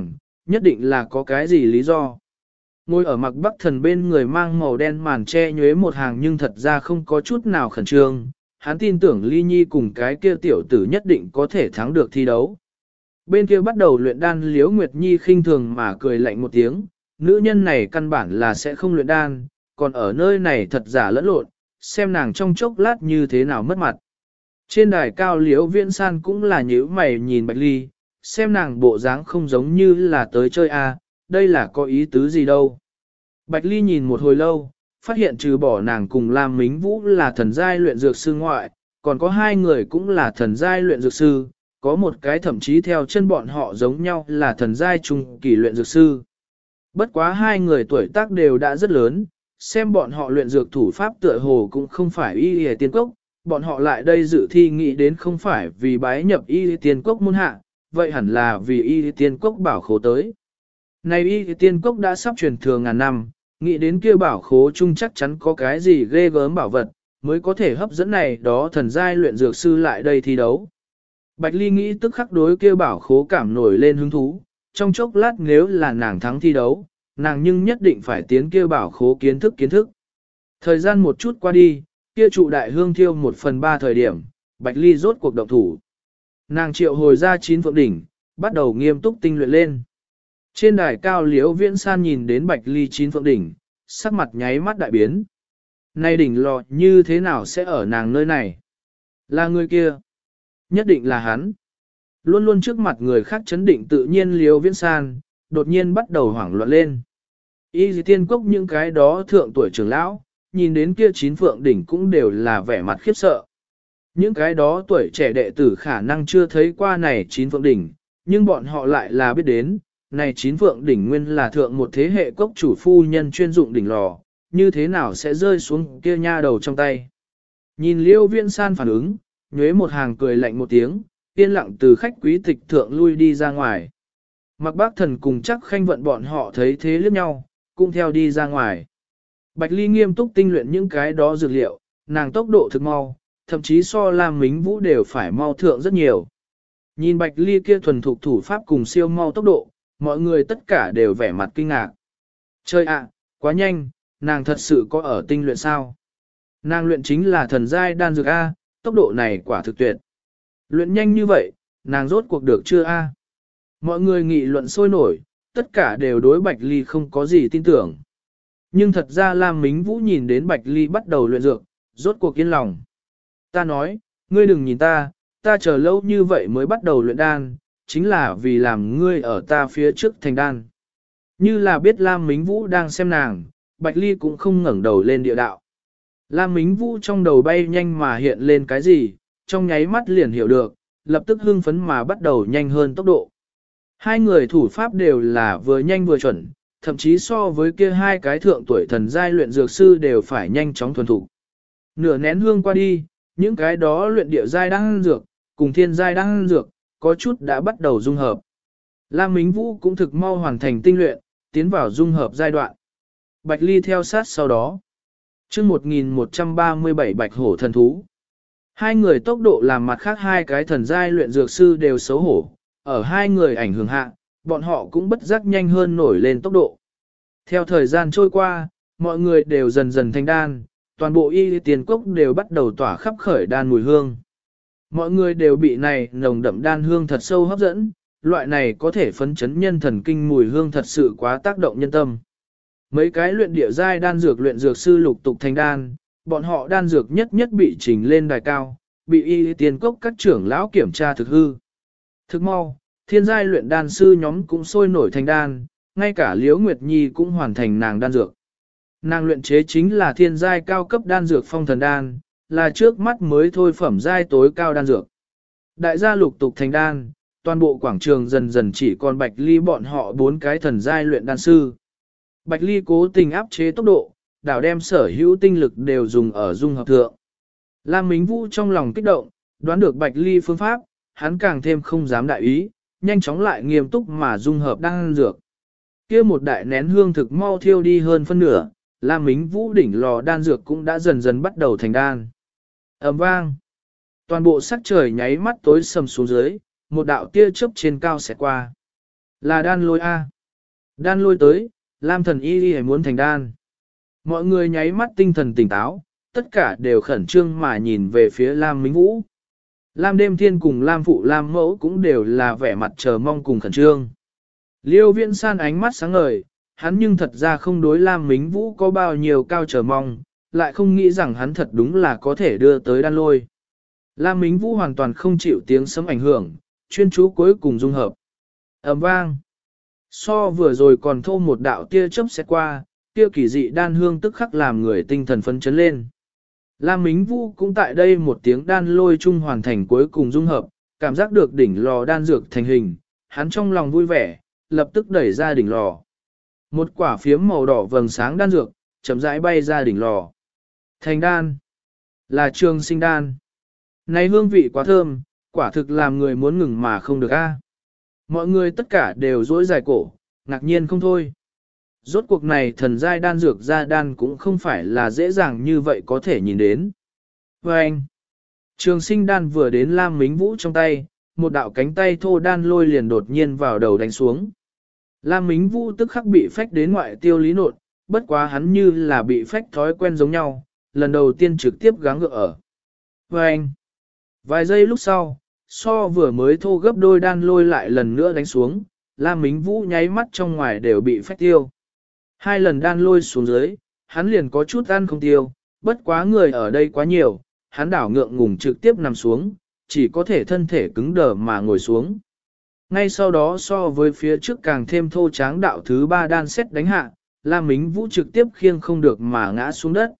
Nhất định là có cái gì lý do. Ngồi ở Mạc Bắc Thần bên người mang màu đen màn che nhuế một hàng nhưng thật ra không có chút nào khẩn trương, hắn tin tưởng Ly Nhi cùng cái kia tiểu tử nhất định có thể thắng được thi đấu. Bên kia bắt đầu luyện đan Liễu Nguyệt Nhi khinh thường mà cười lạnh một tiếng, nữ nhân này căn bản là sẽ không luyện đan, còn ở nơi này thật giả lẫn lộn, xem nàng trong chốc lát như thế nào mất mặt. Trên đài cao Liễu Viễn San cũng là nhíu mày nhìn Bạch Ly, xem nàng bộ dáng không giống như là tới chơi đây là có ý tứ gì đâu. Bạch Ly nhìn một hồi lâu, phát hiện trừ bỏ nàng cùng Lam Mính Vũ là thần giai luyện dược sư ngoại, còn có hai người cũng là thần giai luyện dược sư, có một cái thậm chí theo chân bọn họ giống nhau là thần giai trung kỳ luyện dược sư. Bất quá hai người tuổi tác đều đã rất lớn, xem bọn họ luyện dược thủ pháp tựa hồ cũng không phải y y tiên cốc, bọn họ lại đây dự thi nghĩ đến không phải vì bái nhập y y tiên cốc môn hạ, vậy hẳn là vì y y tiên cốc bảo khố tới. Này y y tiên cốc đã sắp truyền thừa ngàn năm, nghĩ đến kia bảo khố chung chắc chắn có cái gì ghê gớm bảo vật, mới có thể hấp dẫn này đó thần giai luyện dược sư lại đây thi đấu. Bạch Ly nghĩ tức khắc đối kia bảo khố cảm nổi lên hứng thú, trong chốc lát nếu là nàng thắng thi đấu, nàng nhưng nhất định phải tiến kia bảo khố kiến thức. Thời gian một chút qua đi, kia trụ đại hương thiêu 1/3 thời điểm, Bạch Ly rốt cuộc động thủ. Nàng triệu hồi ra 9 phượng đỉnh, bắt đầu nghiêm túc tinh luyện lên. Trên đài cao Liễu Viễn San nhìn đến Bạch Ly 9 phượng đỉnh, sắc mặt nháy mắt đại biến. Này đỉnh lọ như thế nào sẽ ở nàng nơi này? Là người kia. Nhất định là hắn. Luôn luôn trước mặt người khác chấn định tự nhiên Liễu Viễn San, đột nhiên bắt đầu hoảng loạn lên. Y dì tiên cốc những cái đó thượng tuổi trưởng lão, nhìn đến kia 9 phượng đỉnh cũng đều là vẻ mặt khiếp sợ. Những cái đó tuổi trẻ đệ tử khả năng chưa thấy qua này 9 phượng đỉnh, nhưng bọn họ lại là biết đến, này 9 phượng đỉnh nguyên là thượng một thế hệ cốc chủ phu nhân chuyên dụng đỉnh lò, như thế nào sẽ rơi xuống kia nha đầu trong tay. Nhìn Liêu Viễn San phản ứng, nhuế một hàng cười lạnh một tiếng, yên lặng từ khách quý tịch thượng lui đi ra ngoài. Mặc Bác Thần cùng chắc khanh vận bọn họ thấy thế liếc nhau, cũng theo đi ra ngoài. Bạch Ly nghiêm túc tinh luyện những cái đó dược liệu, nàng tốc độ thực mau, thậm chí so Lam Mính Vũ đều phải mau thượng rất nhiều. Nhìn Bạch Ly kia thuần thục thủ pháp cùng siêu mau tốc độ, mọi người tất cả đều vẻ mặt kinh ngạc. Trời ạ, quá nhanh, nàng thật sự có ở tinh luyện sao? Nàng luyện chính là thần giai đan dược A, tốc độ này quả thực tuyệt. Luyện nhanh như vậy, nàng rốt cuộc được chưa A? Mọi người nghị luận sôi nổi, tất cả đều đối Bạch Ly không có gì tin tưởng. Nhưng thật ra Lam Mính Vũ nhìn đến Bạch Ly bắt đầu luyện dược, rốt cuộc yên lòng. Ta nói, ngươi đừng nhìn ta chờ lâu như vậy mới bắt đầu luyện đan, chính là vì làm ngươi ở ta phía trước thành đan. Như là biết Lam Mính Vũ đang xem nàng, Bạch Ly cũng không ngẩng đầu lên địa đạo. Lam Mính Vũ trong đầu bay nhanh mà hiện lên cái gì, trong nháy mắt liền hiểu được, lập tức hưng phấn mà bắt đầu nhanh hơn tốc độ. Hai người thủ pháp đều là vừa nhanh vừa chuẩn, thậm chí so với kia hai cái thượng tuổi thần giai luyện dược sư đều phải nhanh chóng thuần thục. Nửa nén hương qua đi, những cái đó luyện địa giai đang dược, cùng thiên giai đang dược, có chút đã bắt đầu dung hợp. Lam Mính Vũ cũng thực mau hoàn thành tinh luyện, tiến vào dung hợp giai đoạn. Bạch Ly theo sát sau đó. Chương 1137 Bạch Hổ thần thú. Hai người tốc độ làm mặt khác hai cái thần giai luyện dược sư đều xấu hổ, ở hai người ảnh hưởng hạ, bọn họ cũng bất giác nhanh hơn nổi lên tốc độ. Theo thời gian trôi qua, mọi người đều dần dần thành đan, toàn bộ y tiền cốc đều bắt đầu tỏa khắp khởi đan mùi hương. Mọi người đều bị này nồng đậm đan hương thật sâu hấp dẫn, loại này có thể phấn chấn nhân thần kinh mùi hương thật sự quá tác động nhân tâm. Mấy cái luyện địa giai đan dược luyện dược sư lục tục thành đan, bọn họ đan dược nhất nhất bị trình lên đài cao, bị y tiền cốc các trưởng lão kiểm tra thực hư. Thực mau, thiên giai luyện đan sư nhóm cũng sôi nổi thành đan, ngay cả Liễu Nguyệt Nhi cũng hoàn thành nàng đan dược. Nàng luyện chế chính là thiên giai cao cấp đan dược phong thần đan, là trước mắt mới thôi phẩm giai tối cao đan dược. Đại gia lục tục thành đan, toàn bộ quảng trường dần dần chỉ còn Bạch Ly bọn họ 4 cái thần giai luyện đan sư. Bạch Ly cố tình áp chế tốc độ, đảo đem sở hữu tinh lực đều dùng ở dung hợp thượng. Lam Mính Vũ trong lòng kích động, đoán được Bạch Ly phương pháp, hắn càng thêm không dám đại ý, nhanh chóng lại nghiêm túc mà dung hợp đan dược. Kia một đại nén hương thực mau thiêu đi hơn phân nửa, Lam Mính Vũ đỉnh lò đan dược cũng đã dần dần bắt đầu thành đan. Ầm vang, toàn bộ sắc trời nháy mắt tối sầm xuống dưới, một đạo tia chớp trên cao xẹt qua. Là đan lôi A. Đan lôi tới, Lam thần y đi muốn thành đan. Mọi người nháy mắt tinh thần tỉnh táo, tất cả đều khẩn trương mà nhìn về phía Lam Mính Vũ. Lam Đêm Thiên cùng Lam Phụ Lam Mẫu cũng đều là vẻ mặt chờ mong cùng khẩn trương. Liêu Viễn San ánh mắt sáng ngời, hắn nhưng thật ra không đối Lam Mính Vũ có bao nhiêu cao chờ mong, lại không nghĩ rằng hắn thật đúng là có thể đưa tới đan lôi. Lam Mính Vũ hoàn toàn không chịu tiếng sấm ảnh hưởng, chuyên chú cuối cùng dung hợp. Ầm vang. So vừa rồi còn thô một đạo tia chớp xét qua, tia kỳ dị đan hương tức khắc làm người tinh thần phấn chấn lên. Lam Mính Vũ cũng tại đây một tiếng đan lôi chung hoàn thành cuối cùng dung hợp, cảm giác được đỉnh lò đan dược thành hình, hắn trong lòng vui vẻ, lập tức đẩy ra đỉnh lò. Một quả phiếm màu đỏ vầng sáng đan dược, chậm rãi bay ra đỉnh lò. Thành đan, là Trường Sinh đan. Này hương vị quá thơm, quả thực làm người muốn ngừng mà không được a. Mọi người tất cả đều dối dài cổ, ngạc nhiên không thôi. Rốt cuộc này thần giai đan dược ra đan cũng không phải là dễ dàng như vậy có thể nhìn đến. Và anh, Trường Sinh đan vừa đến Lam Mính Vũ trong tay, một đạo cánh tay thô đan lôi liền đột nhiên vào đầu đánh xuống. Lam Mính Vũ tức khắc bị phách đến ngoại tiêu lý nột, bất quá hắn như là bị phách thói quen giống nhau, lần đầu tiên trực tiếp gắng gượng ở. Và anh, vài giây lúc sau, so vừa mới thô gấp đôi đan lôi lại lần nữa đánh xuống, Lam Mính Vũ nháy mắt trong ngoài đều bị phách tiêu. Hai lần đan lôi xuống dưới, hắn liền có chút ăn không tiêu, bất quá người ở đây quá nhiều, hắn đảo ngượng ngùng trực tiếp nằm xuống, chỉ có thể thân thể cứng đờ mà ngồi xuống. Ngay sau đó so với phía trước càng thêm thô tráng đạo thứ ba đan xét đánh hạ, Lam Mính Vũ trực tiếp khiêng không được mà ngã xuống đất.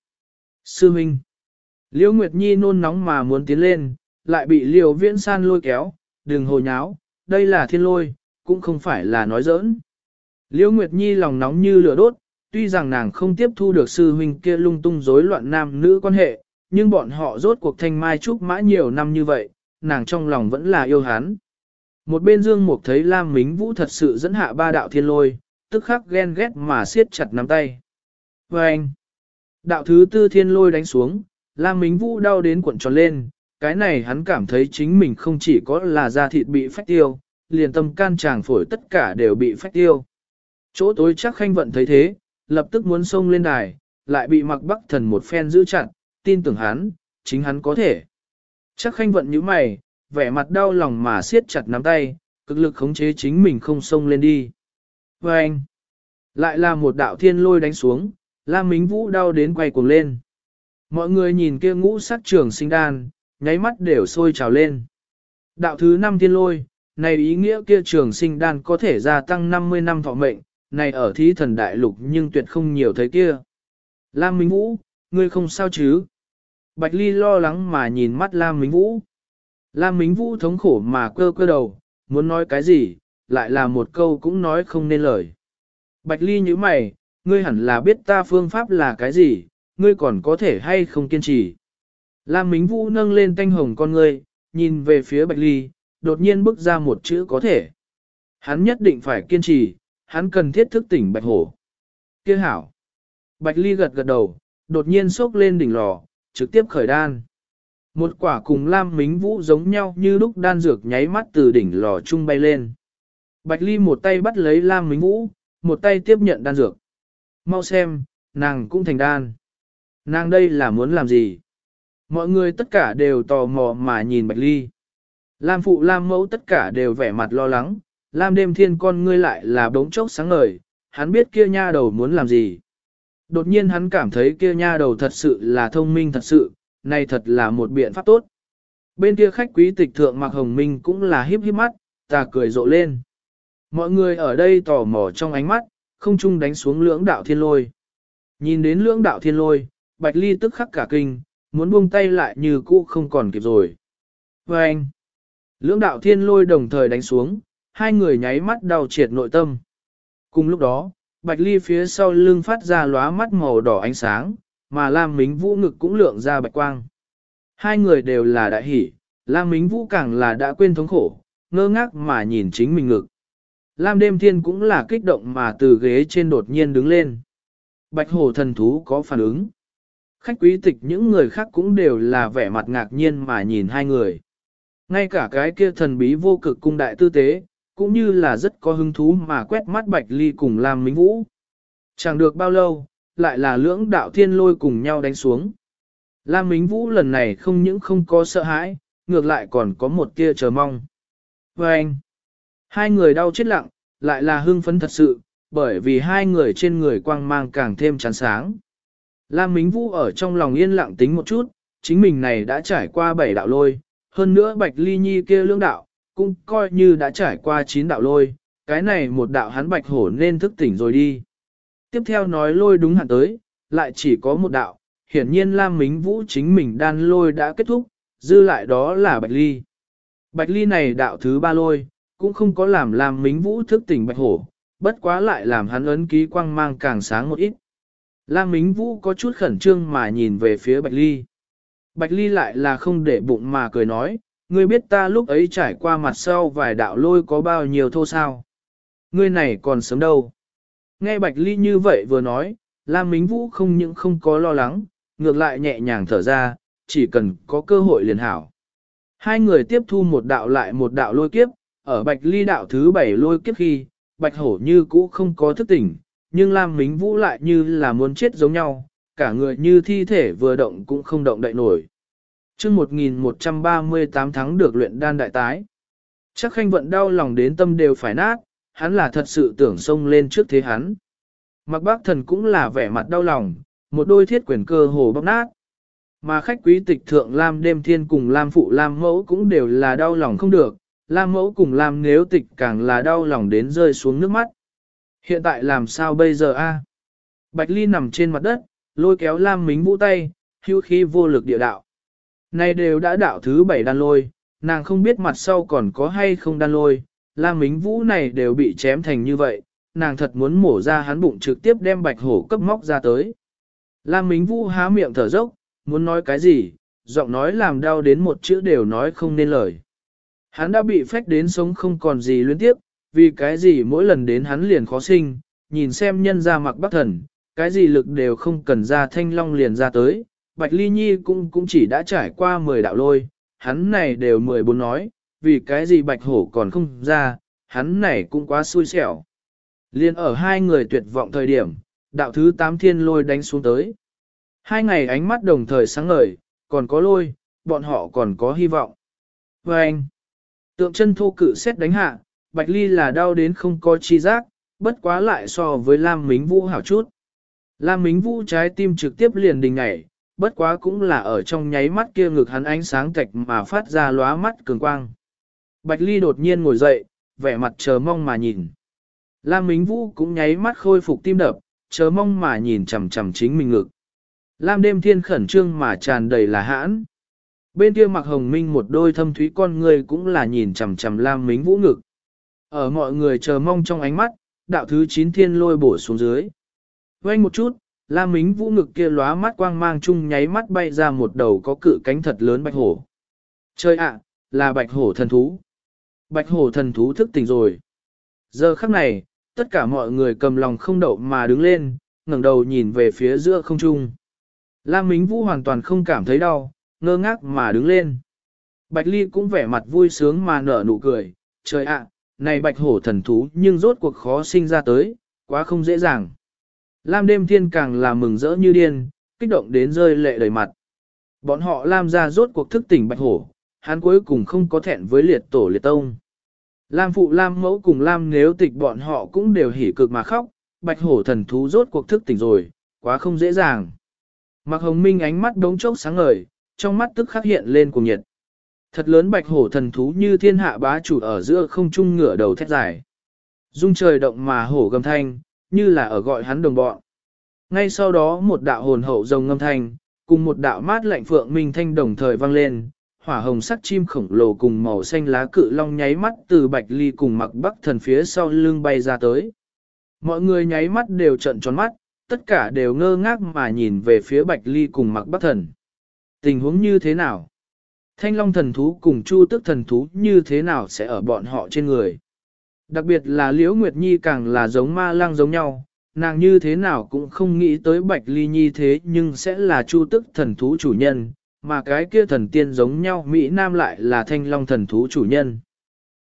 Sư Minh, Liễu Nguyệt Nhi nôn nóng mà muốn tiến lên, lại bị Liễu Viễn San lôi kéo, đừng hồ nháo, đây là thiên lôi, cũng không phải là nói giỡn. Liễu Nguyệt Nhi lòng nóng như lửa đốt, tuy rằng nàng không tiếp thu được sư huynh kia lung tung rối loạn nam nữ quan hệ, nhưng bọn họ rốt cuộc thanh mai trúc mã nhiều năm như vậy, nàng trong lòng vẫn là yêu hắn. Một bên Dương Mục thấy Lam Mính Vũ thật sự dẫn hạ ba đạo thiên lôi, tức khắc ghen ghét mà siết chặt nắm tay. Và anh, đạo thứ tư thiên lôi đánh xuống, Lam Mính Vũ đau đến cuộn tròn lên, cái này hắn cảm thấy chính mình không chỉ có là da thịt bị phách tiêu, liền tâm can tràng phổi tất cả đều bị phách tiêu. Chỗ tối chắc Khanh Vận thấy thế, lập tức muốn xông lên đài, lại bị Mặc Bắc Thần một phen giữ chặt, tin tưởng hắn, chính hắn có thể. Chắc Khanh Vận nhíu mày, vẻ mặt đau lòng mà siết chặt nắm tay, cực lực khống chế chính mình không xông lên đi. Và anh, lại là một đạo thiên lôi đánh xuống, Lam Mính Vũ đau đến quay cuồng lên. Mọi người nhìn kia ngũ sắc Trường Sinh đan, nháy mắt đều sôi trào lên. Đạo thứ 5 thiên lôi, này ý nghĩa kia Trường Sinh đan có thể gia tăng 50 năm thọ mệnh, này ở thí thần đại lục nhưng tuyệt không nhiều thấy kia. Lam Mính Vũ, ngươi không sao chứ? Bạch Ly lo lắng mà nhìn mắt Lam Mính Vũ. Lam Mính Vũ thống khổ mà cơ cơ đầu, muốn nói cái gì, lại là một câu cũng nói không nên lời. Bạch Ly nhíu mày, ngươi hẳn là biết ta phương pháp là cái gì, ngươi còn có thể hay không kiên trì. Lam Mính Vũ nâng lên tanh hồng con ngươi, nhìn về phía Bạch Ly, đột nhiên bước ra một chữ có thể. Hắn nhất định phải kiên trì, hắn cần thiết thức tỉnh Bạch Hổ. Kia hảo. Bạch Ly gật gật đầu, đột nhiên xốc lên đỉnh lò, trực tiếp khởi đan. Một quả cùng Lam Mính Vũ giống nhau như lúc đan dược nháy mắt từ đỉnh lò trung bay lên. Bạch Ly một tay bắt lấy Lam Mính Vũ, một tay tiếp nhận đan dược. Mau xem, nàng cũng thành đan. Nàng đây là muốn làm gì? Mọi người tất cả đều tò mò mà nhìn Bạch Ly. Lam Phụ Lam Mẫu tất cả đều vẻ mặt lo lắng, Lam Đêm Thiên con ngươi lại là bỗng chốc sáng ngời, hắn biết kia nha đầu muốn làm gì. Đột nhiên hắn cảm thấy kia nha đầu thật sự là thông minh thật sự, này thật là một biện pháp tốt. Bên kia khách quý tịch thượng Mạc Hồng Minh cũng là híp híp mắt, ta cười rộ lên. Mọi người ở đây tò mò trong ánh mắt, không chung đánh xuống lưỡng đạo thiên lôi. Nhìn đến lưỡng đạo thiên lôi, Bạch Ly tức khắc cả kinh, muốn buông tay lại như cũ không còn kịp rồi. Và anh, lưỡng đạo thiên lôi đồng thời đánh xuống, hai người nháy mắt đau triệt nội tâm. Cùng lúc đó, Bạch Ly phía sau lưng phát ra lóa mắt màu đỏ ánh sáng, mà Lam Mính Vũ ngực cũng lượng ra bạch quang. Hai người đều là đại hỷ, Lam Mính Vũ càng là đã quên thống khổ, ngơ ngác mà nhìn chính mình ngực. Lam Đêm Thiên cũng là kích động mà từ ghế trên đột nhiên đứng lên. Bạch Hổ thần thú có phản ứng. Khách quý tịch những người khác cũng đều là vẻ mặt ngạc nhiên mà nhìn hai người. Ngay cả cái kia thần bí vô cực cung đại tư tế, cũng như là rất có hứng thú mà quét mắt Bạch Ly cùng Lam Mính Vũ. Chẳng được bao lâu, lại là lưỡng đạo thiên lôi cùng nhau đánh xuống. Lam Mính Vũ lần này không những không có sợ hãi, ngược lại còn có một tia chờ mong. Và anh, hai người đau chết lặng, lại là hưng phấn thật sự, bởi vì hai người trên người quang mang càng thêm chán sáng. Lam Mính Vũ ở trong lòng yên lặng tính một chút, chính mình này đã trải qua 7 đạo lôi, hơn nữa Bạch Ly Nhi kia lưỡng đạo, cũng coi như đã trải qua 9 đạo lôi, cái này một đạo hắn Bạch Hổ nên thức tỉnh rồi đi. Tiếp theo nói lôi đúng hạn tới, lại chỉ có một đạo, hiển nhiên Lam Mính Vũ chính mình đan lôi đã kết thúc, dư lại đó là Bạch Ly. Bạch Ly này đạo thứ 3 lôi, cũng không có làm Lam Mính Vũ thức tỉnh Bạch Hổ, bất quá lại làm hắn ấn ký quang mang càng sáng một ít. Lam Mính Vũ có chút khẩn trương mà nhìn về phía Bạch Ly. Bạch Ly lại là không để bụng mà cười nói, ngươi biết ta lúc ấy trải qua mặt sau vài đạo lôi có bao nhiêu thô sao. Ngươi này còn sớm đâu. Nghe Bạch Ly như vậy vừa nói, Lam Mính Vũ không những không có lo lắng, ngược lại nhẹ nhàng thở ra, chỉ cần có cơ hội liền hảo. Hai người tiếp thu một đạo lại một đạo lôi kiếp, ở Bạch Ly đạo thứ 7 lôi kiếp khi, Bạch Hổ như cũ không có thức tỉnh, nhưng Lam Mính Vũ lại như là muốn chết giống nhau, cả người như thi thể vừa động cũng không động đậy nổi. Chương 1138 tháng được luyện đan đại tái. Chắc Khanh Vận đau lòng đến tâm đều phải nát, hắn là thật sự tưởng xông lên trước thế hắn. Mặc Bác Thần cũng là vẻ mặt đau lòng, một đôi thiết quyền cơ hồ bóc nát. Mà khách quý tịch thượng Lam Đêm Thiên cùng Lam Phụ Lam Mẫu cũng đều là đau lòng không được, Lam Mẫu cùng Lam Nếu Tịch càng là đau lòng đến rơi xuống nước mắt. Hiện tại làm sao bây giờ a? Bạch Ly nằm trên mặt đất, lôi kéo Lam Mính Vũ tay, hưu khí vô lực địa đạo. Này đều đã đạo thứ 7 đan lôi, nàng không biết mặt sau còn có hay không đan lôi, Lam Mính Vũ này đều bị chém thành như vậy, nàng thật muốn mổ ra hắn bụng trực tiếp đem Bạch Hổ cấp móc ra tới. Lam Mính Vũ há miệng thở dốc, muốn nói cái gì, giọng nói làm đau đến một chữ đều nói không nên lời. Hắn đã bị phách đến sống không còn gì luyến tiếp, vì cái gì mỗi lần đến hắn liền khó sinh, nhìn xem nhân ra Mặc Bắc Thần, cái gì lực đều không cần ra thanh long liền ra tới, Bạch Ly Nhi cũng chỉ đã trải qua 10 đạo lôi, hắn này đều 14 nói, vì cái gì Bạch Hổ còn không ra, hắn này cũng quá xui xẻo. Liên ở hai người tuyệt vọng thời điểm, đạo thứ 8 thiên lôi đánh xuống tới. Hai ngày ánh mắt đồng thời sáng ngời, còn có lôi, bọn họ còn có hy vọng. Và anh, tượng chân thô cự xét đánh hạ, Bạch Ly là đau đến không có chi giác, bất quá lại so với Lam Mính Vũ hảo chút. Lam Mính Vũ trái tim trực tiếp liền đình ngảy, bất quá cũng là ở trong nháy mắt kia ngực hắn ánh sáng tạch mà phát ra lóa mắt cường quang. Bạch Ly đột nhiên ngồi dậy, vẻ mặt chờ mong mà nhìn. Lam Mính Vũ cũng nháy mắt khôi phục tim đập, chờ mong mà nhìn chằm chằm chính mình ngực. Lam Đêm Thiên khẩn trương mà tràn đầy là hãn. Bên kia Mặc Hồng Minh một đôi thâm thúy con người cũng là nhìn chằm chằm Lam Mính Vũ ngực. Ở mọi người chờ mong trong ánh mắt, đạo thứ 9 thiên lôi bổ xuống dưới. Vang một chút, Lam Mính Vũ ngực kia lóa mắt quang mang chung nháy mắt bay ra một đầu có cự cánh thật lớn bạch hổ. Chơi ạ, là bạch hổ thần thú. Bạch hổ thần thú thức tỉnh rồi. Giờ khắc này, tất cả mọi người cầm lòng không đậu mà đứng lên, ngẩng đầu nhìn về phía giữa không trung. Lam Mính Vũ hoàn toàn không cảm thấy đau, ngơ ngác mà đứng lên. Bạch Ly cũng vẻ mặt vui sướng mà nở nụ cười, trời ạ, này bạch hổ thần thú nhưng rốt cuộc khó sinh ra tới, quá không dễ dàng. Lam Đêm Thiên càng là mừng rỡ như điên, kích động đến rơi lệ đầy mặt. Bọn họ Lam ra rốt cuộc thức tỉnh bạch hổ, hắn cuối cùng không có thẹn với liệt tổ liệt tông. Lam Phụ Lam Mẫu cùng Lam Nếu Tịch bọn họ cũng đều hỉ cực mà khóc, bạch hổ thần thú rốt cuộc thức tỉnh rồi, quá không dễ dàng. Mạc Hồng Minh ánh mắt đống chốc sáng ngời, trong mắt tức khắc hiện lên cuồng nhiệt. Thật lớn bạch hổ thần thú như thiên hạ bá chủ ở giữa không trung ngửa đầu thét dài. Dung trời động mà hổ gầm thanh, như là ở gọi hắn đồng bọn. Ngay sau đó một đạo hồn hậu rồng ngâm thanh, cùng một đạo mát lạnh phượng minh thanh đồng thời vang lên, hỏa hồng sắc chim khổng lồ cùng màu xanh lá cự long nháy mắt từ Bạch Ly cùng Mặc Bắc Thần phía sau lưng bay ra tới. Mọi người nháy mắt đều trợn tròn mắt, tất cả đều ngơ ngác mà nhìn về phía Bạch Ly cùng Mặc Bắc Thần. Tình huống như thế nào? Thanh long thần thú cùng Chu Tức thần thú như thế nào sẽ ở bọn họ trên người? Đặc biệt là Liễu Nguyệt Nhi càng là giống ma lang giống nhau, nàng như thế nào cũng không nghĩ tới Bạch Ly Nhi thế nhưng sẽ là Chu Tức thần thú chủ nhân, mà cái kia thần tiên giống nhau Mỹ Nam lại là Thanh long thần thú chủ nhân.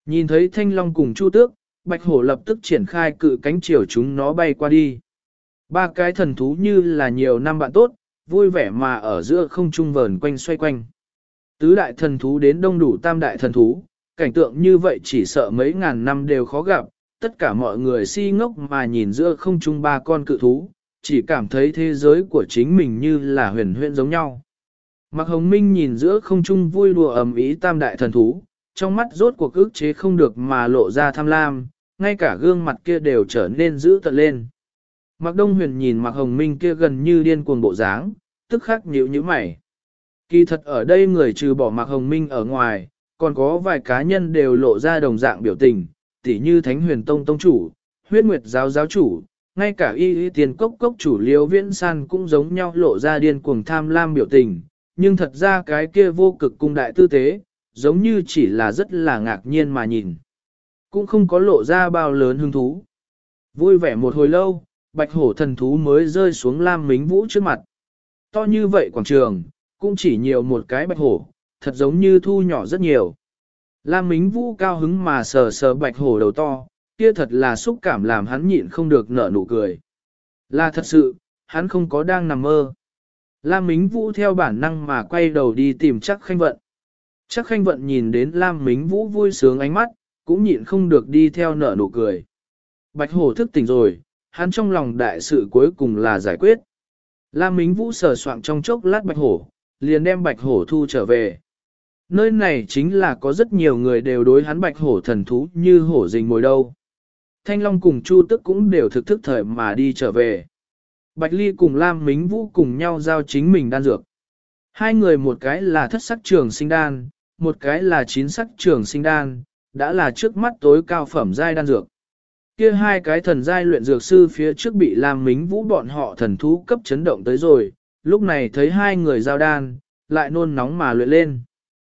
Nhìn thấy thanh long cùng chu tước, bạch hổ lập tức triển khai cự cánh chiều chúng nó bay qua đi. Ba cái thần thú như là nhiều năm bạn tốt, vui vẻ mà ở giữa không trung vờn quanh xoay quanh. Tứ đại thần thú đến đông đủ tam đại thần thú, cảnh tượng như vậy chỉ sợ mấy ngàn năm đều khó gặp, tất cả mọi người si ngốc mà nhìn giữa không trung ba con cự thú, chỉ cảm thấy thế giới của chính mình như là huyền huyễn giống nhau. Mạc Hồng Minh nhìn giữa không trung vui đùa ầm ĩ tam đại thần thú, trong mắt rốt cuộc ức chế không được mà lộ ra tham lam, ngay cả gương mặt kia đều trở nên dữ tợn lên. Mạc Đông Huyền nhìn Mạc Hồng Minh kia gần như điên cuồng bộ dáng, tức khắc nhíu nhíu mày. Kỳ thật ở đây người trừ bỏ Mạc Hồng Minh ở ngoài, còn có vài cá nhân đều lộ ra đồng dạng biểu tình, tỉ như Thánh Huyền Tông Tông chủ, Huyết Nguyệt Giáo Giáo chủ, ngay cả Y Tiền Cốc Cốc chủ Liêu Viễn San cũng giống nhau lộ ra điên cuồng tham lam biểu tình, nhưng thật ra cái kia vô cực cung đại tư tế, giống như chỉ là rất là ngạc nhiên mà nhìn. Cũng không có lộ ra bao lớn hứng thú. Vui vẻ một hồi lâu, bạch hổ thần thú mới rơi xuống Lam Mính Vũ trước mặt. To như vậy quảng trường, cũng chỉ nhiều một cái bạch hổ, thật giống như thu nhỏ rất nhiều. Lam Mính Vũ cao hứng mà sờ sờ bạch hổ đầu to, kia thật là xúc cảm làm hắn nhịn không được nở nụ cười. Là thật sự, hắn không có đang nằm mơ. Lam Mính Vũ theo bản năng mà quay đầu đi tìm Chắc Khanh Vận. Chắc Khanh Vận nhìn đến Lam Mính Vũ vui sướng ánh mắt, cũng nhịn không được đi theo nở nụ cười. Bạch hổ thức tỉnh rồi, hắn trong lòng đại sự cuối cùng là giải quyết. Lam Mính Vũ sờ soạng trong chốc lát bạch hổ, liền đem bạch hổ thu trở về. Nơi này chính là có rất nhiều người đều đối hắn bạch hổ thần thú như hổ rình mồi đâu. Thanh Long cùng Chu Tức cũng đều thực thức thời mà đi trở về. Bạch Ly cùng Lam Mính Vũ cùng nhau giao chính mình đan dược. Hai người một cái là thất sắc trường sinh đan, một cái là chín sắc trường sinh đan, đã là trước mắt tối cao phẩm giai đan dược. Kia hai cái thần giai luyện dược sư phía trước bị Lam Mính Vũ bọn họ thần thú cấp chấn động tới rồi, lúc này thấy hai người giao đan, lại nôn nóng mà luyện lên.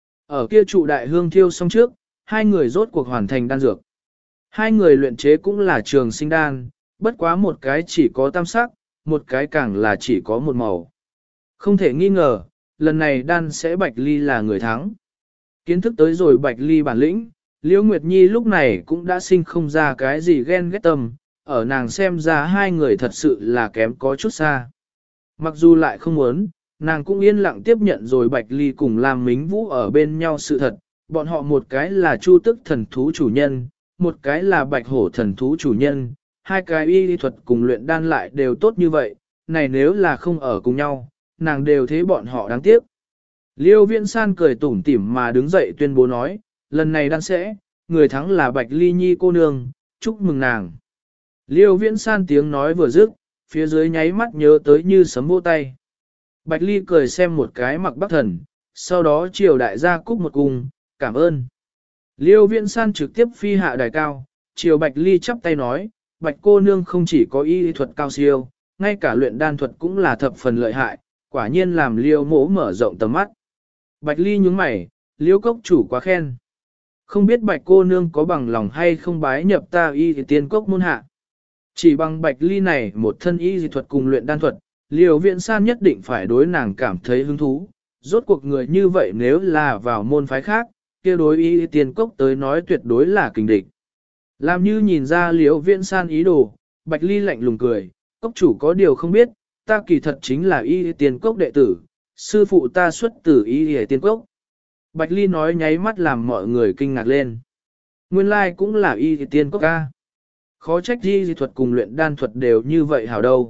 Ở kia trụ đại hương thiêu xong trước, hai người rốt cuộc hoàn thành đan dược. Hai người luyện chế cũng là trường sinh đan, bất quá một cái chỉ có tam sắc, một cái càng là chỉ có một màu. Không thể nghi ngờ, lần này đan sẽ Bạch Ly là người thắng. Kiến thức tới rồi Bạch Ly bản lĩnh, Liễu Nguyệt Nhi lúc này cũng đã sinh không ra cái gì ghen ghét tâm, ở nàng xem ra hai người thật sự là kém có chút xa. Mặc dù lại không muốn, nàng cũng yên lặng tiếp nhận rồi Bạch Ly cùng Lam Mính Vũ ở bên nhau sự thật, bọn họ một cái là Chu Tức thần thú chủ nhân, một cái là Bạch Hổ thần thú chủ nhân, hai cái y lý thuật cùng luyện đan lại đều tốt như vậy, này nếu là không ở cùng nhau, nàng đều thấy bọn họ đáng tiếc. Liêu Viễn San cười tủm tỉm mà đứng dậy tuyên bố nói, lần này đan sẽ, người thắng là Bạch Ly Nhi cô nương, chúc mừng nàng. Liêu Viễn San tiếng nói vừa dứt, phía dưới nháy mắt nhớ tới như sấm vỗ tay. Bạch Ly cười xem một cái mặc bắc thần, sau đó chiều đại gia cúc một cung, cảm ơn. Liêu Viễn San trực tiếp phi hạ đài cao, chiều Bạch Ly chắp tay nói, Bạch cô nương không chỉ có y thuật cao siêu, ngay cả luyện đan thuật cũng là thập phần lợi hại, quả nhiên làm Liêu mỗ mở rộng tầm mắt. Bạch Ly nhướng mày, Liêu cốc chủ quá khen. Không biết Bạch cô nương có bằng lòng hay không bái nhập ta y thì tiên cốc môn hạ. Chỉ bằng Bạch Ly này một thân y dị thuật cùng luyện đan thuật, Liêu Viễn San nhất định phải đối nàng cảm thấy hứng thú. Rốt cuộc người như vậy nếu là vào môn phái khác, kia đối y tiên cốc tới nói tuyệt đối là kình địch. Làm như nhìn ra Liêu Viễn San ý đồ, Bạch Ly lạnh lùng cười, cốc chủ có điều không biết, ta kỳ thật chính là y tiên cốc đệ tử, sư phụ ta xuất từ y tiên cốc. Bạch Ly nói nháy mắt làm mọi người kinh ngạc lên. Nguyên lai cũng là y tiên cốc ca. Khó trách y dị thuật cùng luyện đan thuật đều như vậy hảo đâu.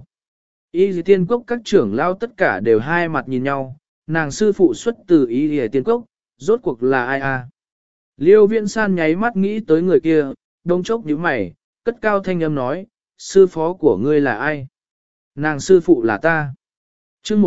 Y dị tiên cốc các trưởng lao tất cả đều hai mặt nhìn nhau, nàng sư phụ xuất từ y dị tiên cốc, rốt cuộc là ai a? Liêu Viễn San nháy mắt nghĩ tới người kia, đông chốc nhíu mày, cất cao thanh âm nói, sư phó của ngươi là ai? Nàng sư phụ là ta. Chương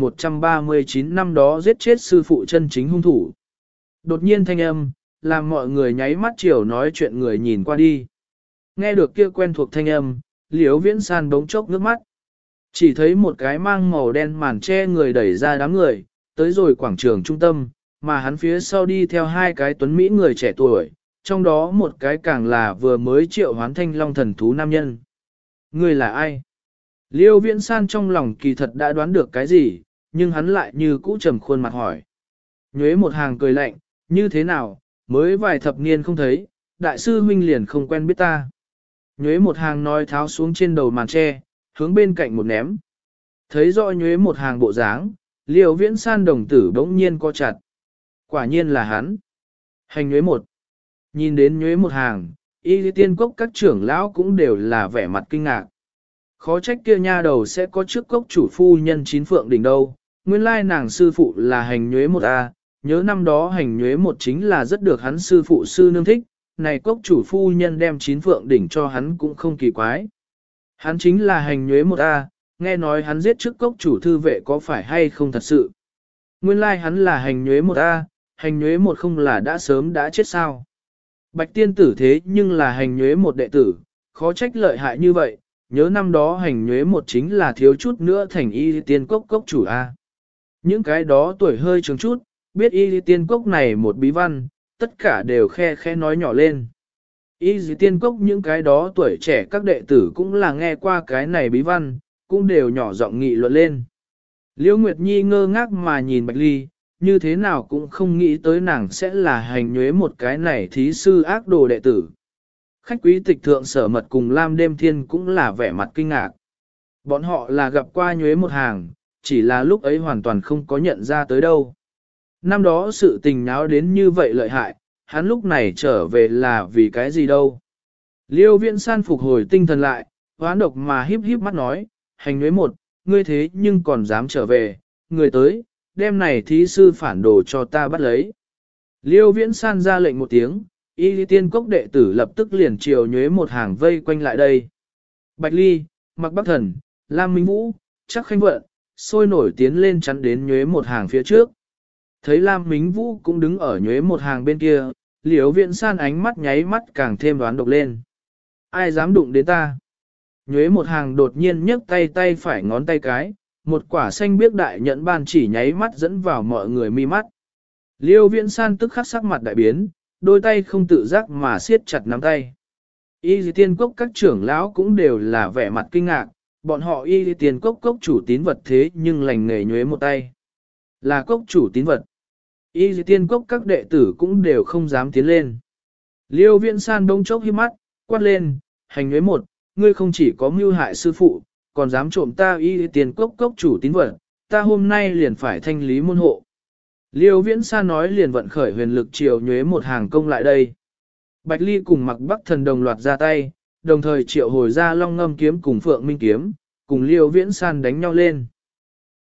1139 năm đó giết chết sư phụ chân chính hung thủ. Đột nhiên thanh âm, làm mọi người nháy mắt chiều nói chuyện người nhìn qua đi. Nghe được kia quen thuộc thanh âm, Liễu Viễn San bỗng chốc nước mắt. Chỉ thấy một cái mang màu đen màn che người đẩy ra đám người, tới rồi quảng trường trung tâm, mà hắn phía sau đi theo hai cái tuấn Mỹ người trẻ tuổi, trong đó một cái càng là vừa mới triệu hoán thanh long thần thú nam nhân. Người là ai? Liêu Viễn San trong lòng kỳ thật đã đoán được cái gì, nhưng hắn lại như cũ trầm khuôn mặt hỏi. Nhuế một hàng cười lạnh, như thế nào, mới vài thập niên không thấy, đại sư huynh liền không quen biết ta. Nhuế một hàng nói tháo xuống trên đầu màn tre, hướng bên cạnh một ném. Thấy rõ nhuế một hàng bộ dáng, Liêu Viễn San đồng tử bỗng nhiên co chặt. Quả nhiên là hắn. Hành nhuế một. Nhìn đến nhuế một hàng, y tiên cốc các trưởng lão cũng đều là vẻ mặt kinh ngạc. Khó trách kia nha đầu sẽ có trước cốc chủ phu nhân chín phượng đỉnh đâu. Nguyên lai nàng sư phụ là hành nhuế một A, nhớ năm đó hành nhuế một chính là rất được hắn sư phụ sư nương thích. Này cốc chủ phu nhân đem chín phượng đỉnh cho hắn cũng không kỳ quái. Hắn chính là hành nhuế một A, nghe nói hắn giết trước cốc chủ thư vệ có phải hay không thật sự. Nguyên lai hắn là hành nhuế một A, hành nhuế một không là đã sớm đã chết sao. Bạch tiên tử thế nhưng là hành nhuế một đệ tử, khó trách lợi hại như vậy, nhớ năm đó hành nhuế một chính là thiếu chút nữa thành y tiên cốc cốc chủ A. Những cái đó tuổi hơi trường chút, biết y tiên cốc này một bí văn, tất cả đều khe khe nói nhỏ lên. Y tiên cốc những cái đó tuổi trẻ các đệ tử cũng là nghe qua cái này bí văn, cũng đều nhỏ giọng nghị luận lên. Liễu Nguyệt Nhi ngơ ngác mà nhìn Bạch Ly, như thế nào cũng không nghĩ tới nàng sẽ là hành nhuế một cái này thí sư ác đồ đệ tử. Khách quý tịch thượng sở mật cùng Lam Đêm Thiên cũng là vẻ mặt kinh ngạc. Bọn họ là gặp qua nhuế một hàng, chỉ là lúc ấy hoàn toàn không có nhận ra tới đâu. Năm đó sự tình náo đến như vậy lợi hại, hắn lúc này trở về là vì cái gì đâu. Liêu Viễn San phục hồi tinh thần lại, hoán độc mà híp híp mắt nói, hành nhuế một, ngươi thế nhưng còn dám trở về, người tới, đem này thí sư phản đồ cho ta bắt lấy. Liêu Viễn San ra lệnh một tiếng, y tiên cốc đệ tử lập tức liền chiều nhuế một hàng vây quanh lại đây. Bạch Ly, Mạc Bắc Thần, Lam Minh Vũ, Chắc Khanh Vận, sôi nổi tiến lên chắn đến nhuế một hàng phía trước. Thấy Lam Minh Vũ cũng đứng ở nhuế một hàng bên kia, Liêu Viễn San ánh mắt nháy mắt càng thêm đoán độc lên. Ai dám đụng đến ta? Nhuế một hàng đột nhiên nhấc tay phải ngón tay cái, một quả xanh biếc đại nhẫn ban chỉ nháy mắt dẫn vào mọi người mi mắt. Liêu Viễn San tức khắc sắc mặt đại biến, đôi tay không tự giác mà siết chặt nắm tay. Y tiên cốc các trưởng lão cũng đều là vẻ mặt kinh ngạc, bọn họ y tiên cốc cốc chủ tín vật thế nhưng lành nghề nhuế một tay. Là cốc chủ tín vật. Y tiên cốc các đệ tử cũng đều không dám tiến lên. Liêu Viễn San đông chốc hiếp mắt, quát lên, hành nhuế một, ngươi không chỉ có mưu hại sư phụ, còn dám trộm ta y tiền cốc cốc chủ tín vật, ta hôm nay liền phải thanh lý môn hộ. Liêu Viễn Sa nói liền vận khởi huyền lực chiều nhuế một hàng công lại đây. Bạch Ly cùng Mạc Bắc Thần đồng loạt ra tay, đồng thời triệu hồi ra Long Ngâm kiếm cùng Phượng Minh kiếm, cùng Liêu Viễn San đánh nhau lên.